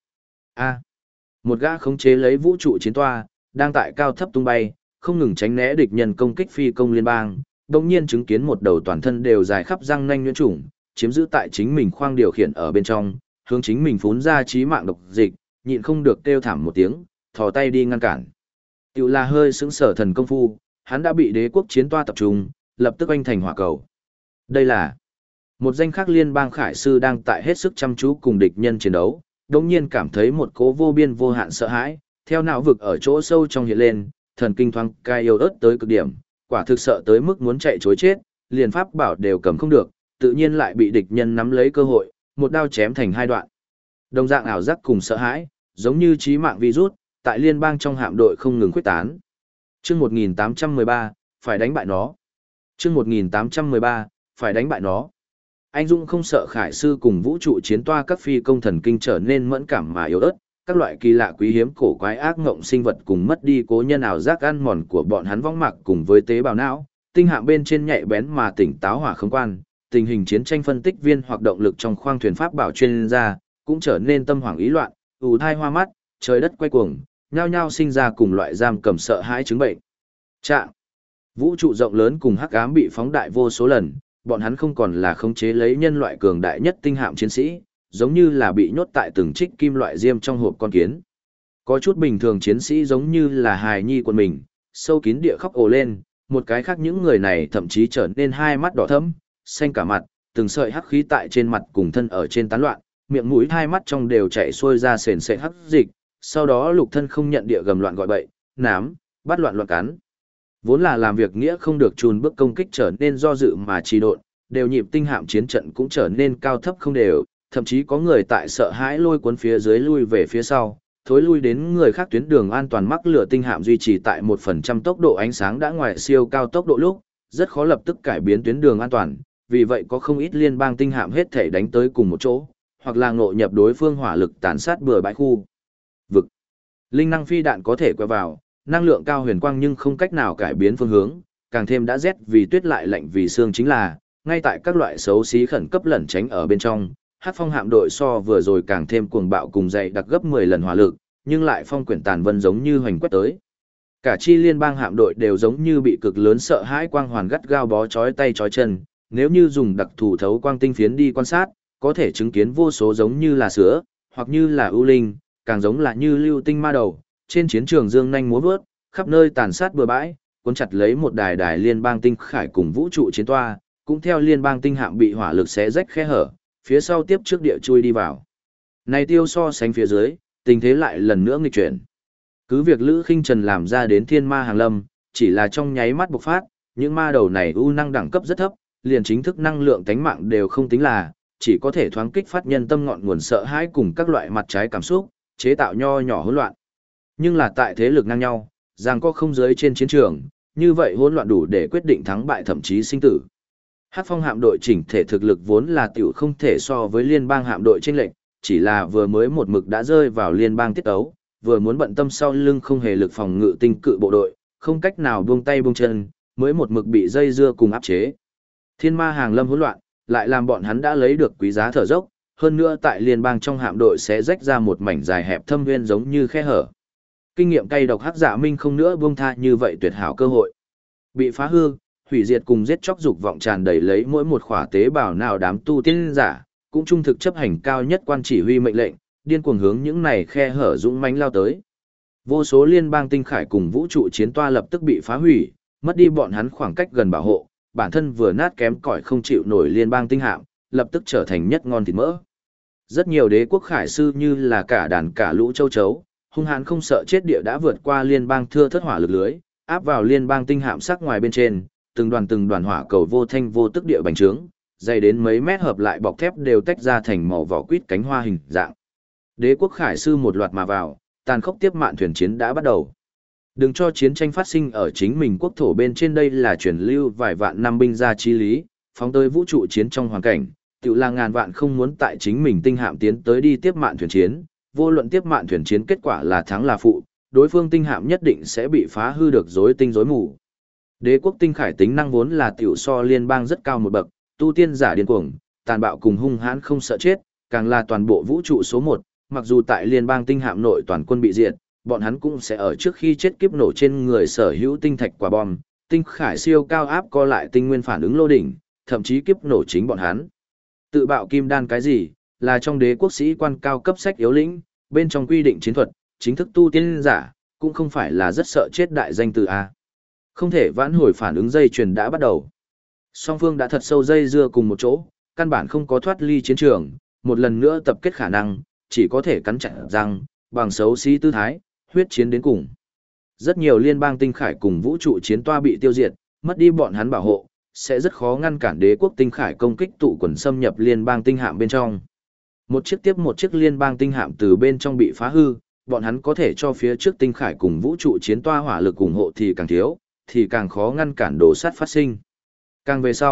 Một gã khống chế lấy vũ trụ chiến toa, đang tại cao thấp tung bay, không ngừng tránh né địch nhân công kích phi công liên bang, đồng nhiên chứng kiến một đầu toàn thân đều dài khắp răng nanh nhuyễn trùng, chiếm giữ tại chính mình khoang điều khiển ở bên trong, hướng chính mình phún ra chí mạng độc dịch, nhịn không được kêu thảm một tiếng, thò tay đi ngăn cản. Tiểu là hơi sững sở thần công phu, hắn đã bị đế quốc chiến toa tập trung, lập tức oanh thành hỏa cầu. Đây là một danh khắc liên bang khải sư đang tại hết sức chăm chú cùng địch nhân chiến đấu, đột nhiên cảm thấy một cố vô biên vô hạn sợ hãi, theo não vực ở chỗ sâu trong hiện lên, thần kinh thoáng cai yếu ớt tới cực điểm, quả thực sợ tới mức muốn chạy trối chết, liền pháp bảo đều cầm không được, tự nhiên lại bị địch nhân nắm lấy cơ hội, một đao chém thành hai đoạn. Đồng dạng ảo giác cùng sợ hãi, giống như chí mạng virus, tại liên bang trong hạm đội không ngừng khuếch tán. Chương 1813, phải đánh bại nó. Chương 1813, phải đánh bại nó. Anh Dũng không sợ khải sư cùng vũ trụ chiến toa các phi công thần kinh trở nên mẫn cảm mà yếu ớt, các loại kỳ lạ quý hiếm cổ quái ác ngộng sinh vật cùng mất đi cố nhân ảo giác ăn mòn của bọn hắn vong mặc cùng với tế bào não, tinh hạm bên trên nhạy bén mà tỉnh táo hỏa không quan, tình hình chiến tranh phân tích viên hoặc động lực trong khoang thuyền pháp bảo chuyên gia cũng trở nên tâm hoảng ý loạn, ù thai hoa mắt, trời đất quay cuồng, nhao nhao sinh ra cùng loại giam cầm sợ hãi chứng bệnh. Trạng vũ trụ rộng lớn cùng hắc ám bị phóng đại vô số lần, bọn hắn không còn là khống chế lấy nhân loại cường đại nhất tinh hạm chiến sĩ, giống như là bị nhốt tại từng trích kim loại diêm trong hộp con kiến. Có chút bình thường chiến sĩ giống như là hài nhi của mình, sâu kín địa khóc ồ lên, một cái khác những người này thậm chí trở nên hai mắt đỏ thẫm, xanh cả mặt, từng sợi hắc khí tại trên mặt cùng thân ở trên tán loạn, miệng mũi hai mắt trong đều chảy xuôi ra sền sệt hắc dịch, sau đó lục thân không nhận địa gầm loạn gọi bậy, nám, bắt loạn loạn cắn. Vốn là làm việc nghĩa không được chùn bước công kích trở nên do dự mà trì độn, đều nhịp tinh hạm chiến trận cũng trở nên cao thấp không đều, thậm chí có người tại sợ hãi lôi cuốn phía dưới lui về phía sau, thối lui đến người khác tuyến đường an toàn mắc lửa tinh hạm duy trì tại 1% tốc độ ánh sáng đã ngoài siêu cao tốc độ lúc, rất khó lập tức cải biến tuyến đường an toàn, vì vậy có không ít liên bang tinh hạm hết thể đánh tới cùng một chỗ, hoặc là ngộ nhập đối phương hỏa lực tàn sát bừa bãi khu vực. Linh năng phi đạn có thể quẹo vào, năng lượng cao huyền quang nhưng không cách nào cải biến phương hướng, càng thêm đã rét vì tuyết lại lạnh vì xương chính là, ngay tại các loại xấu xí khẩn cấp lẩn tránh ở bên trong, Hắc Phong hạm đội so vừa rồi càng thêm cuồng bạo cùng dày đặc gấp 10 lần hỏa lực, nhưng lại phong quyển tàn vân giống như hoành quét tới. Cả chi liên bang hạm đội đều giống như bị cực lớn sợ hãi quang hoàn gắt gao bó chói tay chói chân, nếu như dùng đặc thù thấu quang tinh phiến đi quan sát, có thể chứng kiến vô số giống như là sữa, hoặc như là ưu linh, càng giống là như lưu tinh ma đầu, trên chiến trường dương nhanh múa vớt, khắp nơi tàn sát bừa bãi, cuốn chặt lấy một đài đài liên bang tinh khải cùng vũ trụ chiến toa, cũng theo liên bang tinh hạm bị hỏa lực xé rách khe hở, phía sau tiếp trước địa chui đi vào. Này tiêu so sánh phía dưới, tình thế lại lần nữa nghịch chuyển. Cứ việc Lữ Khinh Trần làm ra đến thiên ma hàng lâm, chỉ là trong nháy mắt bộc phát, những ma đầu này ưu năng đẳng cấp rất thấp, liền chính thức năng lượng tánh mạng đều không tính là, chỉ có thể thoáng kích phát nhân tâm ngọn nguồn sợ hãi cùng các loại mặt trái cảm xúc, chế tạo nho nhỏ hỗn loạn. Nhưng là tại thế lực ngang nhau, rằng có không giới trên chiến trường, như vậy hỗn loạn đủ để quyết định thắng bại thậm chí sinh tử. Hắc Phong hạm đội chỉnh thể thực lực vốn là tiểu không thể so với liên bang hạm đội chênh lệch, chỉ là vừa mới một mực đã rơi vào liên bang tiết ấu, vừa muốn bận tâm sau lưng không hề lực phòng ngự tinh cự bộ đội, không cách nào buông tay buông chân, mới một mực bị dây dưa cùng áp chế. Thiên ma hàng lâm hỗn loạn, lại làm bọn hắn đã lấy được quý giá thở dốc, hơn nữa tại liên bang trong hạm đội sẽ rách ra một mảnh dài hẹp thâm nguyên giống như khe hở. Kinh nghiệm cay độc Hắc Dạ Minh không nữa buông tha như vậy tuyệt hảo cơ hội. Bị phá hư, hủy diệt cùng giết chóc dục vọng tràn đầy lấy mỗi một khỏa tế bào nào đám tu tiên giả, cũng trung thực chấp hành cao nhất quan chỉ huy mệnh lệnh, điên cuồng hướng những này khe hở dũng mãnh lao tới. Vô số liên bang tinh khải cùng vũ trụ chiến toa lập tức bị phá hủy, mất đi bọn hắn khoảng cách gần bảo hộ, bản thân vừa nát kém cỏi không chịu nổi liên bang tinh hạm, lập tức trở thành nhất ngon thịt mỡ. Rất nhiều đế quốc khải sư như là cả đàn cả lũ châu chấu, hung hãn không sợ chết địa đã vượt qua liên bang thưa thất hỏa lực lưới, áp vào liên bang tinh hạm sắc ngoài bên trên, từng đoàn hỏa cầu vô thanh vô tức địa bành trướng, dày đến mấy mét hợp lại bọc thép đều tách ra thành màu vỏ quýt cánh hoa hình dạng. Đế quốc khải sư một loạt mà vào, tàn khốc tiếp mạn thuyền chiến đã bắt đầu. Đừng cho chiến tranh phát sinh ở chính mình quốc thổ bên trên, đây là truyền lưu vài vạn năm binh gia chí lý, phóng tới vũ trụ chiến trong hoàn cảnh, tự là ngàn vạn không muốn tại chính mình tinh hạm tiến tới đi tiếp mạn thuyền chiến, vô luận tiếp mạn thuyền chiến kết quả là thắng là phụ, đối phương tinh hạm nhất định sẽ bị phá hư được rối tinh rối mù. Đế quốc tinh khải tính năng vốn là tiểu so liên bang rất cao một bậc, tu tiên giả điên cuồng, tàn bạo cùng hung hãn không sợ chết, càng là toàn bộ vũ trụ số 1, mặc dù tại liên bang tinh hạm nội toàn quân bị diệt, bọn hắn cũng sẽ ở trước khi chết kiếp nổ trên người sở hữu tinh thạch quả bom, tinh khải siêu cao áp co lại tinh nguyên phản ứng lô đỉnh, thậm chí kiếp nổ chính bọn hắn. Tự bạo kim đan cái gì, là trong đế quốc sĩ quan cao cấp sách yếu lĩnh, bên trong quy định chiến thuật, chính thức tu tiên giả, cũng không phải là rất sợ chết đại danh từ A. Không thể vãn hồi phản ứng dây chuyền đã bắt đầu. Song phương đã thật sâu dây dưa cùng một chỗ, căn bản không có thoát ly chiến trường, một lần nữa tập kết khả năng, chỉ có thể cắn chặt răng, bằng xấu xí tư thái, huyết chiến đến cùng. Rất nhiều liên bang tinh khải cùng vũ trụ chiến toa bị tiêu diệt, mất đi bọn hắn bảo hộ, sẽ rất khó ngăn cản đế quốc tinh khải công kích tụ quần xâm nhập liên bang tinh hạm bên trong. Một chiếc tiếp một chiếc liên bang tinh hạm từ bên trong bị phá hư, bọn hắn có thể cho phía trước tinh khải cùng vũ trụ chiến toa hỏa lực ủng hộ thì càng thiếu, thì càng khó ngăn cản đổ sát phát sinh. Càng về sau,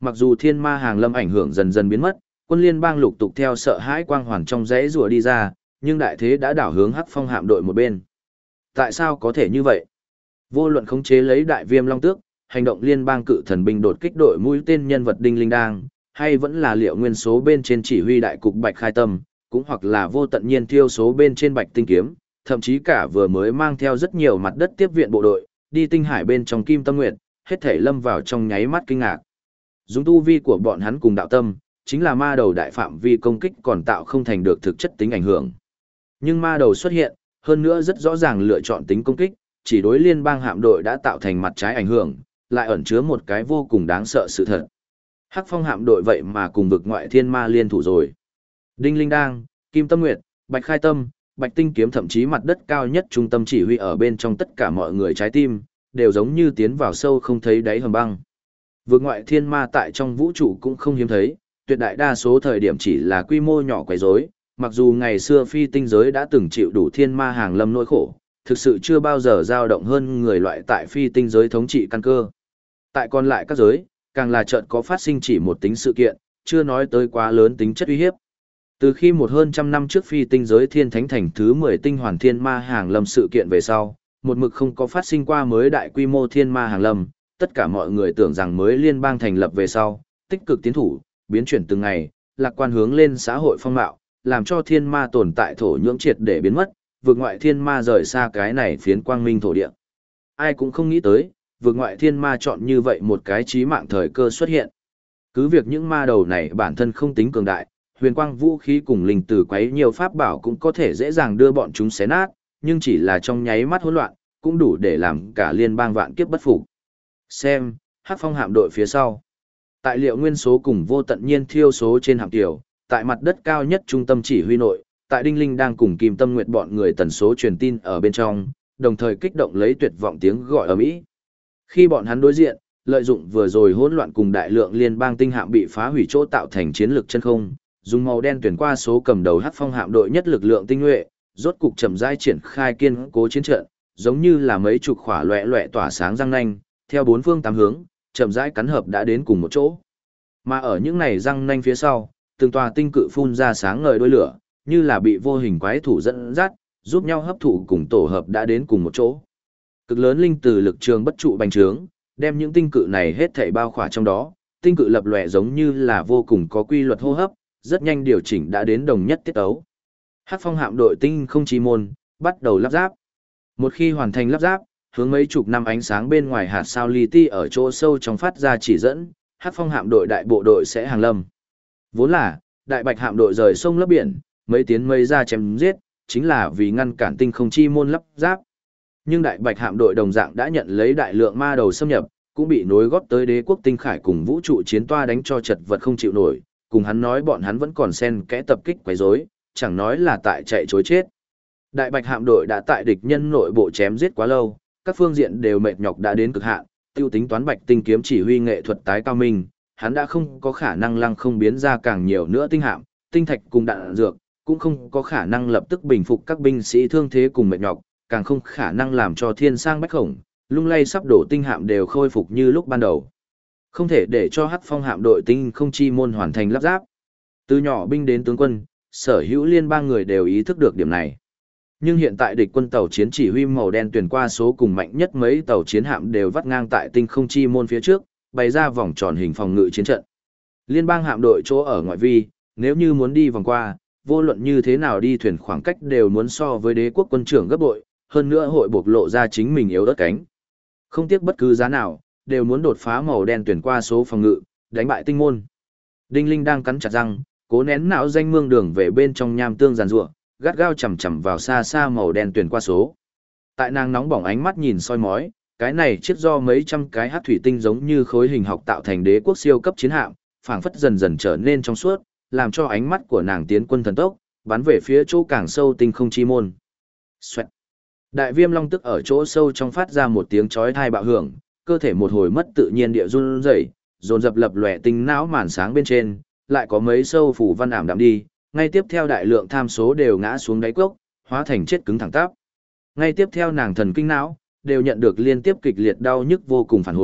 Mặc dù thiên ma hàng lâm ảnh hưởng dần dần biến mất, quân liên bang lục tục theo sợ hãi quang hoàn trong rẽ rùa đi ra, nhưng đại thế đã đảo hướng Hắc Phong hạm đội một bên. Tại sao có thể như vậy? Vô luận khống chế lấy đại viêm long tước, hành động liên bang cự thần binh đột kích đội mũi tên nhân vật Đinh Linh Đang, hay vẫn là liệu nguyên số bên trên chỉ huy đại cục Bạch Khai Tâm, cũng hoặc là vô tận nhiên thiêu số bên trên Bạch Tinh Kiếm, thậm chí cả vừa mới mang theo rất nhiều mặt đất tiếp viện bộ đội, đi tinh hải bên trong Kim Tâm Nguyệt, hết thể lâm vào trong nháy mắt kinh ngạc. Dùng tu vi của bọn hắn cùng đạo tâm, chính là ma đầu đại phạm vi công kích còn tạo không thành được thực chất tính ảnh hưởng. Nhưng ma đầu xuất hiện, hơn nữa rất rõ ràng lựa chọn tính công kích, chỉ đối liên bang hạm đội đã tạo thành mặt trái ảnh hưởng, lại ẩn chứa một cái vô cùng đáng sợ sự thật. Hắc Phong hạm đội vậy mà cùng vực ngoại thiên ma liên thủ rồi. Đinh Linh Đang, Kim Tâm Nguyệt, Bạch Khai Tâm, Bạch Tinh Kiếm thậm chí mặt đất cao nhất trung tâm chỉ huy ở bên trong tất cả mọi người trái tim, đều giống như tiến vào sâu không thấy đáy hầm băng. Vực ngoại thiên ma tại trong vũ trụ cũng không hiếm thấy, tuyệt đại đa số thời điểm chỉ là quy mô nhỏ quấy rối, mặc dù ngày xưa phi tinh giới đã từng chịu đủ thiên ma hàng lâm nỗi khổ, thực sự chưa bao giờ dao động hơn người loại tại phi tinh giới thống trị căn cơ. Tại còn lại các giới, càng là chợt có phát sinh chỉ một tính sự kiện, chưa nói tới quá lớn tính chất uy hiếp. Từ khi một hơn trăm năm trước phi tinh giới thiên thánh thành thứ 10 tinh hoàn thiên ma hàng lâm sự kiện về sau, một mực không có phát sinh qua mới đại quy mô thiên ma hàng lâm, tất cả mọi người tưởng rằng mới liên bang thành lập về sau, tích cực tiến thủ, biến chuyển từng ngày, lạc quan hướng lên xã hội phong mạo, làm cho thiên ma tồn tại thổ nhưỡng triệt để biến mất, vượt ngoại thiên ma rời xa cái này phiến quang minh thổ địa. Ai cũng không nghĩ tới, vượt ngoại thiên ma chọn như vậy một cái chí mạng thời cơ xuất hiện. Cứ việc những ma đầu này bản thân không tính cường đại, huyền quang vũ khí cùng linh tử quấy nhiều pháp bảo cũng có thể dễ dàng đưa bọn chúng xé nát, nhưng chỉ là trong nháy mắt hỗn loạn, cũng đủ để làm cả liên bang vạn kiếp bất phục. Xem, Hắc Phong hạm đội phía sau. Tại liệu nguyên số cùng vô tận nhiên thiêu số trên hạm tiểu, tại mặt đất cao nhất trung tâm chỉ huy nội, tại Đinh Linh đang cùng Kim Tâm Nguyệt bọn người tần số truyền tin ở bên trong, đồng thời kích động lấy tuyệt vọng tiếng gọi ầm ĩ. Khi bọn hắn đối diện, lợi dụng vừa rồi hỗn loạn cùng đại lượng liên bang tinh hạm bị phá hủy chỗ tạo thành chiến lược chân không, dùng màu đen tuyển qua số cầm đầu Hắc Phong hạm đội nhất lực lượng tinh nhuệ, rốt cục chậm rãi triển khai kiên cố chiến trận, giống như là mấy chục khỏa loẻ loẻ tỏa sáng răng nanh, theo bốn phương tám hướng, chậm rãi cắn hợp đã đến cùng một chỗ. Mà ở những này răng nanh phía sau, từng tòa tinh cự phun ra sáng ngời đuôi lửa, như là bị vô hình quái thủ dẫn dắt, giúp nhau hấp thụ cùng tổ hợp đã đến cùng một chỗ. Cực lớn linh từ lực trường bất trụ bành trướng, đem những tinh cự này hết thảy bao khỏa trong đó, tinh cự lập lòe giống như là vô cùng có quy luật hô hấp, rất nhanh điều chỉnh đã đến đồng nhất tiết tấu. Hắc Phong hạm đội tinh không chi môn, bắt đầu lắp ráp. Một khi hoàn thành lắp ráp, hướng mấy chục năm ánh sáng bên ngoài hạt sao li ti ở chỗ sâu trong phát ra chỉ dẫn, Hắc Phong hạm đội đại bộ đội sẽ hàng lâm. Vốn là, đại bạch hạm đội rời sông lấp biển, mấy tiến mấy ra chém giết, chính là vì ngăn cản tinh không chi môn lắp ráp. Nhưng đại bạch hạm đội đồng dạng đã nhận lấy đại lượng ma đầu xâm nhập, cũng bị nối góp tới đế quốc tinh khải cùng vũ trụ chiến toa đánh cho chật vật không chịu nổi, cùng hắn nói bọn hắn vẫn còn xen kẽ tập kích quấy rối, chẳng nói là tại chạy chối chết. Đại bạch hạm đội đã tại địch nhân nội bộ chém giết quá lâu, các phương diện đều mệt nhọc đã đến cực hạn, tiêu tính toán bạch tinh kiếm chỉ huy nghệ thuật tái cao minh, hắn đã không có khả năng lăng không biến ra càng nhiều nữa tinh hạm, tinh thạch cùng đạn dược, cũng không có khả năng lập tức bình phục các binh sĩ thương thế cùng mệt nhọc, càng không khả năng làm cho thiên sang bách khổng, lung lay sắp đổ tinh hạm đều khôi phục như lúc ban đầu. Không thể để cho Hắc Phong hạm đội tinh không chi môn hoàn thành lắp ráp. Từ nhỏ binh đến tướng quân, sở hữu liên bang người đều ý thức được điểm này. Nhưng hiện tại địch quân tàu chiến chỉ huy màu đen tuyển qua số cùng mạnh nhất mấy tàu chiến hạm đều vắt ngang tại tinh không chi môn phía trước, bày ra vòng tròn hình phòng ngự chiến trận. Liên bang hạm đội chỗ ở ngoại vi, nếu như muốn đi vòng qua, vô luận như thế nào đi thuyền khoảng cách đều muốn so với đế quốc quân trưởng gấp bội, hơn nữa hội bộc lộ ra chính mình yếu ớt cánh. Không tiếc bất cứ giá nào, đều muốn đột phá màu đen tuyển qua số phòng ngự, đánh bại tinh môn. Đinh Linh đang cắn chặt răng, cố nén não danh mương đường về bên trong nham tương giàn rủa, gắt gao chầm chầm vào xa xa màu đen tuyển qua số. Tại nàng nóng bỏng ánh mắt nhìn soi mói, cái này chiếc do mấy trăm cái hắc thủy tinh giống như khối hình học tạo thành đế quốc siêu cấp chiến hạm, phảng phất dần dần trở nên trong suốt, làm cho ánh mắt của nàng tiến quân thần tốc, bắn về phía chỗ càng sâu tinh không chi môn. Xoẹt. Đại viêm long tức ở chỗ sâu trong phát ra một tiếng chói tai bạo hưởng, cơ thể một hồi mất tự nhiên địa run rẩy, dồn dập lập lòe tinh não màn sáng bên trên, lại có mấy sâu phủ văn ảm đạm đi, ngay tiếp theo đại lượng tham số đều ngã xuống đáy cốc, hóa thành chết cứng thẳng tắp. Ngay tiếp theo nàng thần kinh não đều nhận được liên tiếp kịch liệt đau nhức vô cùng phản hồi,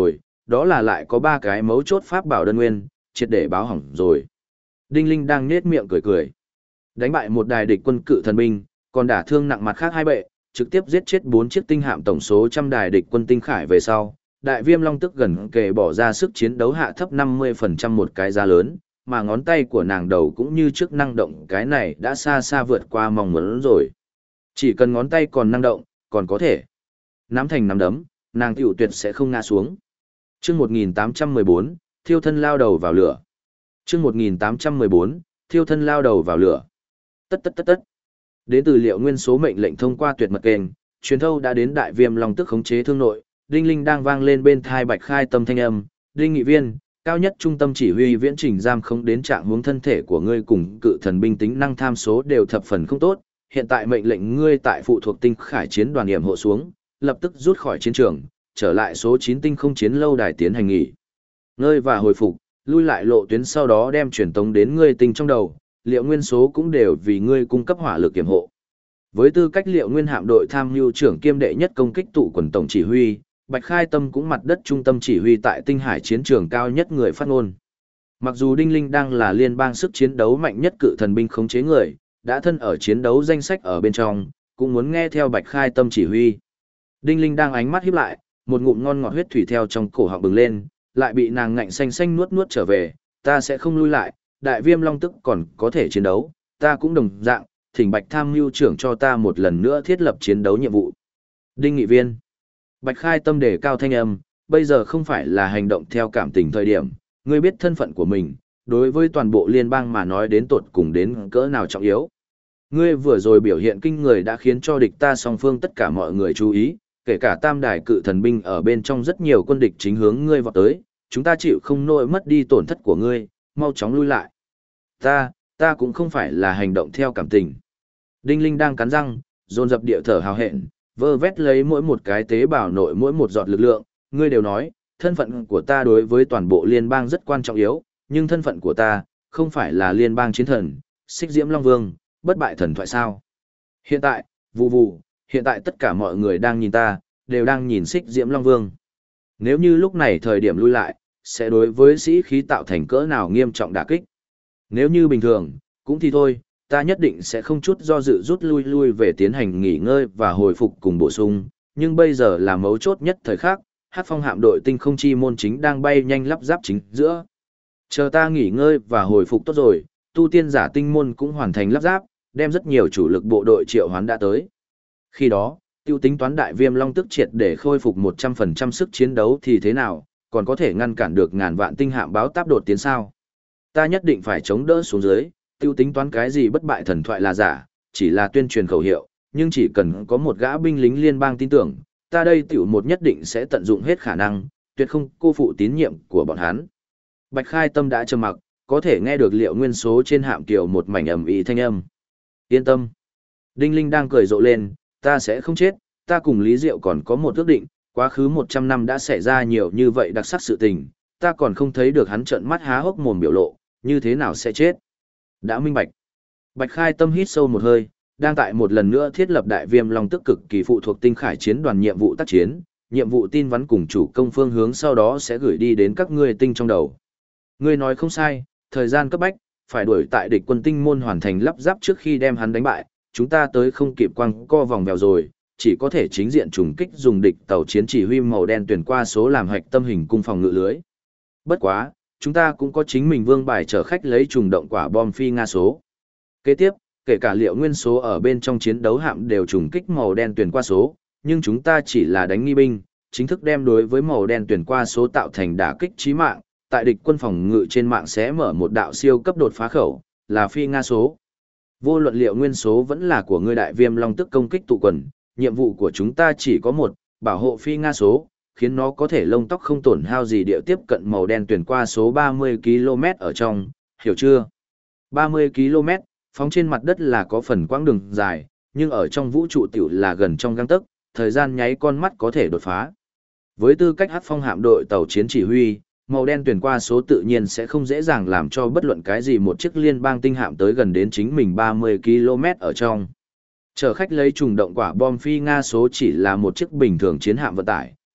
đó là lại có 3 cái mấu chốt pháp bảo đơn nguyên, triệt để báo hỏng rồi. Đinh Linh đang nhếch miệng cười cười. Đánh bại một đài địch quân cự thần binh, còn đả thương nặng mặt khác 2 bệ, trực tiếp giết chết 4 chiếc tinh hạm tổng số trăm đài địch quân tinh khải về sau. Đại Viêm Long tức gần kề bỏ ra sức chiến đấu hạ thấp 50% một cái giá lớn, mà ngón tay của nàng đầu cũng như trước năng động, cái này đã xa xa vượt qua mong muốn rồi. Chỉ cần ngón tay còn năng động, còn có thể nắm thành nắm đấm, nàng tiểu tuyệt sẽ không ngã xuống. Chương 1814, thiêu thân lao đầu vào lửa. Chương 1814, thiêu thân lao đầu vào lửa. Tất tất tất tất. Đến từ Liệu Nguyên số mệnh lệnh thông qua tuyệt mật kênh, truyền thâu đã đến Đại Viêm Long tức khống chế thương nội, Đinh Linh đang vang lên bên thai Bạch Khai Tâm thanh âm, "Đinh nghị viên, cao nhất trung tâm chỉ huy viễn trình giam khống đến trạng huống thân thể của ngươi cùng cự thần binh tính năng tham số đều thập phần không tốt, hiện tại mệnh lệnh ngươi tại phụ thuộc tinh khải chiến đoàn điểm hộ xuống, lập tức rút khỏi chiến trường, trở lại số 9 tinh không chiến lâu đài tiến hành nghỉ ngơi và hồi phục, lui lại lộ tuyến sau đó đem truyền tống đến ngươi tinh trong đầu, Liệu Nguyên số cũng đều vì ngươi cung cấp hỏa lực kiểm hộ." Với tư cách Liệu Nguyên hạm đội tham mưu trưởng kiêm đệ nhất công kích tụ quần tổng chỉ huy, Bạch Khai Tâm cũng mặt đất trung tâm chỉ huy tại tinh hải chiến trường cao nhất người phát ngôn. Mặc dù Đinh Linh đang là liên bang sức chiến đấu mạnh nhất cự thần binh khống chế người, đã thân ở chiến đấu danh sách ở bên trong, cũng muốn nghe theo Bạch Khai Tâm chỉ huy. Đinh Linh đang ánh mắt híp lại, một ngụm ngon ngọt huyết thủy theo trong cổ họng bừng lên, lại bị nàng ngạnh xanh xanh nuốt nuốt trở về, "Ta sẽ không lui lại, Đại Viêm Long tức còn có thể chiến đấu, ta cũng đồng dạng, thỉnh Bạch tham mưu trưởng cho ta một lần nữa thiết lập chiến đấu nhiệm vụ." Đinh nghị viên. Bạch Khai Tâm đề cao thanh âm, "Bây giờ không phải là hành động theo cảm tình thời điểm, ngươi biết thân phận của mình, đối với toàn bộ liên bang mà nói đến tột cùng đến cỡ nào trọng yếu. Ngươi vừa rồi biểu hiện kinh người đã khiến cho địch ta song phương tất cả mọi người chú ý, kể cả tam đài cự thần binh ở bên trong rất nhiều quân địch chính hướng ngươi vọt tới, chúng ta chịu không nổi mất đi tổn thất của ngươi, mau chóng lui lại." Ta cũng không phải là hành động theo cảm tình. Đinh Linh đang cắn răng, dồn dập địa thở hào hẹn, vơ vét lấy mỗi một cái tế bào nội mỗi một giọt lực lượng, ngươi đều nói, thân phận của ta đối với toàn bộ liên bang rất quan trọng yếu, nhưng thân phận của ta, không phải là liên bang chiến thần, Xích Diễm Long Vương, bất bại thần thoại sao. Hiện tại, hiện tại tất cả mọi người đang nhìn ta, đều đang nhìn Xích Diễm Long Vương. Nếu như lúc này thời điểm lui lại, sẽ đối với sĩ khí tạo thành cỡ nào nghiêm trọng đả kích. Nếu như bình thường, cũng thì thôi, ta nhất định sẽ không chút do dự rút lui về tiến hành nghỉ ngơi và hồi phục cùng bổ sung, nhưng bây giờ là mấu chốt nhất thời khắc, Hắc Phong hạm đội tinh không chi môn chính đang bay nhanh lắp ráp chính giữa. Chờ ta nghỉ ngơi và hồi phục tốt rồi, tu tiên giả tinh môn cũng hoàn thành lắp ráp, đem rất nhiều chủ lực bộ đội triệu hoán đã tới. Khi đó, tiêu tính toán Đại Viêm Long tức triệt để khôi phục 100% sức chiến đấu thì thế nào, còn có thể ngăn cản được ngàn vạn tinh hạm báo táp đột tiến sao? Ta nhất định phải chống đỡ xuống dưới, tiêu tính toán cái gì bất bại thần thoại là giả, chỉ là tuyên truyền khẩu hiệu, nhưng chỉ cần có một gã binh lính liên bang tin tưởng, ta đây tiểu một nhất định sẽ tận dụng hết khả năng, tuyệt không cô phụ tín nhiệm của bọn hắn. Bạch Khai Tâm đã trầm mặc, có thể nghe được Liệu Nguyên số trên hạm kiều một mảnh ầm ĩ thanh âm. Yên tâm. Đinh Linh đang cười rộ lên, ta sẽ không chết, ta cùng Lý Diệu còn có một ước định, quá khứ 100 năm đã xảy ra nhiều như vậy đặc sắc sự tình, ta còn không thấy được hắn trợn mắt há hốc mồm biểu lộ, như thế nào sẽ chết. Đã minh bạch. Bạch Khai Tâm hít sâu một hơi, đang tại một lần nữa thiết lập Đại Viêm Long tức cực kỳ phụ thuộc tinh khải chiến đoàn nhiệm vụ tác chiến, nhiệm vụ tin vắn cùng chủ công phương hướng sau đó sẽ gửi đi đến các ngươi tinh trong đầu. Ngươi nói không sai, thời gian cấp bách, phải đuổi tại địch quân tinh môn hoàn thành lắp ráp trước khi đem hắn đánh bại, chúng ta tới không kịp quăng co vòng vèo rồi, chỉ có thể chính diện trùng kích dùng địch tàu chiến chỉ huy màu đen tuyển qua số làm hạch tâm hình cung phòng ngự lưới. Bất quá, chúng ta cũng có chính mình vương bài chở khách lấy trùng động quả bom phi Nga số. Kế tiếp, kể cả Liệu Nguyên số ở bên trong chiến đấu hạm đều trùng kích màu đen tuyển qua số, nhưng chúng ta chỉ là đánh nghi binh, chính thức đem đối với màu đen tuyển qua số tạo thành đả kích chí mạng, tại địch quân phòng ngự trên mạng sẽ mở một đạo siêu cấp đột phá khẩu, là phi Nga số. Vô luận Liệu Nguyên số vẫn là của ngươi Đại Viêm Long tức công kích tụ quần, nhiệm vụ của chúng ta chỉ có một, bảo hộ phi Nga số, khiến nó có thể lông tóc không tổn hao gì địa tiếp cận màu đen tuyển qua số 30 km ở trong, hiểu chưa? 30 km, phóng trên mặt đất là có phần quãng đường dài, nhưng ở trong vũ trụ tiểu là gần trong gang tấc, thời gian nháy con mắt có thể đột phá. Với tư cách Hắc Phong hạm đội tàu chiến chỉ huy, màu đen tuyển qua số tự nhiên sẽ không dễ dàng làm cho bất luận cái gì một chiếc liên bang tinh hạm tới gần đến chính mình 30 km ở trong. Chở khách lấy trùng động quả bom phi Nga số chỉ là một chiếc bình thường chiến hạm vận tải,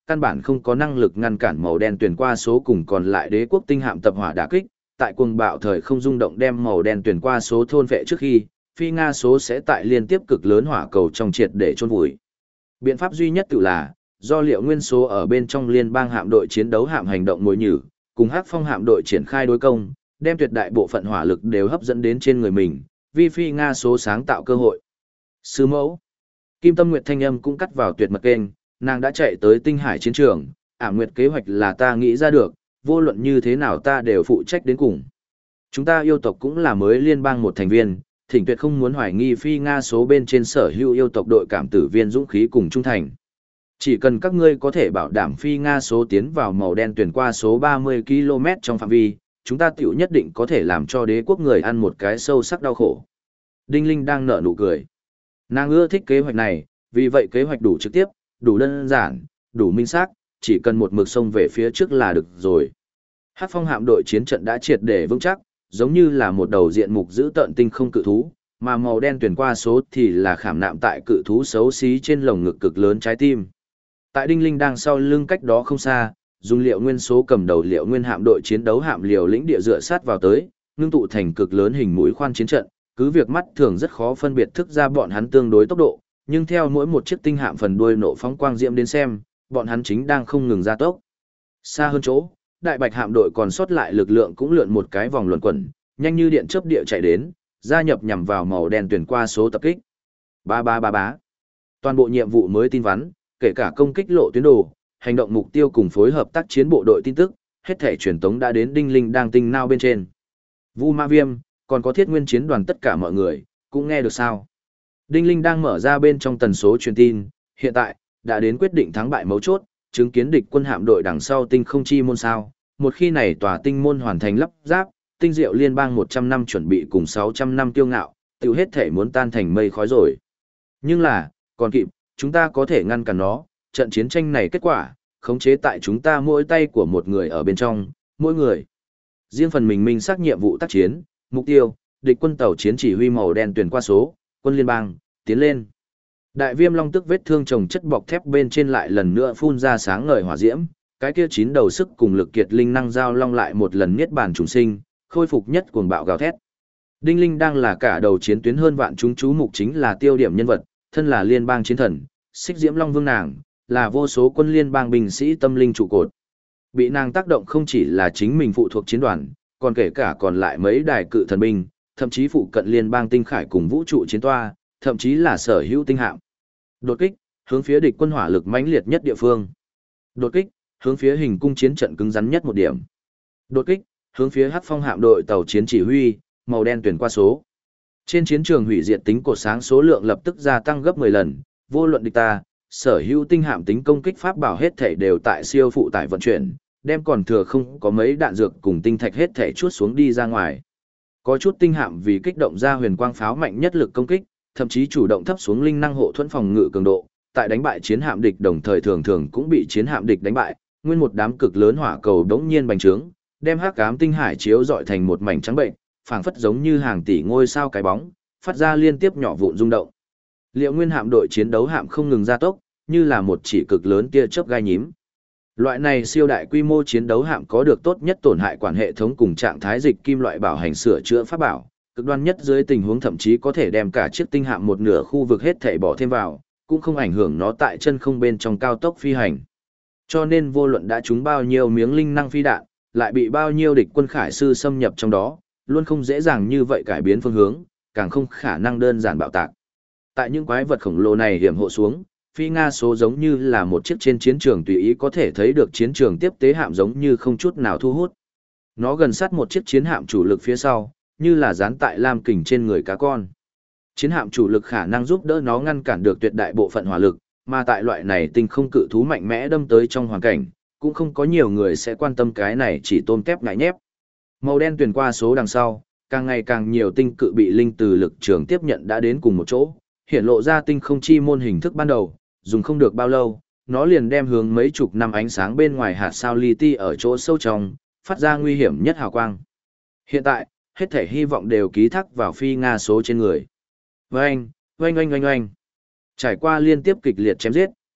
căn bản không có năng lực ngăn cản màu đen tuyển qua số cùng còn lại đế quốc tinh hạm tập hỏa đả kích, tại cuồng bạo thời không rung động đem màu đen tuyển qua số thôn vệ trước khi, phi Nga số sẽ tại liên tiếp cực lớn hỏa cầu trong triệt để chôn vùi. Biện pháp duy nhất tự là, do liệu nguyên số ở bên trong liên bang hạm đội chiến đấu hạm hành động mồi nhử, cùng Hắc Phong hạm đội triển khai đối công, đem tuyệt đại bộ phận hỏa lực đều hấp dẫn đến trên người mình, vì phi Nga số sáng tạo cơ hội. Sư mẫu, Kim Tâm Nguyệt thanh âm cũng cắt vào tuyệt mật kênh, nàng đã chạy tới tinh hải chiến trường, Ảm Nguyệt kế hoạch là ta nghĩ ra được, vô luận như thế nào ta đều phụ trách đến cùng. Chúng ta yêu tộc cũng là mới liên bang một thành viên, thỉnh tuyệt không muốn hoài nghi phi Nga số bên trên sở hữu yêu tộc đội cảm tử viên dũng khí cùng trung thành. Chỉ cần các ngươi có thể bảo đảm phi Nga số tiến vào màu đen tuyển qua số 30 km trong phạm vi, chúng ta tiểu nhất định có thể làm cho đế quốc người ăn một cái sâu sắc đau khổ. Đinh Linh đang nở nụ cười. Nàng ưa thích kế hoạch này, vì vậy kế hoạch đủ trực tiếp, đủ đơn giản, đủ minh xác, chỉ cần một mực sông về phía trước là được rồi. Hắc Phong hạm đội chiến trận đã triệt để vững chắc, giống như là một đầu diện mục giữ tợn tinh không cự thú, mà màu đen tuyển qua số thì là khảm nạm tại cự thú xấu xí trên lồng ngực cực lớn trái tim. Tại Đinh Linh đang sau lưng cách đó không xa, dùng liệu nguyên số cầm đầu liệu nguyên hạm đội chiến đấu hạm liều lĩnh địa dựa sát vào tới, ngưng tụ thành cực lớn hình mũi khoan chiến trận, cứ việc mắt thường rất khó phân biệt thức ra bọn hắn tương đối tốc độ, nhưng theo mỗi một chiếc tinh hạm phần đuôi nổ phóng quang diễm đến xem, bọn hắn chính đang không ngừng gia tốc. Xa hơn chỗ, đại bạch hạm đội còn sót lại lực lượng cũng lượn một cái vòng luẩn quẩn, nhanh như điện chớp địa chạy đến, gia nhập nhằm vào màu đen tuyển qua số tập kích. Ba ba ba bá. Toàn bộ nhiệm vụ mới tin vắn, kể cả công kích lộ tuyến đồ, hành động mục tiêu cùng phối hợp tác chiến bộ đội tin tức, hết thể truyền tống đã đến Đinh Linh đang tinh nao bên trên. Vu Ma Viêm, còn có Thiết Nguyên chiến đoàn tất cả mọi người, cũng nghe được sao? Đinh Linh đang mở ra bên trong tần số truyền tin, hiện tại, đã đến quyết định thắng bại mấu chốt, chứng kiến địch quân hạm đội đằng sau tinh không chi môn sao. Một khi này tòa tinh môn hoàn thành lắp ráp, tinh diệu liên bang 100 năm chuẩn bị cùng 600 năm kiêu ngạo, tiêu hết thể muốn tan thành mây khói rồi. Nhưng là, còn kịp, chúng ta có thể ngăn cản nó, trận chiến tranh này kết quả, khống chế tại chúng ta mỗi tay của một người ở bên trong, mỗi người. Riêng phần mình minh xác nhiệm vụ tác chiến, mục tiêu, địch quân tàu chiến chỉ huy màu đen tuyển qua số, quân liên bang, tiến lên. Đại viêm long tức vết thương chồng chất bọc thép bên trên lại lần nữa phun ra sáng ngời hỏa diễm, cái kia 9 đầu sức cùng lực kiệt linh năng giao long lại một lần niết bàn trùng sinh, khôi phục nhất cuồng bạo gào thét. Đinh Linh đang là cả đầu chiến tuyến hơn vạn chúng chú mục chính là tiêu điểm nhân vật, thân là liên bang chiến thần, xích diễm long vương nàng, là vô số quân liên bang binh sĩ tâm linh trụ cột. Bị nàng tác động không chỉ là chính mình phụ thuộc chiến đoàn, còn kể cả còn lại mấy đài cự thần binh, thậm chí phụ cận liên bang tinh khải cùng vũ trụ chiến toa, thậm chí là sở hữu tinh hạm. Đột kích, hướng phía địch quân hỏa lực mãnh liệt nhất địa phương. Đột kích, hướng phía hình cung chiến trận cứng rắn nhất một điểm. Đột kích, hướng phía Hắc Phong hạm đội tàu chiến chỉ huy, màu đen tuyển qua số. Trên chiến trường hủy diệt tính cột sáng số lượng lập tức gia tăng gấp 10 lần, vô luận địch ta, sở hữu tinh hạm tính công kích pháp bảo hết thể đều tại siêu phụ tải vận chuyển, đem còn thừa không có mấy đạn dược cùng tinh thạch hết thể chuốt xuống đi ra ngoài. Có chút tinh hạm vì kích động ra huyền quang pháo mạnh nhất lực công kích, thậm chí chủ động thấp xuống linh năng hộ thuẫn phòng ngự cường độ, tại đánh bại chiến hạm địch đồng thời thường thường cũng bị chiến hạm địch đánh bại, nguyên một đám cực lớn hỏa cầu đống nhiên bành trướng, đem hắc ám tinh hải chiếu rọi thành một mảnh trắng bệnh, phảng phất giống như hàng tỷ ngôi sao cái bóng, phát ra liên tiếp nhỏ vụn rung động. Liệu nguyên hạm đội chiến đấu hạm không ngừng gia tốc, như là một chỉ cực lớn tia chớp gai nhím. Loại này siêu đại quy mô chiến đấu hạm có được tốt nhất tổn hại quản hệ thống cùng trạng thái dịch kim loại bảo hành sửa chữa pháp bảo, cực đoan nhất dưới tình huống thậm chí có thể đem cả chiếc tinh hạm một nửa khu vực hết thảy bỏ thêm vào, cũng không ảnh hưởng nó tại chân không bên trong cao tốc phi hành. Cho nên vô luận đã trúng bao nhiêu miếng linh năng phi đạn, lại bị bao nhiêu địch quân khải sư xâm nhập trong đó, luôn không dễ dàng như vậy cải biến phương hướng, càng không khả năng đơn giản bạo tạc. Tại những quái vật khổng lồ này hiểm hộ xuống, phi Nga số giống như là một chiếc trên chiến trường tùy ý có thể thấy được chiến trường tiếp tế hạm giống như không chút nào thu hút. Nó gần sát một chiếc chiến hạm chủ lực phía sau, như là dán tại lam kình trên người cá con. Chiến hạm chủ lực khả năng giúp đỡ nó ngăn cản được tuyệt đại bộ phận hỏa lực, mà tại loại này tinh không cự thú mạnh mẽ đâm tới trong hoàn cảnh, cũng không có nhiều người sẽ quan tâm cái này chỉ tôm tép ngại nhép. Màu đen tuyển qua số đằng sau, càng ngày càng nhiều tinh cự bị linh từ lực trường tiếp nhận đã đến cùng một chỗ, hiện lộ ra tinh không chi môn hình thức ban đầu, dùng không được bao lâu, nó liền đem hướng mấy chục năm ánh sáng bên ngoài hạt sao li ti ở chỗ sâu trong, phát ra nguy hiểm nhất hào quang. Hiện tại, hết thể hy vọng đều ký thác vào phi Nga số trên người. Oanh, oanh oanh oanh oanh. Trải qua liên tiếp kịch liệt chém giết,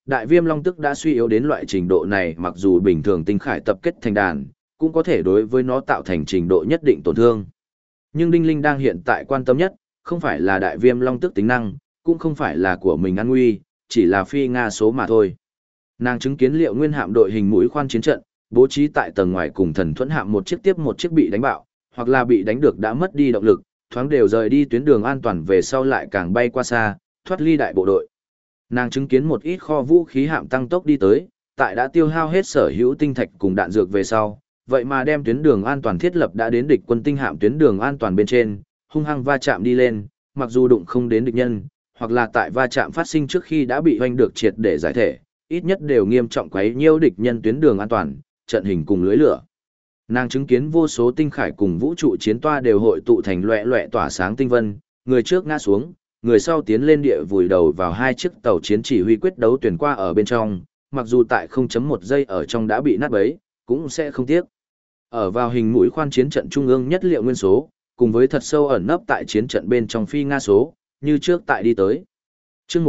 Đại viêm long tức đã suy yếu đến loại trình độ này, mặc dù bình thường tinh khải tập kết thành đàn, cũng có thể đối với nó tạo thành trình độ nhất định tổn thương. Nhưng Đinh Linh đang hiện tại quan tâm nhất, không phải là đại viêm long tức tính năng, cũng không phải là của mình an nguy, chỉ là phi Nga số mà thôi. Nàng chứng kiến Liệu Nguyên hạm đội hình mũi khoan chiến trận, bố trí tại tầng ngoài cùng Thần Thuẫn hạm một chiếc tiếp một chiếc bị đánh bạo, hoặc là bị đánh được đã mất đi động lực, thoáng đều rời đi tuyến đường an toàn về sau lại càng bay qua xa, thoát ly đại bộ đội. Nàng chứng kiến một ít kho vũ khí hạm tăng tốc đi tới, tại đã tiêu hao hết sở hữu tinh thạch cùng đạn dược về sau, vậy mà đem tuyến đường an toàn thiết lập đã đến địch quân tinh hạm tuyến đường an toàn bên trên, hung hăng va chạm đi lên, mặc dù đụng không đến địch nhân, hoặc là tại va chạm phát sinh trước khi đã bị hoanh được triệt để giải thể, ít nhất đều nghiêm trọng quấy nhiễu địch nhân tuyến đường an toàn, trận hình cùng lưới lửa. Nàng chứng kiến vô số tinh khải cùng vũ trụ chiến toa đều hội tụ thành loẹ loẹ tỏa sáng tinh vân, người trước ngã xuống, người sau tiến lên địa vùi đầu vào hai chiếc tàu chiến chỉ huy quyết đấu tuyển qua ở bên trong, mặc dù tại 0.1 giây ở trong đã bị nát bấy, cũng sẽ không tiếc. Ở vào hình mũi khoan chiến trận trung ương nhất Liệu Nguyên số, cùng với thật sâu ẩn nấp tại chiến trận bên trong phi Nga số, như trước tại đi tới. Chương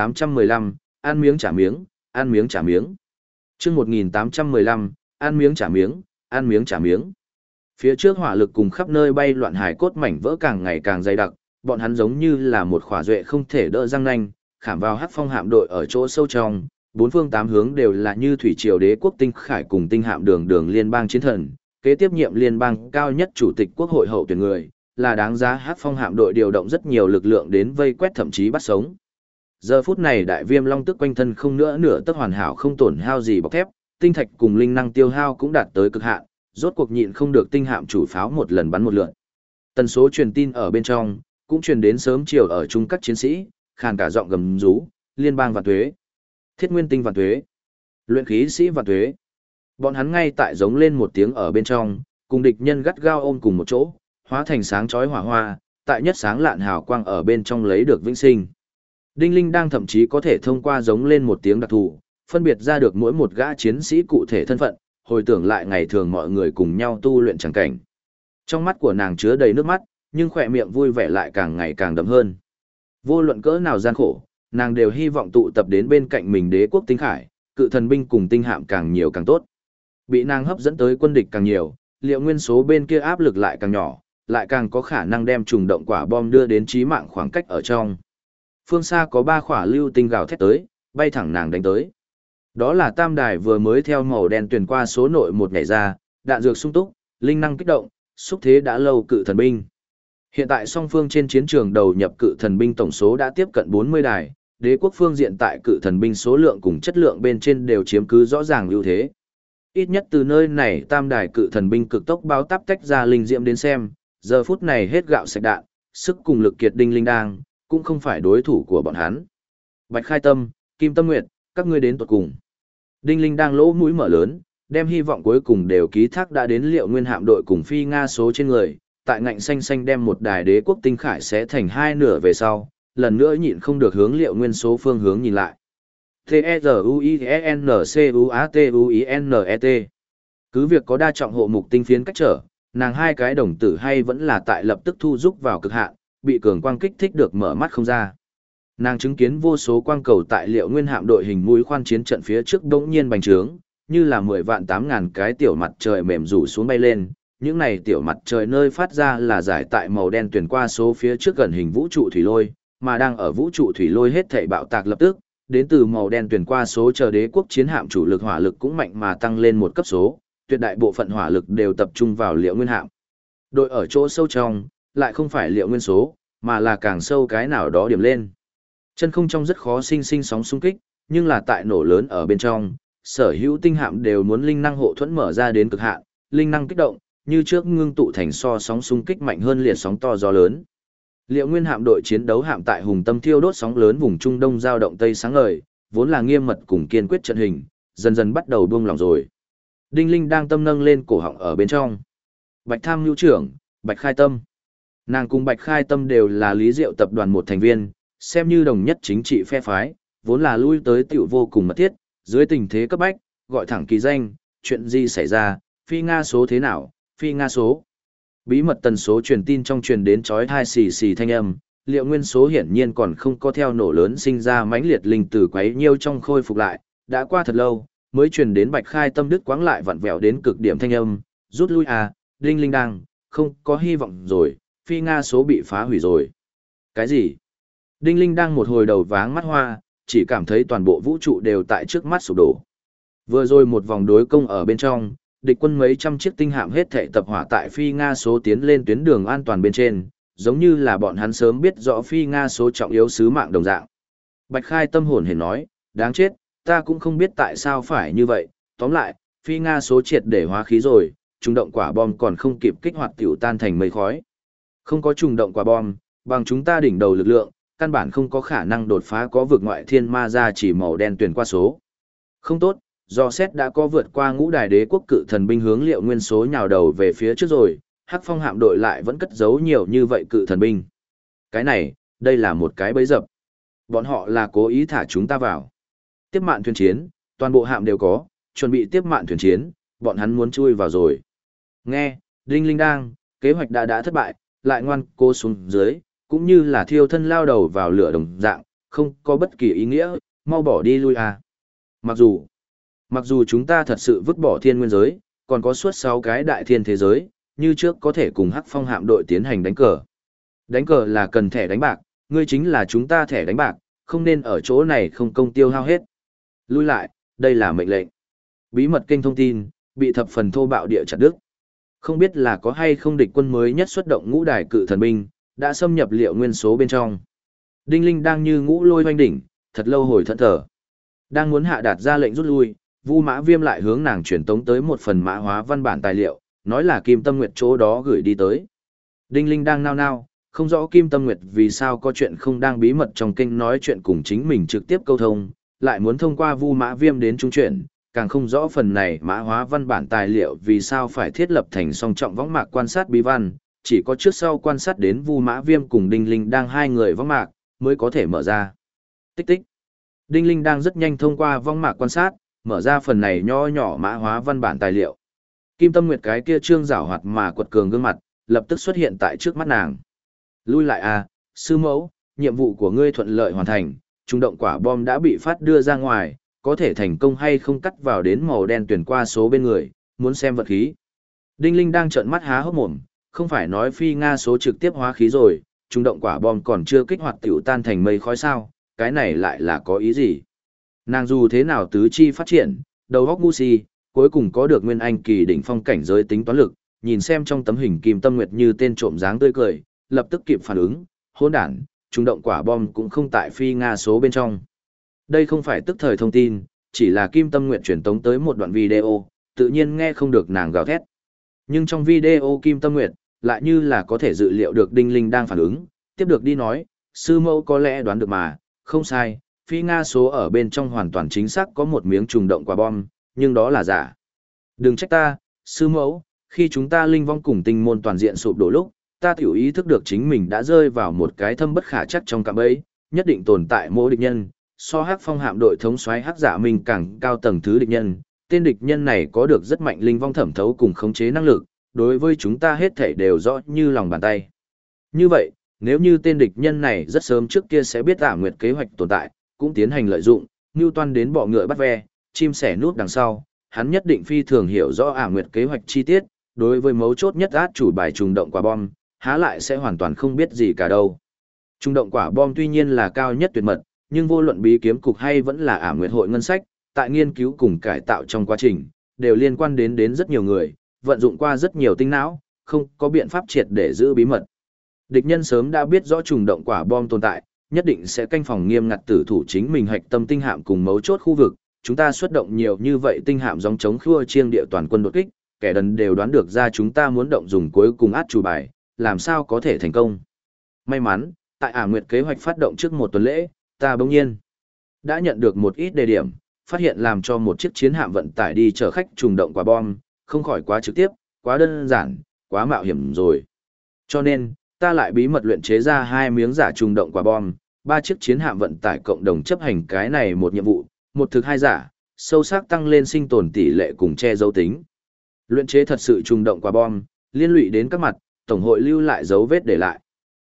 1815, ăn miếng trả miếng, ăn miếng trả miếng. Chương 1815, ăn miếng trả miếng, ăn miếng trả miếng. Phía trước hỏa lực cùng khắp nơi bay loạn hải cốt mảnh vỡ càng ngày càng dày đặc, bọn hắn giống như là một khỏa duệ không thể đỡ răng nanh, khảm vào hắc phong hạm đội ở chỗ sâu trong, bốn phương tám hướng đều là như thủy triều đế quốc tinh khải cùng tinh hạm đường đường liên bang chiến thần, kế tiếp nhiệm liên bang cao nhất chủ tịch quốc hội hậu tuyển người, là đáng giá hắc phong hạm đội điều động rất nhiều lực lượng đến vây quét thậm chí bắt sống. Giờ phút này đại viêm long tức quanh thân không nữa nửa tấc hoàn hảo không tổn hao gì bọc thép, tinh thạch cùng linh năng tiêu hao cũng đạt tới cực hạn, rốt cuộc nhịn không được tinh hạm chủ pháo một lần bắn một lượt. Tần số truyền tin ở bên trong cũng truyền đến sớm chiều ở chung các chiến sĩ, khàn cả giọng gầm rú, liên bang vạn tuế, thiết nguyên tinh vạn tuế, luyện khí sĩ vạn tuế. Bọn hắn ngay tại giống lên một tiếng ở bên trong, cùng địch nhân gắt gao ôm cùng một chỗ, hóa thành sáng chói hỏa hoa, tại nhất sáng lạn hào quang ở bên trong lấy được vĩnh sinh. Đinh Linh đang thậm chí có thể thông qua giống lên một tiếng đặc thù, phân biệt ra được mỗi một gã chiến sĩ cụ thể thân phận, hồi tưởng lại ngày thường mọi người cùng nhau tu luyện chẳng cảnh. Trong mắt của nàng chứa đầy nước mắt, nhưng khỏe miệng vui vẻ lại càng ngày càng đậm hơn. Vô luận cỡ nào gian khổ, nàng đều hy vọng tụ tập đến bên cạnh mình đế quốc tinh khải, cự thần binh cùng tinh hạm càng nhiều càng tốt. Bị nàng hấp dẫn tới quân địch càng nhiều, Liệu Nguyên số bên kia áp lực lại càng nhỏ, lại càng có khả năng đem trùng động quả bom đưa đến chí mạng khoảng cách ở trong. Phương xa có 3 khỏa lưu tinh gào thét tới, bay thẳng nàng đánh tới. Đó là tam đài vừa mới theo màu đen tuyển qua số nội một nhảy ra, đạn dược sung túc, linh năng kích động, xúc thế đã lâu cự thần binh. Hiện tại song phương trên chiến trường đầu nhập cự thần binh tổng số đã tiếp cận 40 đài, đế quốc phương diện tại cự thần binh số lượng cùng chất lượng bên trên đều chiếm cứ rõ ràng ưu thế. Ít nhất từ nơi này tam đài cự thần binh cực tốc báo táp tách ra linh diệm đến xem, giờ phút này hết gạo sạch đạn, sức cùng lực kiệt Đinh Linh đang, cũng không phải đối thủ của bọn hắn. Bạch Khai Tâm, Kim Tâm Nguyệt, các ngươi đến tuột cùng. Đinh Linh đang lỗ mũi mở lớn, đem hy vọng cuối cùng đều ký thác đã đến Liệu Nguyên hạm đội cùng phi Nga số trên người, tại ngạnh xanh xanh đem một đài đế quốc tinh khải xé thành hai nửa về sau, lần nữa nhịn không được hướng Liệu Nguyên số phương hướng nhìn lại. T-E-Z-U-I-N-C-U-A-T-U-I-N-E-T. Cứ việc có đa trọng hộ mục tinh phiến cách trở, nàng hai cái đồng tử hay vẫn là tại lập tức thu rút vào cực hạn, bị cường quang kích thích được mở mắt không ra. Nàng chứng kiến vô số quang cầu tại Liệu Nguyên hạm đội hình mũi khoan chiến trận phía trước đống nhiên bành trướng, như là 10 vạn 8.000 cái tiểu mặt trời mềm rủ xuống bay lên. Những này tiểu mặt trời nơi phát ra là giải tại màu đen tuyển qua số phía trước gần hình vũ trụ thủy lôi, mà đang ở vũ trụ thủy lôi hết thảy bạo tạc lập tức, đến từ màu đen tuyển qua số chờ đế quốc chiến hạm chủ lực hỏa lực cũng mạnh mà tăng lên một cấp số, tuyệt đại bộ phận hỏa lực đều tập trung vào Liệu Nguyên hạm. Đội ở chỗ sâu trong, lại không phải Liệu Nguyên số, mà là càng sâu cái nào đó điểm lên. Chân không trong rất khó sinh sóng xung kích, nhưng là tại nổ lớn ở bên trong, sở hữu tinh hạm đều muốn linh năng hộ thuẫn mở ra đến cực hạn, linh năng kích động, như trước ngưng tụ thành so sóng xung kích mạnh hơn liệt sóng to gió lớn. Liệu Nguyên hạm đội chiến đấu hạm tại hùng tâm thiêu đốt sóng lớn vùng Trung Đông giao động tây sáng ngời, vốn là nghiêm mật cùng kiên quyết trận hình, dần dần bắt đầu buông lỏng rồi. Đinh Linh đang tâm nâng lên cổ họng ở bên trong. Bạch Tham Nhu trưởng, Bạch Khai Tâm. Nàng cùng Bạch Khai Tâm đều là Lý Diệu tập đoàn một thành viên, xem như đồng nhất chính trị phe phái, vốn là lui tới tiểu vô cùng mật thiết, dưới tình thế cấp bách, gọi thẳng kỳ danh, chuyện gì xảy ra, phi Nga số thế nào, phi Nga số. Bí mật tần số truyền tin trong truyền đến chói tai xì xì thanh âm, liệu nguyên số hiển nhiên còn không có theo nổ lớn sinh ra mãnh liệt linh từ quấy nhiêu trong khôi phục lại, đã qua thật lâu, mới truyền đến Bạch Khai Tâm Đức quáng lại vặn vẹo đến cực điểm thanh âm, rút lui à, đinh linh đang, không có hy vọng rồi, phi Nga số bị phá hủy rồi. Cái gì? Đinh linh đang một hồi đầu váng mắt hoa, chỉ cảm thấy toàn bộ vũ trụ đều tại trước mắt sụp đổ. Vừa rồi một vòng đối công ở bên trong, địch quân mấy trăm chiếc tinh hạm hết thảy tập hỏa tại phi Nga số tiến lên tuyến đường an toàn bên trên, giống như là bọn hắn sớm biết rõ phi Nga số trọng yếu sứ mạng đồng dạng. Bạch Khai tâm hồn hển nói, đáng chết, ta cũng không biết tại sao phải như vậy, tóm lại, phi Nga số triệt để hóa khí rồi, trùng động quả bom còn không kịp kích hoạt tiểu tan thành mây khói. Không có trùng động quả bom, bằng chúng ta đỉnh đầu lực lượng, căn bản không có khả năng đột phá có vực ngoại thiên ma ra chỉ màu đen tuyển qua số. Không tốt, do xét đã có vượt qua ngũ đài đế quốc cự thần binh hướng liệu nguyên số nhào đầu về phía trước rồi, Hắc Phong hạm đội lại vẫn cất giấu nhiều như vậy cự thần binh. Cái này, đây là một cái bẫy dập. Bọn họ là cố ý thả chúng ta vào. Tiếp mạn thuyền chiến, toàn bộ hạm đều có, chuẩn bị tiếp mạn thuyền chiến, bọn hắn muốn chui vào rồi. Nghe, Đinh Linh đang, kế hoạch đã thất bại, lại ngoan cố xuống dưới, cũng như là thiêu thân lao đầu vào lửa đồng dạng, không có bất kỳ ý nghĩa, mau bỏ đi lui à. Mặc dù chúng ta thật sự vứt bỏ thiên nguyên giới, còn có suốt 6 cái đại thiên thế giới, như trước có thể cùng Hắc Phong hạm đội tiến hành đánh cờ. Đánh cờ là cần thẻ đánh bạc, ngươi chính là chúng ta thẻ đánh bạc, không nên ở chỗ này không công tiêu hao hết. Lui lại, đây là mệnh lệnh. Bí mật kênh thông tin, bị thập phần thô bạo địa chặt đứt. Không biết là có hay không địch quân mới nhất xuất động ngũ đài cự thần binh, đã xâm nhập liệu nguyên số bên trong. Đinh Linh đang như ngũ lôi hoanh đỉnh, thật lâu hồi thẫn thờ. Đang muốn hạ đạt ra lệnh rút lui, Vu Mã Viêm lại hướng nàng truyền tống tới một phần mã hóa văn bản tài liệu, nói là Kim Tâm Nguyệt chỗ đó gửi đi tới. Đinh Linh đang nao nao, không rõ Kim Tâm Nguyệt vì sao có chuyện không đang bí mật trong kênh nói chuyện cùng chính mình trực tiếp câu thông, lại muốn thông qua Vu Mã Viêm đến trung chuyển, càng không rõ phần này mã hóa văn bản tài liệu vì sao phải thiết lập thành song trọng võng mạc quan sát bí văn, chỉ có trước sau quan sát đến Vu Mã Viêm cùng Đinh Linh đang hai người võng mạc mới có thể mở ra. Tích tích. Đinh Linh đang rất nhanh thông qua võng mạc quan sát, mở ra phần này nho nhỏ mã hóa văn bản tài liệu. Kim Tâm Nguyệt cái kia trương giảo hoạt mà quật cường gương mặt, lập tức xuất hiện tại trước mắt nàng. Lui lại à, sư mẫu, nhiệm vụ của ngươi thuận lợi hoàn thành, trung động quả bom đã bị phát đưa ra ngoài, có thể thành công hay không cắt vào đến màu đen tuyển qua số bên người, muốn xem vật khí. Đinh Linh đang trợn mắt há hốc mồm, không phải nói phi Nga số trực tiếp hóa khí rồi, trung động quả bom còn chưa kích hoạt tiểu tan thành mây khói sao, cái này lại là có ý gì? Nàng dù thế nào tứ chi phát triển, đầu óc ngu si, cuối cùng có được nguyên anh kỳ đỉnh phong cảnh giới tính toán lực, nhìn xem trong tấm hình Kim Tâm Nguyệt như tên trộm dáng tươi cười, lập tức kịp phản ứng, hỗn đản, trung động quả bom cũng không tại phi Nga số bên trong. Đây không phải tức thời thông tin, chỉ là Kim Tâm Nguyệt truyền tống tới một đoạn video, tự nhiên nghe không được nàng gào thét. Nhưng trong video Kim Tâm Nguyệt, lại như là có thể dự liệu được Đinh Linh đang phản ứng, tiếp được đi nói, sư mẫu có lẽ đoán được mà, không sai, phi Nga số ở bên trong hoàn toàn chính xác có một miếng trùng động quả bom, nhưng đó là giả. Đừng trách ta, sư mẫu, khi chúng ta linh vong cùng tinh môn toàn diện sụp đổ lúc, ta tiểu ý thức được chính mình đã rơi vào một cái thâm bất khả chắc trong cạm bẫy, nhất định tồn tại mỗi địch nhân, so Hắc Phong hạm đội thống soái Hắc Dạ Minh càng cao tầng thứ địch nhân, tên địch nhân này có được rất mạnh linh vong thẩm thấu cùng khống chế năng lực, đối với chúng ta hết thảy đều rõ như lòng bàn tay. Như vậy, nếu như tên địch nhân này rất sớm trước kia sẽ biết Ả Nguyệt kế hoạch tồn tại, cũng tiến hành lợi dụng, mưu toan đến bọ ngựa bắt ve, chim sẻ núp đằng sau, hắn nhất định phi thường hiểu rõ Ả Nguyệt kế hoạch chi tiết, đối với mấu chốt nhất át chủ bài trùng động quả bom, há lại sẽ hoàn toàn không biết gì cả đâu. Trùng động quả bom tuy nhiên là cao nhất tuyệt mật, nhưng vô luận bí kiếm cục hay vẫn là Ả Nguyệt hội ngân sách, tại nghiên cứu cùng cải tạo trong quá trình, đều liên quan đến rất nhiều người, vận dụng qua rất nhiều tinh não, không có biện pháp triệt để giữ bí mật. Địch nhân sớm đã biết rõ trùng động quả bom tồn tại, nhất định sẽ canh phòng nghiêm ngặt tử thủ chính mình hạch tâm tinh hạm cùng mấu chốt khu vực, chúng ta xuất động nhiều như vậy tinh hạm giống chống khua chiêng địa toàn quân đột kích, kẻ đần đều đoán được ra chúng ta muốn động dùng cuối cùng át chủ bài, làm sao có thể thành công. May mắn, tại Ả Nguyệt kế hoạch phát động trước một tuần lễ, ta bỗng nhiên đã nhận được một ít đề điểm, phát hiện làm cho một chiếc chiến hạm vận tải đi chở khách trùng động quả bom, không khỏi quá trực tiếp, quá đơn giản, quá mạo hiểm rồi. Cho nên, ta lại bí mật luyện chế ra 2 miếng giả trùng động quả bom, 3 chiếc chiến hạm vận tải cộng đồng chấp hành cái này một nhiệm vụ, một thực hai giả, sâu sắc tăng lên sinh tồn tỷ lệ cùng che giấu tính. Luyện chế thật sự trùng động quả bom, liên lụy đến các mặt, tổng hội lưu lại dấu vết để lại.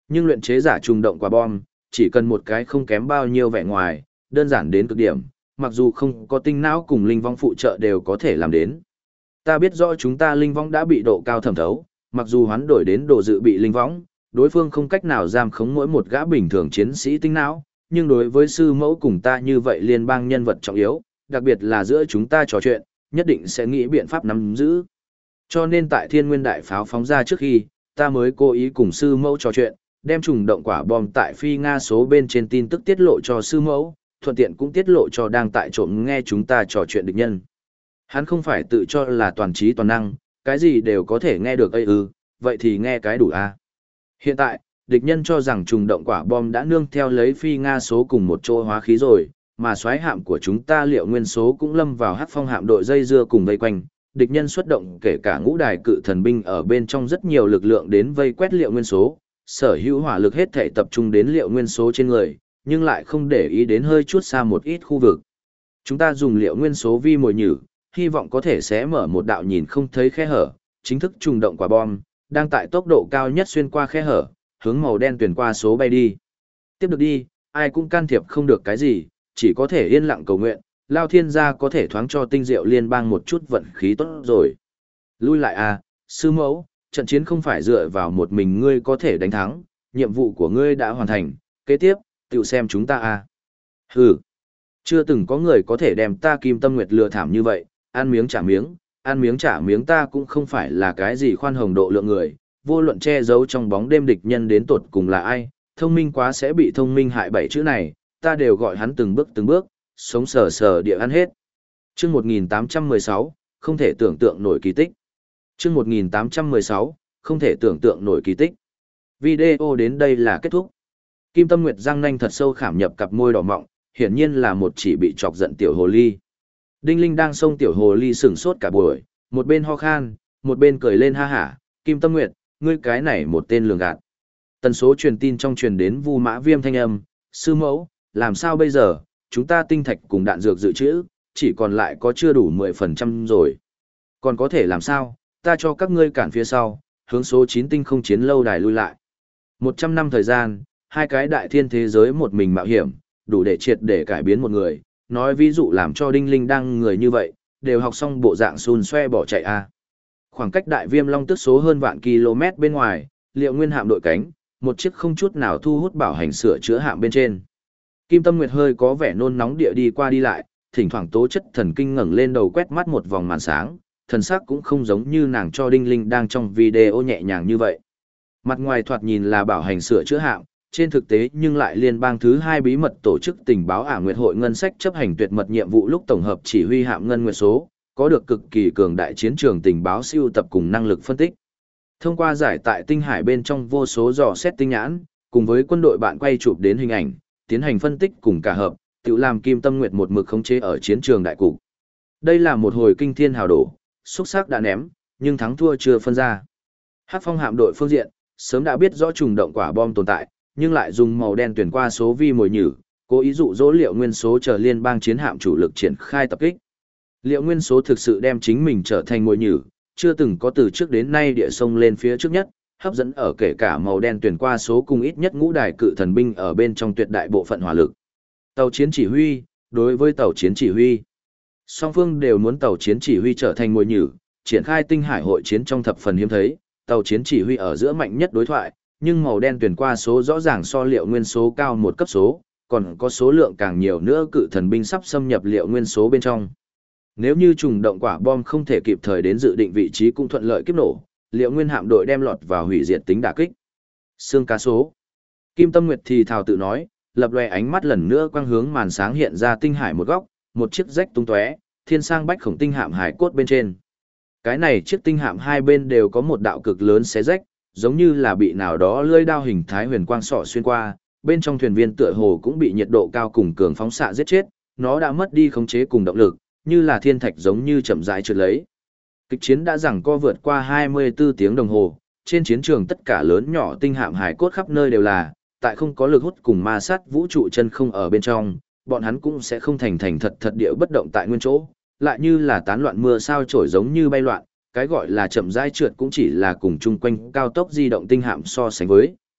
Nhưng luyện chế giả trùng động quả bom, chỉ cần một cái không kém bao nhiêu vẻ ngoài, đơn giản đến cực điểm, mặc dù không có tinh não cùng linh vong phụ trợ đều có thể làm đến. Ta biết rõ chúng ta linh vong đã bị độ cao thẩm thấu, mặc dù hoán đổi đến độ dự bị linh vong, đối phương không cách nào giam khống mỗi một gã bình thường chiến sĩ tinh não, nhưng đối với sư mẫu cùng ta như vậy liên bang nhân vật trọng yếu, đặc biệt là giữa chúng ta trò chuyện, nhất định sẽ nghĩ biện pháp nắm giữ. Cho nên tại Thiên Nguyên Đại Pháo phóng ra trước khi, ta mới cố ý cùng sư mẫu trò chuyện, đem trùng động quả bom tại phi Nga số bên trên tin tức tiết lộ cho sư mẫu, thuận tiện cũng tiết lộ cho đang tại trộm nghe chúng ta trò chuyện địch nhân. Hắn không phải tự cho là toàn trí toàn năng, cái gì đều có thể nghe được vậy thì nghe cái đủ a. Hiện tại, địch nhân cho rằng trùng động quả bom đã nương theo lấy phi Nga số cùng một chỗ hóa khí rồi, mà xoáy hạm của chúng ta liệu nguyên số cũng lâm vào hắc phong hạm đội dây dưa cùng vây quanh. Địch nhân xuất động kể cả ngũ đài cự thần binh ở bên trong rất nhiều lực lượng đến vây quét liệu nguyên số, sở hữu hỏa lực hết thể tập trung đến liệu nguyên số trên người, nhưng lại không để ý đến hơi chút xa một ít khu vực. Chúng ta dùng liệu nguyên số vi mồi nhử, hy vọng có thể sẽ mở một đạo nhìn không thấy khe hở, chính thức trùng động quả bom, đang tại tốc độ cao nhất xuyên qua khe hở, hướng màu đen tuyển qua số bay đi. Tiếp được đi, ai cũng can thiệp không được cái gì, chỉ có thể yên lặng cầu nguyện, Lao Thiên gia có thể thoáng cho tinh diệu liên bang một chút vận khí tốt rồi. Lui lại à, sư mẫu, trận chiến không phải dựa vào một mình ngươi có thể đánh thắng, nhiệm vụ của ngươi đã hoàn thành, kế tiếp, tự xem chúng ta à. Hừ, chưa từng có người có thể đem ta Kim Tâm Nguyệt lừa thảm như vậy, ăn miếng trả miếng ta cũng không phải là cái gì khoan hồng độ lượng người, vô luận che giấu trong bóng đêm địch nhân đến tột cùng là ai, thông minh quá sẽ bị thông minh hại, bảy chữ này, ta đều gọi hắn từng bước, sống sờ sờ địa ăn hết. Chương 1816, không thể tưởng tượng nổi kỳ tích. Chương 1816, không thể tưởng tượng nổi kỳ tích. Video đến đây là kết thúc. Kim Tâm Nguyệt răng nanh thật sâu khảm nhập cặp môi đỏ mọng, hiển nhiên là một chỉ bị chọc giận tiểu hồ ly. Đinh Linh đang xông tiểu hồ ly sửng sốt cả buổi, một bên ho khan, một bên cười lên ha hả, Kim Tâm Nguyệt, ngươi cái này một tên lường gạt. Tần số truyền tin trong truyền đến Vu Mã Viêm thanh âm, sư mẫu, làm sao bây giờ, chúng ta tinh thạch cùng đạn dược dự trữ, chỉ còn lại có chưa đủ 10% rồi. Còn có thể làm sao, ta cho các ngươi cản phía sau, hướng số 9 tinh không chiến lâu đài lui lại. 100 năm thời gian, hai cái đại thiên thế giới một mình mạo hiểm, đủ để triệt để cải biến một người, nói ví dụ làm cho Đinh Linh đang người như vậy, đều học xong bộ dạng xùn xoe bỏ chạy a. Khoảng cách đại viêm long tức số hơn vạn km bên ngoài, liệu nguyên hạm đội cánh, một chiếc không chút nào thu hút bảo hành sửa chữa hạm bên trên. Kim Tâm Nguyệt hơi có vẻ nôn nóng địa đi qua đi lại, thỉnh thoảng tố chất thần kinh ngẩng lên đầu quét mắt một vòng màn sáng, thần sắc cũng không giống như nàng cho Đinh Linh đang trong video nhẹ nhàng như vậy. Mặt ngoài thoạt nhìn là bảo hành sửa chữa hạm, trên thực tế nhưng lại liên bang thứ 2 bí mật tổ chức tình báo Ả Nguyệt hội ngân sách chấp hành tuyệt mật nhiệm vụ lúc tổng hợp chỉ huy hạm ngân nguyệt số, có được cực kỳ cường đại chiến trường tình báo siêu tập cùng năng lực phân tích. Thông qua giải tại tinh hải bên trong vô số dò xét tinh nhãn, cùng với quân đội bạn quay chụp đến hình ảnh, tiến hành phân tích cùng cả hợp, tự làm Kim Tâm Nguyệt một mực khống chế ở chiến trường đại cục. Đây là một hồi kinh thiên hào đổ, xúc sắc đã ném, nhưng thắng thua chưa phân ra. Hắc Phong hạm đội phương diện, sớm đã biết rõ trùng động quả bom tồn tại, nhưng lại dùng màu đen tuyển qua số vi mồi nhử, cố ý dụ dỗ liệu nguyên số chờ liên bang chiến hạm chủ lực triển khai tập kích. Liệu nguyên số thực sự đem chính mình trở thành mồi nhử, chưa từng có từ trước đến nay địa sông lên phía trước nhất, hấp dẫn ở kể cả màu đen tuyển qua số cùng ít nhất ngũ đài cự thần binh ở bên trong tuyệt đại bộ phận hỏa lực. Tàu chiến chỉ huy, đối với tàu chiến chỉ huy, song phương đều muốn tàu chiến chỉ huy trở thành mồi nhử, triển khai tinh hải hội chiến trong thập phần hiếm thấy, tàu chiến chỉ huy ở giữa mạnh nhất đối thoại, nhưng màu đen tuyển qua số rõ ràng so liệu nguyên số cao một cấp số, còn có số lượng càng nhiều nữa cự thần binh sắp xâm nhập liệu nguyên số bên trong. Nếu như trùng động quả bom không thể kịp thời đến dự định vị trí cũng thuận lợi kiếp nổ, liệu nguyên hạm đội đem lọt vào hủy diệt tính đả kích. Xương cá số. Kim Tâm Nguyệt thì thào tự nói, lập loè ánh mắt lần nữa quang hướng màn sáng hiện ra tinh hải một góc, một chiếc rách tung tóe, thiên sang bách khổng tinh hạm hải cốt bên trên. Cái này chiếc tinh hạm hai bên đều có một đạo cực lớn xé rách, giống như là bị nào đó lưỡi đao hình thái huyền quang sọ xuyên qua, bên trong thuyền viên tựa hồ cũng bị nhiệt độ cao cùng cường phóng xạ giết chết, nó đã mất đi khống chế cùng động lực, như là thiên thạch giống như chậm rãi trượt lấy. Kịch chiến đã giằng co vượt qua 24 tiếng đồng hồ, trên chiến trường tất cả lớn nhỏ tinh hạm hải cốt khắp nơi đều là, tại không có lực hút cùng ma sát vũ trụ chân không ở bên trong, bọn hắn cũng sẽ không thành thật địa bất động tại nguyên chỗ, lại như là tán loạn mưa sao trổi giống như bay loạn, cái gọi là chậm rãi trượt cũng chỉ là cùng chung quanh cao tốc di động tinh hạm so sánh với,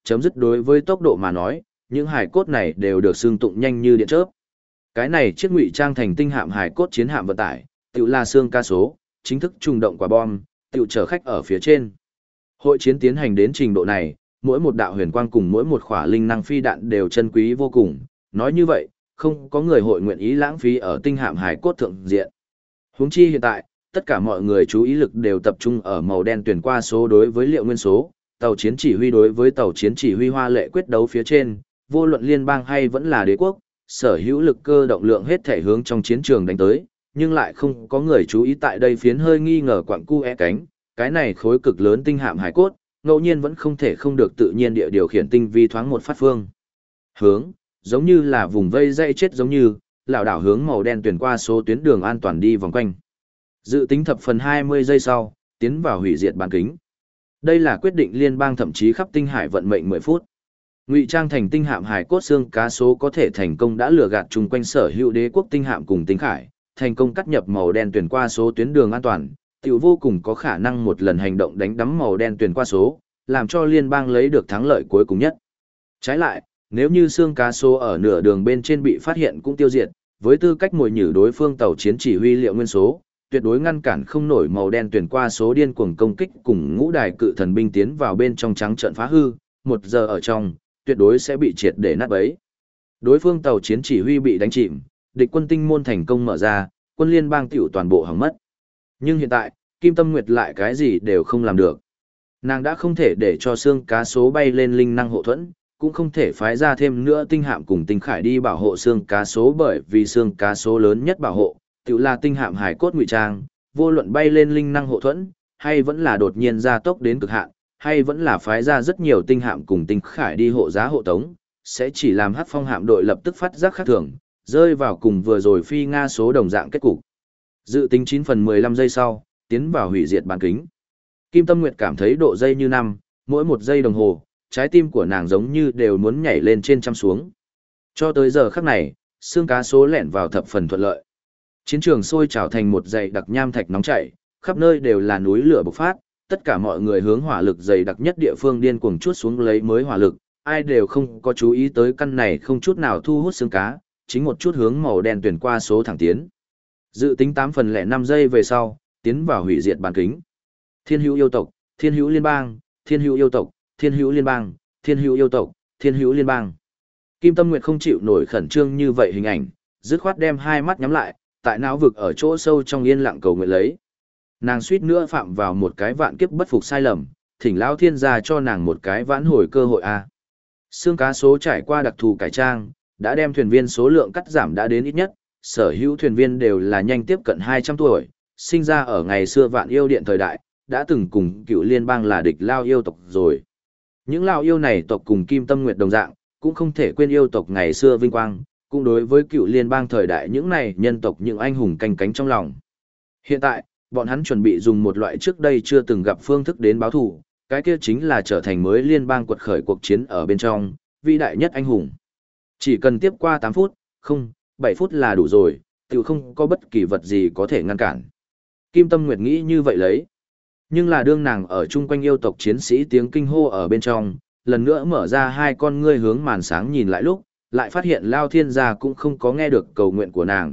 chấm dứt đối với tốc độ mà nói, những hải cốt này đều được xương tụng nhanh như điện chớp. Cái này chiếc ngụy trang thành tinh hạm hải cốt chiến hạm vận tải, tự là xương ca số, chính thức trùng động quả bom, tự chở khách ở phía trên. Hội chiến tiến hành đến trình độ này, mỗi một đạo huyền quang cùng mỗi một khỏa linh năng phi đạn đều chân quý vô cùng, nói như vậy, không có người hội nguyện ý lãng phí ở tinh hạm hải cốt thượng diện. Huống chi hiện tại, tất cả mọi người chú ý lực đều tập trung ở màu đen tuyển qua số đối với liệu nguyên số, tàu chiến chỉ huy đối với tàu chiến chỉ huy hoa lệ quyết đấu phía trên, vô luận liên bang hay vẫn là đế quốc, sở hữu lực cơ động lượng hết thể hướng trong chiến trường đánh tới, nhưng lại không có người chú ý tại đây phiến hơi nghi ngờ quặng cu cánh, cái này khối cực lớn tinh hạm hải cốt, ngẫu nhiên vẫn không thể không được tự nhiên địa điều khiển tinh vi thoáng một phát phương. Hướng, giống như là vùng vây dây chết giống như, lảo đảo hướng màu đen tuyển qua số tuyến đường an toàn đi vòng quanh. Dự tính thập phần 20 giây sau, tiến vào hủy diệt bán kính. Đây là quyết định liên bang thậm chí khắp tinh hải vận mệnh 10 phút. Ngụy trang thành tinh hạm hải cốt xương cá số có thể thành công đã lừa gạt chung quanh sở hữu đế quốc tinh hạm cùng tinh khải, thành công cắt nhập màu đen tuyển qua số tuyến đường an toàn, tiểu vô cùng có khả năng một lần hành động đánh đắm màu đen tuyển qua số, làm cho liên bang lấy được thắng lợi cuối cùng nhất. Trái lại, nếu như xương cá số ở nửa đường bên trên bị phát hiện cũng tiêu diệt, với tư cách mồi nhử đối phương tàu chiến chỉ huy liệu nguyên số, tuyệt đối ngăn cản không nổi màu đen tuyển qua số điên cuồng công kích cùng ngũ đài cự thần binh tiến vào bên trong trắng trận phá hư, 1 giờ ở trong, tuyệt đối sẽ bị triệt để nát bấy. Đối phương tàu chiến chỉ huy bị đánh chìm, địch quân tinh môn thành công mở ra, quân liên bang tiểu toàn bộ hỏng mất. Nhưng hiện tại, Kim Tâm Nguyệt lại cái gì đều không làm được. Nàng đã không thể để cho xương cá số bay lên linh năng hộ thuẫn, cũng không thể phái ra thêm nữa tinh hạm cùng tinh khải đi bảo hộ xương cá số, bởi vì xương cá số lớn nhất bảo hộ, tự là tinh hạm hải cốt ngụy trang, vô luận bay lên linh năng hộ thuẫn, hay vẫn là đột nhiên gia tốc đến cực hạn, hay vẫn là phái ra rất nhiều tinh hạm cùng tinh khải đi hộ giá hộ tống, sẽ chỉ làm Hắc Phong hạm đội lập tức phát giác khác thường, rơi vào cùng vừa rồi phi Nga số đồng dạng kết cục. Dự tính 9 phần 15 giây sau, tiến vào hủy diệt bán kính. Kim Tâm Nguyệt cảm thấy độ giây như năm, mỗi 1 giây đồng hồ, trái tim của nàng giống như đều muốn nhảy lên trên trăm xuống. Cho tới giờ khắc này, xương cá số lẻn vào thập phần thuận lợi. Chiến trường sôi trào thành một dãy đặc nham thạch nóng chảy, khắp nơi đều là núi lửa bộc phát, tất cả mọi người hướng hỏa lực dày đặc nhất địa phương điên cuồng chuốt xuống lấy mới hỏa lực, ai đều không có chú ý tới căn này không chút nào thu hút xương cá, chính một chút hướng màu đen tuyển qua số thẳng tiến. Dự tính 8 phần 05 giây về sau, tiến vào hủy diệt bán kính. Thiên hữu yêu tộc, thiên hữu liên bang, thiên hữu yêu tộc, thiên hữu liên bang, thiên hữu yêu tộc, thiên hữu liên bang. Kim Tâm Nguyệt không chịu nổi khẩn trương như vậy hình ảnh, dứt khoát đem hai mắt nhắm lại, tại não vực ở chỗ sâu trong yên lặng cầu nguyện lấy. Nàng suýt nữa phạm vào một cái vạn kiếp bất phục sai lầm, thỉnh Lão Thiên gia cho nàng một cái vãn hồi cơ hội a. Xương cá số trải qua đặc thù cải trang, đã đem thuyền viên số lượng cắt giảm đã đến ít nhất, sở hữu thuyền viên đều là nhanh tiếp cận 200 tuổi, sinh ra ở ngày xưa vạn yêu điện thời đại, đã từng cùng cựu liên bang là địch Lao yêu tộc rồi. Những Lao yêu này tộc cùng Kim Tâm Nguyệt đồng dạng, cũng không thể quên yêu tộc ngày xưa vinh quang, cũng đối với cựu liên bang thời đại những này nhân tộc những anh hùng canh cánh trong lòng. Hiện tại, bọn hắn chuẩn bị dùng một loại trước đây chưa từng gặp phương thức đến báo thù, cái kia chính là trở thành mới liên bang quật khởi cuộc chiến ở bên trong, vĩ đại nhất anh hùng. Chỉ cần tiếp qua 8 phút, không, 7 phút là đủ rồi, tự không có bất kỳ vật gì có thể ngăn cản. Kim Tâm Nguyệt nghĩ như vậy lấy. Nhưng là đương nàng ở chung quanh yêu tộc chiến sĩ tiếng kinh hô ở bên trong, lần nữa mở ra hai con ngươi hướng màn sáng nhìn lại lúc, lại phát hiện Lao Thiên gia cũng không có nghe được cầu nguyện của nàng,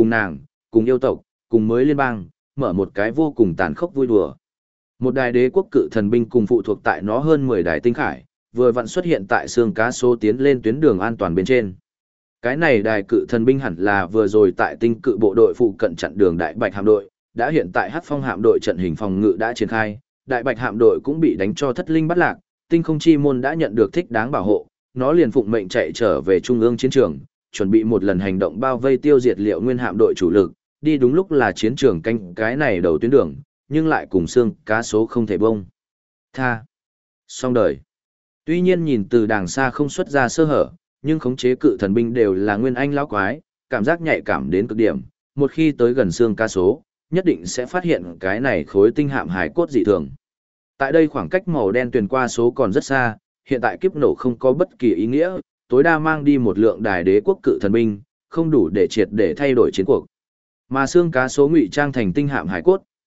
cùng yêu tộc, cùng mới liên bang, mở một cái vô cùng tàn khốc vui đùa. Một đài đế quốc cự thần binh cùng phụ thuộc tại nó hơn 10 đài tinh khải, vừa vặn xuất hiện tại xương cá số tiến lên tuyến đường an toàn bên trên. Cái này đài cự thần binh hẳn là vừa rồi tại tinh cự bộ đội phụ cận chặn đường đại bạch hạm đội, đã hiện tại Hắc Phong hạm đội trận hình phòng ngự đã triển khai, đại bạch hạm đội cũng bị đánh cho thất linh bắt lạc, tinh không chi môn đã nhận được thích đáng bảo hộ, nó liền phụng mệnh chạy trở về trung ương chiến trường, chuẩn bị một lần hành động bao vây tiêu diệt Liệu Nguyên hạm đội chủ lực, đi đúng lúc là chiến trường canh cái này đầu tuyến đường, nhưng lại cùng xương cá số không thể bông. Xong đời. Tuy nhiên nhìn từ đàng xa không xuất ra sơ hở, nhưng khống chế cự thần binh đều là nguyên anh lão quái, cảm giác nhạy cảm đến cực điểm, một khi tới gần xương cá số, nhất định sẽ phát hiện cái này khối tinh hạm hải cốt dị thường. Tại đây khoảng cách màu đen truyền qua số còn rất xa, hiện tại kiếp nổ không có bất kỳ ý nghĩa, tối đa mang đi một lượng đài đế quốc cự thần binh, không đủ để triệt để thay đổi chiến cuộc. Mà xương cá số ngụy trang thành tinh hạm hải cốt,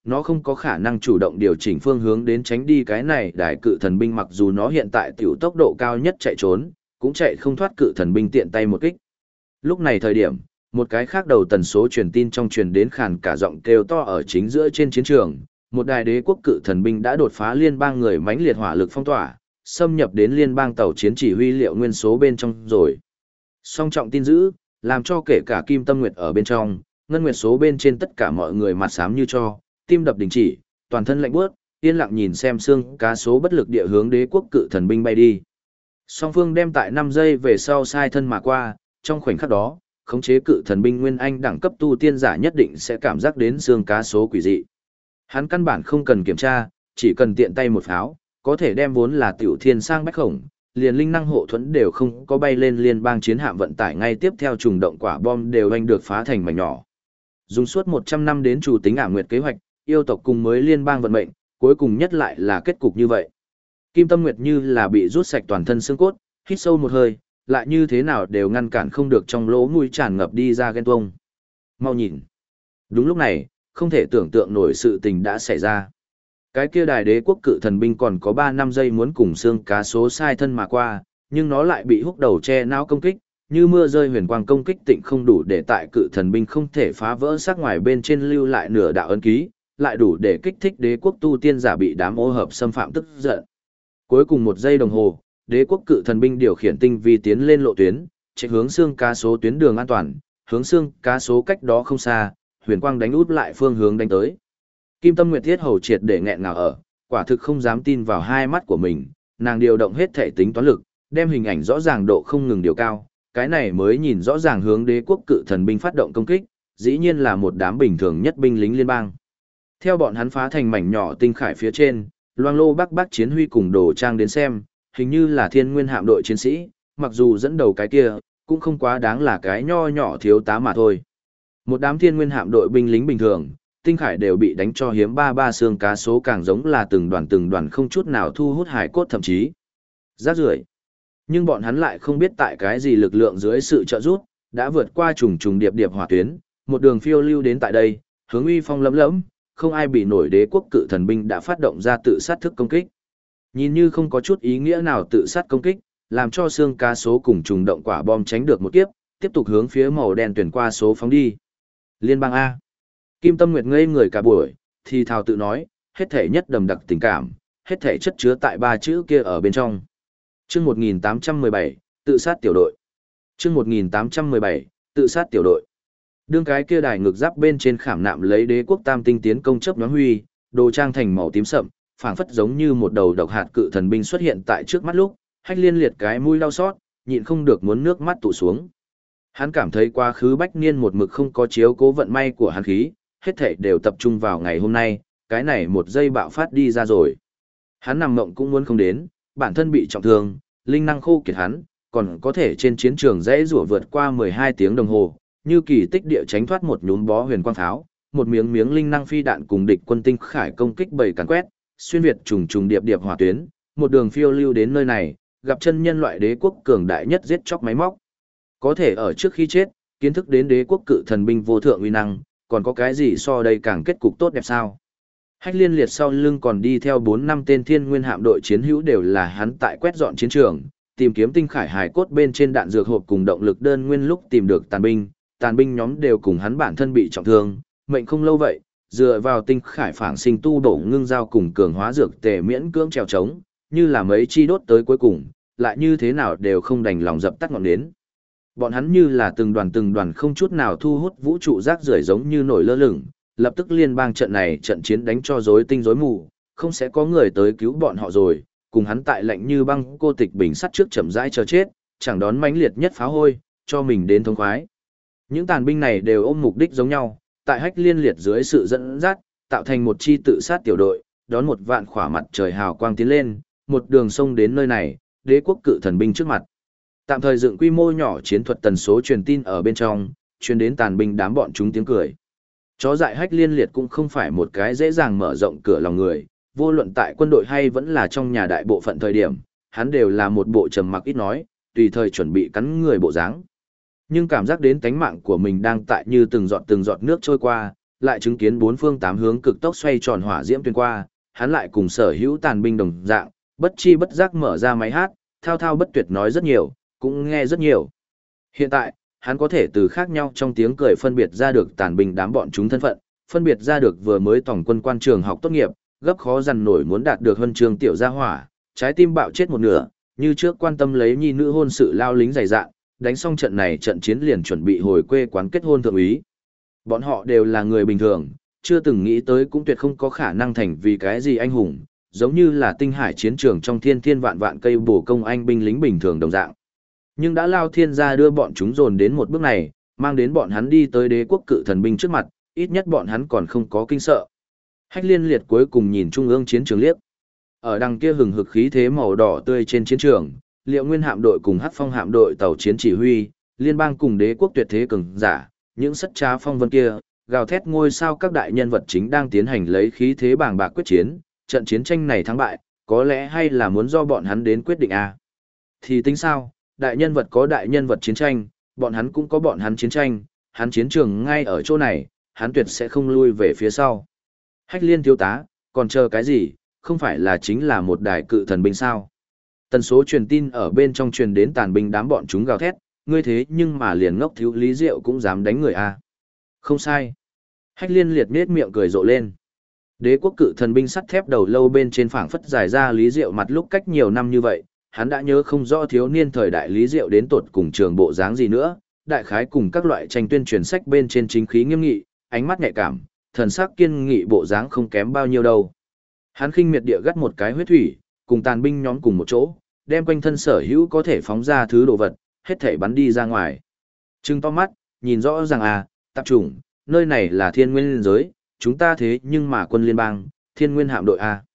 nó không có khả năng chủ động điều chỉnh phương hướng đến tránh đi cái này đại cự thần binh, mặc dù nó hiện tại tiểu tốc độ cao nhất chạy trốn, cũng chạy không thoát cự thần binh tiện tay một kích. Lúc này thời điểm, một cái khác đầu tần số truyền tin trong truyền đến khàn cả giọng kêu to ở chính giữa trên chiến trường, một đài đế quốc cự thần binh đã đột phá liên bang người mãnh liệt hỏa lực phong tỏa, xâm nhập đến liên bang tàu chiến chỉ huy liệu nguyên số bên trong rồi. Song trọng tin dữ, làm cho kể cả Kim Tâm Nguyệt ở bên trong, ngân nguyệt số bên trên tất cả mọi người mặt xám như cho, tim đập đình chỉ, toàn thân lạnh buốt, yên lặng nhìn xem xương cá số bất lực địa hướng đế quốc cự thần binh bay đi. Song phương đem tại 5 giây về sau sai thân mà qua, trong khoảnh khắc đó, khống chế cự thần binh nguyên anh đẳng cấp tu tiên giả nhất định sẽ cảm giác đến xương cá số quỷ dị. Hắn căn bản không cần kiểm tra, chỉ cần tiện tay một pháo, có thể đem vốn là tiểu thiên sang bách khổng, liền linh năng hộ thuẫn đều không có bay lên liên bang chiến hạm vận tải, ngay tiếp theo trùng động quả bom đều anh được phá thành mảnh nhỏ. Dùng suốt 100 năm đến chủ tính ảo nguyệt kế hoạch, yêu tộc cùng mới liên bang vận mệnh, cuối cùng nhất lại là kết cục như vậy. Kim Tâm Nguyệt như là bị rút sạch toàn thân xương cốt, hít sâu một hơi, lại như thế nào đều ngăn cản không được trong lỗ mũi tràn ngập đi ra ghen tuông. Mau nhìn. Đúng lúc này, không thể tưởng tượng nổi sự tình đã xảy ra. Cái kia đài đế quốc cự thần binh còn có 3-5 giây muốn cùng xương cá số sai thân mà qua, nhưng nó lại bị húc đầu che não công kích, như mưa rơi huyền quang công kích tịnh không đủ để tại cự thần binh không thể phá vỡ xác ngoài bên trên lưu lại nửa đạo ấn ký, lại đủ để kích thích đế quốc tu tiên giả bị đám ô hợp xâm phạm tức giận. Cuối cùng 1 giây đồng hồ, đế quốc cự thần binh điều khiển tinh vi tiến lên lộ tuyến, chạy hướng xương cá số tuyến đường an toàn, hướng xương cá số cách đó không xa, huyền quang đánh út lại phương hướng đánh tới. Kim Tâm Nguyệt thiết hầu triệt để nghẹn ngào ở, quả thực không dám tin vào hai mắt của mình, nàng điều động hết thể tính toán lực, đem hình ảnh rõ ràng độ không ngừng điều cao, cái này mới nhìn rõ ràng hướng đế quốc cự thần binh phát động công kích, dĩ nhiên là một đám bình thường nhất binh lính liên bang. Theo bọn hắn phá thành mảnh nhỏ tinh khải phía trên, loang lô bắc chiến huy cùng đồ trang đến xem, hình như là thiên nguyên hạm đội chiến sĩ, mặc dù dẫn đầu cái kia, cũng không quá đáng là cái nho nhỏ thiếu tá mà thôi. Một đám thiên nguyên hạm đội binh lính bình thường, tinh khải đều bị đánh cho hiếm ba xương cá số càng giống là từng đoàn không chút nào thu hút hải cốt, thậm chí rác rưởi. Nhưng bọn hắn lại không biết tại cái gì lực lượng dưới sự trợ giúp, đã vượt qua trùng điệp hỏa tuyến, một đường phiêu lưu đến tại đây, hướng uy phong lẫm lẫm, không ai bị nổi đế quốc cự thần binh đã phát động ra tự sát thức công kích. Nhìn như không có chút ý nghĩa nào tự sát công kích, làm cho xương cá số cùng trùng động quả bom tránh được một kiếp, tiếp tục hướng phía màu đen tuyển qua số phóng đi. Liên bang A. Kim Tâm Nguyệt ngây người cả buổi, thì thào tự nói, hết thể nhất đầm đặc tình cảm, hết thể chất chứa tại 3 chữ kia ở bên trong. Chương 1817, tự sát tiểu đội. Chương 1817, tự sát tiểu đội. Đương cái kia đài ngực giáp bên trên khảm nạm lấy đế quốc tam tinh tiến công chớp nhoáng huy, đồ trang thành màu tím sậm, phảng phất giống như một đầu độc hạt cự thần binh xuất hiện tại trước mắt lúc, Hách Liên liệt cái mũi đau xót, nhịn không được muốn nước mắt tụ xuống. Hắn cảm thấy quá khứ bách niên một mực không có chiếu cố vận may của hắn khí, hết thảy đều tập trung vào ngày hôm nay, cái này 1 giây bạo phát đi ra rồi. Hắn nằm mộng cũng muốn không đến, bản thân bị trọng thương, linh năng khô kiệt hắn, còn có thể trên chiến trường dãy rủa vượt qua 12 tiếng đồng hồ, như kỳ tích địa tránh thoát một nhúm bó huyền quang pháo, một miếng linh năng phi đạn cùng địch quân tinh khải công kích bầy càn quét, xuyên việt trùng điệp hỏa tuyến, một đường phiêu lưu đến nơi này, gặp chân nhân loại đế quốc cường đại nhất giết chóc máy móc. Có thể ở trước khi chết, kiến thức đến đế quốc cự thần binh vô thượng uy năng, còn có cái gì so đây càng kết cục tốt đẹp sao? Hách Liên liệt sau lưng còn đi theo 4-5 tên thiên nguyên hạm đội chiến hữu, đều là hắn tại quét dọn chiến trường, tìm kiếm tinh khải hải cốt bên trên đạn dược hộp cùng động lực đơn nguyên lúc tìm được tàn binh nhóm đều cùng hắn bản thân bị trọng thương, mệnh không lâu vậy, dựa vào tinh khải phảng sinh tu bổ ngưng giao cùng cường hóa dược tề miễn cưỡng trèo trống, như là mấy chi đốt tới cuối cùng, lại như thế nào đều không đành lòng dập tắt ngọn nến. Bọn hắn như là từng đoàn không chút nào thu hút vũ trụ rác rưởi giống như nổi lơ lửng, lập tức liên bang trận này trận chiến đánh cho rối tinh rối mù, không sẽ có người tới cứu bọn họ rồi, cùng hắn tại lạnh như băng cô tịch bình sắt trước chậm rãi chờ chết, chẳng đón mãnh liệt nhất pháo hôi, cho mình đến thống khoái. Những tàn binh này đều ôm mục đích giống nhau, tại Hách Liên liệt dưới sự dẫn dắt, tạo thành một chi tự sát tiểu đội, đón một vạn khỏa mặt trời hào quang tiến lên, một đường sông đến nơi này, đế quốc cự thần binh trước mặt. Tạm thời dựng quy mô nhỏ chiến thuật tần số truyền tin ở bên trong, truyền đến tàn binh đám bọn chúng tiếng cười. Chó dại Hách Liên liệt cũng không phải một cái dễ dàng mở rộng cửa lòng người, vô luận tại quân đội hay vẫn là trong nhà đại bộ phận thời điểm, hắn đều là một bộ trầm mặc ít nói, tùy thời chuẩn bị cắn người bộ dáng. Nhưng cảm giác đến tánh mạng của mình đang tại như từng giọt nước trôi qua, lại chứng kiến bốn phương tám hướng cực tốc xoay tròn hỏa diễm tuyên qua, hắn lại cùng sở hữu tàn binh đồng dạng, bất chi bất giác mở ra máy hát, thao thao bất tuyệt nói rất nhiều, cũng nghe rất nhiều. Hiện tại, hắn có thể từ khác nhau trong tiếng cười phân biệt ra được tàn binh đám bọn chúng thân phận, phân biệt ra được vừa mới tổng quân quan trường học tốt nghiệp, gấp khó dằn nổi muốn đạt được huân chương tiểu gia hỏa, trái tim bạo chết một nửa, như trước quan tâm lấy nhi nữ hôn sự lao lính dày dạn, đánh xong trận này trận chiến liền chuẩn bị hồi quê quán kết hôn thượng úy. Bọn họ đều là người bình thường, chưa từng nghĩ tới cũng tuyệt không có khả năng thành vì cái gì anh hùng, giống như là tinh hải chiến trường trong thiên thiên vạn vạn cây bổ công anh binh lính bình thường đồng dạng. Nhưng đã Lao Thiên gia đưa bọn chúng dồn đến một bước này, mang đến bọn hắn đi tới đế quốc cự thần binh trước mặt, ít nhất bọn hắn còn không có kinh sợ. Hách Liên Liệt cuối cùng nhìn trung ương chiến trường liếc. Ở đằng kia hừng hực khí thế màu đỏ tươi trên chiến trường, Liệu Nguyên hạm đội cùng Hắc Phong hạm đội tàu chiến chỉ huy, liên bang cùng đế quốc tuyệt thế cường giả, những sắt trá phong vân kia, gào thét ngôi sao các đại nhân vật chính đang tiến hành lấy khí thế bàng bạc quyết chiến, trận chiến tranh này thắng bại, có lẽ hay là muốn do bọn hắn đến quyết định à? Thì tính sao, đại nhân vật có đại nhân vật chiến tranh, bọn hắn cũng có bọn hắn chiến tranh, hắn chiến trường ngay ở chỗ này, hắn tuyệt sẽ không lui về phía sau. Hách Liên thiếu tá, còn chờ cái gì, không phải là chính là một đài cự thần binh sao? Tần số truyền tin ở bên trong truyền đến tàn binh đám bọn chúng gào thét, ngươi thế nhưng mà liền ngốc thiếu Lý Diệu cũng dám đánh người à? Không sai. Hách Liên Liệt nết miệng cười rộ lên. Đế quốc cự thần binh sắt thép đầu lâu bên trên phảng phất dài ra Lý Diệu mặt lúc cách nhiều năm như vậy, hắn đã nhớ không rõ thiếu niên thời đại Lý Diệu đến tột cùng trường bộ dáng gì nữa, đại khái cùng các loại tranh tuyên truyền sách bên trên chính khí nghiêm nghị, ánh mắt nhạy cảm, thần sắc kiên nghị bộ dáng không kém bao nhiêu đâu. Hắn khinh miệt địa gắt một cái huyết thủy, cùng tàn binh nhóm cùng một chỗ, đem quanh thân sở hữu có thể phóng ra thứ đồ vật, hết thảy bắn đi ra ngoài. Trừng to mắt, nhìn rõ ràng à, tạp chủng, nơi này là thiên nguyên liên giới, chúng ta thế nhưng mà quân liên bang, thiên nguyên hạm đội à.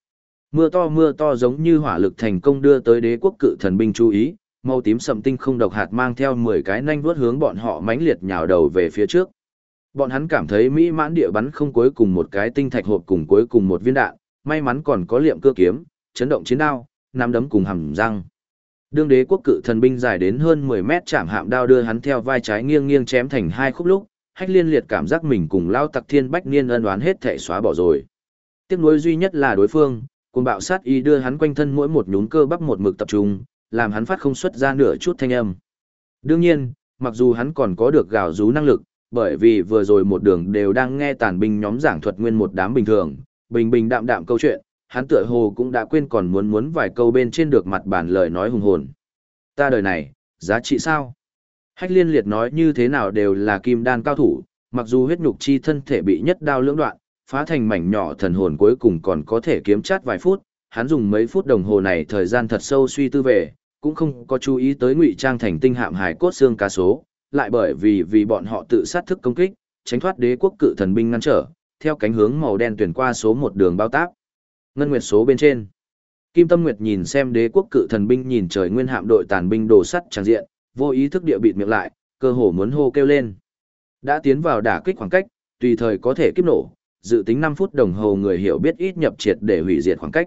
Mưa to giống như hỏa lực thành công đưa tới đế quốc cự thần binh chú ý, màu tím sậm tinh không độc hạt mang theo 10 cái nanh vuốt hướng bọn họ mãnh liệt nhào đầu về phía trước. Bọn hắn cảm thấy mỹ mãn địa bắn không cuối cùng một cái tinh thạch hộp cùng cuối cùng một viên đạn, may mắn còn có liệm cưa kiếm, chấn động chiến đao, nắm đấm cùng hàm răng. Đương đế quốc cự thần binh dài đến hơn 10 mét chạm hạm đao đưa hắn theo vai trái nghiêng nghiêng chém thành hai khúc lúc, Hách Liên Liệt cảm giác mình cùng Lao Tặc Thiên Bách Niên ân oán hết thảy xóa bỏ rồi. Tiếc nuối duy nhất là đối phương, cuồng bạo sát ý đưa hắn quanh thân mỗi một nhún cơ bắp một mực tập trung, làm hắn phát không xuất ra nửa chút thanh âm. Đương nhiên, mặc dù hắn còn có được gào rú năng lực, bởi vì vừa rồi một đường đều đang nghe tàn binh nhóm giảng thuật nguyên một đám bình thường, bình bình đạm đạm câu chuyện, hắn tựa hồ cũng đã quên còn muốn vài câu bên trên được mặt bản lời nói hùng hồn. Ta đời này, giá trị sao? Hách Liên Liệt nói như thế nào đều là kim đan cao thủ, mặc dù huyết nhục chi thân thể bị nhất đao lưỡng đoạn, phá thành mảnh nhỏ thần hồn cuối cùng còn có thể kiếm chát vài phút, hắn dùng mấy phút đồng hồ này thời gian thật sâu suy tư về, cũng không có chú ý tới ngụy trang thành tinh hạm hải cốt xương cá số, lại bởi vì bọn họ tự sát thức công kích, tránh thoát đế quốc cự thần binh ngăn trở, theo cánh hướng màu đen tuyển qua số một đường bao tác. Ngân nguyệt số bên trên. Kim Tâm Nguyệt nhìn xem đế quốc cự thần binh nhìn trời nguyên hạm đội tàn binh đồ sắt tràn diện, vô ý thức địa bịt miệng lại, cơ hồ muốn hô kêu lên. Đã tiến vào đả kích khoảng cách, tùy thời có thể kiếp nổ, dự tính 5 phút đồng hồ người hiểu biết ít nhập triệt để hủy diệt khoảng cách.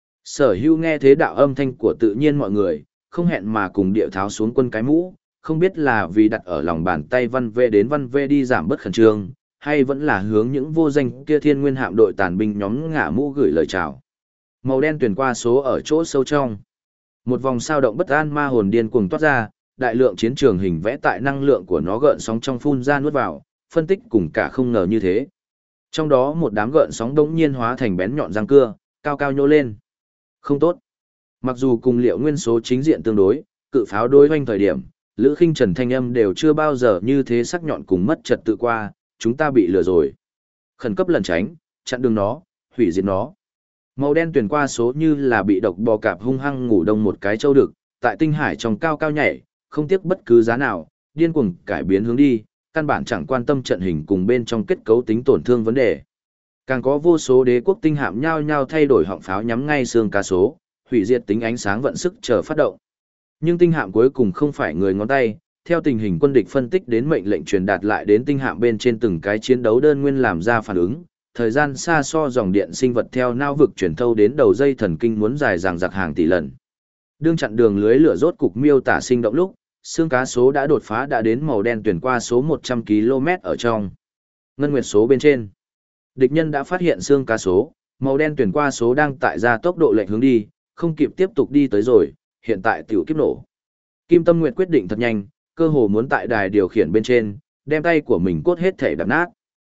Sở Hữu nghe thế đạo âm thanh của tự nhiên mọi người, không hẹn mà cùng địa tháo xuống quân cái mũ, không biết là vì đặt ở lòng bàn tay văn vệ đến văn vệ đi giảm bất khẩn trương, hay vẫn là hướng những vô danh kia thiên nguyên hạm đội tàn binh nhóm ngả mũ gửi lời chào. Màu đen tuyển qua số ở chỗ sâu trong. Một vòng sao động bất an ma hồn điên cuồng toát ra, đại lượng chiến trường hình vẽ tại năng lượng của nó gợn sóng trong phun ra nuốt vào, phân tích cùng cả không ngờ như thế. Trong đó một đám gợn sóng đống nhiên hóa thành bén nhọn răng cưa, cao cao nhô lên. Không tốt. Mặc dù cùng Liệu Nguyên số chính diện tương đối, cự pháo đối hoành thời điểm, Lữ Khinh Trần thanh âm đều chưa bao giờ như thế sắc nhọn cùng mất trật tự qua, chúng ta bị lừa rồi. Khẩn cấp lẩn tránh, chặn đường nó, hủy diệt nó. Màu đen tuyển qua số như là bị độc bò cạp hung hăng ngủ đông một cái châu đực, tại tinh hải trong cao cao nhảy, không tiếc bất cứ giá nào, điên cuồng cải biến hướng đi, căn bản chẳng quan tâm trận hình cùng bên trong kết cấu tính tổn thương vấn đề. Càng có vô số đế quốc tinh hạm nhao nhao thay đổi họng pháo nhắm ngay xương cá số, hủy diệt tính ánh sáng vận sức chờ phát động. Nhưng tinh hạm cuối cùng không phải người ngón tay, theo tình hình quân địch phân tích đến mệnh lệnh truyền đạt lại đến tinh hạm bên trên từng cái chiến đấu đơn nguyên làm ra phản ứng, thời gian xa so dòng điện sinh vật theo não vực truyền thâu đến đầu dây thần kinh muốn dài dằng dặc hàng tỷ lần. Đương chặn đường lưới lửa rốt cục miêu tả sinh động lúc, xương cá số đã đột phá đã đến màu đen tuyển qua số 100 km ở trong. Ngân nguyệt số bên trên. Địch nhân đã phát hiện xương cá số, màu đen tuyển qua số đang tại ra tốc độ lệch hướng đi, không kịp tiếp tục đi tới rồi, hiện tại tiểu kiếp nổ. Kim Tâm Nguyệt quyết định thật nhanh, cơ hồ muốn tại đài điều khiển bên trên, đem tay của mình cốt hết thể đập nát.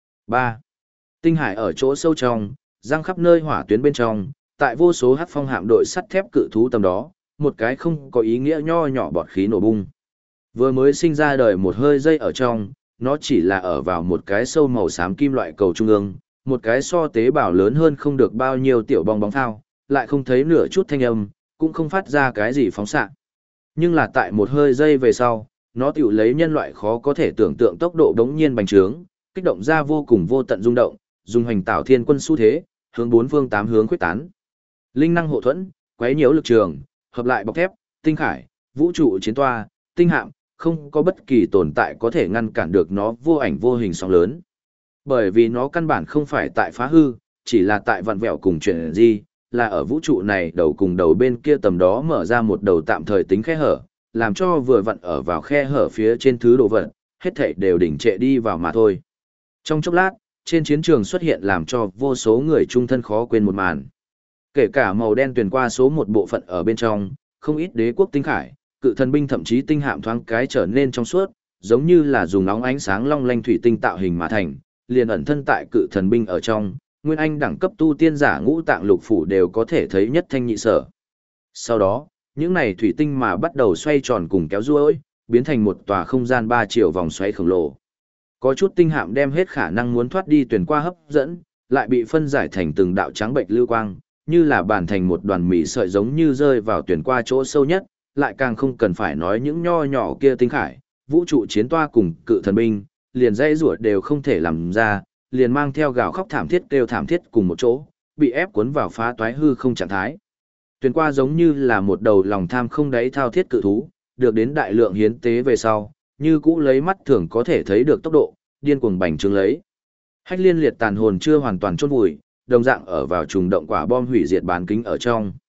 3. Tinh hải ở chỗ sâu trong, răng khắp nơi hỏa tuyến bên trong, tại vô số hắc phong hạm đội sắt thép cự thú tầm đó, một cái không có ý nghĩa nho nhỏ bọt khí nổ bung. Vừa mới sinh ra đời một hơi dây ở trong, nó chỉ là ở vào một cái sâu màu xám kim loại cầu trung ương, một cái so tế bào lớn hơn không được bao nhiêu tiểu bong bóng thao, lại không thấy nửa chút thanh âm, cũng không phát ra cái gì phóng xạ. Nhưng là tại một hơi dây về sau, nó tiểu lấy nhân loại khó có thể tưởng tượng tốc độ đống nhiên bành trướng, kích động ra vô cùng vô tận rung động, dùng hành tạo thiên quân xu thế, hướng bốn phương tám hướng khuếch tán. Linh năng hộ thuẫn, quấy nhiễu lực trường, hợp lại bọc thép, tinh khải, vũ trụ chiến toa, tinh hạm, không có bất kỳ tồn tại có thể ngăn cản được nó vô ảnh vô hình sóng lớn. Bởi vì nó căn bản không phải tại phá hư, chỉ là tại vặn vẹo cùng chuyển di, là ở vũ trụ này đầu cùng đầu bên kia tầm đó mở ra một đầu tạm thời tính khe hở, làm cho vừa vặn ở vào khe hở phía trên thứ đồ vật, hết thảy đều đỉnh trệ đi vào mà thôi. Trong chốc lát, trên chiến trường xuất hiện làm cho vô số người trung thân khó quên một màn. Kể cả màu đen tuyển qua số một bộ phận ở bên trong, không ít đế quốc tinh khải, cự thần binh thậm chí tinh hạm thoáng cái trở nên trong suốt, giống như là dùng nóng ánh sáng long lanh thủy tinh tạo hình mà thành, liền ẩn thân tại cự thần binh ở trong, nguyên anh đẳng cấp tu tiên giả ngũ tạng lục phủ đều có thể thấy nhất thanh nhị sở. Sau đó, những này thủy tinh mà bắt đầu xoay tròn cùng kéo duỗi, biến thành một tòa không gian 3 chiều vòng xoáy khổng lồ. Có chút tinh hạm đem hết khả năng muốn thoát đi tuyển qua hấp dẫn, lại bị phân giải thành từng đạo trắng bệnh lưu quang, như là bàn thành một đoàn mì sợi giống như rơi vào tuyển qua chỗ sâu nhất, lại càng không cần phải nói những nho nhỏ kia tinh khải, vũ trụ chiến toa cùng cự thần binh, liền dây rủa đều không thể làm ra, liền mang theo gào khóc thảm thiết kêu thảm thiết cùng một chỗ, bị ép cuốn vào phá toái hư không trạng thái. Tuyển qua giống như là một đầu lòng tham không đáy thao thiết cự thú, được đến đại lượng hiến tế về sau, như cũ lấy mắt thường có thể thấy được tốc độ, điên cuồng bành trướng lấy. Hách liên liệt tàn hồn chưa hoàn toàn chôn vùi, đồng dạng ở vào trùng động quả bom hủy diệt bán kính ở trong.